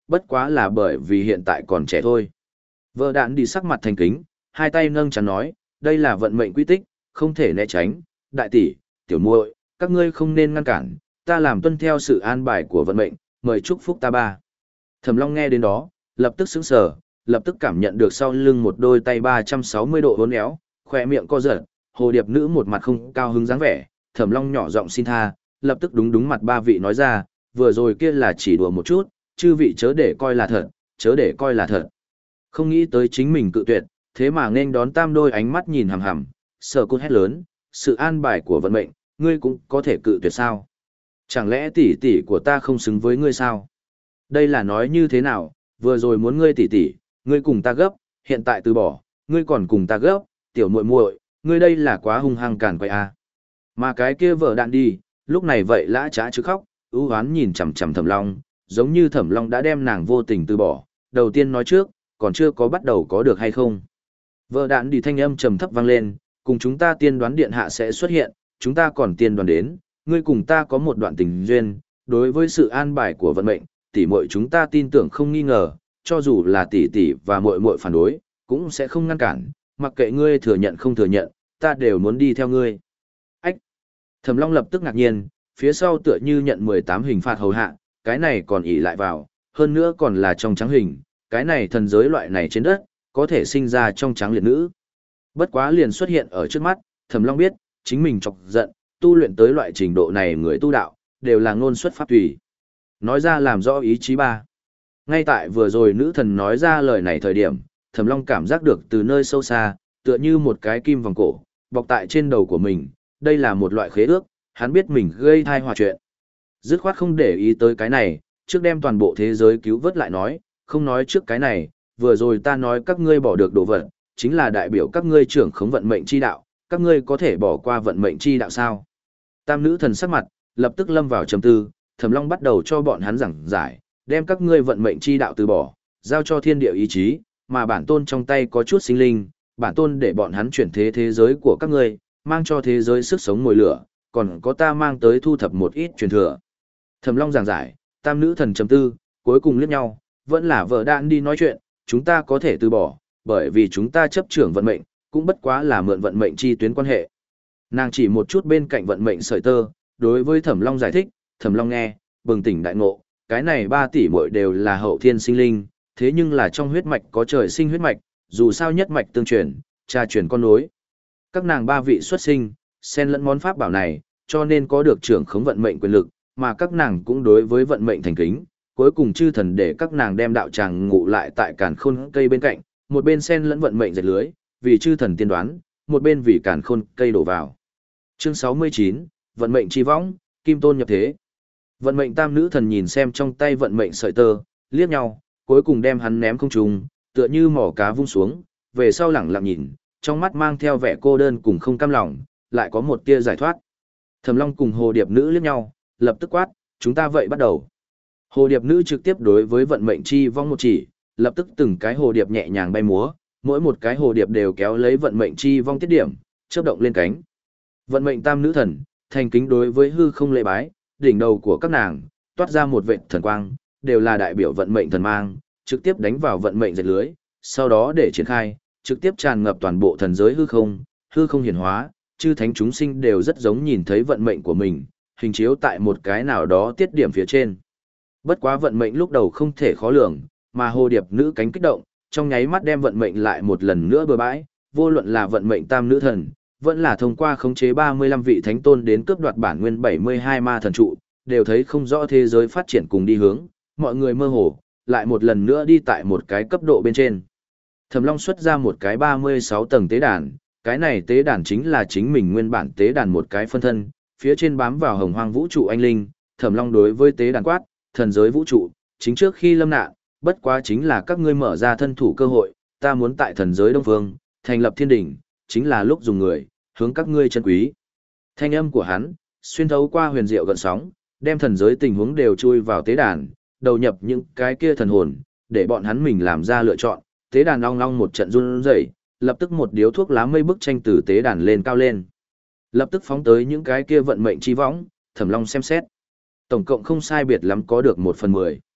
bất quá là bởi vì hiện tại còn trẻ thôi. Vợ đạn đi sắc mặt thành kính, hai tay nâng chắn nói, đây là vận mệnh quy tích, không thể né tránh, đại tỷ, tiểu muội, các ngươi không nên ngăn cản, ta làm tuân theo sự an bài của vận mệnh, mời chúc phúc ta ba. Thẩm Long nghe đến đó, lập tức sững sờ, lập tức cảm nhận được sau lưng một đôi tay ba trăm sáu mươi độ hốn éo, khỏe miệng co giật, hồ điệp nữ một mặt không cao hứng dáng vẻ, Thẩm Long nhỏ giọng xin tha, lập tức đúng đúng mặt ba vị nói ra, vừa rồi kia là chỉ đùa một chút, chư vị chớ để coi là thật, chớ để coi là thật. Không nghĩ tới chính mình cự tuyệt, thế mà nên đón tam đôi ánh mắt nhìn hằm hằm, sợ cốt hét lớn, sự an bài của vận mệnh, ngươi cũng có thể cự tuyệt sao? Chẳng lẽ tỷ tỷ của ta không xứng với ngươi sao? Đây là nói như thế nào, vừa rồi muốn ngươi tỷ tỷ, ngươi cùng ta gấp, hiện tại từ bỏ, ngươi còn cùng ta gấp, tiểu muội muội, ngươi đây là quá hung hăng càn quay a. Mà cái kia vợ đạn đi, lúc này vậy lã trá chứ khóc, ưu hoán nhìn chằm chằm Thẩm Long, giống như Thẩm Long đã đem nàng vô tình từ bỏ, đầu tiên nói trước, còn chưa có bắt đầu có được hay không. Vợ đạn đi thanh âm trầm thấp vang lên, cùng chúng ta tiên đoán điện hạ sẽ xuất hiện, chúng ta còn tiên đoán đến, ngươi cùng ta có một đoạn tình duyên, đối với sự an bài của vận mệnh, tỷ muội chúng ta tin tưởng không nghi ngờ, cho dù là tỷ tỷ và muội muội phản đối, cũng sẽ không ngăn cản, mặc kệ ngươi thừa nhận không thừa nhận, ta đều muốn đi theo ngươi. Ách! Thẩm Long lập tức ngạc nhiên, phía sau tựa như nhận mười tám hình phạt hầu hạ, cái này còn ỷ lại vào, hơn nữa còn là trong trắng hình, cái này thần giới loại này trên đất, có thể sinh ra trong trắng liệt nữ. Bất quá liền xuất hiện ở trước mắt, Thẩm Long biết, chính mình chọc giận, tu luyện tới loại trình độ này người tu đạo, đều là ngôn xuất pháp tùy. Nói ra làm rõ ý chí ba. Ngay tại vừa rồi nữ thần nói ra lời này thời điểm, Thẩm Long cảm giác được từ nơi sâu xa, tựa như một cái kim vòng cổ, bọc tại trên đầu của mình, đây là một loại khế ước, hắn biết mình gây thai hòa chuyện. Dứt khoát không để ý tới cái này, trước đem toàn bộ thế giới cứu vớt lại nói, không nói trước cái này, vừa rồi ta nói các ngươi bỏ được đồ vật, chính là đại biểu các ngươi trưởng khống vận mệnh chi đạo, các ngươi có thể bỏ qua vận mệnh chi đạo sao? Tam nữ thần sắc mặt, lập tức lâm vào trầm tư, Thẩm Long bắt đầu cho bọn hắn giảng giải, đem các ngươi vận mệnh chi đạo từ bỏ, giao cho thiên địa ý chí, mà bản tôn trong tay có chút sinh linh, bản tôn để bọn hắn chuyển thế thế giới của các ngươi, mang cho thế giới sức sống mồi lửa, còn có ta mang tới thu thập một ít truyền thừa. Thẩm Long giảng giải, tam nữ thần trầm tư, cuối cùng liếc nhau, vẫn là vợ đạn đi nói chuyện, chúng ta có thể từ bỏ, bởi vì chúng ta chấp trưởng vận mệnh, cũng bất quá là mượn vận mệnh chi tuyến quan hệ. Nàng chỉ một chút bên cạnh vận mệnh sợi tơ, đối với Thẩm Long giải thích, Thẩm Long nghe, bừng tỉnh đại ngộ, cái này ba tỷ muội đều là hậu thiên sinh linh, thế nhưng là trong huyết mạch có trời sinh huyết mạch, dù sao nhất mạch tương truyền, cha truyền con nối. Các nàng ba vị xuất sinh, xen lẫn món pháp bảo này, cho nên có được trưởng khống vận mệnh quyền lực, mà các nàng cũng đối với vận mệnh thành kính, cuối cùng chư thần để các nàng đem đạo tràng ngụ lại tại càn khôn cây bên cạnh, một bên xen lẫn vận mệnh dệt lưới, vì chư thần tiên đoán, một bên vì càn khôn cây đổ vào. Chương sáu mươi chín, vận mệnh chi võng, kim tôn nhập thế. Vận mệnh tam nữ thần nhìn xem trong tay vận mệnh sợi tơ, liếc nhau, cuối cùng đem hắn ném không trung, tựa như mỏ cá vung xuống, về sau lẳng lặng nhìn, trong mắt mang theo vẻ cô đơn cùng không cam lòng, lại có một tia giải thoát. Thẩm Long cùng hồ điệp nữ liếc nhau, lập tức quát, chúng ta vậy bắt đầu. Hồ điệp nữ trực tiếp đối với vận mệnh chi vong một chỉ, lập tức từng cái hồ điệp nhẹ nhàng bay múa, mỗi một cái hồ điệp đều kéo lấy vận mệnh chi vong tiết điểm, chớp động lên cánh. Vận mệnh tam nữ thần, thành kính đối với hư không lễ bái, đỉnh đầu của các nàng toát ra một vệt thần quang, đều là đại biểu vận mệnh thần mang, trực tiếp đánh vào vận mệnh dệt lưới, sau đó để triển khai, trực tiếp tràn ngập toàn bộ thần giới hư không, hư không hiển hóa, chư thánh chúng sinh đều rất giống nhìn thấy vận mệnh của mình, hình chiếu tại một cái nào đó tiết điểm phía trên. Bất quá vận mệnh lúc đầu không thể khó lường, mà hồ điệp nữ cánh kích động, trong nháy mắt đem vận mệnh lại một lần nữa bừa bãi, vô luận là vận mệnh tam nữ thần, vẫn là thông qua khống chế ba mươi lăm vị thánh tôn đến cướp đoạt bản nguyên bảy mươi hai ma thần trụ, đều thấy không rõ thế giới phát triển cùng đi hướng, mọi người mơ hồ, lại một lần nữa đi tại một cái cấp độ bên trên. Thẩm Long xuất ra một cái ba mươi sáu tầng tế đàn, cái này tế đàn chính là chính mình nguyên bản tế đàn một cái phân thân, phía trên bám vào hồng hoang vũ trụ anh linh, Thẩm Long đối với tế đàn quát, thần giới vũ trụ, chính trước khi lâm nạn, bất quá chính là các ngươi mở ra thân thủ cơ hội, ta muốn tại thần giới Đông Phương, thành lập thiên đỉnh, chính là lúc dùng người, hướng các ngươi chân quý. Thanh âm của hắn, xuyên thấu qua huyền diệu gợn sóng, đem thần giới tình huống đều chui vào tế đàn, đầu nhập những cái kia thần hồn, để bọn hắn mình làm ra lựa chọn, tế đàn long long một trận run rẩy, lập tức một điếu thuốc lá mây bức tranh từ tế đàn lên cao lên. Lập tức phóng tới những cái kia vận mệnh chi võng, Thẩm Long xem xét. Tổng cộng không sai biệt lắm có được một phần mười.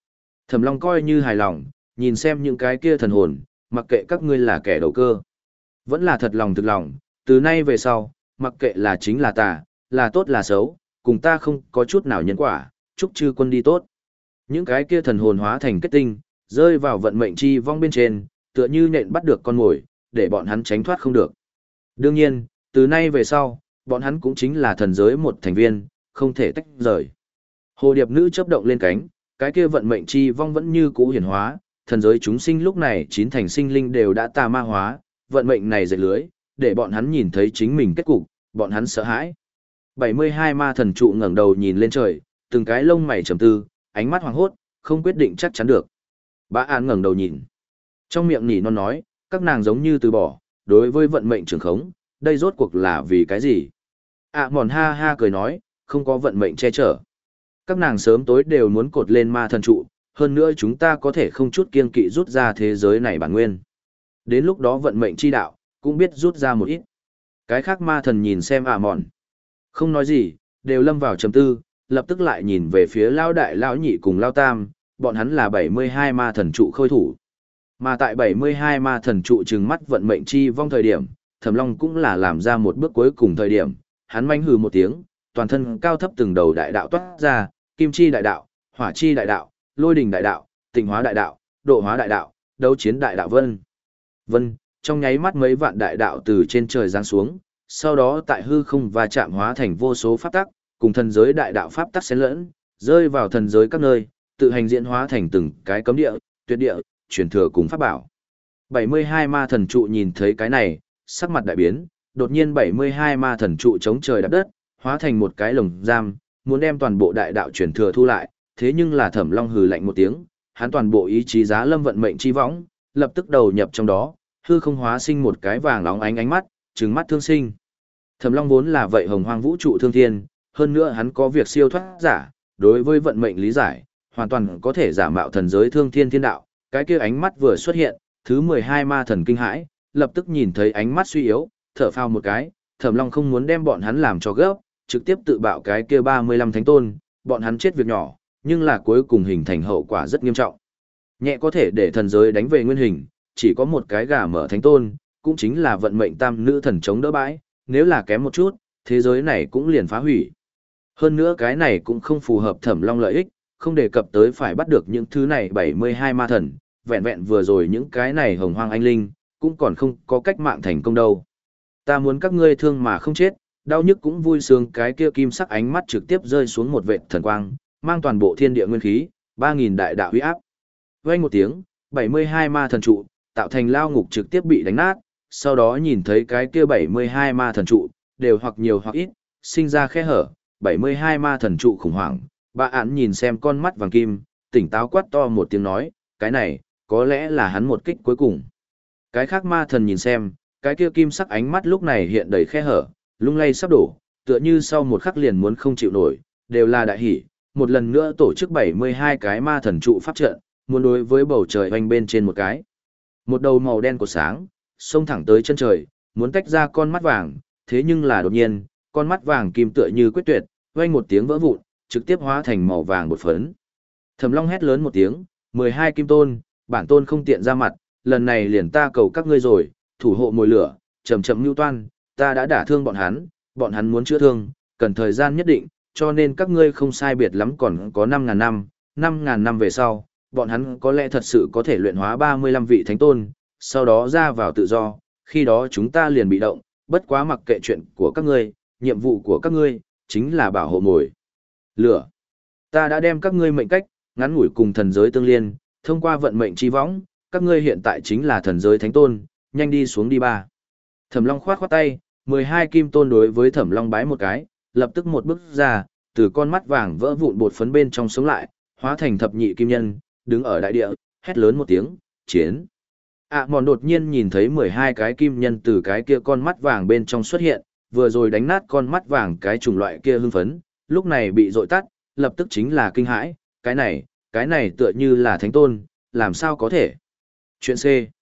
Thẩm Long coi như hài lòng, nhìn xem những cái kia thần hồn, mặc kệ các ngươi là kẻ đầu cơ. Vẫn là thật lòng thực lòng, từ nay về sau, mặc kệ là chính là tà, là tốt là xấu, cùng ta không có chút nào nhân quả, chúc chư quân đi tốt. Những cái kia thần hồn hóa thành kết tinh, rơi vào vận mệnh chi vong bên trên, tựa như nện bắt được con mồi, để bọn hắn tránh thoát không được. Đương nhiên, từ nay về sau, bọn hắn cũng chính là thần giới một thành viên, không thể tách rời. Hồ điệp nữ chớp động lên cánh, cái kia vận mệnh chi vong vẫn như cũ hiển hóa, thần giới chúng sinh lúc này chín thành sinh linh đều đã tà ma hóa, vận mệnh này dệt lưới, để bọn hắn nhìn thấy chính mình kết cục, bọn hắn sợ hãi. bảy mươi hai ma thần trụ ngẩng đầu nhìn lên trời, từng cái lông mày trầm tư, ánh mắt hoảng hốt, không quyết định chắc chắn được. Bá An ngẩng đầu nhìn. Trong miệng nỉ non nói, các nàng giống như từ bỏ, đối với vận mệnh trường khống, đây rốt cuộc là vì cái gì? À mòn ha ha cười nói, không có vận mệnh che chở. Các nàng sớm tối đều muốn cột lên ma thần trụ, hơn nữa chúng ta có thể không chút kiên kỵ rút ra thế giới này bản nguyên. Đến lúc đó vận mệnh chi đạo, cũng biết rút ra một ít. Cái khác ma thần nhìn xem à mòn. Không nói gì, đều lâm vào trầm tư, lập tức lại nhìn về phía Lao Đại Lão Nhị cùng Lao Tam, bọn hắn là bảy mươi hai ma thần trụ khôi thủ. Mà tại bảy mươi hai ma thần trụ trừng mắt vận mệnh chi vong thời điểm, Thẩm Long cũng là làm ra một bước cuối cùng thời điểm, hắn manh hừ một tiếng, toàn thân cao thấp từng đầu đại đạo toát ra, kim chi đại đạo, hỏa chi đại đạo, lôi đình đại đạo, tịnh hóa đại đạo, độ hóa đại đạo, đấu chiến đại đạo vân. Vân, trong nháy mắt mấy vạn đại đạo từ trên trời giáng xuống, sau đó tại hư không va chạm hóa thành vô số pháp tắc, cùng thần giới đại đạo pháp tắc xen lẫn, rơi vào thần giới các nơi, tự hành diễn hóa thành từng cái cấm địa, tuyệt địa, truyền thừa cùng pháp bảo. bảy mươi hai ma thần trụ nhìn thấy cái này, sắc mặt đại biến, đột nhiên bảy mươi hai ma thần trụ chống trời đạp đất, hóa thành một cái lồng giam, muốn đem toàn bộ đại đạo truyền thừa thu lại, thế nhưng là Thẩm Long hừ lạnh một tiếng, hắn toàn bộ ý chí giá lâm vận mệnh chi võng, lập tức đầu nhập trong đó, hư không hóa sinh một cái vàng óng ánh ánh mắt, trừng mắt thương sinh. Thẩm Long vốn là vậy hồng hoang vũ trụ thương thiên, hơn nữa hắn có việc siêu thoát giả, đối với vận mệnh lý giải, hoàn toàn có thể giả mạo thần giới thương thiên thiên đạo, cái kia ánh mắt vừa xuất hiện, thứ mười hai ma thần kinh hãi, lập tức nhìn thấy ánh mắt suy yếu, thở phào một cái, Thẩm Long không muốn đem bọn hắn làm cho gấp, trực tiếp tự bạo cái kia ba mươi lăm thánh tôn, bọn hắn chết việc nhỏ, nhưng là cuối cùng hình thành hậu quả rất nghiêm trọng. Nhẹ có thể để thần giới đánh về nguyên hình, chỉ có một cái gà mở thánh tôn, cũng chính là vận mệnh tam nữ thần chống đỡ bãi, nếu là kém một chút, thế giới này cũng liền phá hủy. Hơn nữa cái này cũng không phù hợp Thẩm Long lợi ích, không đề cập tới phải bắt được những thứ này bảy mươi hai ma thần, vẹn vẹn vừa rồi những cái này hồng hoang anh linh, cũng còn không có cách mạng thành công đâu. Ta muốn các ngươi thương mà không chết, đau nhức cũng vui sướng, cái kia kim sắc ánh mắt trực tiếp rơi xuống một vệt thần quang, mang toàn bộ thiên địa nguyên khí, ba nghìn đại đạo uy áp. Vang một tiếng, bảy mươi hai ma thần trụ, tạo thành lao ngục trực tiếp bị đánh nát, sau đó nhìn thấy cái kia bảy mươi hai ma thần trụ, đều hoặc nhiều hoặc ít, sinh ra khe hở, bảy mươi hai ma thần trụ khủng hoảng, bà án nhìn xem con mắt vàng kim, tỉnh táo quát to một tiếng nói, cái này, có lẽ là hắn một kích cuối cùng. Cái khác ma thần nhìn xem, cái kia kim sắc ánh mắt lúc này hiện đầy khe hở, lung lay sắp đổ, tựa như sau một khắc liền muốn không chịu nổi, đều là đại hỉ, một lần nữa tổ chức bảy mươi hai cái ma thần trụ pháp trận, muốn đối với bầu trời hoành bên trên một cái. Một đầu màu đen của sáng, xông thẳng tới chân trời, muốn tách ra con mắt vàng, thế nhưng là đột nhiên, con mắt vàng kim tựa như quyết tuyệt, vang một tiếng vỡ vụn, trực tiếp hóa thành màu vàng bột phấn. Thẩm Long hét lớn một tiếng, mười hai kim tôn, bản tôn không tiện ra mặt, lần này liền ta cầu các ngươi rồi, thủ hộ mồi lửa, chậm chậm nưu toan, ta đã đả thương bọn hắn, bọn hắn muốn chữa thương, cần thời gian nhất định, cho nên các ngươi không sai biệt lắm còn có năm ngàn năm, năm ngàn năm về sau, bọn hắn có lẽ thật sự có thể luyện hóa ba mươi lăm vị thánh tôn, sau đó ra vào tự do, khi đó chúng ta liền bị động, bất quá mặc kệ chuyện của các ngươi, nhiệm vụ của các ngươi, chính là bảo hộ mồi lửa. Ta đã đem các ngươi mệnh cách, ngắn ngủi cùng thần giới tương liên, thông qua vận mệnh chi võng, các ngươi hiện tại chính là thần giới thánh tôn, nhanh đi xuống đi ba. Thẩm Long khoát khoát tay, mười hai kim tôn đối với Thẩm Long bái một cái, lập tức một bước ra, từ con mắt vàng vỡ vụn bột phấn bên trong sống lại, hóa thành thập nhị kim nhân, đứng ở đại địa, hét lớn một tiếng, chiến. À mòn đột nhiên nhìn thấy mười hai cái kim nhân từ cái kia con mắt vàng bên trong xuất hiện, vừa rồi đánh nát con mắt vàng cái chủng loại kia hưng phấn, lúc này bị dội tắt, lập tức chính là kinh hãi, cái này, cái này tựa như là thánh tôn, làm sao có thể. Chuyện C.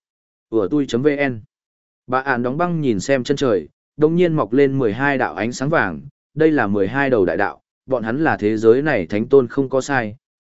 Ủa tui.vn. Bà ản đóng băng nhìn xem chân trời, đồng nhiên mọc lên mười hai đạo ánh sáng vàng, đây là mười hai đầu đại đạo, bọn hắn là thế giới này thánh tôn không có sai,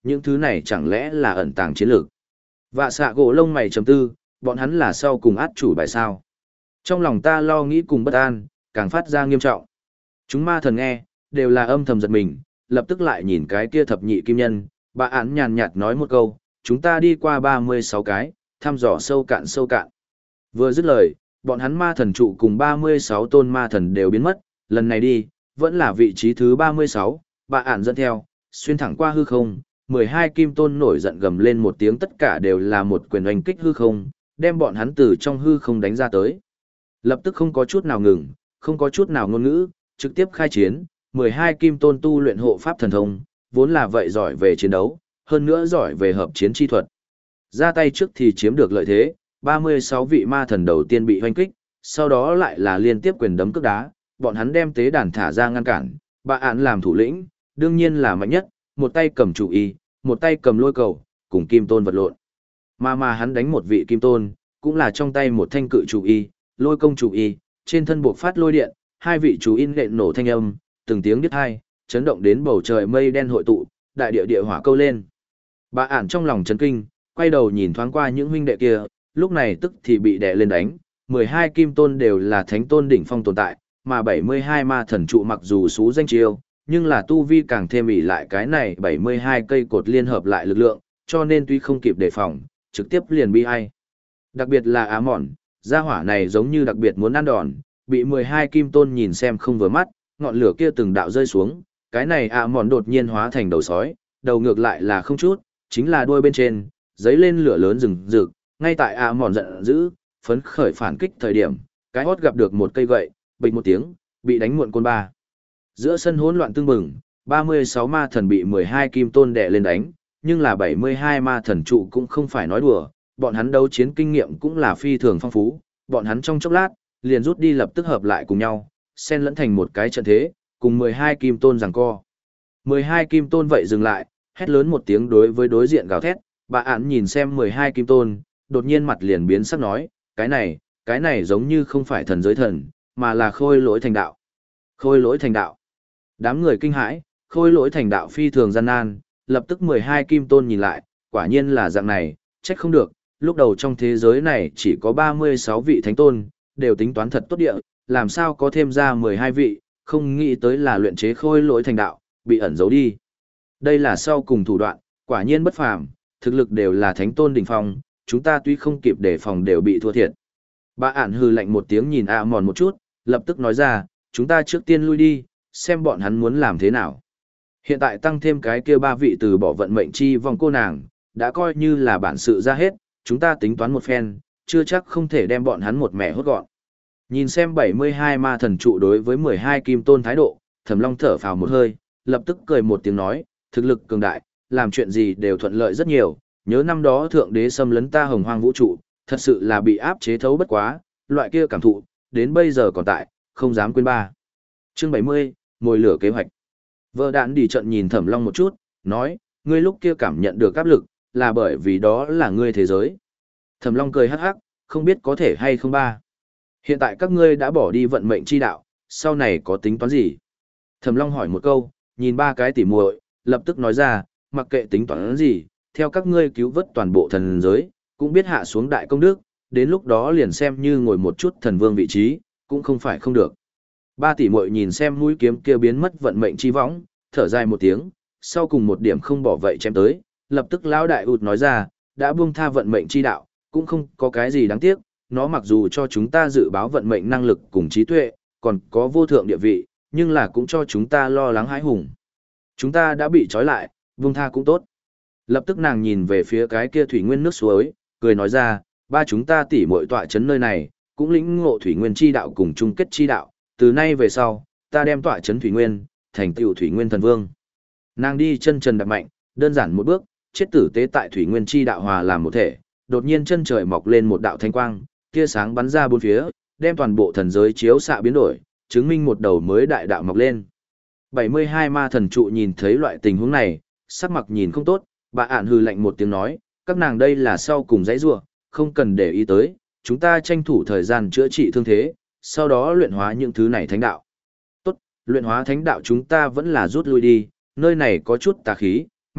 những thứ này chẳng lẽ là ẩn tàng chiến lược. Vạ xạ gỗ lông mày chấm tư, bọn hắn là sau cùng át chủ bài sao. Trong lòng ta lo nghĩ cùng bất an, càng phát ra nghiêm trọng. Chúng ma thần nghe, đều là âm thầm giật mình, lập tức lại nhìn cái kia thập nhị kim nhân, bà án nhàn nhạt nói một câu, chúng ta đi qua ba mươi sáu cái, thăm dò sâu cạn sâu cạn. Vừa dứt lời, bọn hắn ma thần trụ cùng ba mươi sáu tôn ma thần đều biến mất, lần này đi, vẫn là vị trí thứ ba mươi sáu, bà án dẫn theo, xuyên thẳng qua hư không, mười hai kim tôn nổi giận gầm lên một tiếng, tất cả đều là một quyền oanh kích hư không, đem bọn hắn từ trong hư không đánh ra tới. Lập tức không có chút nào ngừng, không có chút nào ngôn ngữ, trực tiếp khai chiến, mười hai kim tôn tu luyện hộ pháp thần thông, vốn là vậy giỏi về chiến đấu, hơn nữa giỏi về hợp chiến chi thuật. Ra tay trước thì chiếm được lợi thế, ba mươi sáu vị ma thần đầu tiên bị hoanh kích, sau đó lại là liên tiếp quyền đấm cước đá, bọn hắn đem tế đàn thả ra ngăn cản, bà án làm thủ lĩnh, đương nhiên là mạnh nhất, một tay cầm chủ y, một tay cầm lôi cầu, cùng kim tôn vật lộn. Mà mà hắn đánh một vị kim tôn, cũng là trong tay một thanh cự chủ y, lôi công chủ y, trên thân buộc phát lôi điện, hai vị chủ in nện nổ thanh âm, từng tiếng đứt hai, chấn động đến bầu trời mây đen hội tụ, đại địa địa hỏa câu lên. Bà ản trong lòng chấn kinh, quay đầu nhìn thoáng qua những huynh đệ kia, lúc này tức thì bị đè lên đánh, mười hai kim tôn đều là thánh tôn đỉnh phong tồn tại, mà bảy mươi hai ma thần trụ mặc dù xú danh chiêu, nhưng là tu vi càng thêm ỷ lại cái này bảy mươi hai cây cột liên hợp lại lực lượng, cho nên tuy không kịp đề phòng, trực tiếp liền bi ai. Đặc biệt là Á Mòn, gia hỏa này giống như đặc biệt muốn ăn đòn, bị mười hai kim tôn nhìn xem không vừa mắt, ngọn lửa kia từng đạo rơi xuống, cái này Á Mòn đột nhiên hóa thành đầu sói, đầu ngược lại là không chút, chính là đuôi bên trên, giấy lên lửa lớn rừng rực, ngay tại Á Mòn giận dữ, phấn khởi phản kích thời điểm, cái hót gặp được một cây gậy, bịch một tiếng, bị đánh muộn côn ba. Giữa sân hỗn loạn tương bừng, ba mươi sáu ma thần bị mười hai kim tôn đè lên đánh, nhưng là bảy mươi hai ma thần trụ cũng không phải nói đùa, bọn hắn đấu chiến kinh nghiệm cũng là phi thường phong phú, bọn hắn trong chốc lát, liền rút đi lập tức hợp lại cùng nhau, xen lẫn thành một cái trận thế, cùng mười hai kim tôn giằng co. mười hai kim tôn vậy dừng lại, hét lớn một tiếng đối với đối diện gào thét, bà án nhìn xem mười hai kim tôn, đột nhiên mặt liền biến sắc nói, cái này, cái này giống như không phải thần giới thần, mà là khôi lỗi thành đạo. Khôi lỗi thành đạo. Đám người kinh hãi, khôi lỗi thành đạo phi thường gian nan, lập tức mười hai kim tôn nhìn lại, quả nhiên là dạng này, trách không được, lúc đầu trong thế giới này chỉ có ba mươi sáu vị thánh tôn, đều tính toán thật tốt địa, làm sao có thêm ra mười hai vị, không nghĩ tới là luyện chế khôi lỗi thành đạo, bị ẩn giấu đi. Đây là sau cùng thủ đoạn, quả nhiên bất phàm, thực lực đều là thánh tôn đỉnh phong, chúng ta tuy không kịp đề phòng đều bị thua thiệt. Bà ản hừ lạnh một tiếng nhìn A mòn một chút, lập tức nói ra, chúng ta trước tiên lui đi, xem bọn hắn muốn làm thế nào. Hiện tại tăng thêm cái kia ba vị từ bỏ vận mệnh chi vòng cô nàng, đã coi như là bản sự ra hết, chúng ta tính toán một phen, chưa chắc không thể đem bọn hắn một mẻ hốt gọn. Nhìn xem bảy mươi hai ma thần trụ đối với mười hai kim tôn thái độ, Thẩm Long thở phào một hơi, lập tức cười một tiếng nói, thực lực cường đại, làm chuyện gì đều thuận lợi rất nhiều, nhớ năm đó thượng đế xâm lấn ta hồng hoang vũ trụ, thật sự là bị áp chế thấu bất quá, loại kia cảm thụ, đến bây giờ còn tại, không dám quên ba. Chương bảy mươi, mồi lửa kế hoạch. Vợ đạn đi trận nhìn Thẩm Long một chút, nói, ngươi lúc kia cảm nhận được áp lực, là bởi vì đó là ngươi thế giới. Thẩm Long cười hắc hắc, không biết có thể hay không ba. Hiện tại các ngươi đã bỏ đi vận mệnh chi đạo, sau này có tính toán gì? Thẩm Long hỏi một câu, nhìn ba cái tỉ muội, lập tức nói ra, mặc kệ tính toán gì, theo các ngươi cứu vớt toàn bộ thần giới, cũng biết hạ xuống đại công đức, đến lúc đó liền xem như ngồi một chút thần vương vị trí, cũng không phải không được. Ba tỷ muội nhìn xem mũi kiếm kia biến mất vận mệnh chi võng, thở dài một tiếng, sau cùng một điểm không bỏ vậy chém tới, lập tức lão đại ụt nói ra, đã buông tha vận mệnh chi đạo, cũng không có cái gì đáng tiếc, nó mặc dù cho chúng ta dự báo vận mệnh năng lực cùng trí tuệ, còn có vô thượng địa vị, nhưng là cũng cho chúng ta lo lắng hãi hùng. Chúng ta đã bị trói lại, buông tha cũng tốt. Lập tức nàng nhìn về phía cái kia thủy nguyên nước suối, cười nói ra, ba chúng ta tỉ muội tọa chấn nơi này, cũng lĩnh ngộ thủy nguyên chi đạo cùng chung kết chi đạo, từ nay về sau, ta đem tọa chấn thủy nguyên, thành tựu thủy nguyên thần vương. Nàng đi chân trần đạp mạnh, đơn giản một bước, chết tử tế tại thủy nguyên chi đạo hòa làm một thể, đột nhiên chân trời mọc lên một đạo thanh quang, tia sáng bắn ra bốn phía, đem toàn bộ thần giới chiếu xạ biến đổi, chứng minh một đầu mới đại đạo mọc lên. bảy mươi hai ma thần trụ nhìn thấy loại tình huống này, sắc mặt nhìn không tốt, bà ản hừ lạnh một tiếng nói, các nàng đây là sau cùng dãy rủa, không cần để ý tới, chúng ta tranh thủ thời gian chữa trị thương thế, sau đó luyện hóa những thứ này thánh đạo. Tốt, luyện hóa thánh đạo chúng ta vẫn là rút lui đi, nơi này có chút tà khí, mẹ,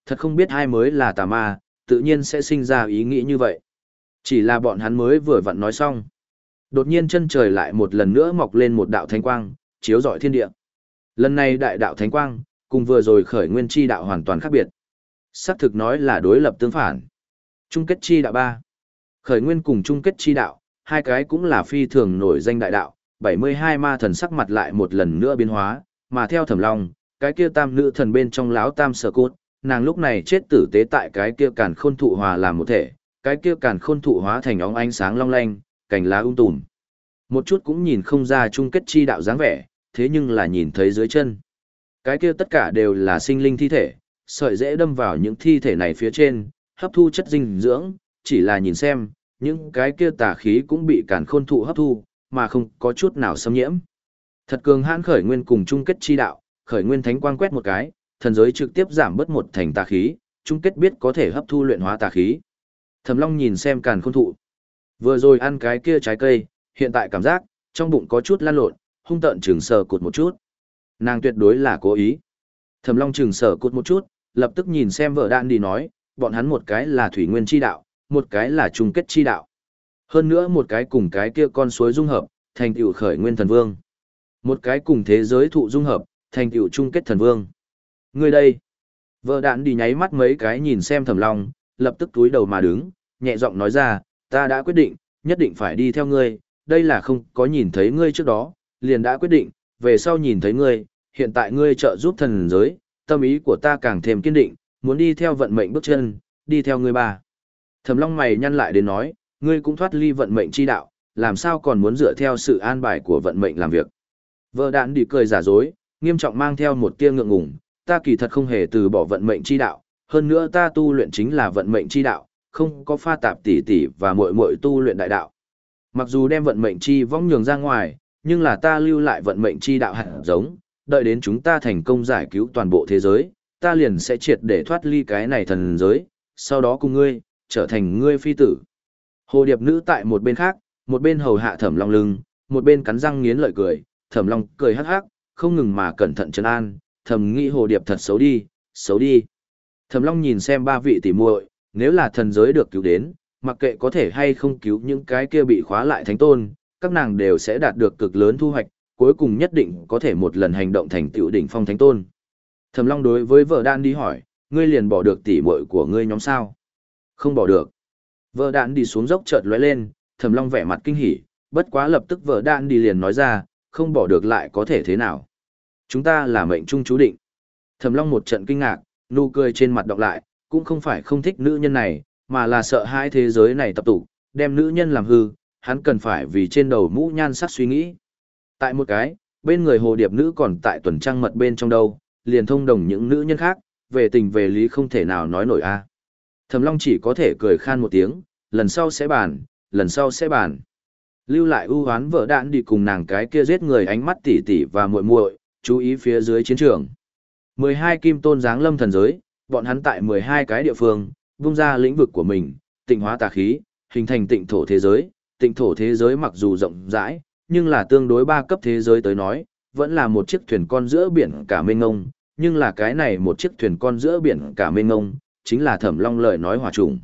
Thật không biết ai mới là tà ma, tự nhiên sẽ sinh ra ý nghĩ như vậy. Chỉ là bọn hắn mới vừa vặn nói xong. Đột nhiên chân trời lại một lần nữa mọc lên một đạo thánh quang, chiếu rọi thiên địa. Lần này đại đạo thánh quang, cùng vừa rồi khởi nguyên chi đạo hoàn toàn khác biệt. Sắc thực nói là đối lập tương phản. Chung kết chi đạo ba. Khởi nguyên cùng chung kết chi đạo, hai cái cũng là phi thường nổi danh đại đạo, bảy mươi hai ma thần sắc mặt lại một lần nữa biến hóa, mà theo Thẩm Long, cái kia tam nữ thần bên trong láo tam sở cốt, nàng lúc này chết tử tế tại cái kia càn khôn thụ hòa làm một thể, cái kia càn khôn thụ hóa thành óng ánh sáng long lanh, cành lá um tùm. Một chút cũng nhìn không ra chung kết chi đạo dáng vẻ, thế nhưng là nhìn thấy dưới chân. Cái kia tất cả đều là sinh linh thi thể, sợi dễ đâm vào những thi thể này phía trên, hấp thu chất dinh dưỡng, chỉ là nhìn xem, những cái kia tà khí cũng bị càn khôn thụ hấp thu, mà không có chút nào xâm nhiễm. Thật cường hãn khởi nguyên cùng chung kết chi đạo, khởi nguyên thánh quang quét một cái, thần giới trực tiếp giảm bớt một thành tà khí, chung kết biết có thể hấp thu luyện hóa tà khí. Thẩm Long nhìn xem càn khôn thụ. Vừa rồi ăn cái kia trái cây, hiện tại cảm giác, trong bụng có chút lan lộn, hung tợn chừng sờ cụt một chút. Nàng tuyệt đối là cố ý. Thẩm Long chừng sờ cụt một chút, lập tức nhìn xem vợ đạn đi nói, bọn hắn một cái là thủy nguyên chi đạo, một cái là chung kết chi đạo. Hơn nữa một cái cùng cái kia con suối dung hợp, thành tựu khởi nguyên thần vương. Một cái cùng thế giới thụ dung hợp, thành tựu chung kết thần vương. Người đây. Vợ đạn đi nháy mắt mấy cái nhìn xem Thẩm Long, lập tức túi đầu mà đứng, nhẹ giọng nói ra, ta đã quyết định, nhất định phải đi theo ngươi, đây là không có nhìn thấy ngươi trước đó, liền đã quyết định, về sau nhìn thấy ngươi, hiện tại ngươi trợ giúp thần giới, tâm ý của ta càng thêm kiên định, muốn đi theo vận mệnh bước chân, đi theo ngươi ba. Thẩm Long mày nhăn lại đến nói, ngươi cũng thoát ly vận mệnh chi đạo, làm sao còn muốn dựa theo sự an bài của vận mệnh làm việc. Vợ đạn đi cười giả dối, nghiêm trọng mang theo một tia ngượng ngùng, ta kỳ thật không hề từ bỏ vận mệnh chi đạo, hơn nữa ta tu luyện chính là vận mệnh chi đạo, không có pha tạp tỉ tỉ và muội muội tu luyện đại đạo. Mặc dù đem vận mệnh chi vong nhường ra ngoài, nhưng là ta lưu lại vận mệnh chi đạo hạt giống, đợi đến chúng ta thành công giải cứu toàn bộ thế giới, ta liền sẽ triệt để thoát ly cái này thần giới, sau đó cùng ngươi, trở thành ngươi phi tử. Hồ điệp nữ tại một bên khác, một bên hầu hạ Thẩm Long lưng, một bên cắn răng nghiến lợi cười, Thẩm Long cười hắc hắc, không ngừng mà cẩn thận trấn an, thầm nghĩ hồ điệp thật xấu đi, xấu đi. Thẩm Long nhìn xem ba vị tỷ muội, nếu là thần giới được cứu đến, mặc kệ có thể hay không cứu những cái kia bị khóa lại thánh tôn, các nàng đều sẽ đạt được cực lớn thu hoạch, cuối cùng nhất định có thể một lần hành động thành tựu đỉnh phong thánh tôn. Thẩm Long đối với vợ đạn đi hỏi, ngươi liền bỏ được tỷ muội của ngươi nhóm sao? Không bỏ được. Vợ đạn đi xuống dốc chợt lóe lên, Thẩm Long vẻ mặt kinh hỉ, bất quá lập tức vợ đạn đi liền nói ra, không bỏ được lại có thể thế nào? Chúng ta là mệnh trung chú định. Thẩm Long một trận kinh ngạc, nụ cười trên mặt đọc lại, cũng không phải không thích nữ nhân này, mà là sợ hai thế giới này tập tụ, đem nữ nhân làm hư, hắn cần phải vì trên đầu mũ nhan sắc suy nghĩ. Tại một cái, bên người hồ điệp nữ còn tại tuần trăng mật bên trong đâu, liền thông đồng những nữ nhân khác, về tình về lý không thể nào nói nổi a. Thẩm Long chỉ có thể cười khan một tiếng, lần sau sẽ bàn, lần sau sẽ bàn. Lưu lại ưu hoán vợ đạn đi cùng nàng cái kia giết người ánh mắt tỉ tỉ và muội muội, chú ý phía dưới chiến trường. mười hai kim tôn giáng lâm thần giới, bọn hắn tại mười hai cái địa phương, vung ra lĩnh vực của mình, tịnh hóa tà khí, hình thành tịnh thổ thế giới. Tịnh thổ thế giới mặc dù rộng rãi, nhưng là tương đối ba cấp thế giới tới nói, vẫn là một chiếc thuyền con giữa biển cả mênh ngông, nhưng là cái này một chiếc thuyền con giữa biển cả mênh ngông, chính là Thẩm Long lời nói hỏa trùng.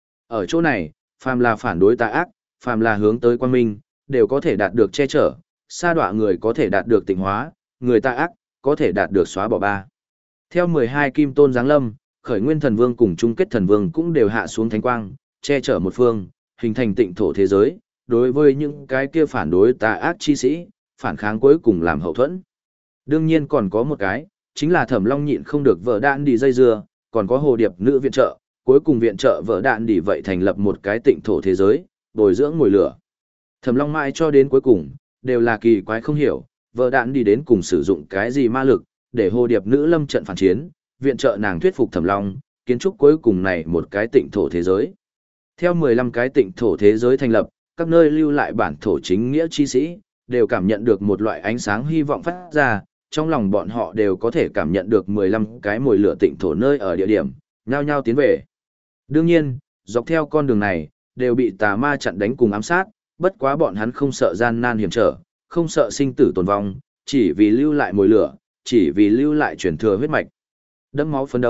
Ở chỗ này, phàm là phản đối tà ác, phàm là hướng tới quang minh, đều có thể đạt được che chở, sa đọa người có thể đạt được tịnh hóa, người tà ác có thể đạt được xóa bỏ ba. Theo mười hai kim tôn giáng lâm, khởi nguyên thần vương cùng chung kết thần vương cũng đều hạ xuống thánh quang, che chở một phương, hình thành tịnh thổ thế giới, đối với những cái kia phản đối tà ác chi sĩ, phản kháng cuối cùng làm hậu thuẫn. Đương nhiên còn có một cái, chính là Thẩm Long nhịn không được vợ đạn đi dây dưa, còn có hồ điệp nữ viện trợ, cuối cùng viện trợ vợ đạn đi vậy thành lập một cái tịnh thổ thế giới, bồi dưỡng mùi lửa. Thẩm Long mãi cho đến cuối cùng, đều là kỳ quái không hiểu, vợ đạn đi đến cùng sử dụng cái gì ma lực, để hồ điệp nữ lâm trận phản chiến, viện trợ nàng thuyết phục Thẩm Long, kiến trúc cuối cùng này một cái tịnh thổ thế giới. Theo mười lăm cái tịnh thổ thế giới thành lập, các nơi lưu lại bản thổ chính nghĩa chi sĩ, đều cảm nhận được một loại ánh sáng hy vọng phát ra, trong lòng bọn họ đều có thể cảm nhận được mười lăm cái mồi lửa tịnh thổ nơi ở địa điểm, nhao nhao tiến về. Đương nhiên, dọc theo con đường này, đều bị tà ma chặn đánh cùng ám sát, bất quá bọn hắn không sợ gian nan hiểm trở, không sợ sinh tử tồn vong, chỉ vì lưu lại mồi lửa, chỉ vì lưu lại truyền thừa huyết mạch. Đẫm máu phấn đấu,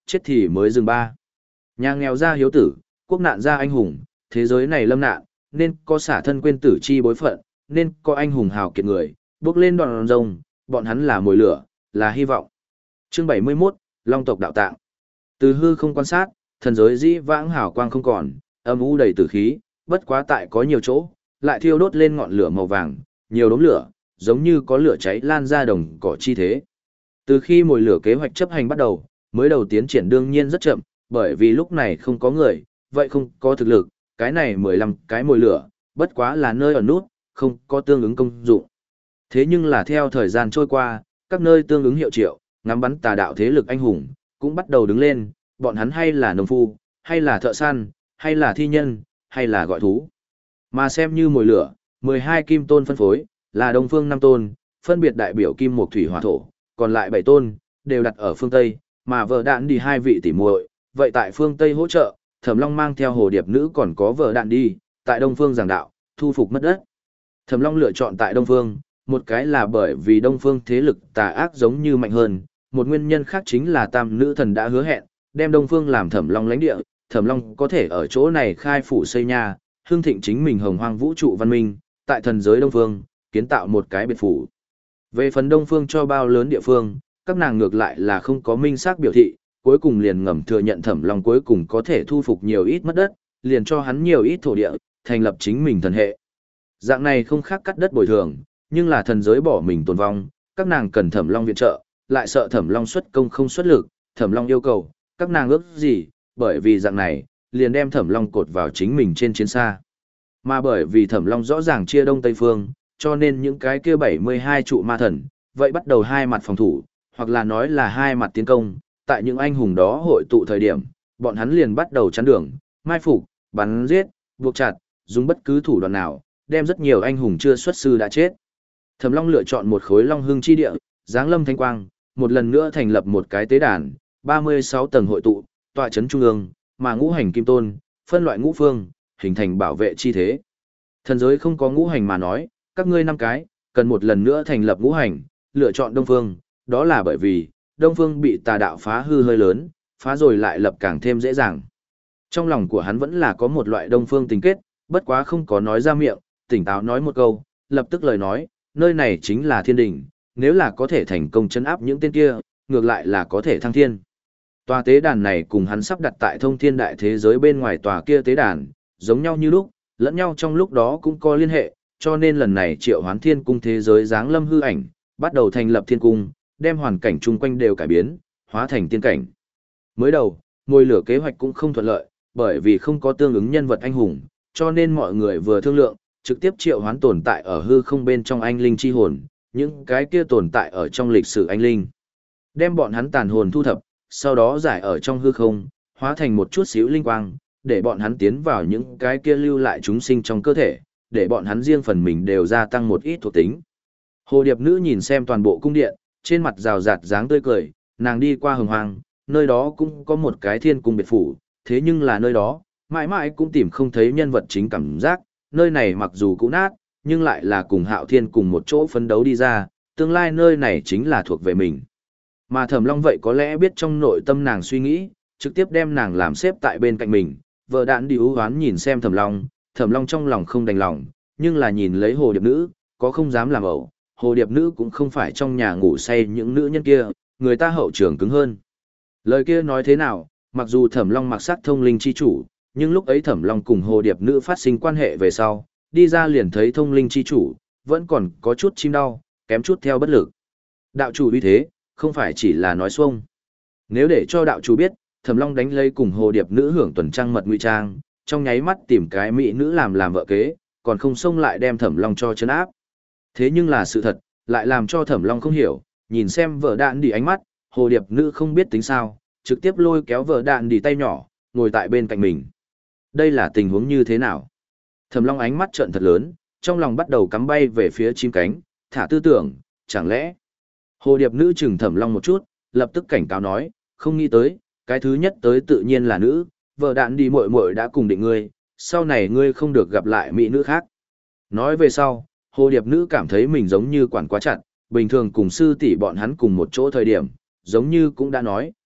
chết thì mới dừng ba. Nhà nghèo ra hiếu tử, quốc nạn ra anh hùng, thế giới này lâm nạn, nên có xả thân quên tử chi bối phận, nên có anh hùng hào kiệt người, bước lên đòn rồng, bọn hắn là mồi lửa, là hy vọng. Chương bảy mươi mốt, Long tộc đạo tạng. Từ hư không quan sát, thần giới dĩ vãng hào quang không còn, âm u đầy tử khí, bất quá tại có nhiều chỗ, lại thiêu đốt lên ngọn lửa màu vàng, nhiều đốm lửa, giống như có lửa cháy lan ra đồng cỏ chi thế. Từ khi mồi lửa kế hoạch chấp hành bắt đầu, mới đầu tiến triển đương nhiên rất chậm, bởi vì lúc này không có người, vậy không có thực lực, cái này mười lăm cái mồi lửa, bất quá là nơi ở nút, không có tương ứng công dụng. Thế nhưng là theo thời gian trôi qua, các nơi tương ứng hiệu triệu, ngắm bắn tà đạo thế lực anh hùng, cũng bắt đầu đứng lên, bọn hắn hay là nông phu, hay là thợ săn, hay là thi nhân, hay là gọi thú. Mà xem như mồi lửa, mười hai kim tôn phân phối, là Đông Phương năm tôn, phân biệt đại biểu kim mộc thủy hỏa thổ, còn lại bảy tôn, đều đặt ở phương Tây, mà vợ đạn đi hai vị tỷ muội, vậy tại phương Tây hỗ trợ, Thẩm Long mang theo hồ điệp nữ còn có vợ đạn đi, tại Đông Phương giảng đạo, thu phục mất đất. Thẩm Long lựa chọn tại Đông Phương, một cái là bởi vì Đông Phương thế lực tà ác giống như mạnh hơn, một nguyên nhân khác chính là Tam nữ thần đã hứa hẹn, đem Đông Phương làm Thẩm Long lãnh địa, Thẩm Long có thể ở chỗ này khai phủ xây nhà, hương thịnh chính mình hồng hoang vũ trụ văn minh, tại thần giới Đông Phương, kiến tạo một cái biệt phủ. Về phần Đông Phương cho bao lớn địa phương, các nàng ngược lại là không có minh xác biểu thị, cuối cùng liền ngầm thừa nhận Thẩm Long cuối cùng có thể thu phục nhiều ít mất đất, liền cho hắn nhiều ít thổ địa, thành lập chính mình thần hệ. Dạng này không khác cắt đất bồi thường, nhưng là thần giới bỏ mình tồn vong, các nàng cần Thẩm Long viện trợ, lại sợ Thẩm Long xuất công không xuất lực, Thẩm Long yêu cầu, các nàng ước gì, bởi vì dạng này, liền đem Thẩm Long cột vào chính mình trên chiến xa. Mà bởi vì Thẩm Long rõ ràng chia đông tây phương, cho nên những cái kia bảy mươi hai trụ ma thần, vậy bắt đầu hai mặt phòng thủ, hoặc là nói là hai mặt tiến công, tại những anh hùng đó hội tụ thời điểm, bọn hắn liền bắt đầu chắn đường, mai phục, bắn giết, buộc chặt, dùng bất cứ thủ đoạn nào, đem rất nhiều anh hùng chưa xuất sư đã chết. Thẩm Long lựa chọn một khối Long Hưng chi địa, giáng lâm thanh quang, một lần nữa thành lập một cái tế đàn, ba mươi sáu tầng hội tụ, tọa trấn trung ương, mà ngũ hành kim tôn, phân loại ngũ phương, hình thành bảo vệ chi thế. Thần giới không có ngũ hành mà nói, các ngươi năm cái, cần một lần nữa thành lập ngũ hành, lựa chọn Đông Phương, đó là bởi vì, Đông Phương bị tà đạo phá hư hơi lớn, phá rồi lại lập càng thêm dễ dàng. Trong lòng của hắn vẫn là có một loại Đông Phương tình kết, bất quá không có nói ra miệng, tỉnh táo nói một câu, lập tức lời nói, nơi này chính là thiên đỉnh, nếu là có thể thành công chấn áp những tên kia, ngược lại là có thể thăng thiên. Tòa tế đàn này cùng hắn sắp đặt tại thông thiên đại thế giới bên ngoài tòa kia tế đàn, giống nhau như lúc, lẫn nhau trong lúc đó cũng có liên hệ, cho nên lần này triệu hoán thiên cung thế giới giáng lâm hư ảnh, bắt đầu thành lập thiên cung, đem hoàn cảnh chung quanh đều cải biến, hóa thành tiên cảnh. Mới đầu, mồi lửa kế hoạch cũng không thuận lợi, bởi vì không có tương ứng nhân vật anh hùng, cho nên mọi người vừa thương lượng, trực tiếp triệu hoán tồn tại ở hư không bên trong anh linh chi hồn, những cái kia tồn tại ở trong lịch sử anh linh. Đem bọn hắn tàn hồn thu thập, sau đó giải ở trong hư không, hóa thành một chút xíu linh quang, để bọn hắn tiến vào những cái kia lưu lại chúng sinh trong cơ thể, để bọn hắn riêng phần mình đều gia tăng một ít thuộc tính. Hồ điệp nữ nhìn xem toàn bộ cung điện, trên mặt rào rạt dáng tươi cười, nàng đi qua hồng hoang, nơi đó cũng có một cái thiên cung biệt phủ, thế nhưng là nơi đó, mãi mãi cũng tìm không thấy nhân vật chính cảm giác, nơi này mặc dù cũ nát, nhưng lại là cùng Hạo Thiên cùng một chỗ phấn đấu đi ra, tương lai nơi này chính là thuộc về mình. Mà Thẩm Long vậy có lẽ biết trong nội tâm nàng suy nghĩ, trực tiếp đem nàng làm xếp tại bên cạnh mình, vợ đạn đi ưu hoán nhìn xem Thẩm Long, Thẩm Long trong lòng không đành lòng, nhưng là nhìn lấy hồ điệp nữ, có không dám làm ẩu, hồ điệp nữ cũng không phải trong nhà ngủ say những nữ nhân kia, người ta hậu trường cứng hơn. Lời kia nói thế nào, mặc dù Thẩm Long mặc sắc thông linh chi chủ, nhưng lúc ấy Thẩm Long cùng hồ điệp nữ phát sinh quan hệ về sau, đi ra liền thấy thông linh chi chủ, vẫn còn có chút chim đau, kém chút theo bất lực. Đạo chủ uy thế, không phải chỉ là nói xuông. Nếu để cho đạo chủ biết, Thẩm Long đánh lấy cùng hồ điệp nữ hưởng tuần trăng mật ngụy trang, trong nháy mắt tìm cái mỹ nữ làm làm vợ kế, còn không xông lại đem Thẩm Long cho chấn áp. Thế nhưng là sự thật, lại làm cho Thẩm Long không hiểu, nhìn xem vợ đạn đi ánh mắt, hồ điệp nữ không biết tính sao, trực tiếp lôi kéo vợ đạn đi tay nhỏ, ngồi tại bên cạnh mình. Đây là tình huống như thế nào? Thẩm Long ánh mắt trợn thật lớn, trong lòng bắt đầu cắm bay về phía chim cánh, thả tư tưởng, chẳng lẽ... Hồ điệp nữ chừng Thẩm Long một chút, lập tức cảnh cáo nói, không nghĩ tới, cái thứ nhất tới tự nhiên là nữ, vợ đạn đi muội muội đã cùng định ngươi, sau này ngươi không được gặp lại mỹ nữ khác. Nói về sau, hồ điệp nữ cảm thấy mình giống như quản quá chặt, bình thường cùng sư tỷ bọn hắn cùng một chỗ thời điểm, giống như cũng đã nói,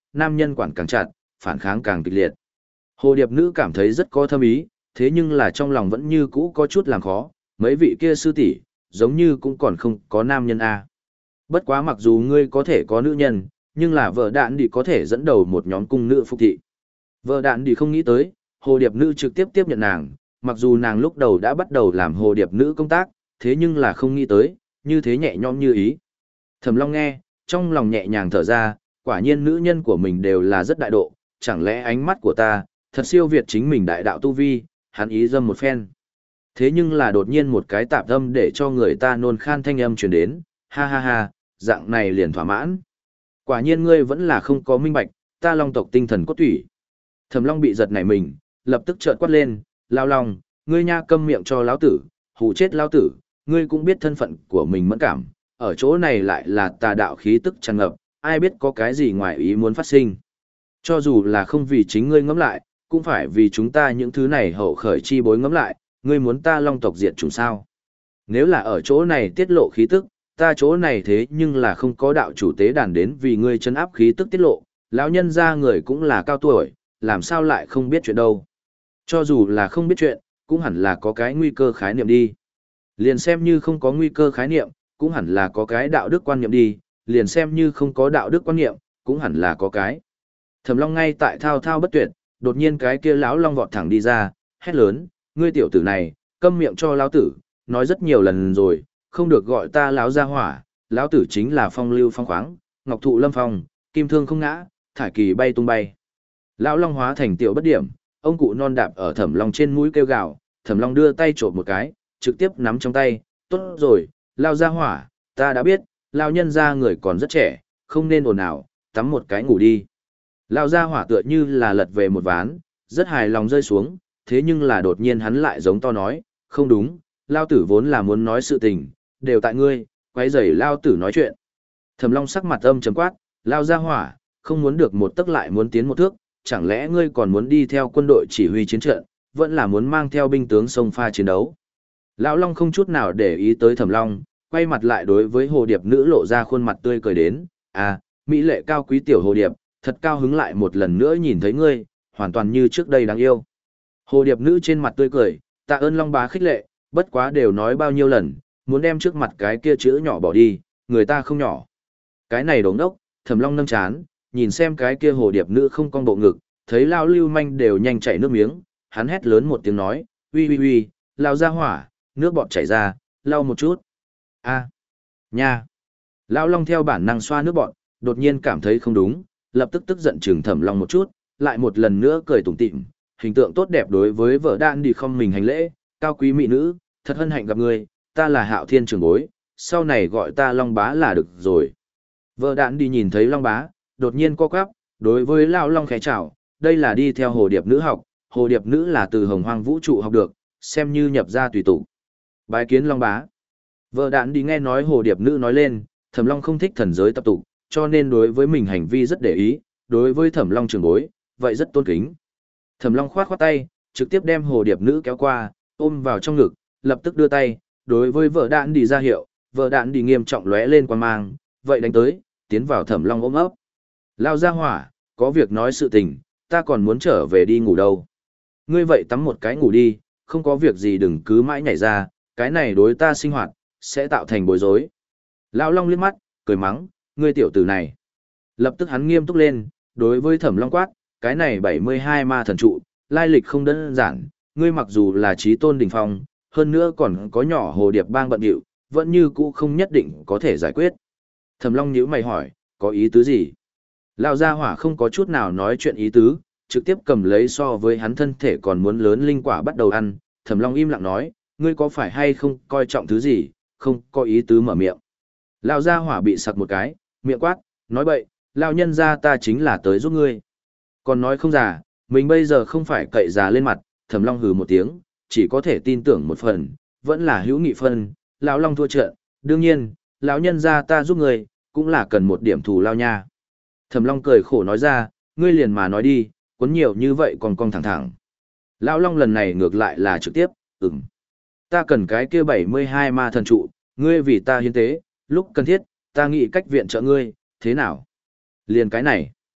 nam nhân quản càng chặt, phản kháng càng kịch liệt. Hồ điệp nữ cảm thấy rất có thâm ý, thế nhưng là trong lòng vẫn như cũ có chút làm khó, mấy vị kia sư tỷ giống như cũng còn không có nam nhân a. Bất quá mặc dù ngươi có thể có nữ nhân, nhưng là vợ đạn đi có thể dẫn đầu một nhóm cung nữ phục thị. Vợ đạn đi không nghĩ tới, hồ điệp nữ trực tiếp tiếp nhận nàng, mặc dù nàng lúc đầu đã bắt đầu làm hồ điệp nữ công tác, thế nhưng là không nghĩ tới, như thế nhẹ nhõm như ý. Thẩm Long nghe, trong lòng nhẹ nhàng thở ra, quả nhiên nữ nhân của mình đều là rất đại độ, chẳng lẽ ánh mắt của ta, thật siêu việt chính mình đại đạo tu vi, hắn ý dâm một phen. Thế nhưng là đột nhiên một cái tạp âm để cho người ta nôn khan thanh âm truyền đến, ha ha ha, dạng này liền thỏa mãn. Quả nhiên ngươi vẫn là không có minh bạch, ta long tộc tinh thần cốt thủy. Thẩm Long bị giật nảy mình, lập tức trợn quát lên, lao long, ngươi nha câm miệng cho lão tử, hù chết lão tử, ngươi cũng biết thân phận của mình mẫn cảm, ở chỗ này lại là tà đạo khí tức tràn ngập, ai biết có cái gì ngoài ý muốn phát sinh. Cho dù là không vì chính ngươi ngẫm lại, cũng phải vì chúng ta những thứ này hậu khởi chi bối ngẫm lại, ngươi muốn ta long tộc diệt chủng sao. Nếu là ở chỗ này tiết lộ khí tức, ta chỗ này thế nhưng là không có đạo chủ tế đàn đến vì ngươi chân áp khí tức tiết lộ, lão nhân ra người cũng là cao tuổi, làm sao lại không biết chuyện đâu. Cho dù là không biết chuyện, cũng hẳn là có cái nguy cơ khái niệm đi. Liền xem như không có nguy cơ khái niệm, cũng hẳn là có cái đạo đức quan niệm đi, liền xem như không có đạo đức quan niệm, cũng hẳn là có cái. Thẩm Long ngay tại thao thao bất tuyệt, đột nhiên cái kia lão long vọt thẳng đi ra, hét lớn, ngươi tiểu tử này, câm miệng cho lão tử, nói rất nhiều lần rồi, không được gọi ta lão gia hỏa, lão tử chính là phong lưu phong khoáng, ngọc thụ lâm phong, kim thương không ngã, thải kỳ bay tung bay. Lão long hóa thành tiểu bất điểm, ông cụ non đạp ở Thẩm Long trên mũi kêu gào, Thẩm Long đưa tay trộm một cái, trực tiếp nắm trong tay, tốt rồi, lao gia hỏa, ta đã biết, lao nhân gia người còn rất trẻ, không nên ồn ào, tắm một cái ngủ đi. Lao gia hỏa tựa như là lật về một ván, rất hài lòng rơi xuống, thế nhưng là đột nhiên hắn lại giống to nói, không đúng, lao tử vốn là muốn nói sự tình, đều tại ngươi, quấy rầy lao tử nói chuyện. Thẩm Long sắc mặt âm trầm quát, lao gia hỏa, không muốn được một tức lại muốn tiến một thước, chẳng lẽ ngươi còn muốn đi theo quân đội chỉ huy chiến trận, vẫn là muốn mang theo binh tướng sông pha chiến đấu. Lão Long không chút nào để ý tới Thẩm Long, quay mặt lại đối với hồ điệp nữ lộ ra khuôn mặt tươi cười đến, à, mỹ lệ cao quý tiểu hồ điệp, thật cao hứng lại một lần nữa nhìn thấy ngươi, hoàn toàn như trước đây đáng yêu. Hồ điệp nữ trên mặt tươi cười, tạ ơn Long bá khích lệ, bất quá đều nói bao nhiêu lần, muốn đem trước mặt cái kia chữ nhỏ bỏ đi, người ta không nhỏ. Cái này đống đốc, Thẩm Long nâng chán, nhìn xem cái kia hồ điệp nữ không cong bộ ngực, thấy Lao Lưu Manh đều nhanh chảy nước miếng, hắn hét lớn một tiếng nói, uy uy uy, lao ra hỏa, nước bọt chảy ra, lau một chút. A, nha. Lão Long theo bản năng xoa nước bọt, đột nhiên cảm thấy không đúng, lập tức tức giận chừng Thẩm Long một chút, lại một lần nữa cười tủm tỉm, hình tượng tốt đẹp đối với vợ đạn đi không mình hành lễ, cao quý mỹ nữ, thật hân hạnh gặp người, ta là Hạo Thiên trưởng bối, sau này gọi ta Long bá là được rồi. Vợ đạn đi nhìn thấy Long bá, đột nhiên co quắp, đối với Lão Long khẽ chào, đây là đi theo hồ điệp nữ học, hồ điệp nữ là từ hồng hoang vũ trụ học được, xem như nhập ra tùy tụ. Bái kiến Long bá. Vợ đạn đi nghe nói hồ điệp nữ nói lên, Thẩm Long không thích thần giới tập tục, cho nên đối với mình hành vi rất để ý, đối với Thẩm Long trưởng bối, vậy rất tôn kính. Thẩm Long khoát khoát tay, trực tiếp đem hồ điệp nữ kéo qua, ôm vào trong ngực, lập tức đưa tay, đối với vợ đạn đi ra hiệu, vợ đạn đi nghiêm trọng lóe lên quan mang, vậy đánh tới, tiến vào Thẩm Long ôm ấp. Lao ra hỏa, có việc nói sự tình, ta còn muốn trở về đi ngủ đâu. Ngươi vậy tắm một cái ngủ đi, không có việc gì đừng cứ mãi nhảy ra, cái này đối ta sinh hoạt, sẽ tạo thành bối rối. Lão Long liếc mắt, cười mắng, ngươi tiểu tử này. Lập tức hắn nghiêm túc lên, đối với Thẩm Long quát, cái này bảy mươi hai ma thần trụ, lai lịch không đơn giản, ngươi mặc dù là trí tôn đỉnh phong, hơn nữa còn có nhỏ hồ điệp bang bận điệu, vẫn như cũ không nhất định có thể giải quyết. Thẩm Long nhíu mày hỏi, có ý tứ gì? Lão gia hỏa không có chút nào nói chuyện ý tứ, trực tiếp cầm lấy so với hắn thân thể còn muốn lớn linh quả bắt đầu ăn. Thẩm Long im lặng nói, ngươi có phải hay không coi trọng thứ gì, không có ý tứ mở miệng. Lão gia hỏa bị sặc một cái, miệng quát, nói bậy, lão nhân gia ta chính là tới giúp ngươi. Còn nói không già, mình bây giờ không phải cậy già lên mặt, Thẩm Long hừ một tiếng, chỉ có thể tin tưởng một phần, vẫn là hữu nghị phân, lão Long thua trận, đương nhiên, lão nhân gia ta giúp ngươi, cũng là cần một điểm thù lao nha. Thẩm Long cười khổ nói ra, ngươi liền mà nói đi, cuốn nhiều như vậy còn cong thẳng thẳng. Lão Long lần này ngược lại là trực tiếp, ừm. Ta cần cái kia bảy mươi hai ma thần trụ, ngươi vì ta hiến tế, lúc cần thiết, ta nghĩ cách viện trợ ngươi, thế nào? Liền cái này.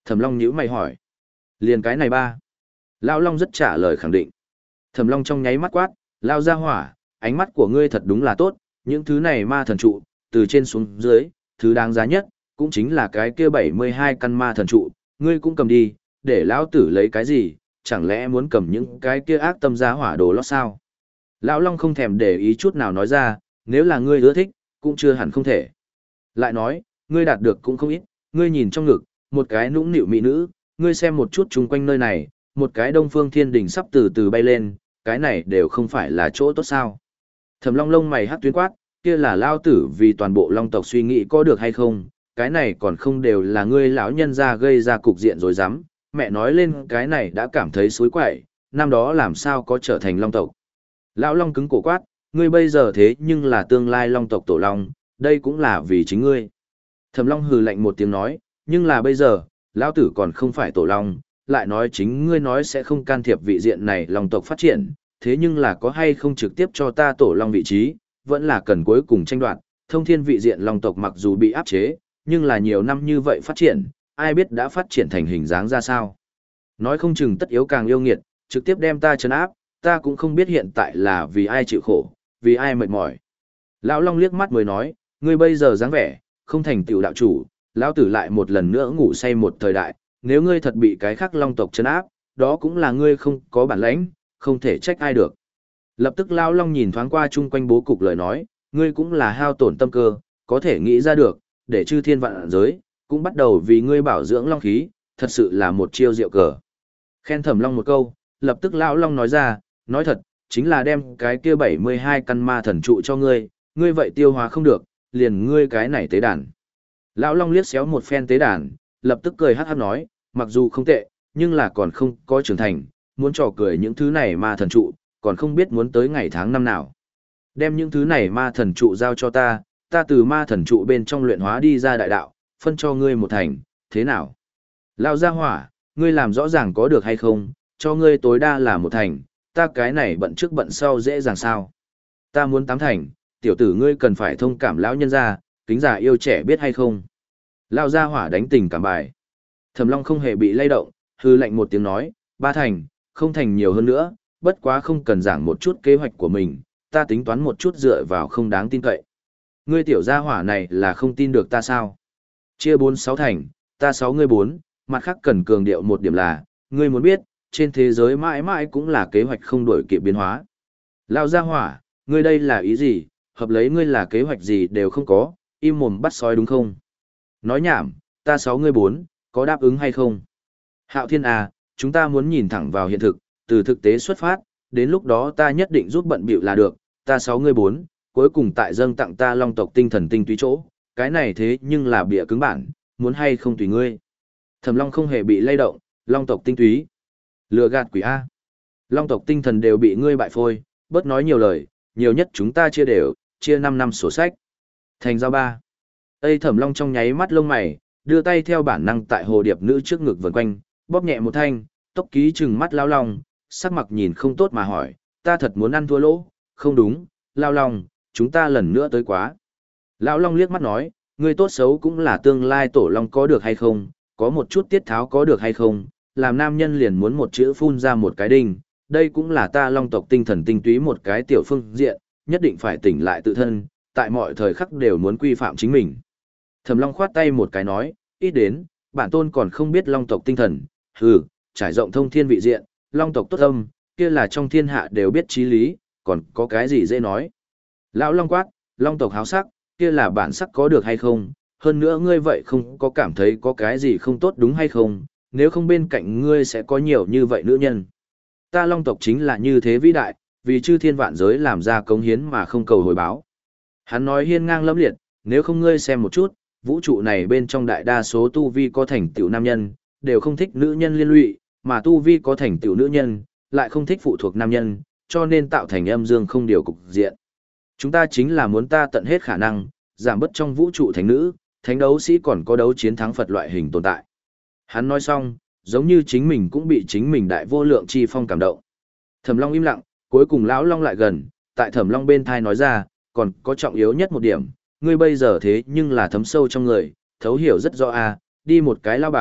Thẩm Long nhíu mày hỏi. Liền cái này ba. Lão Long rất trả lời khẳng định. Thẩm Long trong nháy mắt quát, lao ra hỏa, ánh mắt của ngươi thật đúng là tốt, những thứ này ma thần trụ, từ trên xuống dưới, thứ đáng giá nhất, cũng chính là cái kia bảy mươi hai căn ma thần trụ, ngươi cũng cầm đi, để lão tử lấy cái gì, chẳng lẽ muốn cầm những cái kia ác tâm giá hỏa đồ lót sao? Lão Long không thèm để ý chút nào nói ra, nếu là ngươi ưa thích, cũng chưa hẳn không thể. Lại nói, ngươi đạt được cũng không ít, ngươi nhìn trong ngực, một cái nũng nịu mỹ nữ, ngươi xem một chút chung quanh nơi này, một cái đông phương thiên đỉnh sắp từ từ bay lên, cái này đều không phải là chỗ tốt sao. Thẩm Long lông mày hắc tuyến quát, kia là lao tử vì toàn bộ Long tộc suy nghĩ có được hay không, cái này còn không đều là ngươi lão nhân ra gây ra cục diện rồi dám, mẹ nói lên cái này đã cảm thấy xối quậy, năm đó làm sao có trở thành Long tộc. Lão Long cứng cổ quát, ngươi bây giờ thế nhưng là tương lai Long tộc tổ Long, đây cũng là vì chính ngươi. Thẩm Long hừ lạnh một tiếng nói, nhưng là bây giờ, lão tử còn không phải tổ Long, lại nói chính ngươi nói sẽ không can thiệp vị diện này Long tộc phát triển, thế nhưng là có hay không trực tiếp cho ta tổ Long vị trí, vẫn là cần cuối cùng tranh đoạt, thông thiên vị diện Long tộc mặc dù bị áp chế, nhưng là nhiều năm như vậy phát triển, ai biết đã phát triển thành hình dáng ra sao. Nói không chừng tất yếu càng yêu nghiệt, trực tiếp đem ta trấn áp, ta cũng không biết hiện tại là vì ai chịu khổ, vì ai mệt mỏi. Lão Long liếc mắt mới nói, ngươi bây giờ dáng vẻ, không thành tựu đạo chủ, lão tử lại một lần nữa ngủ say một thời đại, nếu ngươi thật bị cái khác Long tộc trấn áp, đó cũng là ngươi không có bản lãnh, không thể trách ai được. Lập tức Lão Long nhìn thoáng qua chung quanh bố cục lời nói, ngươi cũng là hao tổn tâm cơ, có thể nghĩ ra được, để chư thiên vạn giới, cũng bắt đầu vì ngươi bảo dưỡng long khí, thật sự là một chiêu diệu cờ. Khen Thẩm Long một câu, lập tức Lão Long nói ra, nói thật, chính là đem cái kia bảy mươi hai căn ma thần trụ cho ngươi, ngươi vậy tiêu hóa không được, liền ngươi cái này tế đàn. Lão Long liếc xéo một phen tế đàn, lập tức cười hát hát nói, mặc dù không tệ, nhưng là còn không có trưởng thành, muốn trò cười những thứ này ma thần trụ, còn không biết muốn tới ngày tháng năm nào. Đem những thứ này ma thần trụ giao cho ta, ta từ ma thần trụ bên trong luyện hóa đi ra đại đạo, phân cho ngươi một thành, thế nào? Lão gia hỏa, ngươi làm rõ ràng có được hay không, cho ngươi tối đa là một thành, ta cái này bận trước bận sau dễ dàng sao? Ta muốn tám thành, tiểu tử ngươi cần phải thông cảm lão nhân gia, kính già yêu trẻ biết hay không? Lão gia hỏa đánh tình cảm bài. Thẩm Long không hề bị lay động, hư lạnh một tiếng nói, ba thành, không thành nhiều hơn nữa, bất quá không cần giảng một chút kế hoạch của mình, ta tính toán một chút dựa vào không đáng tin cậy. Ngươi tiểu gia hỏa này là không tin được ta sao? Chia bốn sáu thành, ta sáu ngươi bốn, mặt khác cần cường điệu một điểm là, ngươi muốn biết, trên thế giới mãi mãi cũng là kế hoạch không đổi kịp biến hóa. Lão gia hỏa, ngươi đây là ý gì, hợp lấy ngươi là kế hoạch gì đều không có, im mồm bắt sói đúng không? Nói nhảm, ta sáu ngươi bốn, có đáp ứng hay không? Hạo Thiên à, chúng ta muốn nhìn thẳng vào hiện thực, từ thực tế xuất phát, đến lúc đó ta nhất định giúp bận bịu là được, ta sáu ngươi bốn, cuối cùng tại dâng tặng ta Long tộc tinh thần tinh túy chỗ, cái này thế nhưng là bịa cứng bản, muốn hay không tùy ngươi. Thẩm Long không hề bị lay động, Long tộc tinh túy. Lừa gạt quỷ A. Long tộc tinh thần đều bị ngươi bại phôi, bớt nói nhiều lời, nhiều nhất chúng ta chia đều, chia năm năm sổ sách. Thành giao ba. Tây Thẩm Long trong nháy mắt lông mày, đưa tay theo bản năng tại hồ điệp nữ trước ngực vần quanh, bóp nhẹ một thanh, tốc ký trừng mắt Lao Long, sắc mặt nhìn không tốt mà hỏi, ta thật muốn ăn thua lỗ, không đúng, Lao Long, chúng ta lần nữa tới quá. Lão Long liếc mắt nói, ngươi tốt xấu cũng là tương lai tổ Long có được hay không, có một chút tiết tháo có được hay không, làm nam nhân liền muốn một chữ phun ra một cái đinh, đây cũng là ta Long tộc tinh thần tinh túy một cái tiểu phương diện, nhất định phải tỉnh lại tự thân, tại mọi thời khắc đều muốn quy phạm chính mình. Thẩm Long khoát tay một cái nói, ít đến, bản tôn còn không biết Long tộc tinh thần, hừ, trải rộng thông thiên vị diện, Long tộc tốt âm, kia là trong thiên hạ đều biết chí lý, còn có cái gì dễ nói. Lão Long quát, Long tộc háo sắc, kia là bản sắc có được hay không, hơn nữa ngươi vậy không có cảm thấy có cái gì không tốt đúng hay không, nếu không bên cạnh ngươi sẽ có nhiều như vậy nữ nhân. Ta Long tộc chính là như thế vĩ đại, vì chư thiên vạn giới làm ra cống hiến mà không cầu hồi báo. Hắn nói hiên ngang lẫm liệt, nếu không ngươi xem một chút, vũ trụ này bên trong đại đa số tu vi có thành tựu nam nhân, đều không thích nữ nhân liên lụy, mà tu vi có thành tựu nữ nhân, lại không thích phụ thuộc nam nhân, cho nên tạo thành âm dương không điều cục diện. Chúng ta chính là muốn ta tận hết khả năng, giảm bớt trong vũ trụ thánh nữ, thánh đấu sĩ còn có đấu chiến thắng Phật loại hình tồn tại. Hắn nói xong, giống như chính mình cũng bị chính mình đại vô lượng chi phong cảm động. Thẩm Long im lặng, cuối cùng lão Long lại gần, tại Thẩm Long bên thai nói ra, còn có trọng yếu nhất một điểm, ngươi bây giờ thế nhưng là thấm sâu trong người, thấu hiểu rất rõ a, đi một cái lao bà,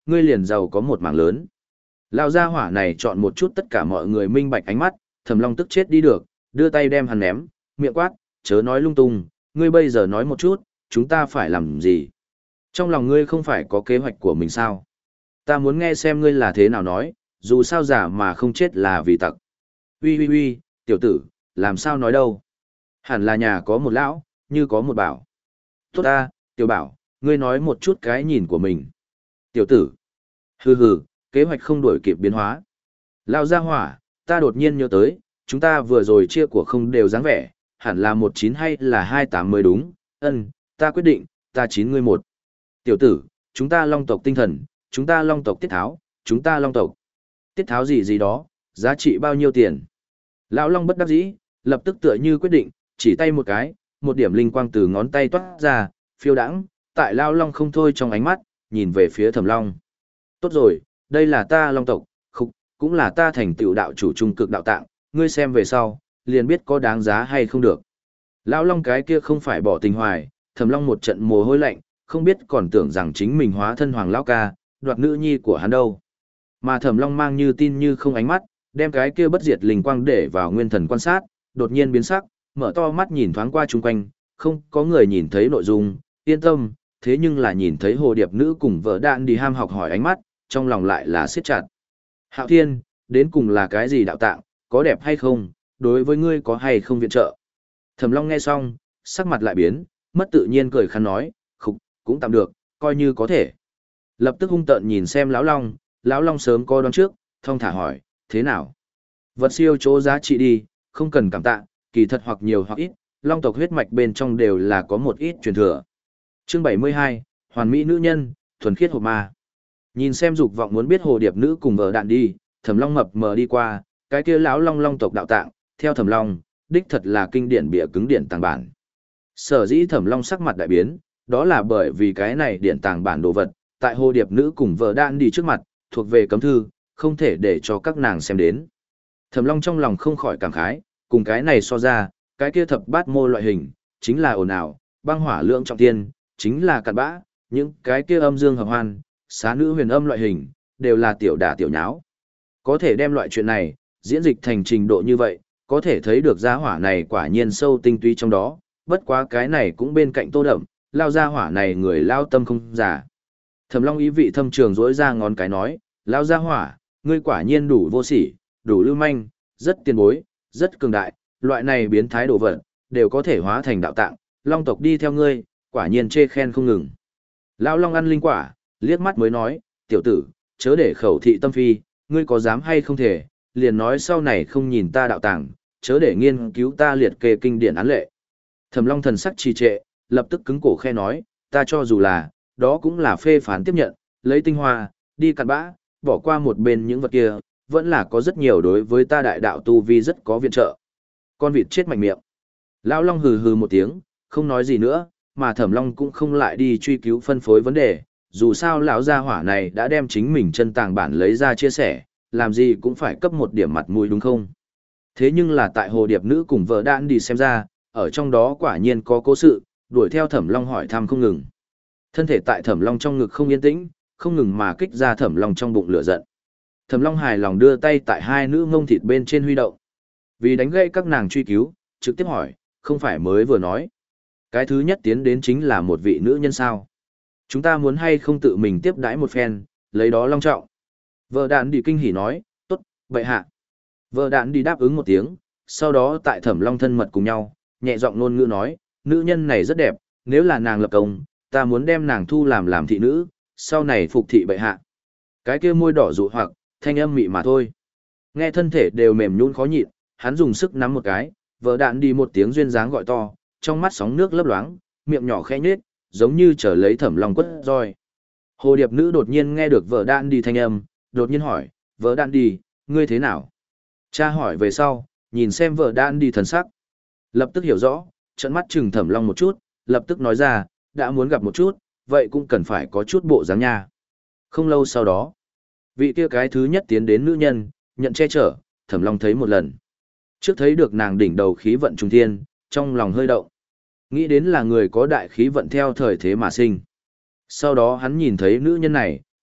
ngươi liền giàu có một mảng lớn. Lao gia hỏa này chọn một chút tất cả mọi người minh bạch ánh mắt, Thẩm Long tức chết đi được, đưa tay đem hắn ném, miệng quát, chớ nói lung tung, ngươi bây giờ nói một chút, chúng ta phải làm gì? Trong lòng ngươi không phải có kế hoạch của mình sao? Ta muốn nghe xem ngươi là thế nào nói, dù sao giả mà không chết là vì tặc. Ui ui ui, tiểu tử, làm sao nói đâu? Hẳn là nhà có một lão, như có một bảo. Tốt ta, tiểu bảo, ngươi nói một chút cái nhìn của mình. Tiểu tử, hừ hừ, kế hoạch không đổi kịp biến hóa. Lao ra hỏa, ta đột nhiên nhớ tới, chúng ta vừa rồi chia của không đều dáng vẻ, hẳn là một chín hay là hai tám mới đúng. Ân, ta quyết định, ta chín ngươi một. Tiểu tử, chúng ta long tộc tinh thần, chúng ta long tộc tiết tháo, chúng ta long tộc. Tiết tháo gì gì đó, giá trị bao nhiêu tiền? Lão Long bất đắc dĩ, lập tức tựa như quyết định, chỉ tay một cái, một điểm linh quang từ ngón tay toát ra, phiêu đãng, tại Lão Long không thôi trong ánh mắt, nhìn về phía Thẩm Long. Tốt rồi, đây là ta Long tộc, khục, cũng là ta thành tựu đạo chủ trung cực đạo tạng, ngươi xem về sau, liền biết có đáng giá hay không được. Lão Long cái kia không phải bỏ tình hoài, Thẩm Long một trận mồ hôi lạnh, không biết còn tưởng rằng chính mình hóa thân Hoàng Lão ca, đoạt nữ nhi của hắn đâu. Mà Thẩm Long mang như tin như không ánh mắt, đem cái kia bất diệt linh quang để vào nguyên thần quan sát, đột nhiên biến sắc, mở to mắt nhìn thoáng qua chung quanh, không có người nhìn thấy nội dung, yên tâm, thế nhưng là nhìn thấy hồ điệp nữ cùng vợ đạn đi ham học hỏi ánh mắt, trong lòng lại là siết chặt. Hạo Thiên, đến cùng là cái gì đạo tạng, có đẹp hay không, đối với ngươi có hay không viện trợ. Thẩm Long nghe xong, sắc mặt lại biến, mất tự nhiên cười khăn nói, khục, cũng tạm được, coi như có thể. Lập tức hung tợn nhìn xem lão Long, lão Long sớm có đoán trước, thong thả hỏi, thế nào? Vật siêu chỗ giá trị đi, không cần cảm tạ, kỳ thật hoặc nhiều hoặc ít, Long tộc huyết mạch bên trong đều là có một ít truyền thừa. Chương bảy mươi hai, Hoàn mỹ nữ nhân, thuần khiết hộp ma. Nhìn xem dục vọng muốn biết hồ điệp nữ cùng vợ đạn đi, Thẩm Long mập mờ đi qua, cái kia lão Long Long tộc đạo tạng, theo Thẩm Long, đích thật là kinh điển bìa cứng điển tàng bản. Sở dĩ Thẩm Long sắc mặt đại biến, đó là bởi vì cái này điển tàng bản đồ vật, tại hồ điệp nữ cùng vợ đạn đi trước mặt, thuộc về cấm thư, không thể để cho các nàng xem đến. Thẩm Long trong lòng không khỏi cảm khái, cùng cái này so ra, cái kia thập bát mô loại hình, chính là ồn ào, băng hỏa lượng trọng tiên, chính là cặn bã, những cái kia âm dương hợp hoan, xá nữ huyền âm loại hình, đều là tiểu đả tiểu nháo. Có thể đem loại chuyện này, diễn dịch thành trình độ như vậy, có thể thấy được gia hỏa này quả nhiên sâu tinh túy trong đó, bất quá cái này cũng bên cạnh Tô Đậm, lao gia hỏa này người lao tâm không giả. Thẩm Long ý vị thâm trường rỗi ra ngón cái nói, lao gia hỏa, ngươi quả nhiên đủ vô sỉ, đủ lưu manh, rất tiền bối, rất cường đại, loại này biến thái đồ vật, đều có thể hóa thành đạo tạng, Long tộc đi theo ngươi, quả nhiên chê khen không ngừng. Lão Long ăn linh quả, liếc mắt mới nói, tiểu tử, chớ để khẩu thị tâm phi, ngươi có dám hay không thể, liền nói sau này không nhìn ta đạo tàng, chớ để nghiên cứu ta liệt kê kinh điển án lệ. Thẩm Long thần sắc trì trệ, lập tức cứng cổ khe nói, ta cho dù là, đó cũng là phê phán tiếp nhận, lấy tinh hoa, đi cặn bã, bỏ qua một bên những vật kia, vẫn là có rất nhiều đối với ta đại đạo tu vi rất có viện trợ. Con vịt chết mạnh miệng. Lão Long hừ hừ một tiếng, không nói gì nữa, mà Thẩm Long cũng không lại đi truy cứu phân phối vấn đề, dù sao lão gia hỏa này đã đem chính mình chân tàng bản lấy ra chia sẻ, làm gì cũng phải cấp một điểm mặt mũi đúng không? Thế nhưng là tại hồ điệp nữ cùng vợ đạn đi xem ra, ở trong đó quả nhiên có cố sự, đuổi theo Thẩm Long hỏi thăm không ngừng. Thân thể tại Thẩm Long trong ngực không yên tĩnh, không ngừng mà kích ra Thẩm Long trong bụng lửa giận. Thẩm Long hài lòng đưa tay tại hai nữ ngông thịt bên trên huy động. Vì đánh gây các nàng truy cứu, trực tiếp hỏi, không phải mới vừa nói. Cái thứ nhất tiến đến chính là một vị nữ nhân sao. Chúng ta muốn hay không tự mình tiếp đãi một phen, lấy đó long trọng. Vợ đạn đi kinh hỉ nói, tốt, vậy hạ. Vợ đạn đi đáp ứng một tiếng, sau đó tại Thẩm Long thân mật cùng nhau, nhẹ giọng ngôn ngữ nói, nữ nhân này rất đẹp, nếu là nàng lập công, ta muốn đem nàng thu làm làm thị nữ, sau này phục thị bệ hạ. Cái kia môi đỏ dụ hoặc, thanh âm mị mà thôi. Nghe thân thể đều mềm nhũn khó nhịn, hắn dùng sức nắm một cái, vợ đạn đi một tiếng duyên dáng gọi to, trong mắt sóng nước lấp loáng, miệng nhỏ khẽ nhếch, giống như trở lấy Thẩm Long quất roi. Hồ điệp nữ đột nhiên nghe được vợ đạn đi thanh âm, đột nhiên hỏi, vợ đạn đi, ngươi thế nào? Cha hỏi về sau, nhìn xem vợ đạn đi thần sắc. Lập tức hiểu rõ, trợn mắt chừng Thẩm Long một chút, lập tức nói ra, đã muốn gặp một chút, vậy cũng cần phải có chút bộ dáng nha. Không lâu sau đó, vị kia cái thứ nhất tiến đến nữ nhân, nhận che chở, Thẩm Long thấy một lần. Trước thấy được nàng đỉnh đầu khí vận trung thiên, trong lòng hơi động. Nghĩ đến là người có đại khí vận theo thời thế mà sinh. Sau đó hắn nhìn thấy nữ nhân này,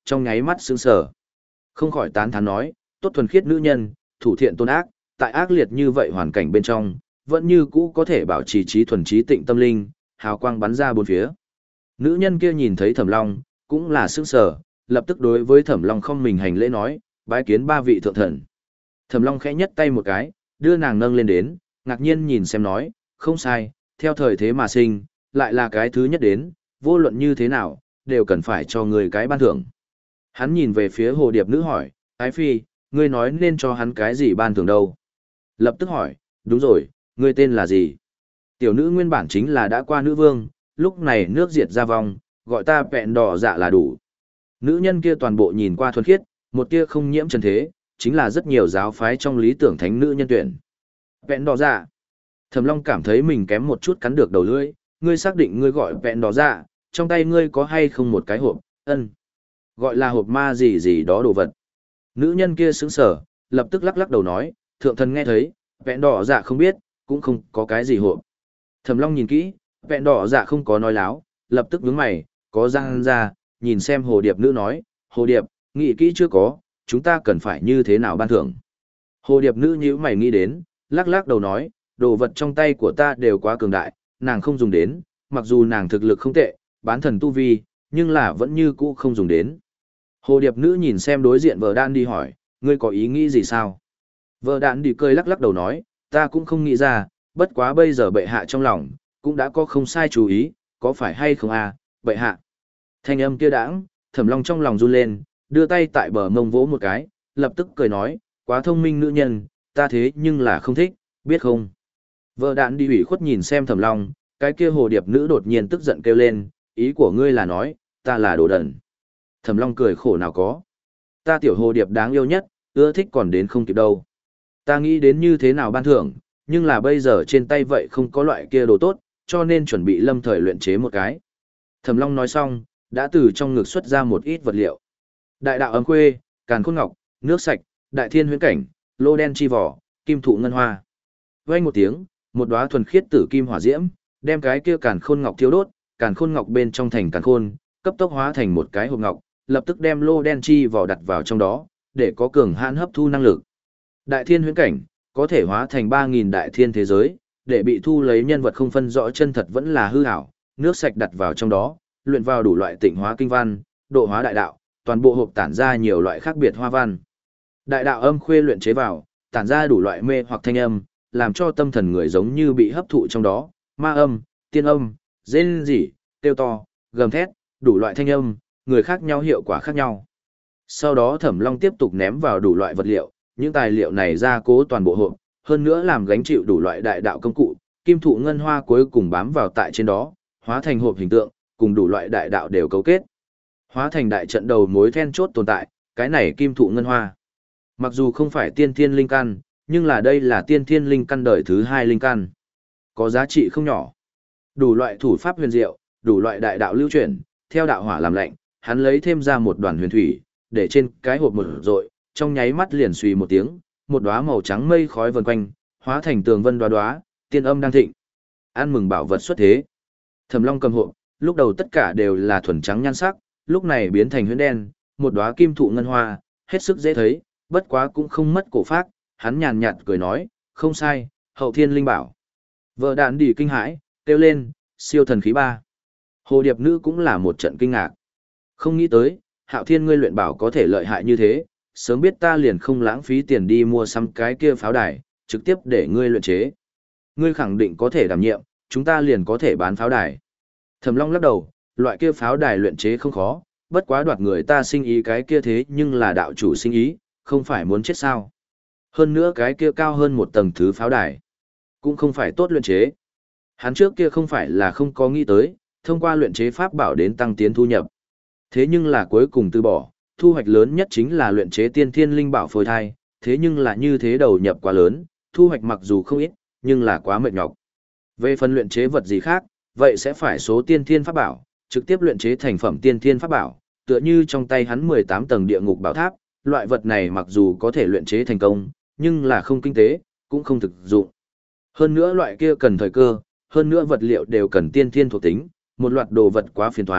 trong nháy mắt sững sờ. Không khỏi tán thán nói, tốt thuần khiết nữ nhân, thủ thiện tôn ác, tại ác liệt như vậy hoàn cảnh bên trong, vẫn như cũ có thể bảo trì trí thuần trí tịnh tâm linh, hào quang bắn ra bốn phía. Nữ nhân kia nhìn thấy Thẩm Long, cũng là sững sờ, lập tức đối với Thẩm Long không mình hành lễ nói, bái kiến ba vị thượng thần. Thẩm Long khẽ nhất tay một cái, đưa nàng nâng lên đến, ngạc nhiên nhìn xem nói, không sai, theo thời thế mà sinh, lại là cái thứ nhất đến, vô luận như thế nào, đều cần phải cho người cái ban thưởng. Hắn nhìn về phía hồ điệp nữ hỏi, Ái Phi, ngươi nói nên cho hắn cái gì ban thưởng đâu? Lập tức hỏi, đúng rồi, ngươi tên là gì? Tiểu nữ nguyên bản chính là đã qua nữ vương, lúc này nước diệt ra vong, gọi ta vẹn đỏ dạ là đủ. Nữ nhân kia toàn bộ nhìn qua thuần khiết, một tia không nhiễm trần thế, chính là rất nhiều giáo phái trong lý tưởng thánh nữ nhân tuyển. Vẹn đỏ dạ. Thẩm Long cảm thấy mình kém một chút cắn được đầu lưỡi, ngươi xác định ngươi gọi vẹn đỏ dạ, trong tay ngươi có hay không một cái hộp, ân. Gọi là hộp ma gì gì đó đồ vật. Nữ nhân kia sững sờ, lập tức lắc lắc đầu nói, thượng thần nghe thấy, vẹn đỏ dạ không biết, cũng không có cái gì hộp. Thẩm Long nhìn kỹ, vẹn đỏ dạ không có nói láo, lập tức nhướng mày, có răng ra, nhìn xem hồ điệp nữ nói, hồ điệp, nghĩ kỹ chưa có, chúng ta cần phải như thế nào ban thưởng. Hồ điệp nữ nhíu mày nghĩ đến, lắc lắc đầu nói, đồ vật trong tay của ta đều quá cường đại, nàng không dùng đến, mặc dù nàng thực lực không tệ, bán thần tu vi, nhưng là vẫn như cũ không dùng đến. Hồ điệp nữ nhìn xem đối diện vợ đan đi hỏi, ngươi có ý nghĩ gì sao? Vợ đan đi cười lắc lắc đầu nói, ta cũng không nghĩ ra, bất quá bây giờ bệ hạ trong lòng, cũng đã có không sai chú ý, có phải hay không à, bệ hạ. Thanh âm kia đãng, Thẩm Long trong lòng run lên, đưa tay tại bờ mông vỗ một cái, lập tức cười nói, quá thông minh nữ nhân, ta thế nhưng là không thích, biết không? Vợ đạn đi ủy khuất nhìn xem Thẩm Long, cái kia hồ điệp nữ đột nhiên tức giận kêu lên, ý của ngươi là nói, ta là đồ đần. Thẩm Long cười khổ nào có. Ta tiểu hồ điệp đáng yêu nhất, ưa thích còn đến không kịp đâu. Ta nghĩ đến như thế nào ban thưởng, nhưng là bây giờ trên tay vậy không có loại kia đồ tốt, cho nên chuẩn bị lâm thời luyện chế một cái. Thẩm Long nói xong, đã từ trong ngực xuất ra một ít vật liệu. Đại đạo ấm khuê, càn khôn ngọc, nước sạch, đại thiên huyễn cảnh, lô đen chi vỏ, kim thụ ngân hoa. Vang một tiếng, một đóa thuần khiết tử kim hỏa diễm, đem cái kia càn khôn ngọc thiêu đốt, càn khôn ngọc bên trong thành càn khôn, cấp tốc hóa thành một cái hộp ngọc, lập tức đem lô đen chi vỏ đặt vào trong đó, để có cường hãn hấp thu năng lực. Đại thiên huyễn cảnh, có thể hóa thành ba nghìn đại thiên thế giới, để bị thu lấy nhân vật không phân rõ chân thật vẫn là hư ảo, nước sạch đặt vào trong đó, luyện vào đủ loại tịnh hóa kinh văn, độ hóa đại đạo, toàn bộ hộp tản ra nhiều loại khác biệt hoa văn. Đại đạo âm khuê luyện chế vào, tản ra đủ loại mê hoặc thanh âm, làm cho tâm thần người giống như bị hấp thụ trong đó, ma âm, tiên âm, rên rỉ, kêu to, gầm thét, đủ loại thanh âm, người khác nhau hiệu quả khác nhau. Sau đó Thẩm Long tiếp tục ném vào đủ loại vật liệu, những tài liệu này gia cố toàn bộ hộp, hơn nữa làm gánh chịu đủ loại đại đạo công cụ, kim thụ ngân hoa cuối cùng bám vào tại trên đó, hóa thành hộp hình tượng, cùng đủ loại đại đạo đều cấu kết. Hóa thành đại trận đầu mối then chốt tồn tại, cái này kim thụ ngân hoa. Mặc dù không phải tiên thiên linh căn, nhưng là đây là tiên thiên linh căn đời thứ hai linh căn. Có giá trị không nhỏ. Đủ loại thủ pháp huyền diệu, đủ loại đại đạo lưu chuyển, theo đạo hỏa làm lạnh, hắn lấy thêm ra một đoàn huyền thủy, để trên cái hộp một rội, trong nháy mắt liền suy một tiếng, một đóa màu trắng mây khói vần quanh, hóa thành tường vân đóa đóa, tiên âm đang thịnh. Ăn mừng bảo vật xuất thế. Thẩm Long cầm hộp, lúc đầu tất cả đều là thuần trắng nhan sắc, lúc này biến thành huyễn đen, một đóa kim thụ ngân hoa, hết sức dễ thấy, bất quá cũng không mất cổ phác, hắn nhàn nhạt cười nói, không sai, hậu thiên linh bảo. Vợ đạn đi kinh hãi, kêu lên, siêu thần khí ba. Hồ điệp nữ cũng là một trận kinh ngạc. Không nghĩ tới, hạo thiên ngươi luyện bảo có thể lợi hại như thế, sớm biết ta liền không lãng phí tiền đi mua sắm cái kia pháo đài, trực tiếp để ngươi luyện chế. Ngươi khẳng định có thể đảm nhiệm, chúng ta liền có thể bán pháo đài. Thẩm Long lắc đầu, loại kia pháo đài luyện chế không khó, bất quá đoạt người ta sinh ý cái kia thế nhưng là đạo chủ sinh ý, không phải muốn chết sao. Hơn nữa cái kia cao hơn một tầng thứ pháo đài, cũng không phải tốt luyện chế. Hắn trước kia không phải là không có nghĩ tới, thông qua luyện chế pháp bảo đến tăng tiến thu nhập. Thế nhưng là cuối cùng từ bỏ, thu hoạch lớn nhất chính là luyện chế tiên thiên linh bảo phôi thai, thế nhưng là như thế đầu nhập quá lớn, thu hoạch mặc dù không ít, nhưng là quá mệt nhọc. Về phần luyện chế vật gì khác, vậy sẽ phải số tiên thiên pháp bảo, trực tiếp luyện chế thành phẩm tiên thiên pháp bảo, tựa như trong tay hắn mười tám tầng địa ngục bảo tháp, loại vật này mặc dù có thể luyện chế thành công, nhưng là không kinh tế, cũng không thực dụng. Hơn nữa loại kia cần thời cơ, hơn nữa vật liệu đều cần tiên thiên thuộc tính, một loạt đồ vật quá phiền toái,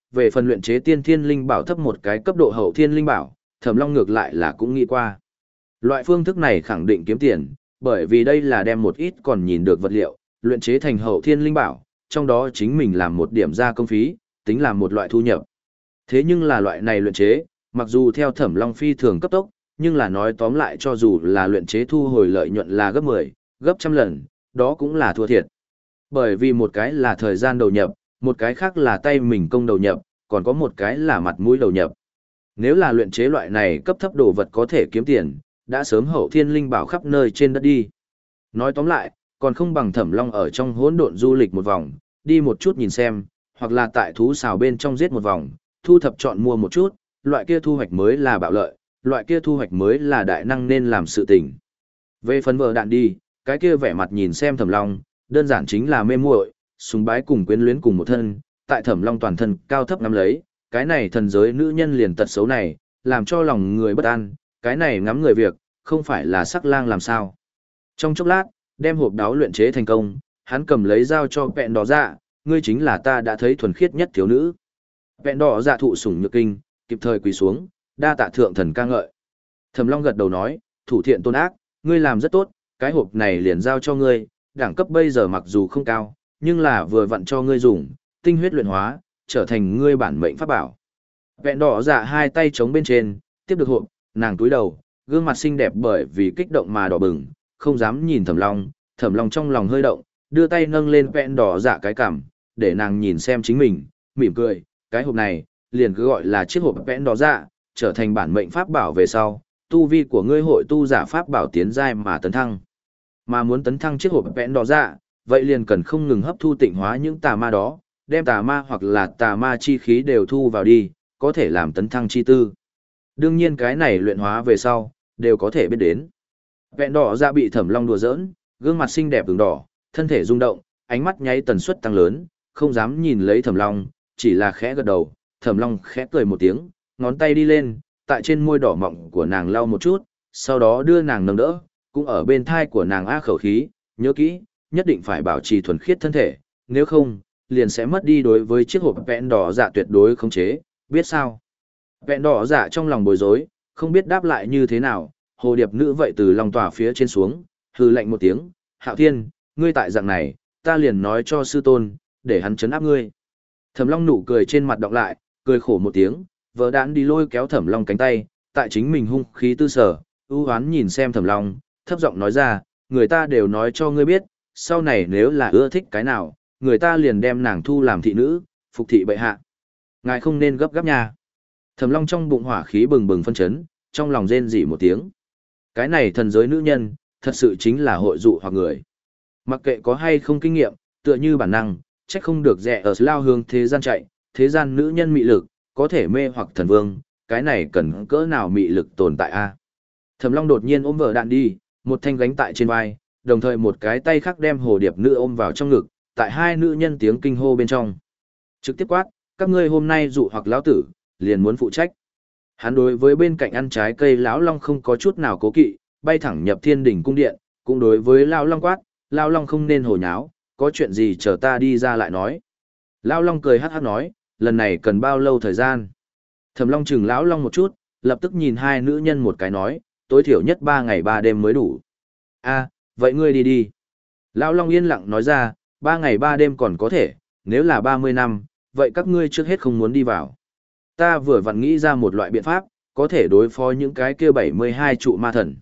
về phần luyện chế tiên thiên linh bảo thấp một cái cấp độ hậu thiên linh bảo, Thẩm Long ngược lại là cũng nghĩ qua. Loại phương thức này khẳng định kiếm tiền, bởi vì đây là đem một ít còn nhìn được vật liệu, luyện chế thành hậu thiên linh bảo, trong đó chính mình làm một điểm gia công phí, tính là một loại thu nhập. Thế nhưng là loại này luyện chế, mặc dù theo Thẩm Long phi thường cấp tốc, nhưng là nói tóm lại cho dù là luyện chế thu hồi lợi nhuận là gấp mười, gấp trăm lần, đó cũng là thua thiệt. Bởi vì một cái là thời gian đầu nhập, một cái khác là tay mình công đầu nhập, còn có một cái là mặt mũi đầu nhập. Nếu là luyện chế loại này cấp thấp đồ vật có thể kiếm tiền, đã sớm hậu thiên linh bảo khắp nơi trên đất đi. Nói tóm lại, còn không bằng Thẩm Long ở trong hỗn độn du lịch một vòng, đi một chút nhìn xem, hoặc là tại thú xào bên trong giết một vòng, thu thập chọn mua một chút, loại kia thu hoạch mới là bạo lợi, loại kia thu hoạch mới là đại năng nên làm sự tình. Về phần vợ đạn đi, cái kia vẻ mặt nhìn xem Thẩm Long, đơn giản chính là mê muội, sùng bái cùng quyến luyến cùng một thân, tại Thẩm Long toàn thân cao thấp ngắm lấy, cái này thần giới nữ nhân liền tật xấu này, làm cho lòng người bất an, cái này ngắm người việc, không phải là sắc lang làm sao. Trong chốc lát, đem hộp đáo luyện chế thành công, hắn cầm lấy dao cho vẹn đỏ dạ, ngươi chính là ta đã thấy thuần khiết nhất thiếu nữ. Vẹn đỏ dạ thụ sủng nhược kinh, kịp thời quỳ xuống, đa tạ thượng thần ca ngợi. Thẩm Long gật đầu nói, thủ thiện tôn ác, ngươi làm rất tốt, cái hộp này liền giao cho ngươi, đẳng cấp bây giờ mặc dù không cao, nhưng là vừa vặn cho ngươi dùng, tinh huyết luyện hóa, trở thành ngươi bản mệnh pháp bảo. Vẹn đỏ dạ hai tay chống bên trên, tiếp được hộp, nàng túi đầu, gương mặt xinh đẹp bởi vì kích động mà đỏ bừng, không dám nhìn Thẩm Long, Thẩm Long trong lòng hơi động, đưa tay nâng lên vẹn đỏ dạ cái cằm, để nàng nhìn xem chính mình, mỉm cười, cái hộp này, liền cứ gọi là chiếc hộp vẹn đỏ dạ, trở thành bản mệnh pháp bảo về sau, tu vi của ngươi hội tu giả pháp bảo tiến giai mà tấn thăng. Mà muốn tấn thăng chiếc hộp vẹn đỏ dạ, vậy liền cần không ngừng hấp thu tịnh hóa những tà ma đó, đem tà ma hoặc là tà ma chi khí đều thu vào đi, có thể làm tấn thăng chi tư. Đương nhiên cái này luyện hóa về sau, đều có thể biết đến. Vẹn đỏ dạ bị Thẩm Long đùa giỡn, gương mặt xinh đẹp ửng đỏ, thân thể rung động, ánh mắt nháy tần suất tăng lớn, không dám nhìn lấy Thẩm Long, chỉ là khẽ gật đầu. Thẩm Long khẽ cười một tiếng, ngón tay đi lên, tại trên môi đỏ mọng của nàng lau một chút, sau đó đưa nàng nâng đỡ, cũng ở bên thai của nàng a khẩu khí, nhớ kỹ, nhất định phải bảo trì thuần khiết thân thể, nếu không, liền sẽ mất đi đối với chiếc hộp vẹn đỏ dạ tuyệt đối khống chế, biết sao? Vẹn đỏ dạ trong lòng bối rối, không biết đáp lại như thế nào, hồ điệp nữ vậy từ lòng tòa phía trên xuống, hừ lạnh một tiếng, Hạo Thiên, ngươi tại dạng này, ta liền nói cho sư tôn, để hắn chấn áp ngươi. Thẩm Long nụ cười trên mặt đọc lại, cười khổ một tiếng, vợ đạn đi lôi kéo Thẩm Long cánh tay, tại chính mình hung khí tư sở, ưu hoán nhìn xem Thẩm Long, thấp giọng nói ra, người ta đều nói cho ngươi biết, sau này nếu là ưa thích cái nào, người ta liền đem nàng thu làm thị nữ, phục thị bệ hạ. Ngài không nên gấp gáp nha. Thẩm Long trong bụng hỏa khí bừng bừng phân chấn, trong lòng rên rỉ một tiếng. Cái này thần giới nữ nhân, thật sự chính là hội dụ hoặc người. Mặc kệ có hay không kinh nghiệm, tựa như bản năng, trách không được rẻ ở lao hướng thế gian chạy, thế gian nữ nhân mị lực, có thể mê hoặc thần vương, cái này cần cỡ nào mị lực tồn tại a? Thẩm Long đột nhiên ôm vợ đạn đi, một thanh gánh tại trên vai, đồng thời một cái tay khác đem hồ điệp nữ ôm vào trong ngực, tại hai nữ nhân tiếng kinh hô bên trong. Trực tiếp quát, các ngươi hôm nay dụ hoặc lão tử, liền muốn phụ trách. Hắn đối với bên cạnh ăn trái cây lão long không có chút nào cố kỵ, bay thẳng nhập thiên đỉnh cung điện, cũng đối với lão long quát, lão long không nên hồ nháo, có chuyện gì chờ ta đi ra lại nói. Lão long cười hắc hắc nói, lần này cần bao lâu thời gian? Thẩm Long chừng lão long một chút, lập tức nhìn hai nữ nhân một cái nói, tối thiểu nhất ba ngày ba đêm mới đủ. A, vậy ngươi đi đi. Lão long yên lặng nói ra, ba ngày ba đêm còn có thể, nếu là ba mươi năm, vậy các ngươi trước hết không muốn đi vào. Ta vừa vặn nghĩ ra một loại biện pháp, có thể đối phó những cái kia bảy mươi hai trụ ma thần.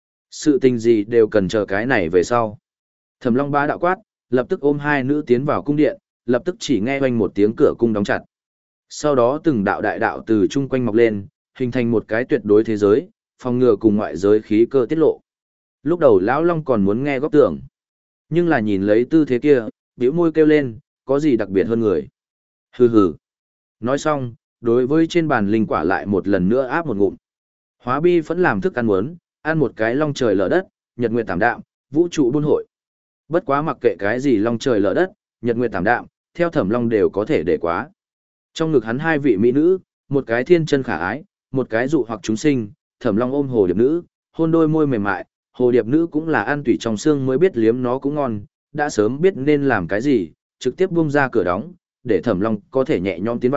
Sự tình gì đều cần chờ cái này về sau. Thẩm Long bá đạo quát, lập tức ôm hai nữ tiến vào cung điện, lập tức chỉ nghe oanh một tiếng cửa cung đóng chặt. Sau đó từng đạo đại đạo từ chung quanh mọc lên, hình thành một cái tuyệt đối thế giới, phòng ngừa cùng ngoại giới khí cơ tiết lộ. Lúc đầu lão long còn muốn nghe góp tưởng, nhưng là nhìn lấy tư thế kia, bĩu môi kêu lên, có gì đặc biệt hơn người. Hừ hừ. Nói xong, đối với trên bàn linh quả lại một lần nữa áp một ngụm. Hóa bi vẫn làm thức ăn muốn, ăn một cái long trời lở đất, nhật nguyệt tảm đạm, vũ trụ buôn hội. Bất quá mặc kệ cái gì long trời lở đất, nhật nguyệt tảm đạm, theo Thẩm Long đều có thể để quá. Trong ngực hắn hai vị mỹ nữ, một cái thiên chân khả ái, một cái dụ hoặc chúng sinh, Thẩm Long ôm hồ điệp nữ, hôn đôi môi mềm mại, hồ điệp nữ cũng là ăn tủy trong xương mới biết liếm nó cũng ngon, đã sớm biết nên làm cái gì, trực tiếp buông ra cửa đóng, để Thẩm Long có thể nhẹ nhõm tiến vào,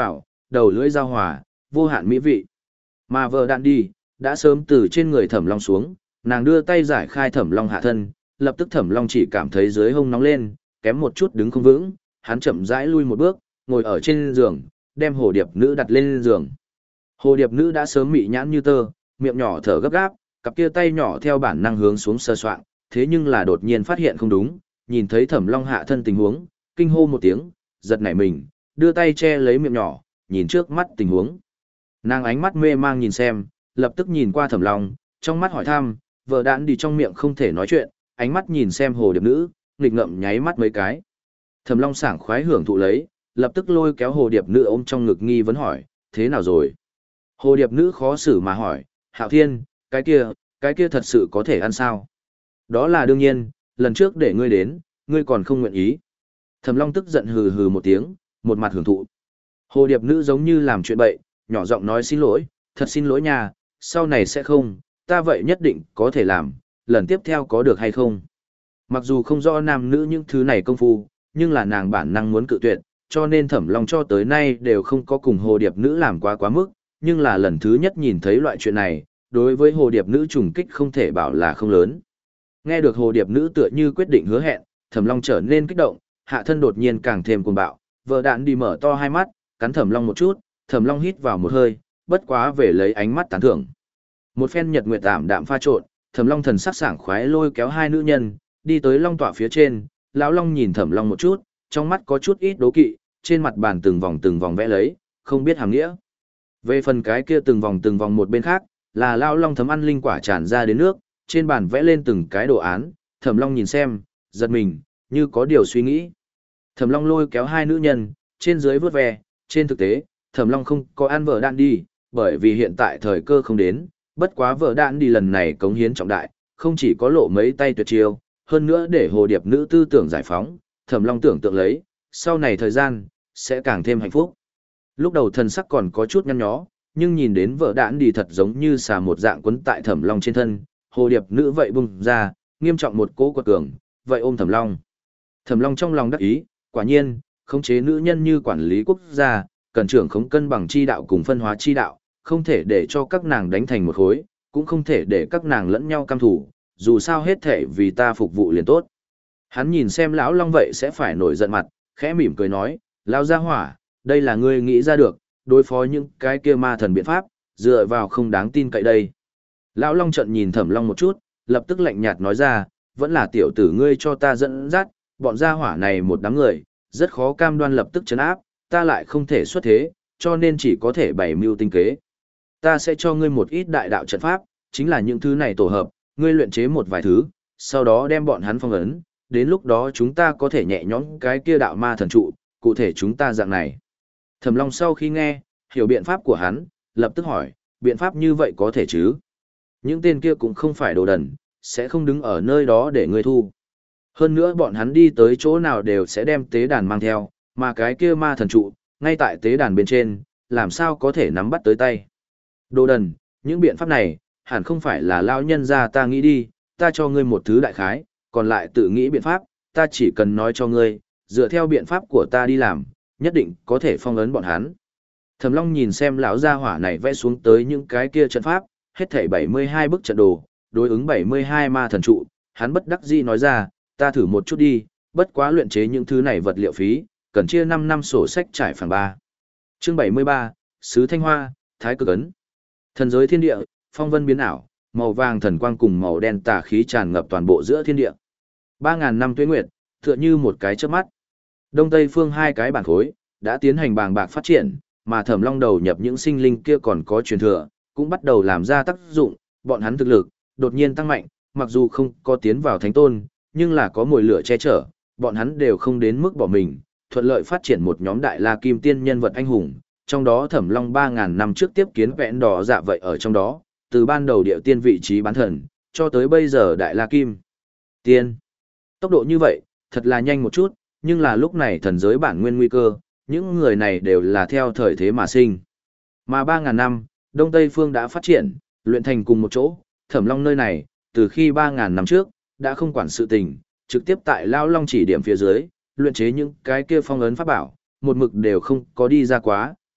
đầu lưỡi giao hòa, vô hạn mỹ vị. Mà vợ đạn đi, đã sớm từ trên người Thẩm Long xuống, nàng đưa tay giải khai Thẩm Long hạ thân, lập tức Thẩm Long chỉ cảm thấy dưới hông nóng lên, kém một chút đứng không vững, hắn chậm rãi lui một bước, ngồi ở trên giường, đem hồ điệp nữ đặt lên giường. Hồ điệp nữ đã sớm mị nhãn như tơ, miệng nhỏ thở gấp gáp, cặp kia tay nhỏ theo bản năng hướng xuống sơ soạn, thế nhưng là đột nhiên phát hiện không đúng, nhìn thấy Thẩm Long hạ thân tình huống, kinh hô một tiếng, giật nảy mình, đưa tay che lấy miệng nhỏ, nhìn trước mắt tình huống. Nàng ánh mắt mê mang nhìn xem, lập tức nhìn qua Thẩm Long, trong mắt hỏi thăm, vợ đạn đi trong miệng không thể nói chuyện, ánh mắt nhìn xem hồ điệp nữ, nghịch ngợm nháy mắt mấy cái. Thẩm Long sảng khoái hưởng thụ lấy, lập tức lôi kéo hồ điệp nữ ôm trong ngực nghi vấn hỏi, thế nào rồi? Hồ điệp nữ khó xử mà hỏi, Hạo Thiên, cái kia, cái kia thật sự có thể ăn sao? Đó là đương nhiên, lần trước để ngươi đến, ngươi còn không nguyện ý. Thẩm Long tức giận hừ hừ một tiếng, một mặt hưởng thụ. Hồ điệp nữ giống như làm chuyện bậy, nhỏ giọng nói xin lỗi, thật xin lỗi nha, sau này sẽ không, ta vậy nhất định có thể làm, lần tiếp theo có được hay không? Mặc dù không rõ nam nữ những thứ này công phu, nhưng là nàng bản năng muốn cự tuyệt, cho nên Thẩm Long cho tới nay đều không có cùng hồ điệp nữ làm quá quá mức, nhưng là lần thứ nhất nhìn thấy loại chuyện này, đối với hồ điệp nữ trùng kích không thể bảo là không lớn. Nghe được hồ điệp nữ tựa như quyết định hứa hẹn, Thẩm Long trở nên kích động, hạ thân đột nhiên càng thêm cuồng bạo, vợ đạn đi mở to hai mắt, cắn Thẩm Long một chút, Thẩm Long hít vào một hơi, bất quá về lấy ánh mắt tán thưởng. Một phen nhật nguyệt tạm đạm pha trộn, Thẩm Long thần sắc sảng khoái lôi kéo hai nữ nhân, đi tới long tọa phía trên, lão long nhìn Thẩm Long một chút, trong mắt có chút ít đố kỵ, trên mặt bàn từng vòng từng vòng vẽ lấy, không biết hàm nghĩa. Về phần cái kia từng vòng từng vòng một bên khác, là lão long thấm ăn linh quả tràn ra đến nước, trên bàn vẽ lên từng cái đồ án, Thẩm Long nhìn xem, giật mình, như có điều suy nghĩ. Thẩm Long lôi kéo hai nữ nhân, trên dưới vớt ve, trên thực tế, Thẩm Long không có ăn vợ đạn đi, bởi vì hiện tại thời cơ không đến, bất quá vợ đạn đi lần này cống hiến trọng đại, không chỉ có lộ mấy tay tuyệt chiêu, hơn nữa để hồ điệp nữ tư tưởng giải phóng, Thẩm Long tưởng tượng lấy, sau này thời gian, sẽ càng thêm hạnh phúc. Lúc đầu thần sắc còn có chút nhăn nhó, nhưng nhìn đến vợ đạn đi thật giống như xà một dạng quấn tại Thẩm Long trên thân, hồ điệp nữ vậy bung ra, nghiêm trọng một cỗ quật cường, vậy ôm Thẩm Long. Thẩm Long trong lòng đắc ý, quả nhiên, khống chế nữ nhân như quản lý quốc gia, cần trưởng khống cân bằng chi đạo cùng phân hóa chi đạo, không thể để cho các nàng đánh thành một khối, cũng không thể để các nàng lẫn nhau cam thủ, dù sao hết thể vì ta phục vụ liền tốt. Hắn nhìn xem lão long vậy sẽ phải nổi giận mặt, khẽ mỉm cười nói, lão gia hỏa, đây là ngươi nghĩ ra được, đối phó những cái kia ma thần biện pháp, dựa vào không đáng tin cậy đây. Lão long trận nhìn Thẩm Long một chút, lập tức lạnh nhạt nói ra, vẫn là tiểu tử ngươi cho ta dẫn dắt, bọn gia hỏa này một đám người, rất khó cam đoan lập tức chấn áp, ta lại không thể xuất thế, cho nên chỉ có thể bày mưu tinh kế. Ta sẽ cho ngươi một ít đại đạo trận pháp, chính là những thứ này tổ hợp, ngươi luyện chế một vài thứ, sau đó đem bọn hắn phong ấn, đến lúc đó chúng ta có thể nhẹ nhõm cái kia đạo ma thần trụ, cụ thể chúng ta dạng này. Thẩm Long sau khi nghe, hiểu biện pháp của hắn, lập tức hỏi, biện pháp như vậy có thể chứ? Những tên kia cũng không phải đồ đần, sẽ không đứng ở nơi đó để ngươi thu. Hơn nữa bọn hắn đi tới chỗ nào đều sẽ đem tế đàn mang theo, mà cái kia ma thần trụ, ngay tại tế đàn bên trên, làm sao có thể nắm bắt tới tay. Đồ đần, những biện pháp này, hẳn không phải là lao nhân ra ta nghĩ đi, ta cho ngươi một thứ đại khái, còn lại tự nghĩ biện pháp, ta chỉ cần nói cho ngươi, dựa theo biện pháp của ta đi làm, nhất định có thể phong ấn bọn hắn. Thẩm Long nhìn xem lão gia hỏa này vẽ xuống tới những cái kia trận pháp, hết thảy bảy mươi hai bức trận đồ, đối ứng bảy mươi hai ma thần trụ, hắn bất đắc dĩ nói ra, ta thử một chút đi, bất quá luyện chế những thứ này vật liệu phí, cần chia năm năm sổ sách trải phẳng ba. Chương bảy mươi ba, Sứ Thanh Hoa, Thái Cực Ấn. Thần giới thiên địa, phong vân biến ảo, màu vàng thần quang cùng màu đen tà khí tràn ngập toàn bộ giữa thiên địa. Ba ngàn năm tuế nguyệt, tựa như một cái chớp mắt. Đông Tây phương hai cái bản khối đã tiến hành bàng bạc phát triển, mà Thẩm Long đầu nhập những sinh linh kia còn có truyền thừa, cũng bắt đầu làm ra tác dụng, bọn hắn thực lực đột nhiên tăng mạnh, mặc dù không có tiến vào thánh tôn, nhưng là có mồi lửa che chở, bọn hắn đều không đến mức bỏ mình, thuận lợi phát triển một nhóm đại la kim tiên nhân vật anh hùng, trong đó Thẩm Long ba ngàn năm trước tiếp kiến vẹn đỏ dạ vậy ở trong đó, từ ban đầu điệu tiên vị trí bán thần, cho tới bây giờ đại la kim tiên. Tốc độ như vậy, thật là nhanh một chút, nhưng là lúc này thần giới bản nguyên nguy cơ, những người này đều là theo thời thế mà sinh. Mà ba ngàn năm, Đông Tây phương đã phát triển, luyện thành cùng một chỗ, Thẩm Long nơi này, từ khi ba ngàn năm trước, đã không quản sự tình, trực tiếp tại Lao Long chỉ điểm phía dưới, luyện chế những cái kia phong ấn pháp bảo, một mực đều không có đi ra quá,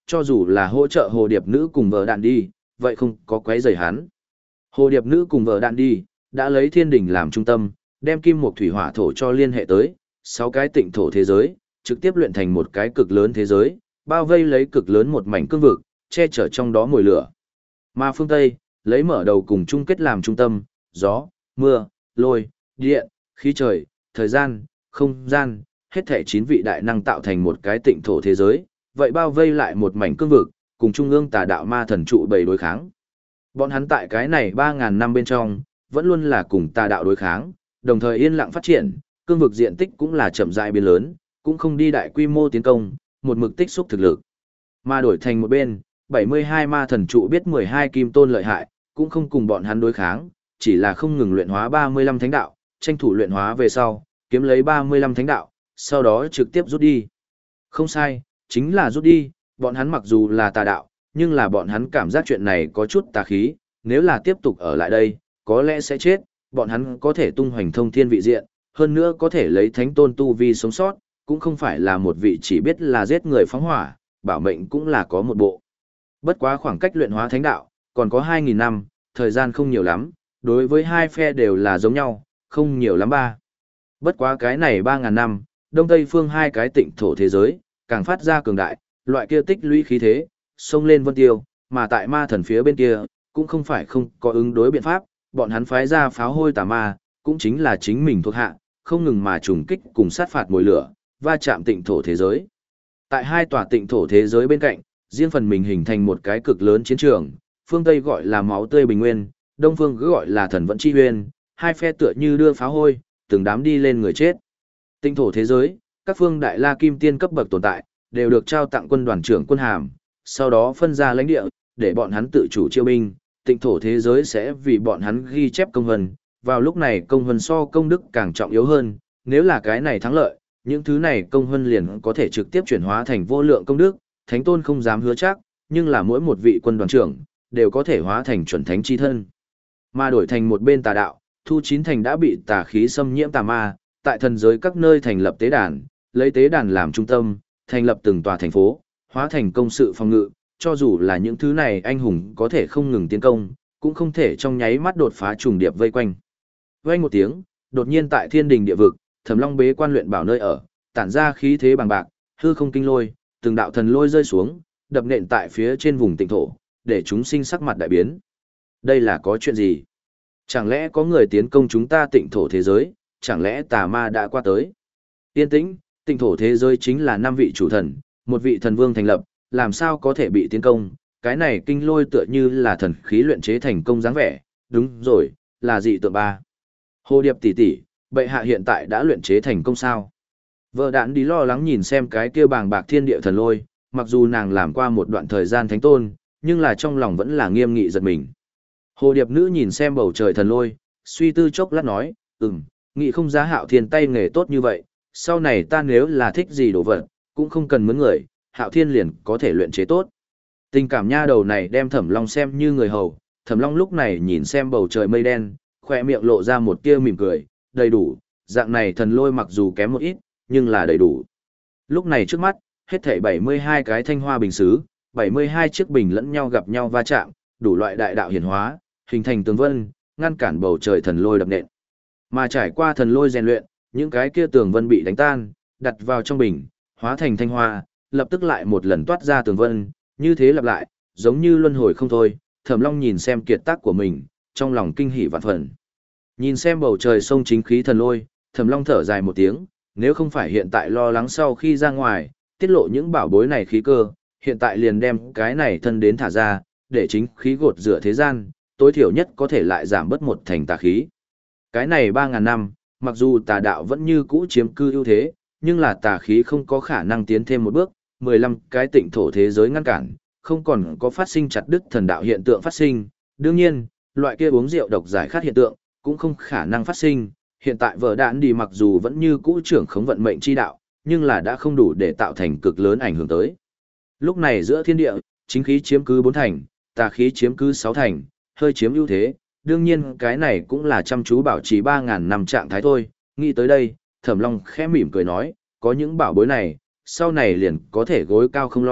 cho dù là hỗ trợ hồ điệp nữ cùng vợ đạn đi, vậy không có quấy rầy hắn. Hồ điệp nữ cùng vợ đạn đi, đã lấy thiên đình làm trung tâm, đem kim một thủy hỏa thổ cho liên hệ tới, sáu cái tịnh thổ thế giới, trực tiếp luyện thành một cái cực lớn thế giới, bao vây lấy cực lớn một mảnh cương vực, che chở trong đó mồi lửa. Mà phương Tây, lấy mở đầu cùng chung kết làm trung tâm, gió, mưa, lôi, điện, khí trời, thời gian, không gian, hết thảy chín vị đại năng tạo thành một cái tịnh thổ thế giới, vậy bao vây lại một mảnh cương vực, cùng trung ương tà đạo ma thần trụ bầy đối kháng. Bọn hắn tại cái này ba ngàn năm bên trong, vẫn luôn là cùng tà đạo đối kháng, đồng thời yên lặng phát triển, cương vực diện tích cũng là chậm rãi biến lớn, cũng không đi đại quy mô tiến công, một mực tích xúc thực lực. Mà đổi thành một bên, bảy mươi hai ma thần trụ biết mười hai kim tôn lợi hại, cũng không cùng bọn hắn đối kháng, chỉ là không ngừng luyện hóa ba mươi lăm thánh đạo, tranh thủ luyện hóa về sau, kiếm lấy ba mươi lăm thánh đạo, sau đó trực tiếp rút đi. Không sai, chính là rút đi, bọn hắn mặc dù là tà đạo, nhưng là bọn hắn cảm giác chuyện này có chút tà khí, nếu là tiếp tục ở lại đây, có lẽ sẽ chết, bọn hắn có thể tung hoành thông thiên vị diện, hơn nữa có thể lấy thánh tôn tu vi sống sót, cũng không phải là một vị chỉ biết là giết người phóng hỏa, bảo mệnh cũng là có một bộ. Bất quá khoảng cách luyện hóa thánh đạo, còn có hai nghìn năm, thời gian không nhiều lắm, đối với hai phe đều là giống nhau, không nhiều lắm ba. Bất quá cái này ba ngàn năm, Đông Tây phương hai cái tịnh thổ thế giới, càng phát ra cường đại, loại kia tích lũy khí thế, xông lên vân tiêu, mà tại ma thần phía bên kia, cũng không phải không có ứng đối biện pháp, bọn hắn phái ra pháo hôi tà ma, cũng chính là chính mình thuộc hạ, không ngừng mà trùng kích cùng sát phạt mồi lửa, va chạm tịnh thổ thế giới. Tại hai tòa tịnh thổ thế giới bên cạnh, riêng phần mình hình thành một cái cực lớn chiến trường, phương Tây gọi là máu tươi bình nguyên, đông phương cứ gọi là thần vận chi huyên, hai phe tựa như đưa pháo hôi, từng đám đi lên người chết. Tịnh thổ thế giới, các phương đại la kim tiên cấp bậc tồn tại, đều được trao tặng quân đoàn trưởng quân hàm, sau đó phân ra lãnh địa, để bọn hắn tự chủ chiêu binh, tịnh thổ thế giới sẽ vì bọn hắn ghi chép công vân, vào lúc này công vân so công đức càng trọng yếu hơn, nếu là cái này thắng lợi, những thứ này công vân liền có thể trực tiếp chuyển hóa thành vô lượng công đức, thánh tôn không dám hứa chắc, nhưng là mỗi một vị quân đoàn trưởng, đều có thể hóa thành chuẩn thánh chi thân. Mà đổi thành một bên tà đạo, Thu Chín Thành đã bị tà khí xâm nhiễm tà ma, tại thần giới các nơi thành lập tế đàn, lấy tế đàn làm trung tâm, thành lập từng tòa thành phố, hóa thành công sự phòng ngự, cho dù là những thứ này anh hùng có thể không ngừng tiến công, cũng không thể trong nháy mắt đột phá trùng điệp vây quanh. Vang một tiếng, đột nhiên tại thiên đình địa vực, Thẩm Long bế quan luyện bảo nơi ở, tản ra khí thế bằng bạc, hư không kinh lôi, từng đạo thần lôi rơi xuống, đập nện tại phía trên vùng tịnh thổ, để chúng sinh sắc mặt đại biến. Đây là có chuyện gì? Chẳng lẽ có người tiến công chúng ta tịnh thổ thế giới, chẳng lẽ tà ma đã qua tới? Yên tĩnh, tịnh thổ thế giới chính là năm vị chủ thần, một vị thần vương thành lập, làm sao có thể bị tiến công? Cái này kinh lôi tựa như là thần khí luyện chế thành công dáng vẻ, đúng rồi, là dị tượng ba. Hồ Điệp tỷ tỷ, bệ hạ hiện tại đã luyện chế thành công sao? Vợ đạn đi lo lắng nhìn xem cái kia bàng bạc thiên địa thần lôi, mặc dù nàng làm qua một đoạn thời gian thánh tôn, nhưng là trong lòng vẫn là nghiêm nghị giật mình. Hồ Điệp nữ nhìn xem bầu trời thần lôi, suy tư chốc lát nói, ừm, nghị không giá Hạo Thiên tay nghề tốt như vậy, sau này ta nếu là thích gì đồ vật, cũng không cần mướn người, Hạo Thiên liền có thể luyện chế tốt. Tình cảm nha đầu này đem Thẩm Long xem như người hầu, Thẩm Long lúc này nhìn xem bầu trời mây đen, khoe miệng lộ ra một tia mỉm cười, đầy đủ, dạng này thần lôi mặc dù kém một ít, nhưng là đầy đủ. Lúc này trước mắt, hết thảy bảy mươi hai cái thanh hoa bình xứ, bảy mươi hai chiếc bình lẫn nhau gặp nhau va chạm, đủ loại đại đạo hiển hóa, hình thành tường vân, ngăn cản bầu trời thần lôi đập nện. Mà trải qua thần lôi rèn luyện, những cái kia tường vân bị đánh tan, đặt vào trong bình, hóa thành thanh hoa, lập tức lại một lần toát ra tường vân, như thế lặp lại, giống như luân hồi không thôi. Thẩm Long nhìn xem kiệt tác của mình, trong lòng kinh hỉ vạn phần. Nhìn xem bầu trời sông chính khí thần lôi, Thẩm Long thở dài một tiếng, nếu không phải hiện tại lo lắng sau khi ra ngoài, tiết lộ những bảo bối này khí cơ, hiện tại liền đem cái này thân đến thả ra, để chính khí gột rửa thế gian, tối thiểu nhất có thể lại giảm bớt một thành tà khí. Cái này ba ngàn năm, mặc dù tà đạo vẫn như cũ chiếm cư ưu thế, nhưng là tà khí không có khả năng tiến thêm một bước, mười lăm cái tịnh thổ thế giới ngăn cản, không còn có phát sinh chặt đứt thần đạo hiện tượng phát sinh. Đương nhiên, loại kia uống rượu độc giải khát hiện tượng, cũng không khả năng phát sinh. Hiện tại vợ đạn đi mặc dù vẫn như cũ trưởng khống vận mệnh chi đạo, nhưng là đã không đủ để tạo thành cực lớn ảnh hưởng tới. Lúc này giữa thiên địa, chính khí chiếm cứ bốn thành, tà khí chiếm cứ sáu thành, hơi chiếm ưu thế. Đương nhiên cái này cũng là chăm chú bảo trì ba ngàn năm trạng thái thôi. Nghĩ tới đây, Thẩm Long khẽ mỉm cười nói, có những bảo bối này, sau này liền có thể gối cao không lo,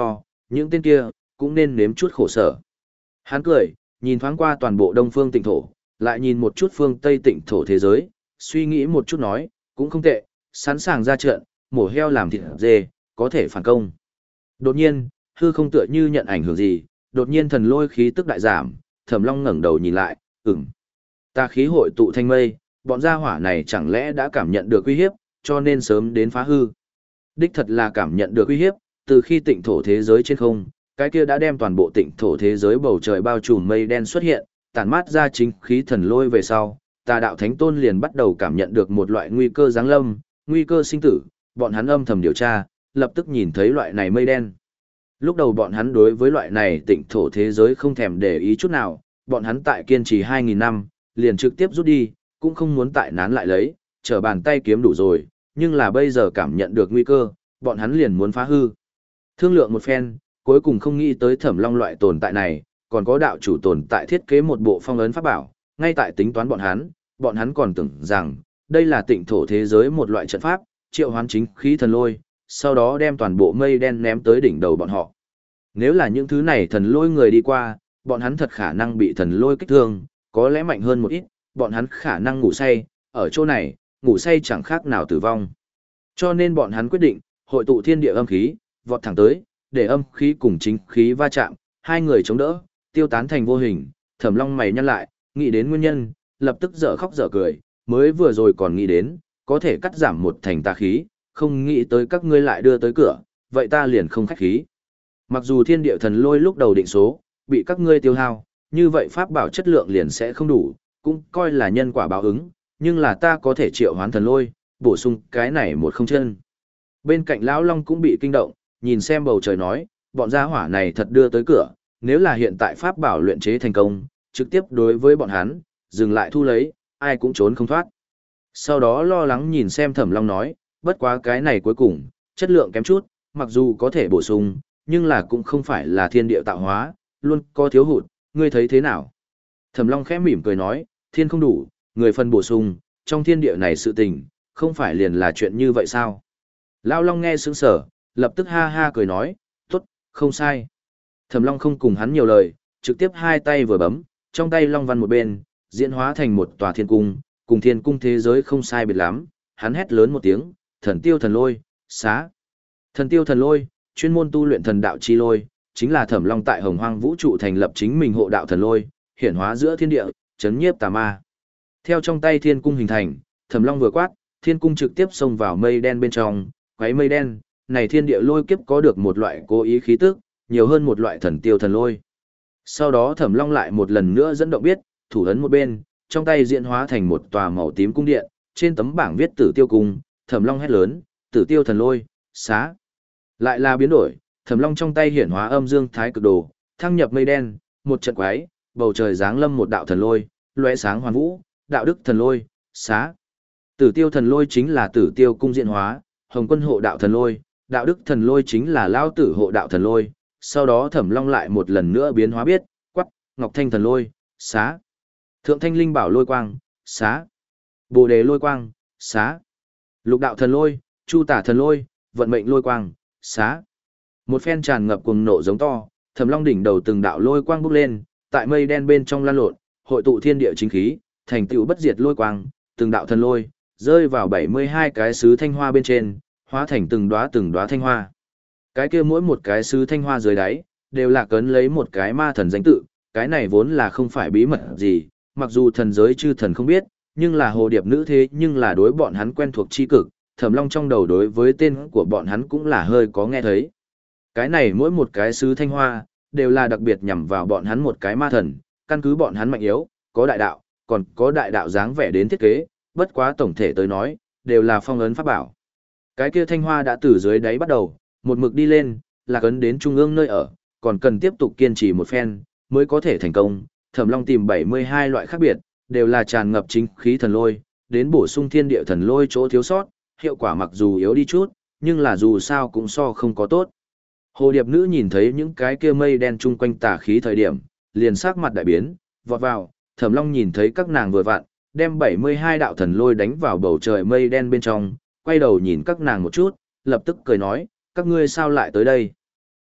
những tên kia, cũng nên nếm chút khổ sở. Hắn cười, nhìn thoáng qua toàn bộ đông phương tịnh thổ, lại nhìn một chút phương tây tịnh thổ thế giới, suy nghĩ một chút nói, cũng không tệ, sẵn sàng ra trận, mổ heo làm thịt dê, có thể phản công. Đột nhiên, hư không tựa như nhận ảnh hưởng gì, đột nhiên thần lôi khí tức đại giảm, Thẩm Long ngẩng đầu nhìn lại, ừm. Ta khí hội tụ thanh mây, bọn gia hỏa này chẳng lẽ đã cảm nhận được uy hiếp, cho nên sớm đến phá hư. Đích thật là cảm nhận được uy hiếp, từ khi tịnh thổ thế giới trên không, cái kia đã đem toàn bộ tịnh thổ thế giới bầu trời bao trùm mây đen xuất hiện, tản mát ra chính khí thần lôi về sau, Tà đạo thánh tôn liền bắt đầu cảm nhận được một loại nguy cơ giáng lâm, nguy cơ sinh tử, bọn hắn âm thầm điều tra, lập tức nhìn thấy loại này mây đen. Lúc đầu bọn hắn đối với loại này tịnh thổ thế giới không thèm để ý chút nào, bọn hắn tại kiên trì hai nghìn năm, liền trực tiếp rút đi, cũng không muốn tại nán lại lấy, trở bàn tay kiếm đủ rồi, nhưng là bây giờ cảm nhận được nguy cơ, bọn hắn liền muốn phá hư. Thương lượng một phen, cuối cùng không nghĩ tới Thẩm Long loại tồn tại này, còn có đạo chủ tồn tại thiết kế một bộ phong ấn pháp bảo, ngay tại tính toán bọn hắn, bọn hắn còn tưởng rằng, đây là tịnh thổ thế giới một loại trận pháp, triệu hoán chính khí thần lôi, sau đó đem toàn bộ mây đen ném tới đỉnh đầu bọn họ. Nếu là những thứ này thần lôi người đi qua, bọn hắn thật khả năng bị thần lôi kích thương, có lẽ mạnh hơn một ít, bọn hắn khả năng ngủ say, ở chỗ này, ngủ say chẳng khác nào tử vong. Cho nên bọn hắn quyết định, hội tụ thiên địa âm khí, vọt thẳng tới, để âm khí cùng chính khí va chạm, hai người chống đỡ, tiêu tán thành vô hình. Thẩm Long mày nhăn lại, nghĩ đến nguyên nhân, lập tức dở khóc dở cười, mới vừa rồi còn nghĩ đến, có thể cắt giảm một thành tà khí, không nghĩ tới các ngươi lại đưa tới cửa, vậy ta liền không khách khí. Mặc dù thiên địa thần lôi lúc đầu định số, bị các ngươi tiêu hao, như vậy pháp bảo chất lượng liền sẽ không đủ, cũng coi là nhân quả báo ứng, nhưng là ta có thể triệu hoán thần lôi, bổ sung cái này một không chân. Bên cạnh Lão Long cũng bị kinh động, nhìn xem bầu trời nói, bọn gia hỏa này thật đưa tới cửa, nếu là hiện tại pháp bảo luyện chế thành công, trực tiếp đối với bọn hắn, dừng lại thu lấy, ai cũng trốn không thoát. Sau đó lo lắng nhìn xem Thẩm Long nói, bất quá cái này cuối cùng, chất lượng kém chút, mặc dù có thể bổ sung, nhưng là cũng không phải là thiên địa tạo hóa, luôn có thiếu hụt, ngươi thấy thế nào? Thẩm Long khẽ mỉm cười nói, thiên không đủ, người phân bổ sung, trong thiên địa này sự tình, không phải liền là chuyện như vậy sao? Lão Long nghe sững sờ, lập tức ha ha cười nói, tốt, không sai. Thẩm Long không cùng hắn nhiều lời, trực tiếp hai tay vừa bấm, trong tay Long Văn một bên, diễn hóa thành một tòa thiên cung, cùng thiên cung thế giới không sai biệt lắm, hắn hét lớn một tiếng, thần tiêu thần lôi, xá. Thần tiêu thần lôi, chuyên môn tu luyện thần đạo chi lôi, chính là Thẩm Long tại Hồng Hoang vũ trụ thành lập chính mình hộ đạo thần lôi, hiển hóa giữa thiên địa, chấn nhiếp tà ma. Theo trong tay thiên cung hình thành, Thẩm Long vừa quát, thiên cung trực tiếp xông vào mây đen bên trong, quấy mây đen, này thiên địa lôi kiếp có được một loại cố ý khí tức, nhiều hơn một loại thần tiêu thần lôi. Sau đó Thẩm Long lại một lần nữa dẫn động biết, thủ ấn một bên, trong tay diễn hóa thành một tòa màu tím cung điện, trên tấm bảng viết Tử Tiêu cung, Thẩm Long hét lớn, Tử Tiêu thần lôi, xá. Lại là biến đổi, Thẩm Long trong tay hiển hóa âm dương thái cực đồ, thăng nhập mây đen, một trận quái, bầu trời giáng lâm một đạo thần lôi, lóe sáng hoàn vũ, đạo đức thần lôi, xá. Tử Tiêu thần lôi chính là Tử Tiêu cung diễn hóa, Hồng Quân hộ đạo thần lôi, đạo đức thần lôi chính là Lão Tử hộ đạo thần lôi. Sau đó Thẩm Long lại một lần nữa biến hóa biết, quắc, Ngọc Thanh thần lôi, xá. Thượng Thanh linh bảo lôi quang, xá. Bồ đề lôi quang, xá. Lục đạo thần lôi, Chu tả thần lôi, vận mệnh lôi quang, xá. Một phen tràn ngập cuồng nộ giống to, Thẩm Long đỉnh đầu từng đạo lôi quang bốc lên, tại mây đen bên trong lan lộn, hội tụ thiên địa chính khí, thành tựu bất diệt lôi quang, từng đạo thần lôi, rơi vào bảy mươi hai cái sứ thanh hoa bên trên, hóa thành từng đóa từng đóa thanh hoa. Cái kia mỗi một cái sứ thanh hoa dưới đáy, đều là cấn lấy một cái ma thần danh tự, cái này vốn là không phải bí mật gì, mặc dù thần giới chư thần không biết, nhưng là hồ điệp nữ thế nhưng là đối bọn hắn quen thuộc chi cực, Thẩm Long trong đầu đối với tên của bọn hắn cũng là hơi có nghe thấy. Cái này mỗi một cái sứ thanh hoa, đều là đặc biệt nhằm vào bọn hắn một cái ma thần, căn cứ bọn hắn mạnh yếu, có đại đạo, còn có đại đạo dáng vẻ đến thiết kế, bất quá tổng thể tới nói, đều là phong ấn pháp bảo. Cái kia thanh hoa đã từ dưới đáy bắt đầu, một mực đi lên, là cấn đến trung ương nơi ở, còn cần tiếp tục kiên trì một phen, mới có thể thành công. Thẩm Long tìm bảy mươi hai loại khác biệt, đều là tràn ngập chính khí thần lôi, đến bổ sung thiên địa thần lôi chỗ thiếu sót, hiệu quả mặc dù yếu đi chút, nhưng là dù sao cũng so không có tốt. Hồ điệp nữ nhìn thấy những cái kia mây đen chung quanh tà khí thời điểm, liền sắc mặt đại biến, vọt vào, Thẩm Long nhìn thấy các nàng vừa vặn, đem bảy mươi hai đạo thần lôi đánh vào bầu trời mây đen bên trong, quay đầu nhìn các nàng một chút, lập tức cười nói, các ngươi sao lại tới đây?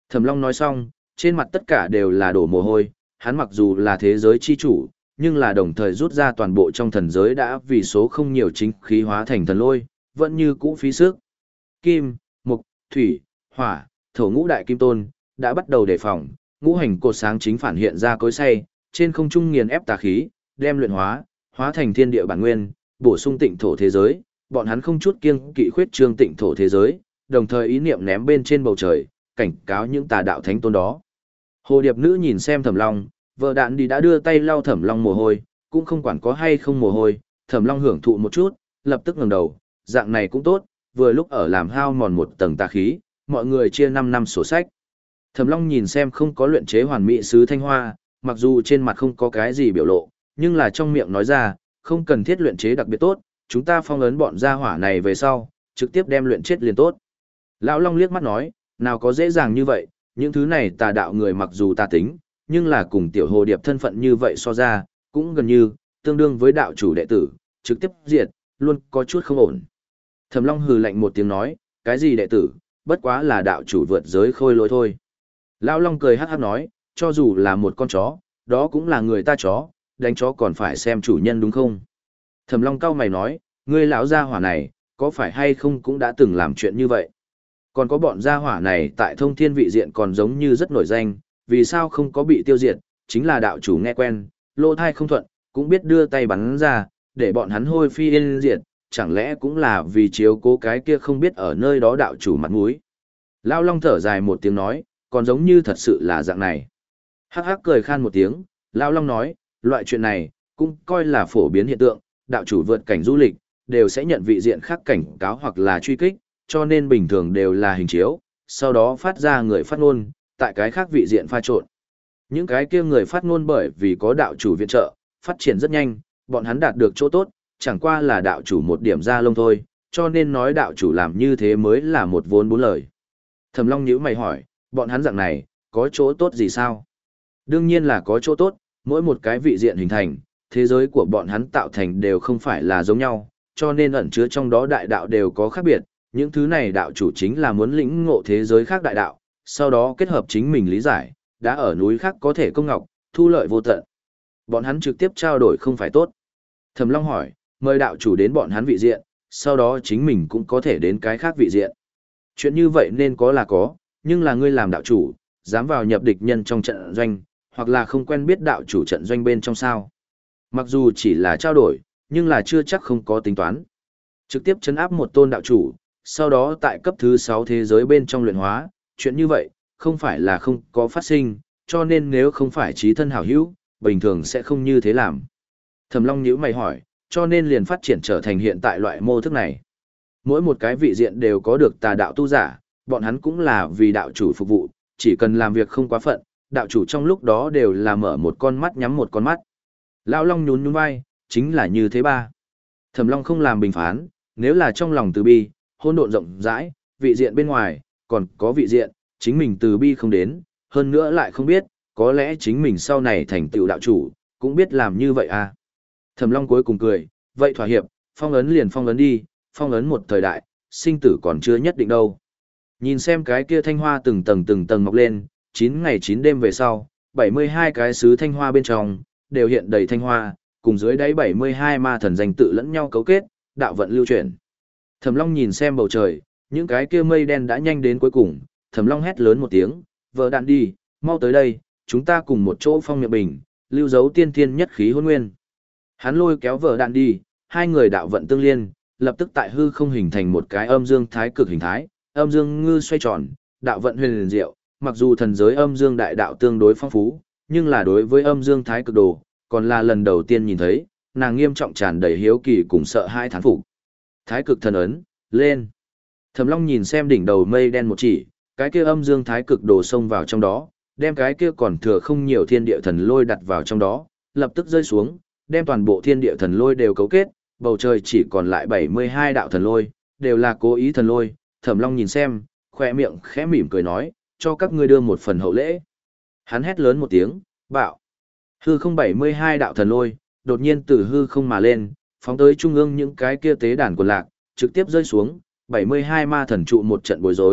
Thẩm Long nói xong, trên mặt tất cả đều là đổ mồ hôi, hắn mặc dù là thế giới chi chủ, nhưng là đồng thời rút ra toàn bộ trong thần giới đã vì số không nhiều chính khí hóa thành thần lôi, vẫn như cũ phí sức. Kim, mộc, thủy, hỏa, thổ ngũ đại kim tôn, đã bắt đầu đề phòng, ngũ hành cột sáng chính phản hiện ra cối xay, trên không trung nghiền ép tà khí, đem luyện hóa, hóa thành thiên địa bản nguyên, bổ sung tịnh thổ thế giới, bọn hắn không chút kiêng kỵ khuyết trương tịnh thổ thế giới, đồng thời ý niệm ném bên trên bầu trời, cảnh cáo những tà đạo thánh tôn đó. Hồ điệp nữ nhìn xem Thẩm Long, vợ đạn đi đã đưa tay lau Thẩm Long mồ hôi, cũng không quản có hay không mồ hôi, Thẩm Long hưởng thụ một chút, lập tức ngẩng đầu, dạng này cũng tốt, vừa lúc ở làm hao mòn một tầng tà khí, mọi người chia năm năm sổ sách. Thẩm Long nhìn xem không có luyện chế hoàn mỹ sứ thanh hoa, mặc dù trên mặt không có cái gì biểu lộ, nhưng là trong miệng nói ra, không cần thiết luyện chế đặc biệt tốt, chúng ta phong ấn bọn gia hỏa này về sau, trực tiếp đem luyện chết liền tốt. Lão Long liếc mắt nói, nào có dễ dàng như vậy, những thứ này tà đạo người mặc dù tà tính, nhưng là cùng tiểu hồ điệp thân phận như vậy so ra, cũng gần như, tương đương với đạo chủ đệ tử, trực tiếp diệt, luôn có chút không ổn. Thẩm Long hừ lạnh một tiếng nói, cái gì đệ tử, bất quá là đạo chủ vượt giới khôi lỗi thôi. Lão Long cười hắc hắc nói, cho dù là một con chó, đó cũng là người ta chó, đánh chó còn phải xem chủ nhân đúng không? Thẩm Long cau mày nói, ngươi lão gia hỏa này, có phải hay không cũng đã từng làm chuyện như vậy? Còn có bọn gia hỏa này tại thông thiên vị diện còn giống như rất nổi danh, vì sao không có bị tiêu diệt, chính là đạo chủ nghe quen, lô thai không thuận, cũng biết đưa tay bắn ra, để bọn hắn hôi phi yên diệt, chẳng lẽ cũng là vì chiếu cố cái kia không biết ở nơi đó đạo chủ mặt mũi. Lão Long thở dài một tiếng nói, còn giống như thật sự là dạng này. Hắc hắc cười khan một tiếng, Lão Long nói, loại chuyện này, cũng coi là phổ biến hiện tượng, đạo chủ vượt cảnh du lịch, đều sẽ nhận vị diện khác cảnh cáo hoặc là truy kích, cho nên bình thường đều là hình chiếu, sau đó phát ra người phát ngôn, tại cái khác vị diện pha trộn. Những cái kia người phát ngôn bởi vì có đạo chủ viện trợ, phát triển rất nhanh, bọn hắn đạt được chỗ tốt, chẳng qua là đạo chủ một điểm ra lông thôi, cho nên nói đạo chủ làm như thế mới là một vốn bốn lời. Thẩm Long nhíu mày hỏi, bọn hắn dạng này, có chỗ tốt gì sao? Đương nhiên là có chỗ tốt, mỗi một cái vị diện hình thành, thế giới của bọn hắn tạo thành đều không phải là giống nhau, cho nên ẩn chứa trong đó đại đạo đều có khác biệt, những thứ này đạo chủ chính là muốn lĩnh ngộ thế giới khác đại đạo, sau đó kết hợp chính mình lý giải, đã ở núi khác có thể công ngọc, thu lợi vô tận. Bọn hắn trực tiếp trao đổi không phải tốt. Thẩm Long hỏi, mời đạo chủ đến bọn hắn vị diện, sau đó chính mình cũng có thể đến cái khác vị diện. Chuyện như vậy nên có là có, nhưng là ngươi làm đạo chủ, dám vào nhập địch nhân trong trận doanh, hoặc là không quen biết đạo chủ trận doanh bên trong sao. Mặc dù chỉ là trao đổi, nhưng là chưa chắc không có tính toán. Trực tiếp chấn áp một tôn đạo chủ, sau đó tại cấp thứ sáu thế giới bên trong luyện hóa, chuyện như vậy, không phải là không có phát sinh, cho nên nếu không phải trí thân hảo hữu, bình thường sẽ không như thế làm. Thẩm Long nhíu mày hỏi, cho nên liền phát triển trở thành hiện tại loại mô thức này. Mỗi một cái vị diện đều có được tà đạo tu giả, bọn hắn cũng là vì đạo chủ phục vụ, chỉ cần làm việc không quá phận, đạo chủ trong lúc đó đều là mở một con mắt nhắm một con mắt. Lão Long nhún nhún vai, chính là như thế ba. Thẩm Long không làm bình phán, nếu là trong lòng từ bi, hỗn độn rộng rãi, vị diện bên ngoài, còn có vị diện, chính mình từ bi không đến, hơn nữa lại không biết, có lẽ chính mình sau này thành tựu đạo chủ, cũng biết làm như vậy à. Thẩm Long cuối cùng cười, vậy thỏa hiệp, phong ấn liền phong ấn đi, phong ấn một thời đại, sinh tử còn chưa nhất định đâu. Nhìn xem cái kia thanh hoa từng tầng từng tầng mọc lên, chín ngày chín đêm về sau, bảy mươi hai cái sứ thanh hoa bên trong, đều hiện đầy thanh hoa, cùng dưới đáy bảy mươi hai ma thần danh tự lẫn nhau cấu kết, đạo vận lưu chuyển. Thẩm Long nhìn xem bầu trời, những cái kia mây đen đã nhanh đến cuối cùng, Thẩm Long hét lớn một tiếng, vợ đạn đi, mau tới đây, chúng ta cùng một chỗ phong miệng bình, lưu dấu tiên thiên nhất khí hôn nguyên. Hắn lôi kéo vợ đạn đi, hai người đạo vận tương liên, lập tức tại hư không hình thành một cái âm dương thái cực hình thái, âm dương ngư xoay tròn, đạo vận huyền liền diệu, mặc dù thần giới âm dương đại đạo tương đối phong phú, nhưng là đối với âm dương thái cực đồ, còn là lần đầu tiên nhìn thấy, nàng nghiêm trọng tràn đầy hiếu kỳ cùng sợ hai thán phục. Thái cực thần ấn, lên. Thẩm Long nhìn xem đỉnh đầu mây đen một chỉ, cái kia âm dương thái cực đồ xông vào trong đó, đem cái kia còn thừa không nhiều thiên địa thần lôi đặt vào trong đó, lập tức rơi xuống, đem toàn bộ thiên địa thần lôi đều cấu kết, bầu trời chỉ còn lại bảy mươi hai đạo thần lôi, đều là cố ý thần lôi. Thẩm Long nhìn xem, khoe miệng khẽ mỉm cười nói, cho các ngươi đưa một phần hậu lễ. Hắn hét lớn một tiếng, bạo. Hư không bảy mươi hai đạo thần lôi, đột nhiên từ hư không mà lên, phóng tới trung ương những cái kia tế đàn quần lạc, trực tiếp rơi xuống, bảy mươi hai ma thần trụ một trận bối rối,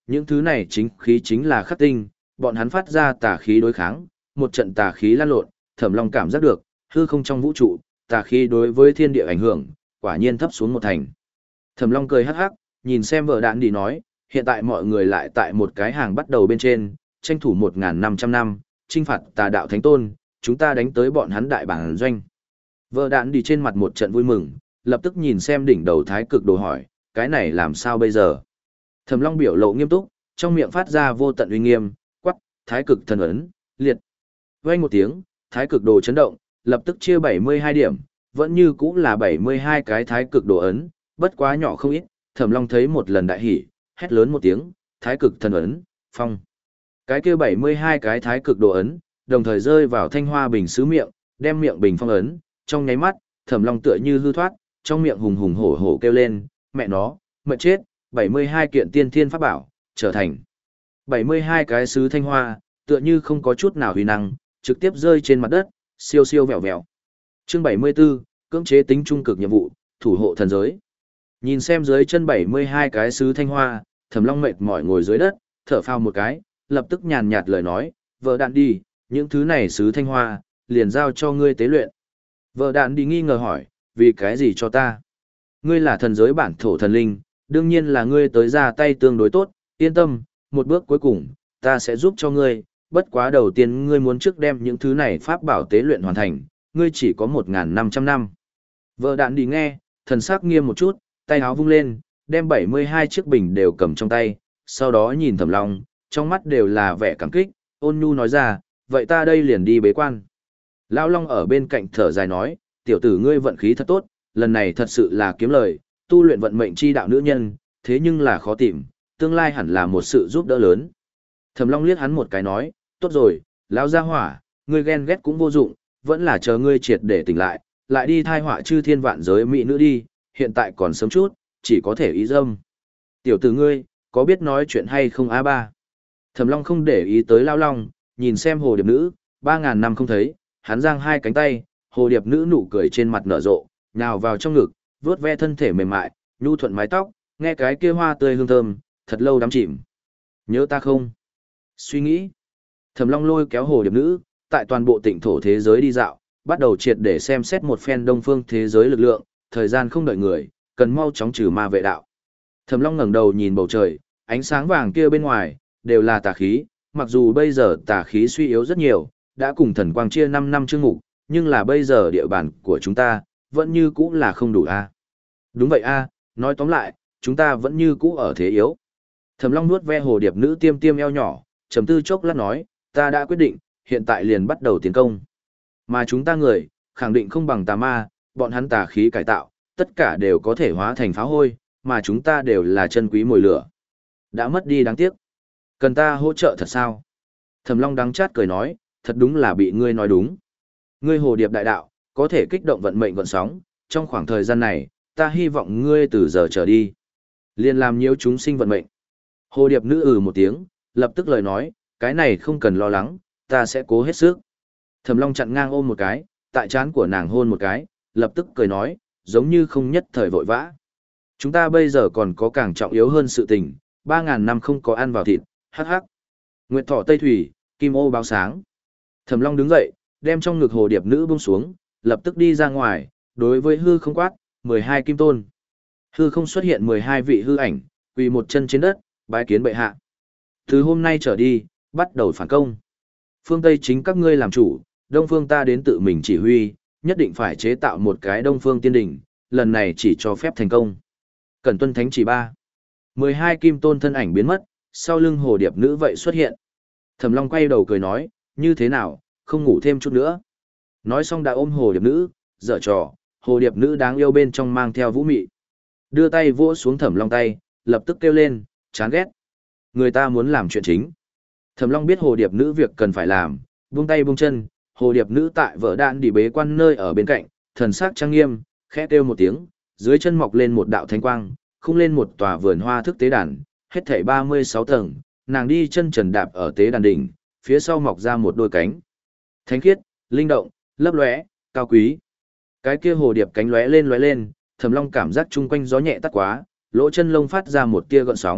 Những thứ này chính khí chính là khắc tinh, bọn hắn phát ra tà khí đối kháng, một trận tà khí lan lộn, Thẩm Long cảm giác được, hư không trong vũ trụ, tà khí đối với thiên địa ảnh hưởng, quả nhiên thấp xuống một thành. Thẩm Long cười hắc hắc, nhìn xem vợ đạn đi nói, hiện tại mọi người lại tại một cái hàng bắt đầu bên trên, tranh thủ một nghìn năm trăm năm, chinh phạt tà đạo thánh tôn, chúng ta đánh tới bọn hắn đại bản doanh. Vợ đạn đi trên mặt một trận vui mừng, lập tức nhìn xem đỉnh đầu thái cực đồ hỏi, cái này làm sao bây giờ? Thẩm Long biểu lộ nghiêm túc, trong miệng phát ra vô tận uy nghiêm, quắc, thái cực thần ấn, liệt. Vang một tiếng, thái cực đồ chấn động, lập tức chia bảy mươi hai điểm, vẫn như cũng là bảy mươi hai cái thái cực đồ ấn, bất quá nhỏ không ít. Thẩm Long thấy một lần đại hỉ, hét lớn một tiếng, thái cực thần ấn, phong. Cái kia bảy mươi hai cái thái cực đồ ấn, đồng thời rơi vào thanh hoa bình sứ miệng, đem miệng bình phong ấn, trong nháy mắt, Thẩm Long tựa như hư thoát, trong miệng hùng hùng hổ hổ kêu lên, mẹ nó, mệt chết, bảy mươi hai kiện tiên thiên pháp bảo, trở thành bảy mươi hai cái sứ thanh hoa, tựa như không có chút nào huy năng, trực tiếp rơi trên mặt đất, siêu siêu vẹo vẹo. Chương bảy mươi 74, cưỡng chế tính trung cực nhiệm vụ, thủ hộ thần giới. Nhìn xem dưới chân bảy mươi hai cái sứ thanh hoa, Thẩm Long mệt mỏi ngồi dưới đất, thở phào một cái, lập tức nhàn nhạt lời nói, vợ đạn đi, những thứ này sứ thanh hoa, liền giao cho ngươi tế luyện. Vợ đạn đi nghi ngờ hỏi, vì cái gì cho ta? Ngươi là thần giới bản thổ thần linh, đương nhiên là ngươi tới ra tay tương đối tốt, yên tâm, một bước cuối cùng, ta sẽ giúp cho ngươi, bất quá đầu tiên ngươi muốn trước đem những thứ này pháp bảo tế luyện hoàn thành, ngươi chỉ có một nghìn năm trăm năm. Vợ đạn đi nghe, thần sắc nghiêm một chút, tay áo vung lên, đem bảy mươi hai chiếc bình đều cầm trong tay, sau đó nhìn Thẩm Long, trong mắt đều là vẻ cảm kích, ôn nhu nói ra, vậy ta đây liền đi bế quan. Lão Long ở bên cạnh thở dài nói, tiểu tử ngươi vận khí thật tốt, lần này thật sự là kiếm lời, tu luyện vận mệnh chi đạo nữ nhân, thế nhưng là khó tìm, tương lai hẳn là một sự giúp đỡ lớn. Thẩm Long liếc hắn một cái nói, tốt rồi, lão gia hỏa, ngươi ghen ghét cũng vô dụng, vẫn là chờ ngươi triệt để tỉnh lại, lại đi thai họa chư thiên vạn giới mỹ nữ đi, hiện tại còn sớm chút, chỉ có thể ý dâm. Tiểu tử ngươi, có biết nói chuyện hay không a ba? Thẩm Long không để ý tới Lão Long, nhìn xem hồ điệp nữ, ba ngàn năm không thấy, hắn giang hai cánh tay, hồ điệp nữ nụ cười trên mặt nở rộ, nhào vào trong ngực, vuốt ve thân thể mềm mại, nhu thuận mái tóc, nghe cái kia hoa tươi hương thơm, thật lâu đắm chìm. Nhớ ta không? Suy nghĩ. Thẩm Long lôi kéo hồ điệp nữ, tại toàn bộ tịnh thổ thế giới đi dạo, bắt đầu triệt để xem xét một phen đông phương thế giới lực lượng, thời gian không đợi người, cần mau chóng trừ ma vệ đạo. Thẩm Long ngẩng đầu nhìn bầu trời, ánh sáng vàng kia bên ngoài, đều là tà khí, mặc dù bây giờ tà khí suy yếu rất nhiều, đã cùng thần quang chia năm năm chương mục, nhưng là bây giờ địa bàn của chúng ta, vẫn như cũ là không đủ a. Đúng vậy a, nói tóm lại, chúng ta vẫn như cũ ở thế yếu. Thẩm Long nuốt ve hồ điệp nữ tiêm tiêm eo nhỏ, trầm tư chốc lát nói, ta đã quyết định, hiện tại liền bắt đầu tiến công. Mà chúng ta người, khẳng định không bằng tà ma, bọn hắn tà khí cải tạo, tất cả đều có thể hóa thành pháo hôi, mà chúng ta đều là chân quý mồi lửa. Đã mất đi đáng tiếc. Cần ta hỗ trợ thật sao? Thẩm Long đắng chát cười nói, thật đúng là bị ngươi nói đúng. Ngươi hồ điệp đại đạo, có thể kích động vận mệnh vận sóng, trong khoảng thời gian này, ta hy vọng ngươi từ giờ trở đi. Liên làm nhiều chúng sinh vận mệnh. Hồ điệp nữ ừ một tiếng, lập tức lời nói, cái này không cần lo lắng, ta sẽ cố hết sức. Thẩm Long chặn ngang ôm một cái, tại trán của nàng hôn một cái, lập tức cười nói, giống như không nhất thời vội vã. Chúng ta bây giờ còn có càng trọng yếu hơn sự tình, ba ngàn năm không có ăn vào thịt, hắc hắc. Nguyệt thọ Tây Thủy, kim ô báo sáng. Thẩm Long đứng dậy, đem trong ngực hồ điệp nữ buông xuống, lập tức đi ra ngoài, đối với hư không quát, mười hai kim tôn. Hư không xuất hiện mười hai vị hư ảnh, quỳ một chân trên đất, bái kiến bệ hạ. Từ hôm nay trở đi, bắt đầu phản công. Phương Tây chính các ngươi làm chủ, Đông Phương ta đến tự mình chỉ huy, nhất định phải chế tạo một cái Đông Phương tiên đỉnh, lần này chỉ cho phép thành công. Cẩn tuân thánh chỉ ba. mười hai kim tôn thân ảnh biến mất, sau lưng hồ điệp nữ vậy xuất hiện. Thẩm Long quay đầu cười nói, như thế nào, không ngủ thêm chút nữa. Nói xong đã ôm hồ điệp nữ, dở trò, hồ điệp nữ đáng yêu bên trong mang theo vũ mị. Đưa tay vỗ xuống Thẩm Long tay, lập tức kêu lên, chán ghét. Người ta muốn làm chuyện chính. Thẩm Long biết hồ điệp nữ việc cần phải làm, buông tay buông chân, hồ điệp nữ tại vợ đạn đi bế quan nơi ở bên cạnh, thần sắc trang nghiêm, khẽ kêu một tiếng, dưới chân mọc lên một đạo thánh quang, khung lên một tòa vườn hoa thức tế đàn, hết thảy ba mươi sáu tầng, nàng đi chân trần đạp ở tế đàn đỉnh, phía sau mọc ra một đôi cánh. Thánh khiết, linh động, lấp lóe, cao quý. Cái kia hồ điệp cánh lóe lên lóe lên, Thẩm Long cảm giác chung quanh gió nhẹ tắt quá, lỗ chân lông phát ra một tia gợn sóng,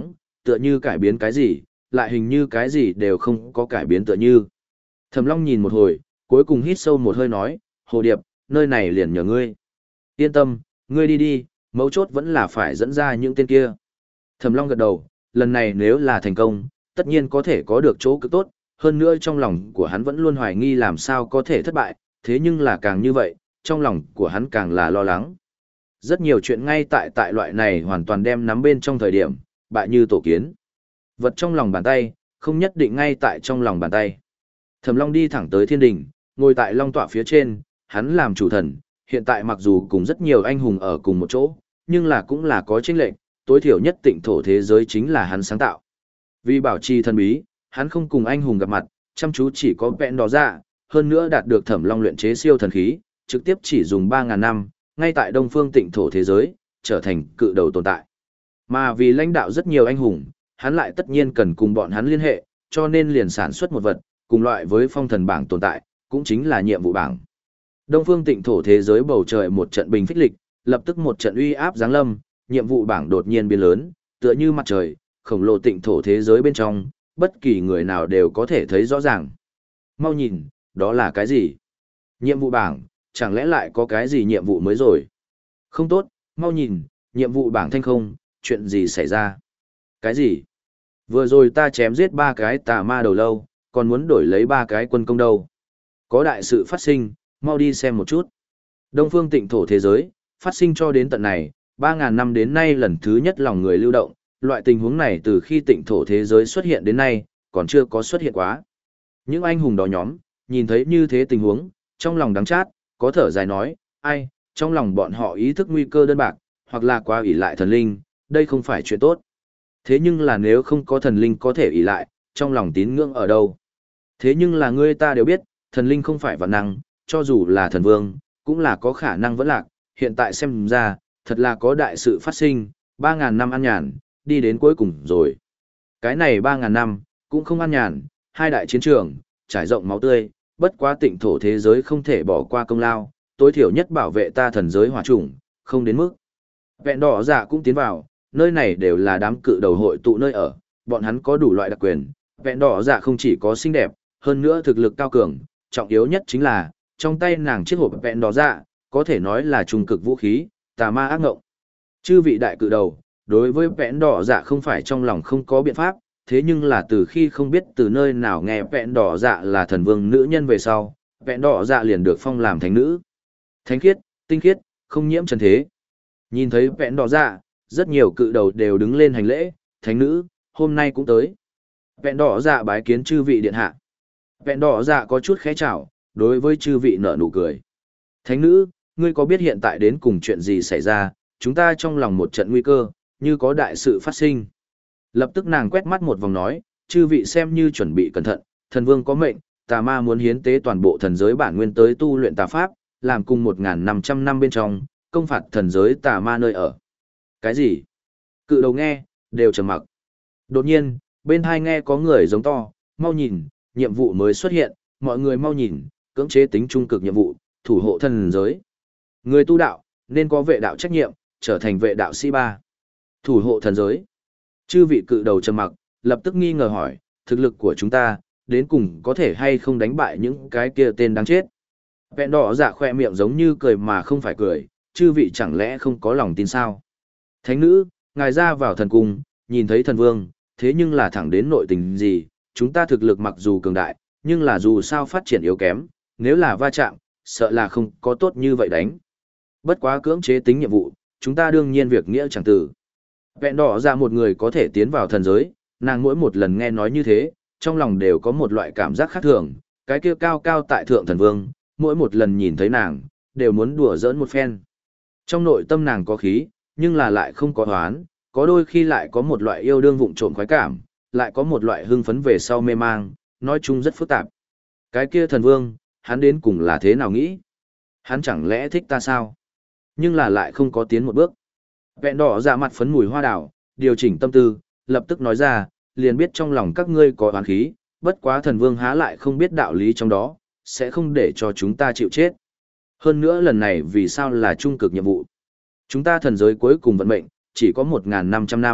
tựa như cải biến cái gì, lại hình như cái gì đều không có cải biến tựa như. Thẩm Long nhìn một hồi, cuối cùng hít sâu một hơi nói, Hồ Điệp, nơi này liền nhờ ngươi. Yên tâm, ngươi đi đi, mấu chốt vẫn là phải dẫn ra những tên kia. Thẩm Long gật đầu, lần này nếu là thành công, tất nhiên có thể có được chỗ cực tốt, hơn nữa trong lòng của hắn vẫn luôn hoài nghi làm sao có thể thất bại, thế nhưng là càng như vậy, trong lòng của hắn càng là lo lắng. Rất nhiều chuyện ngay tại tại loại này hoàn toàn đem nắm bên trong thời điểm, bại như tổ kiến. Vật trong lòng bàn tay, không nhất định ngay tại trong lòng bàn tay. Thẩm Long đi thẳng tới thiên đình, ngồi tại long tọa phía trên, hắn làm chủ thần, hiện tại mặc dù cùng rất nhiều anh hùng ở cùng một chỗ, nhưng là cũng là có chênh lệch, tối thiểu nhất tịnh thổ thế giới chính là hắn sáng tạo. Vì bảo trì thần bí, hắn không cùng anh hùng gặp mặt, chăm chú chỉ có vẹn đỏ dạ, hơn nữa đạt được Thẩm Long luyện chế siêu thần khí, trực tiếp chỉ dùng ba ngàn năm, ngay tại Đông Phương Tịnh thổ thế giới, trở thành cự đầu tồn tại. Mà vì lãnh đạo rất nhiều anh hùng, hắn lại tất nhiên cần cùng bọn hắn liên hệ, cho nên liền sản xuất một vật, cùng loại với phong thần bảng tồn tại, cũng chính là nhiệm vụ bảng. Đông Phương Tịnh thổ thế giới bầu trời một trận bình phích lịch, lập tức một trận uy áp giáng lâm, nhiệm vụ bảng đột nhiên biến lớn, tựa như mặt trời, khổng lồ tịnh thổ thế giới bên trong, bất kỳ người nào đều có thể thấy rõ ràng. Mau nhìn, đó là cái gì? Nhiệm vụ bảng, chẳng lẽ lại có cái gì nhiệm vụ mới rồi? Không tốt, mau nhìn, nhiệm vụ bảng thanh không, chuyện gì xảy ra? Cái gì? Vừa rồi ta chém giết ba cái tà ma đầu lâu, còn muốn đổi lấy ba cái quân công đâu. Có đại sự phát sinh, mau đi xem một chút. Đông Phương Tịnh thổ thế giới, phát sinh cho đến tận này, ba ngàn năm đến nay lần thứ nhất lòng người lưu động, loại tình huống này từ khi Tịnh thổ thế giới xuất hiện đến nay, còn chưa có xuất hiện quá. Những anh hùng đó nhóm, nhìn thấy như thế tình huống, trong lòng đắng chát, có thở dài nói, ai, trong lòng bọn họ ý thức nguy cơ đơn bạc, hoặc là quá ỷ lại thần linh, đây không phải chuyện tốt. Thế nhưng là nếu không có thần linh có thể ỷ lại, trong lòng tín ngưỡng ở đâu? Thế nhưng là ngươi ta đều biết, thần linh không phải vạn năng, cho dù là thần vương, cũng là có khả năng vẫn lạc, hiện tại xem ra, thật là có đại sự phát sinh, ba ngàn năm an nhàn, đi đến cuối cùng rồi. Cái này ba ngàn năm, cũng không an nhàn, hai đại chiến trường, trải rộng máu tươi, bất quá Tịnh thổ thế giới không thể bỏ qua công lao, tối thiểu nhất bảo vệ ta thần giới hỏa chủng, không đến mức. Vẹn đỏ dạ cũng tiến vào, nơi này đều là đám cự đầu hội tụ nơi ở, bọn hắn có đủ loại đặc quyền. Vẹn đỏ dạ không chỉ có xinh đẹp, hơn nữa thực lực cao cường, trọng yếu nhất chính là, trong tay nàng chiếc hộp vẹn đỏ dạ, có thể nói là trung cực vũ khí, tà ma ác ngộng. Chư vị đại cự đầu, đối với vẹn đỏ dạ không phải trong lòng không có biện pháp, thế nhưng là từ khi không biết từ nơi nào nghe vẹn đỏ dạ là thần vương nữ nhân về sau, vẹn đỏ dạ liền được phong làm thánh nữ. Thánh khiết, tinh khiết, không nhiễm trần thế. Nhìn thấy vẹn đỏ dạ, rất nhiều cự đầu đều đứng lên hành lễ, thánh nữ, hôm nay cũng tới. Vẹn đỏ dạ bái kiến chư vị điện hạ. Vẹn đỏ dạ có chút khẽ chào, đối với chư vị nở nụ cười. Thánh nữ, ngươi có biết hiện tại đến cùng chuyện gì xảy ra, chúng ta trong lòng một trận nguy cơ, như có đại sự phát sinh. Lập tức nàng quét mắt một vòng nói, chư vị xem như chuẩn bị cẩn thận, thần vương có mệnh, tà ma muốn hiến tế toàn bộ thần giới bản nguyên tới tu luyện tà pháp, làm cùng một nghìn năm trăm năm bên trong, công phạt thần giới tà ma nơi ở. Cái gì? Cự đầu nghe, đều trầm mặc. Đột nhiên, bên hai nghe có người giống to, mau nhìn, nhiệm vụ mới xuất hiện, mọi người mau nhìn, cưỡng chế tính trung cực nhiệm vụ, thủ hộ thần giới. Người tu đạo, nên có vệ đạo trách nhiệm, trở thành vệ đạo sĩ ba. Thủ hộ thần giới. Chư vị cự đầu trầm mặc, lập tức nghi ngờ hỏi, thực lực của chúng ta, đến cùng có thể hay không đánh bại những cái kia tên đáng chết. Vẹn đỏ dạ khoe miệng giống như cười mà không phải cười, chư vị chẳng lẽ không có lòng tin sao. Thánh nữ, ngài ra vào thần cung, nhìn thấy thần vương, thế nhưng là thẳng đến nội tình gì, chúng ta thực lực mặc dù cường đại, nhưng là dù sao phát triển yếu kém, nếu là va chạm, sợ là không có tốt như vậy đánh. Bất quá cưỡng chế tính nhiệm vụ, chúng ta đương nhiên việc nghĩa chẳng tử. Vẹn đỏ ra một người có thể tiến vào thần giới, nàng mỗi một lần nghe nói như thế, trong lòng đều có một loại cảm giác khác thường, cái kia cao cao tại thượng thần vương, mỗi một lần nhìn thấy nàng, đều muốn đùa giỡn một phen. Trong nội tâm nàng có khí, nhưng là lại không có hoán, có đôi khi lại có một loại yêu đương vụng trộm khoái cảm, lại có một loại hưng phấn về sau mê mang, nói chung rất phức tạp. Cái kia thần vương, hắn đến cùng là thế nào nghĩ? Hắn chẳng lẽ thích ta sao? Nhưng là lại không có tiến một bước. Vẹn đỏ ra mặt phấn mùi hoa đào, điều chỉnh tâm tư, lập tức nói ra, liền biết trong lòng các ngươi có oán khí, bất quá thần vương há lại không biết đạo lý trong đó, sẽ không để cho chúng ta chịu chết. Hơn nữa lần này vì sao là trung cực nhiệm vụ? Chúng ta thần giới cuối cùng vận mệnh, chỉ có một nghìn năm trăm năm,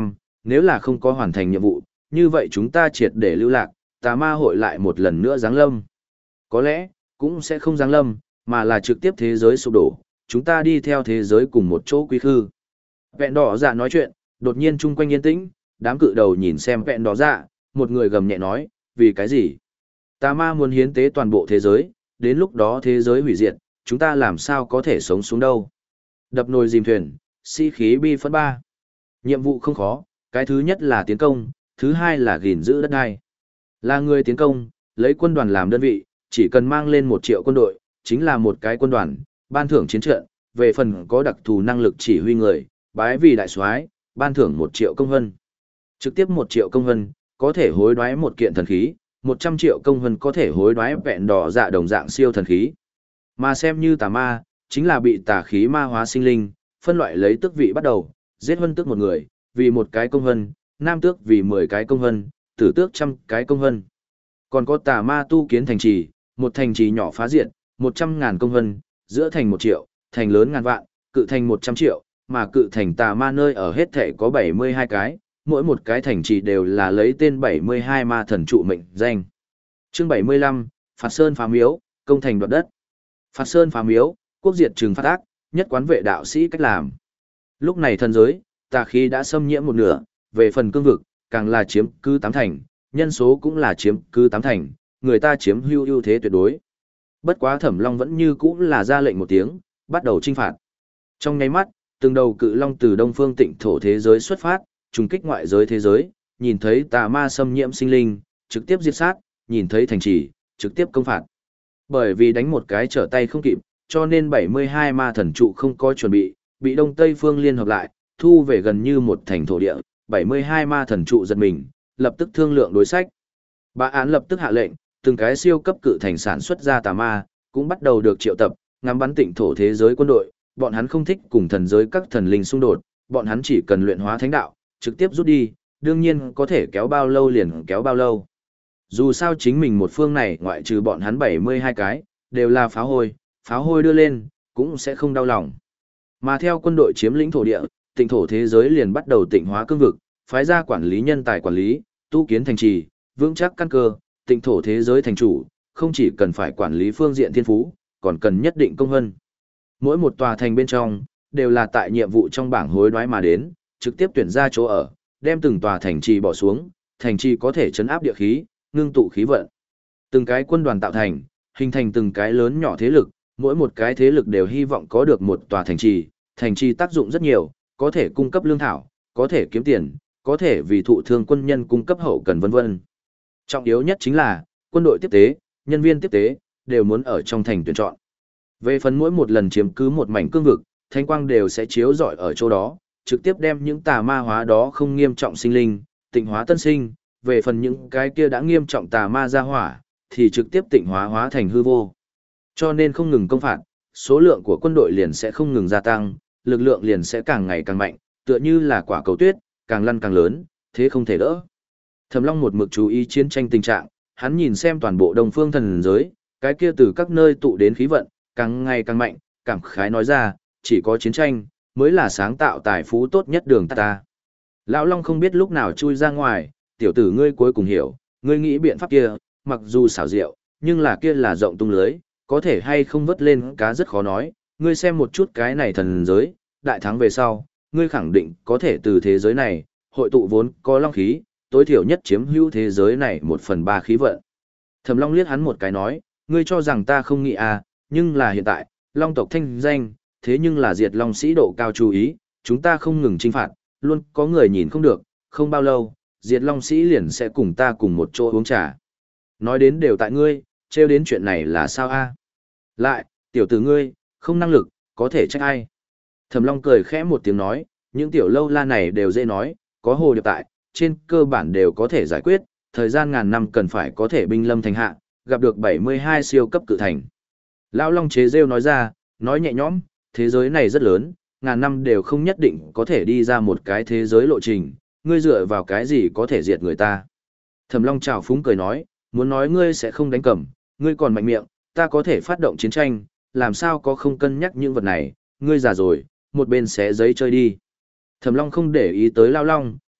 nếu là không có hoàn thành nhiệm vụ, như vậy chúng ta triệt để lưu lạc, tà ma hội lại một lần nữa giáng lâm. Có lẽ, cũng sẽ không giáng lâm, mà là trực tiếp thế giới sụp đổ, chúng ta đi theo thế giới cùng một chỗ quy khư. Vẹn đỏ dạ nói chuyện, đột nhiên chung quanh yên tĩnh, đám cự đầu nhìn xem vẹn đỏ dạ, một người gầm nhẹ nói, vì cái gì? Tà ma muốn hiến tế toàn bộ thế giới, đến lúc đó thế giới hủy diệt, chúng ta làm sao có thể sống xuống đâu? Đập nồi dìm thuyền, sĩ khí bi phấn ba. Nhiệm vụ không khó, cái thứ nhất là tiến công, thứ hai là gìn giữ đất đai. Là người tiến công, lấy quân đoàn làm đơn vị, chỉ cần mang lên một triệu quân đội, chính là một cái quân đoàn, ban thưởng chiến trận, về phần có đặc thù năng lực chỉ huy người, bái vì đại soái, ban thưởng một triệu công hân. Trực tiếp một triệu công hân, có thể hối đoái một kiện thần khí, một trăm triệu công hân có thể hối đoái vẹn đỏ dạ đồng dạng siêu thần khí. Mà xem như tà ma, chính là bị tà khí ma hóa sinh linh, phân loại lấy tước vị bắt đầu, giết hân tước một người, vì một cái công hân, nam tước vì mười cái công hân, tử tước trăm cái công hân. Còn có tà ma tu kiến thành trì, một thành trì nhỏ phá diệt, một trăm ngàn công hân, giữa thành một triệu, thành lớn ngàn vạn, cự thành một trăm triệu, mà cự thành tà ma nơi ở hết thể có bảy mươi hai cái, mỗi một cái thành trì đều là lấy tên bảy mươi hai ma thần trụ mệnh danh. Chương bảy mươi lăm, Phạt Sơn phá miếu, công thành đoạt đất. Phạt Sơn phá miếu, quốc diệt trừng phạt ác, nhất quán vệ đạo sĩ cách làm. Lúc này thần giới, tà khí đã xâm nhiễm một nửa, về phần cương vực, càng là chiếm cứ tám thành, nhân số cũng là chiếm cứ tám thành, người ta chiếm hữu ưu thế tuyệt đối. Bất quá Thẩm Long vẫn như cũ là ra lệnh một tiếng, bắt đầu chinh phạt. Trong nháy mắt, từng đầu cự long từ đông phương tịnh thổ thế giới xuất phát, trùng kích ngoại giới thế giới, nhìn thấy tà ma xâm nhiễm sinh linh, trực tiếp diệt sát, nhìn thấy thành trì, trực tiếp công phạt. Bởi vì đánh một cái trở tay không kịp, cho nên bảy mươi hai ma thần trụ không có chuẩn bị, bị Đông Tây phương liên hợp lại, thu về gần như một thành thổ địa, bảy mươi hai ma thần trụ giật mình, lập tức thương lượng đối sách. Bá án lập tức hạ lệnh, từng cái siêu cấp cự thành sản xuất ra tà ma, cũng bắt đầu được triệu tập, ngắm bắn tịnh thổ thế giới quân đội, bọn hắn không thích cùng thần giới các thần linh xung đột, bọn hắn chỉ cần luyện hóa thánh đạo, trực tiếp rút đi, đương nhiên có thể kéo bao lâu liền kéo bao lâu. Dù sao chính mình một phương này ngoại trừ bọn hắn bảy mươi hai cái, đều là pháo hôi, pháo hôi đưa lên, cũng sẽ không đau lòng. Mà theo quân đội chiếm lĩnh thổ địa, tịnh thổ thế giới liền bắt đầu tịnh hóa cương vực, phái ra quản lý nhân tài quản lý, tu kiến thành trì, vững chắc căn cơ, tịnh thổ thế giới thành chủ, không chỉ cần phải quản lý phương diện thiên phú, còn cần nhất định công hân. Mỗi một tòa thành bên trong, đều là tại nhiệm vụ trong bảng hối đoái mà đến, trực tiếp tuyển ra chỗ ở, đem từng tòa thành trì bỏ xuống, thành trì có thể chấn áp địa khí, ngưng tụ khí vận. Từng cái quân đoàn tạo thành, hình thành từng cái lớn nhỏ thế lực, mỗi một cái thế lực đều hy vọng có được một tòa thành trì, thành trì tác dụng rất nhiều, có thể cung cấp lương thảo, có thể kiếm tiền, có thể vì thụ thương quân nhân cung cấp hậu cần vân vân. Trọng yếu nhất chính là, quân đội tiếp tế, nhân viên tiếp tế, đều muốn ở trong thành tuyển chọn. Về phần mỗi một lần chiếm cứ một mảnh cương vực, thánh quang đều sẽ chiếu rọi ở chỗ đó, trực tiếp đem những tà ma hóa đó không nghiêm trọng sinh linh, tịnh hóa tân sinh, về phần những cái kia đã nghiêm trọng tà ma ra hỏa, thì trực tiếp tịnh hóa hóa thành hư vô. Cho nên không ngừng công phạt, số lượng của quân đội liền sẽ không ngừng gia tăng, lực lượng liền sẽ càng ngày càng mạnh, tựa như là quả cầu tuyết, càng lăn càng lớn, thế không thể đỡ. Thẩm Long một mực chú ý chiến tranh tình trạng, hắn nhìn xem toàn bộ Đông Phương thần giới, cái kia từ các nơi tụ đến khí vận, càng ngày càng mạnh, cảm khái nói ra, chỉ có chiến tranh mới là sáng tạo tài phú tốt nhất đường ta. ta. Lão Long không biết lúc nào chui ra ngoài, tiểu tử ngươi cuối cùng hiểu, ngươi nghĩ biện pháp kia, mặc dù xảo diệu, nhưng là kia là rộng tung lưới, có thể hay không vớt lên cá rất khó nói, ngươi xem một chút cái này thần giới, đại thắng về sau, ngươi khẳng định có thể từ thế giới này, hội tụ vốn có long khí, tối thiểu nhất chiếm hữu thế giới này một phần ba khí vận. Thẩm Long liếc hắn một cái nói, ngươi cho rằng ta không nghĩ à, nhưng là hiện tại, long tộc thanh danh, thế nhưng là diệt long sĩ độ cao chú ý, chúng ta không ngừng chinh phạt, luôn có người nhìn không được, không bao lâu, diệt long sĩ liền sẽ cùng ta cùng một chỗ uống trà. Nói đến đều tại ngươi, trêu đến chuyện này là sao a? Lại, tiểu tử ngươi, không năng lực, có thể trách ai? Thẩm Long cười khẽ một tiếng nói, những tiểu lâu la này đều dễ nói, có hồ điệp tại, trên cơ bản đều có thể giải quyết, thời gian ngàn năm cần phải có thể binh lâm thành hạ, gặp được bảy mươi hai siêu cấp cự thành. Lão Long chế rêu nói ra, nói nhẹ nhõm, thế giới này rất lớn, ngàn năm đều không nhất định có thể đi ra một cái thế giới lộ trình, ngươi dựa vào cái gì có thể diệt người ta. Thẩm Long trào phúng cười nói, muốn nói ngươi sẽ không đánh cẩm, ngươi còn mạnh miệng, ta có thể phát động chiến tranh, làm sao có không cân nhắc những vật này, ngươi già rồi, một bên xé giấy chơi đi. Thẩm Long không để ý tới Lão Long,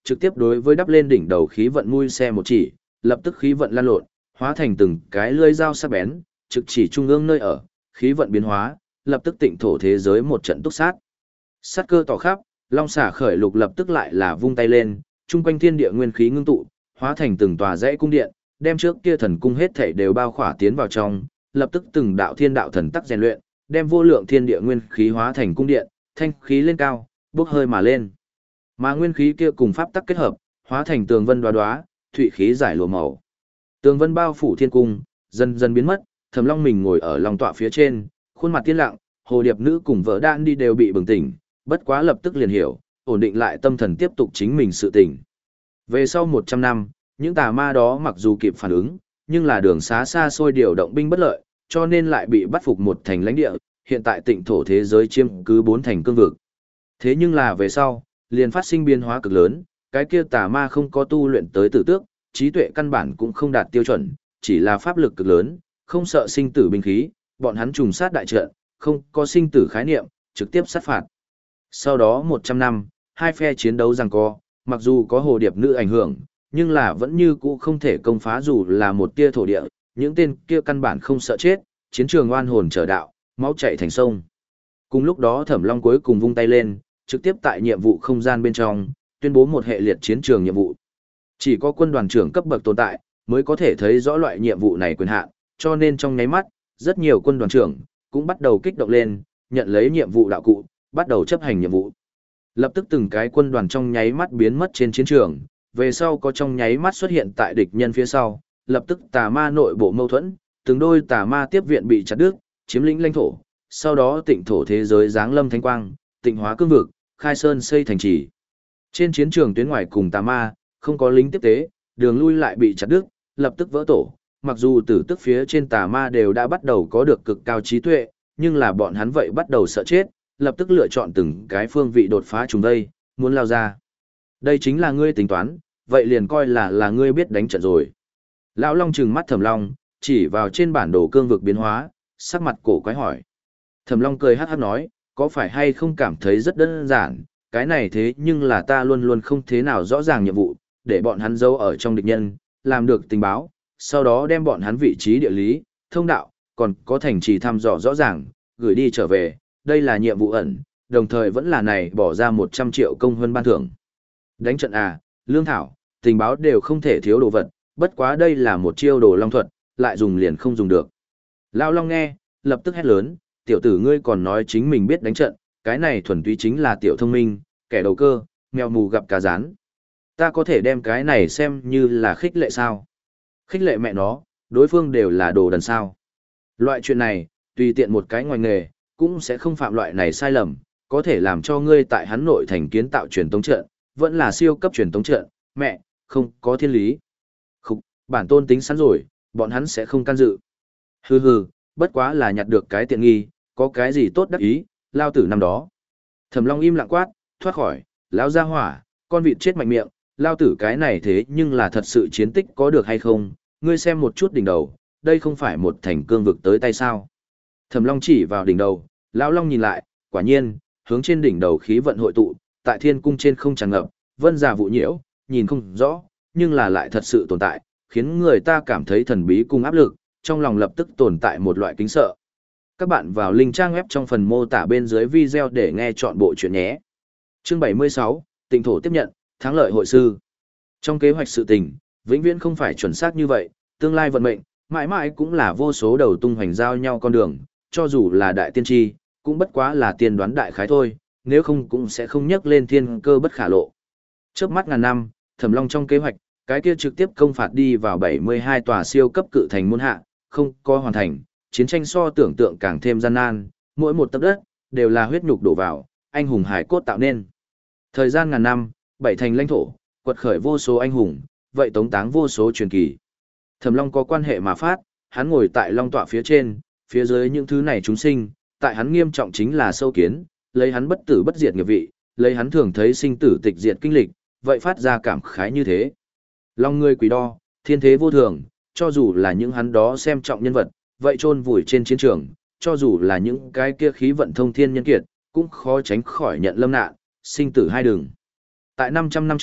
trực tiếp đối với đắp lên đỉnh đầu khí vận mui xe một chỉ, lập tức khí vận lan lộn, hóa thành từng cái lưỡi dao sắc bén, trực chỉ trung ương nơi ở, khí vận biến hóa, lập tức tịnh thổ thế giới một trận túc sát. Sát cơ tỏ khắp, Long Xà khởi lục lập tức lại là vung tay lên, trung quanh thiên địa nguyên khí ngưng tụ, hóa thành từng tòa dãy cung điện, đem trước kia thần cung hết thảy đều bao khỏa tiến vào trong, lập tức từng đạo thiên đạo thần tắc rèn luyện, đem vô lượng thiên địa nguyên khí hóa thành cung điện, thanh khí lên cao, bốc hơi mà lên. Mà nguyên khí kia cùng pháp tắc kết hợp, hóa thành tường vân đoá đoá, thủy khí giải lụa màu. Tường vân bao phủ thiên cung, dần dần biến mất, Thẩm Long mình ngồi ở long tọa phía trên, khuôn mặt tiên lặng, hồ điệp nữ cùng vợ đan đi đều bị bừng tỉnh, bất quá lập tức liền hiểu, ổn định lại tâm thần tiếp tục chính mình sự tỉnh. Về sau một trăm năm, những tà ma đó mặc dù kịp phản ứng, nhưng là đường xá xa xôi điều động binh bất lợi, cho nên lại bị bắt phục một thành lãnh địa, hiện tại tịnh thổ thế giới chiếm cứ bốn thành cương vực. Thế nhưng là về sau, liền phát sinh biến hóa cực lớn, cái kia tà ma không có tu luyện tới tử tước, trí tuệ căn bản cũng không đạt tiêu chuẩn, chỉ là pháp lực cực lớn, không sợ sinh tử binh khí, bọn hắn trùng sát đại trận, không có sinh tử khái niệm, trực tiếp sát phạt. Sau đó một trăm năm, hai phe chiến đấu giằng co, mặc dù có hồ điệp nữ ảnh hưởng, nhưng là vẫn như cũ không thể công phá dù là một tia thổ địa, những tên kia căn bản không sợ chết, chiến trường oan hồn trở đạo, máu chảy thành sông. Cùng lúc đó Thẩm Long cuối cùng vung tay lên, trực tiếp tại nhiệm vụ không gian bên trong, tuyên bố một hệ liệt chiến trường nhiệm vụ. Chỉ có quân đoàn trưởng cấp bậc tồn tại, mới có thể thấy rõ loại nhiệm vụ này quyền hạn, cho nên trong nháy mắt, rất nhiều quân đoàn trưởng cũng bắt đầu kích động lên, nhận lấy nhiệm vụ đạo cụ, bắt đầu chấp hành nhiệm vụ. Lập tức từng cái quân đoàn trong nháy mắt biến mất trên chiến trường, về sau có trong nháy mắt xuất hiện tại địch nhân phía sau, lập tức tà ma nội bộ mâu thuẫn, từng đôi tà ma tiếp viện bị chặt đứt, chiếm lĩnh lãnh thổ, sau đó tịnh thổ thế giới giáng lâm thánh quang, tịnh hóa cương vực, khai sơn xây thành trì. Trên chiến trường tuyến ngoài cùng tà ma, không có lính tiếp tế, đường lui lại bị chặt đứt, lập tức vỡ tổ. Mặc dù tử tức phía trên tà ma đều đã bắt đầu có được cực cao trí tuệ, nhưng là bọn hắn vậy bắt đầu sợ chết, lập tức lựa chọn từng cái phương vị đột phá chúng đây, muốn lao ra. Đây chính là ngươi tính toán, vậy liền coi là là ngươi biết đánh trận rồi. Lão Long trừng mắt Thẩm Long, chỉ vào trên bản đồ cương vực biến hóa, sắc mặt cổ quái hỏi. Thẩm Long cười hắc hắc nói, có phải hay không cảm thấy rất đơn giản, cái này thế nhưng là ta luôn luôn không thế nào rõ ràng nhiệm vụ, để bọn hắn giấu ở trong địch nhân, làm được tình báo, sau đó đem bọn hắn vị trí địa lý, thông đạo, còn có thành trì thăm dò rõ ràng, gửi đi trở về, đây là nhiệm vụ ẩn, đồng thời vẫn là này bỏ ra một trăm triệu công hơn ban thưởng. Đánh trận à, lương thảo, tình báo đều không thể thiếu đồ vật, bất quá đây là một chiêu đồ long thuật, lại dùng liền không dùng được. Lão Long nghe, lập tức hét lớn, tiểu tử ngươi còn nói chính mình biết đánh trận, cái này thuần túy chính là tiểu thông minh, kẻ đầu cơ, mèo mù gặp cá rán. Ta có thể đem cái này xem như là khích lệ sao? Khích lệ mẹ nó, đối phương đều là đồ đần sao. Loại chuyện này, tùy tiện một cái ngoài nghề, cũng sẽ không phạm loại này sai lầm, có thể làm cho ngươi tại hắn nội thành kiến tạo truyền tống trận, vẫn là siêu cấp truyền tống trận, mẹ, không có thiên lý. Khúc, bản tôn tính sẵn rồi, bọn hắn sẽ không can dự. Hừ hừ, bất quá là nhặt được cái tiện nghi, có cái gì tốt đắc ý, lao tử năm đó. Thẩm Long im lặng quát, thoát khỏi, lão gia hỏa, con vịt chết mạnh miệng, lao tử cái này thế nhưng là thật sự chiến tích có được hay không, ngươi xem một chút đỉnh đầu, đây không phải một thành cương vực tới tay sao. Thẩm Long chỉ vào đỉnh đầu, lão Long nhìn lại, quả nhiên, hướng trên đỉnh đầu khí vận hội tụ, tại thiên cung trên không tràn ngập, vân giả vụ nhiễu, nhìn không rõ, nhưng là lại thật sự tồn tại, khiến người ta cảm thấy thần bí cùng áp lực, trong lòng lập tức tồn tại một loại kính sợ. Các bạn vào link trang web trong phần mô tả bên dưới video để nghe chọn bộ chuyện nhé. Chương bảy mươi sáu, Tịnh thổ tiếp nhận, thắng lợi hội sư. Trong kế hoạch sự tình, vĩnh viễn không phải chuẩn xác như vậy, tương lai vận mệnh, mãi mãi cũng là vô số đầu tung hoành giao nhau con đường, cho dù là đại tiên tri, cũng bất quá là tiên đoán đại khái thôi, nếu không cũng sẽ không nhắc lên thiên cơ bất khả lộ. Chớp mắt ngàn năm, Thẩm Long trong kế hoạch, cái kia trực tiếp công phạt đi vào bảy mươi hai tòa siêu cấp cự thành môn hạ, không có hoàn thành, chiến tranh so tưởng tượng càng thêm gian nan, mỗi một tấc đất đều là huyết nhục đổ vào, anh hùng hải cốt tạo nên. Thời gian ngàn năm, bảy thành lãnh thổ, quật khởi vô số anh hùng, vậy tống táng vô số truyền kỳ. Thẩm Long có quan hệ mà phát, hắn ngồi tại long tọa phía trên, phía dưới những thứ này chúng sinh, tại hắn nghiêm trọng chính là sâu kiến, lấy hắn bất tử bất diệt nghiệp vị, lấy hắn thường thấy sinh tử tịch diệt kinh lịch, vậy phát ra cảm khái như thế. Long người quỷ đo, thiên thế vô thường, cho dù là những hắn đó xem trọng nhân vật, vậy chôn vùi trên chiến trường, cho dù là những cái kia khí vận thông thiên nhân kiệt, cũng khó tránh khỏi nhận lâm nạn, sinh tử hai đường. Tại năm trăm năm trước,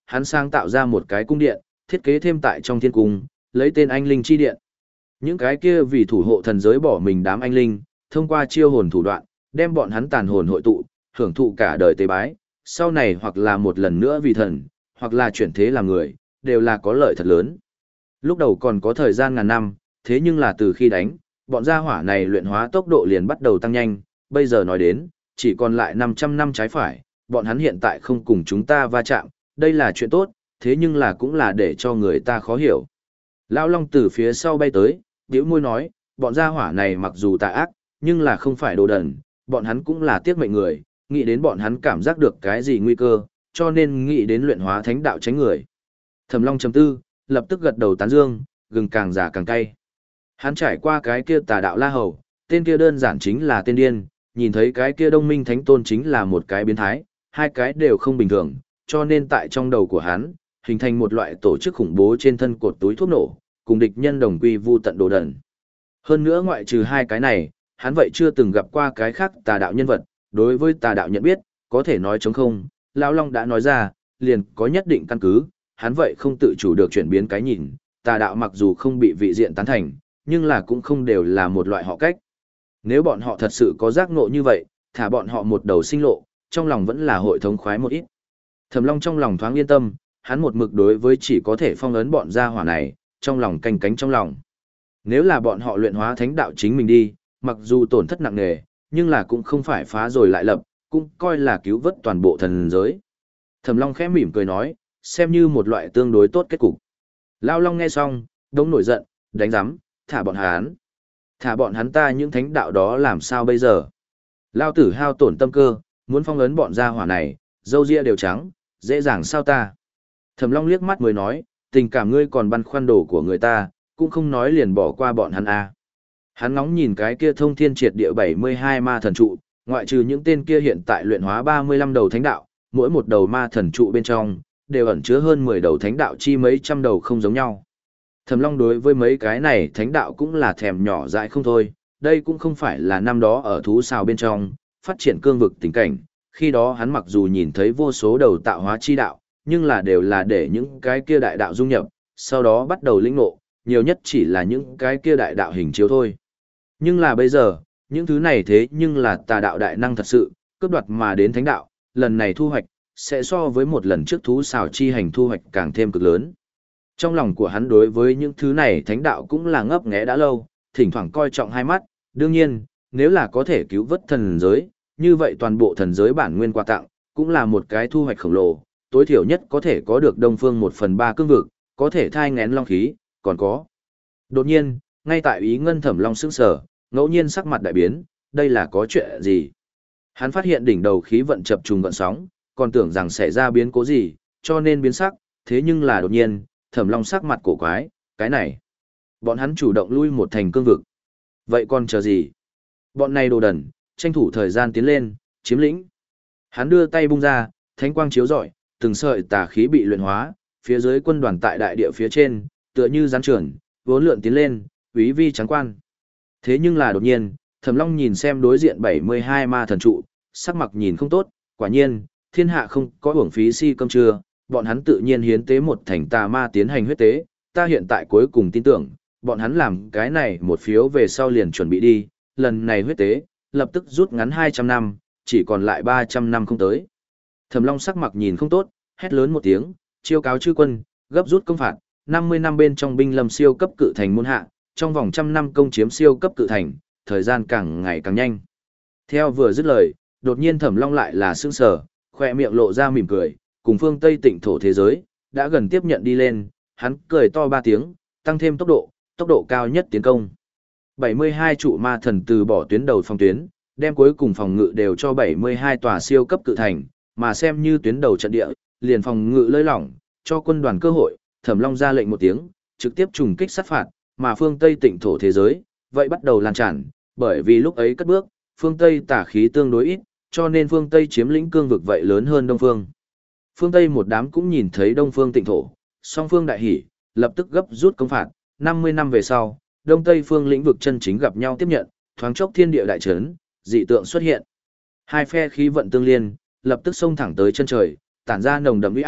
hắn sáng tạo ra một cái cung điện, thiết kế thêm tại trong thiên cung, lấy tên anh linh chi điện. Những cái kia vì thủ hộ thần giới bỏ mình đám anh linh, thông qua chiêu hồn thủ đoạn, đem bọn hắn tàn hồn hội tụ, hưởng thụ cả đời tế bái, sau này hoặc là một lần nữa vì thần, hoặc là chuyển thế làm người, đều là có lợi thật lớn. Lúc đầu còn có thời gian ngàn năm, thế nhưng là từ khi đánh, bọn gia hỏa này luyện hóa tốc độ liền bắt đầu tăng nhanh, bây giờ nói đến, chỉ còn lại năm trăm năm trái phải, bọn hắn hiện tại không cùng chúng ta va chạm, đây là chuyện tốt, thế nhưng là cũng là để cho người ta khó hiểu. Lão Long từ phía sau bay tới, bĩu môi nói, bọn gia hỏa này mặc dù tà ác, nhưng là không phải đồ đần, bọn hắn cũng là tiếc mệnh người, nghĩ đến bọn hắn cảm giác được cái gì nguy cơ, cho nên nghĩ đến luyện hóa thánh đạo tránh người. Thẩm Long chấm tư, lập tức gật đầu tán dương, gừng càng già càng cay. Hắn trải qua cái kia tà đạo La Hầu, tên kia đơn giản chính là tên điên, nhìn thấy cái kia Đông Minh Thánh Tôn chính là một cái biến thái, hai cái đều không bình thường, cho nên tại trong đầu của hắn, hình thành một loại tổ chức khủng bố trên thân cột túi thuốc nổ, cùng địch nhân đồng quy vu tận đồ đần. Hơn nữa ngoại trừ hai cái này, hắn vậy chưa từng gặp qua cái khác tà đạo nhân vật, đối với tà đạo nhận biết, có thể nói chống không, Lão Long đã nói ra, liền có nhất định căn cứ, hắn vậy không tự chủ được chuyển biến cái nhìn, tà đạo mặc dù không bị vị diện tán thành, nhưng là cũng không đều là một loại họ cách. Nếu bọn họ thật sự có giác ngộ như vậy, thả bọn họ một đầu sinh lộ, trong lòng vẫn là hội thống khoái một ít. Thẩm Long trong lòng thoáng yên tâm, hắn một mực đối với chỉ có thể phong ấn bọn gia hỏa này, trong lòng canh cánh trong lòng. Nếu là bọn họ luyện hóa thánh đạo chính mình đi, mặc dù tổn thất nặng nề, nhưng là cũng không phải phá rồi lại lập, cũng coi là cứu vớt toàn bộ thần giới. Thẩm Long khẽ mỉm cười nói, xem như một loại tương đối tốt kết cục. Lão Long nghe xong, đống nổi giận, đánh giám, thả bọn hắn. Thả bọn hắn ta những thánh đạo đó làm sao bây giờ? Lao tử hao tổn tâm cơ, muốn phong ấn bọn gia hỏa này, râu ria đều trắng, dễ dàng sao ta? Thẩm Long liếc mắt mới nói, tình cảm ngươi còn băn khoăn đồ của người ta, cũng không nói liền bỏ qua bọn hắn à. Hắn ngóng nhìn cái kia thông thiên triệt địa bảy mươi hai ma thần trụ, ngoại trừ những tên kia hiện tại luyện hóa ba mươi lăm đầu thánh đạo, mỗi một đầu ma thần trụ bên trong, đều ẩn chứa hơn mười đầu thánh đạo chi mấy trăm đầu không giống nhau. Thẩm Long đối với mấy cái này thánh đạo cũng là thèm nhỏ dại không thôi, đây cũng không phải là năm đó ở thú xào bên trong, phát triển cương vực tình cảnh, khi đó hắn mặc dù nhìn thấy vô số đầu tạo hóa chi đạo, nhưng là đều là để những cái kia đại đạo dung nhập, sau đó bắt đầu lĩnh ngộ, nhiều nhất chỉ là những cái kia đại đạo hình chiếu thôi. Nhưng là bây giờ, những thứ này thế nhưng là tà đạo đại năng thật sự, cướp đoạt mà đến thánh đạo, lần này thu hoạch, sẽ so với một lần trước thú xào chi hành thu hoạch càng thêm cực lớn. Trong lòng của hắn đối với những thứ này thánh đạo cũng là ngấp nghé đã lâu, thỉnh thoảng coi trọng hai mắt, đương nhiên, nếu là có thể cứu vớt thần giới, như vậy toàn bộ thần giới bản nguyên quà tặng, cũng là một cái thu hoạch khổng lồ, tối thiểu nhất có thể có được đông phương một phần ba cương vực, có thể thai ngén long khí, còn có. Đột nhiên, ngay tại ý ngân Thẩm Long sững sờ, ngẫu nhiên sắc mặt đại biến, đây là có chuyện gì? Hắn phát hiện đỉnh đầu khí vận chập trùng gợn sóng, còn tưởng rằng xảy ra biến cố gì, cho nên biến sắc, thế nhưng là đột nhiên, Thẩm Long sắc mặt cổ quái, cái này. Bọn hắn chủ động lui một thành cương vực. Vậy còn chờ gì? Bọn này đồ đần, tranh thủ thời gian tiến lên, chiếm lĩnh. Hắn đưa tay bung ra, thánh quang chiếu rọi, từng sợi tà khí bị luyện hóa, phía dưới quân đoàn tại đại địa phía trên, tựa như rắn trườn, vốn lượn tiến lên, úy vi trắng quan. Thế nhưng là đột nhiên, Thẩm Long nhìn xem đối diện bảy mươi hai ma thần trụ, sắc mặt nhìn không tốt, quả nhiên, thiên hạ không có uổng phí si cơm trưa, bọn hắn tự nhiên hiến tế một thành tà ma tiến hành huyết tế, ta hiện tại cuối cùng tin tưởng, bọn hắn làm cái này một phiếu về sau liền chuẩn bị đi, lần này huyết tế, lập tức rút ngắn hai trăm năm, chỉ còn lại ba trăm năm không tới. Thẩm Long sắc mặt nhìn không tốt, hét lớn một tiếng, chiêu cáo chư quân, gấp rút công phạt, năm mươi năm bên trong binh lâm siêu cấp cự thành môn hạ, trong vòng trăm năm công chiếm siêu cấp cự thành, thời gian càng ngày càng nhanh. Theo vừa dứt lời, đột nhiên Thẩm Long lại là sững sờ, khoe miệng lộ ra mỉm cười, cùng phương Tây Tịnh thổ thế giới, đã gần tiếp nhận đi lên, hắn cười to ba tiếng, tăng thêm tốc độ, tốc độ cao nhất tiến công. bảy mươi hai trụ ma thần từ bỏ tuyến đầu phòng tuyến, đem cuối cùng phòng ngự đều cho bảy mươi hai tòa siêu cấp cự thành, mà xem như tuyến đầu trận địa, liền phòng ngự lơi lỏng, cho quân đoàn cơ hội, Thẩm Long ra lệnh một tiếng, trực tiếp trùng kích sát phạt, mà phương Tây Tịnh thổ thế giới, vậy bắt đầu lan tràn, bởi vì lúc ấy cất bước, phương Tây tà khí tương đối ít, cho nên phương Tây chiếm lĩnh cương vực vậy lớn hơn Đông phương. Phương Tây một đám cũng nhìn thấy Đông phương Tịnh thổ, song phương đại hỉ, lập tức gấp rút công phạt, năm mươi năm về sau, Đông Tây phương lĩnh vực chân chính gặp nhau tiếp nhận, thoáng chốc thiên địa đại chấn, dị tượng xuất hiện. Hai phe khí vận tương liên, lập tức xông thẳng tới chân trời, tản ra nồng đậm uy áp,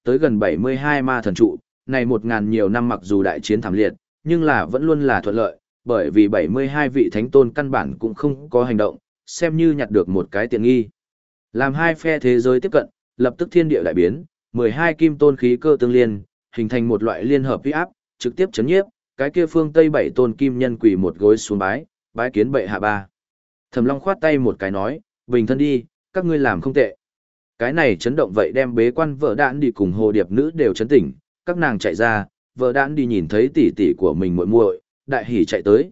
tới gần bảy mươi hai ma thần trụ, này một ngàn nhiều năm mặc dù đại chiến thảm liệt, nhưng là vẫn luôn là thuận lợi, bởi vì bảy mươi hai vị thánh tôn căn bản cũng không có hành động, xem như nhặt được một cái tiện nghi. Làm hai phe thế giới tiếp cận, lập tức thiên địa đại biến, mười hai kim tôn khí cơ tương liên, hình thành một loại liên hợp uy áp, trực tiếp chấn nhiếp, cái kia phương Tây bảy tôn kim nhân quỳ một gối xuống bái, bái kiến bệ hạ ba. Thẩm Long khoát tay một cái nói, bình thân đi, các ngươi làm không tệ. Cái này chấn động vậy đem bế quan vợ đạn đi cùng hồ điệp nữ đều chấn tỉnh, các nàng chạy ra, vợ đạn đi nhìn thấy tỷ tỷ của mình muội muội, đại hỉ chạy tới,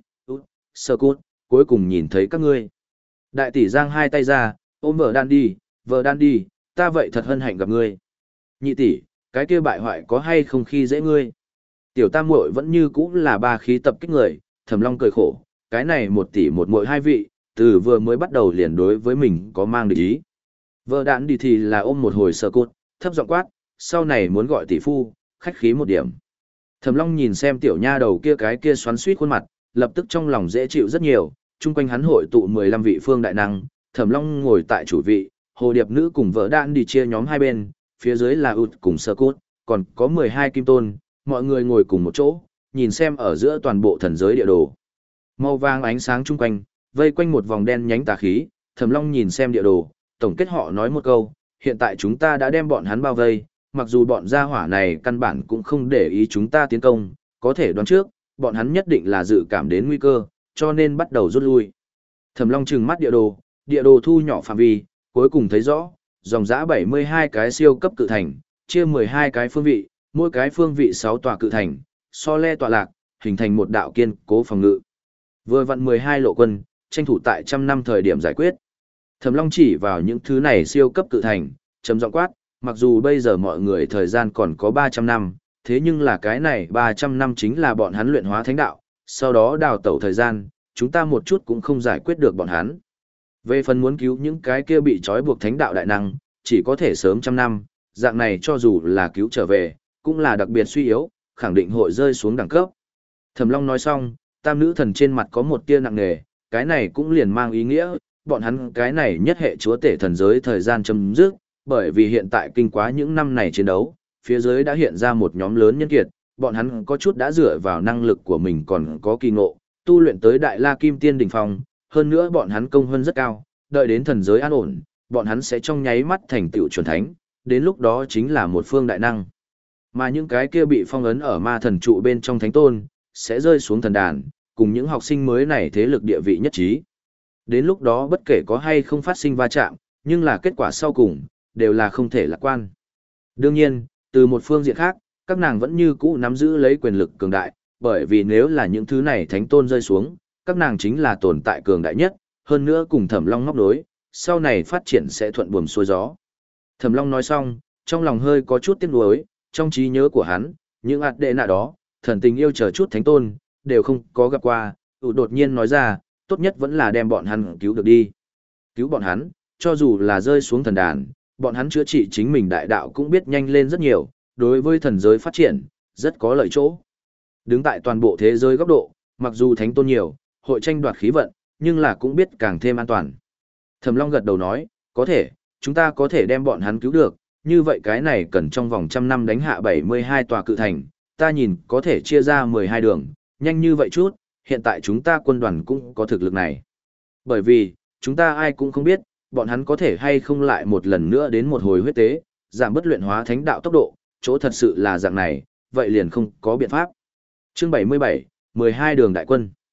sơ cút, cuối cùng nhìn thấy các ngươi. Đại tỷ giang hai tay ra, ôm vợ đạn đi, vợ đạn đi, ta vậy thật hân hạnh gặp ngươi. Nhị tỷ, cái kia bại hoại có hay không khi dễ ngươi? Tiểu tam muội vẫn như cũ là ba khí tập kích người, Thẩm Long cười khổ, cái này một tỷ một muội hai vị, từ vừa mới bắt đầu liền đối với mình có mang địch ý. Vợ đạn đi thì là ôm một hồi sơ cốt, thấp giọng quát, sau này muốn gọi tỷ phu, khách khí một điểm. Thẩm Long nhìn xem tiểu nha đầu kia cái kia xoắn xuýt khuôn mặt, lập tức trong lòng dễ chịu rất nhiều, chung quanh hắn hội tụ mười lăm vị phương đại năng, Thẩm Long ngồi tại chủ vị, hồ điệp nữ cùng vợ đạn đi chia nhóm hai bên, phía dưới là ụt cùng sơ cốt, còn có mười hai kim tôn, mọi người ngồi cùng một chỗ, nhìn xem ở giữa toàn bộ thần giới địa đồ. Màu vàng ánh sáng chung quanh, vây quanh một vòng đen nhánh tà khí, Thẩm Long nhìn xem địa đồ, tổng kết họ nói một câu, hiện tại chúng ta đã đem bọn hắn bao vây, mặc dù bọn gia hỏa này căn bản cũng không để ý chúng ta tiến công, có thể đoán trước, bọn hắn nhất định là dự cảm đến nguy cơ, cho nên bắt đầu rút lui. Thẩm Long trừng mắt địa đồ, địa đồ thu nhỏ phạm vi, cuối cùng thấy rõ, dòng dã bảy mươi hai cái siêu cấp cự thành, chia mười hai cái phương vị, mỗi cái phương vị sáu tòa cự thành, so le tọa lạc, hình thành một đạo kiên cố phòng ngự. Vừa vặn mười hai lộ quân, tranh thủ tại trăm năm thời điểm giải quyết. Thẩm Long chỉ vào những thứ này siêu cấp cự thành, trầm giọng quát, mặc dù bây giờ mọi người thời gian còn có ba trăm năm, thế nhưng là cái này ba trăm năm chính là bọn hắn luyện hóa thánh đạo, sau đó đào tẩu thời gian, chúng ta một chút cũng không giải quyết được bọn hắn. Về phần muốn cứu những cái kia bị trói buộc thánh đạo đại năng, chỉ có thể sớm trăm năm, dạng này cho dù là cứu trở về, cũng là đặc biệt suy yếu, khẳng định hội rơi xuống đẳng cấp. Thẩm Long nói xong, tam nữ thần trên mặt có một tia nặng nề, cái này cũng liền mang ý nghĩa, bọn hắn cái này nhất hệ chúa tể thần giới thời gian chấm dứt, bởi vì hiện tại kinh quá những năm này chiến đấu, phía dưới đã hiện ra một nhóm lớn nhân kiệt, bọn hắn có chút đã dựa vào năng lực của mình còn có kỳ ngộ, tu luyện tới đại la kim tiên đỉnh phong, hơn nữa bọn hắn công hơn rất cao, đợi đến thần giới an ổn, bọn hắn sẽ trong nháy mắt thành tựu chuẩn thánh, đến lúc đó chính là một phương đại năng. Mà những cái kia bị phong ấn ở ma thần trụ bên trong thánh tôn, sẽ rơi xuống thần đàn, cùng những học sinh mới này thế lực địa vị nhất trí. Đến lúc đó bất kể có hay không phát sinh va chạm, nhưng là kết quả sau cùng, đều là không thể lạc quan. Đương nhiên, từ một phương diện khác, các nàng vẫn như cũ nắm giữ lấy quyền lực cường đại, bởi vì nếu là những thứ này thánh tôn rơi xuống, các nàng chính là tồn tại cường đại nhất, hơn nữa cùng Thẩm Long ngóc đối, sau này phát triển sẽ thuận buồm xuôi gió. Thẩm Long nói xong, trong lòng hơi có chút tiếc nuối, trong trí nhớ của hắn, những ạt đệ nạ đó, thần tình yêu chờ chút thánh tôn, đều không có gặp qua, tụ đột nhiên nói ra, tốt nhất vẫn là đem bọn hắn cứu được đi. Cứu bọn hắn, cho dù là rơi xuống thần đàn, bọn hắn chữa trị chính mình đại đạo cũng biết nhanh lên rất nhiều, đối với thần giới phát triển, rất có lợi chỗ. Đứng tại toàn bộ thế giới góc độ, mặc dù thánh tôn nhiều, hội tranh đoạt khí vận, nhưng là cũng biết càng thêm an toàn. Thẩm Long gật đầu nói, có thể, chúng ta có thể đem bọn hắn cứu được, như vậy cái này cần trong vòng trăm năm đánh hạ bảy mươi hai tòa cự thành, ta nhìn có thể chia ra mười hai đường, nhanh như vậy chút, hiện tại chúng ta quân đoàn cũng có thực lực này. Bởi vì, chúng ta ai cũng không biết, bọn hắn có thể hay không lại một lần nữa đến một hồi huyết tế, giảm bất luyện hóa thánh đạo tốc độ, chỗ thật sự là dạng này, vậy liền không có biện pháp. Chương bảy mươi bảy, mười hai đường đại quân.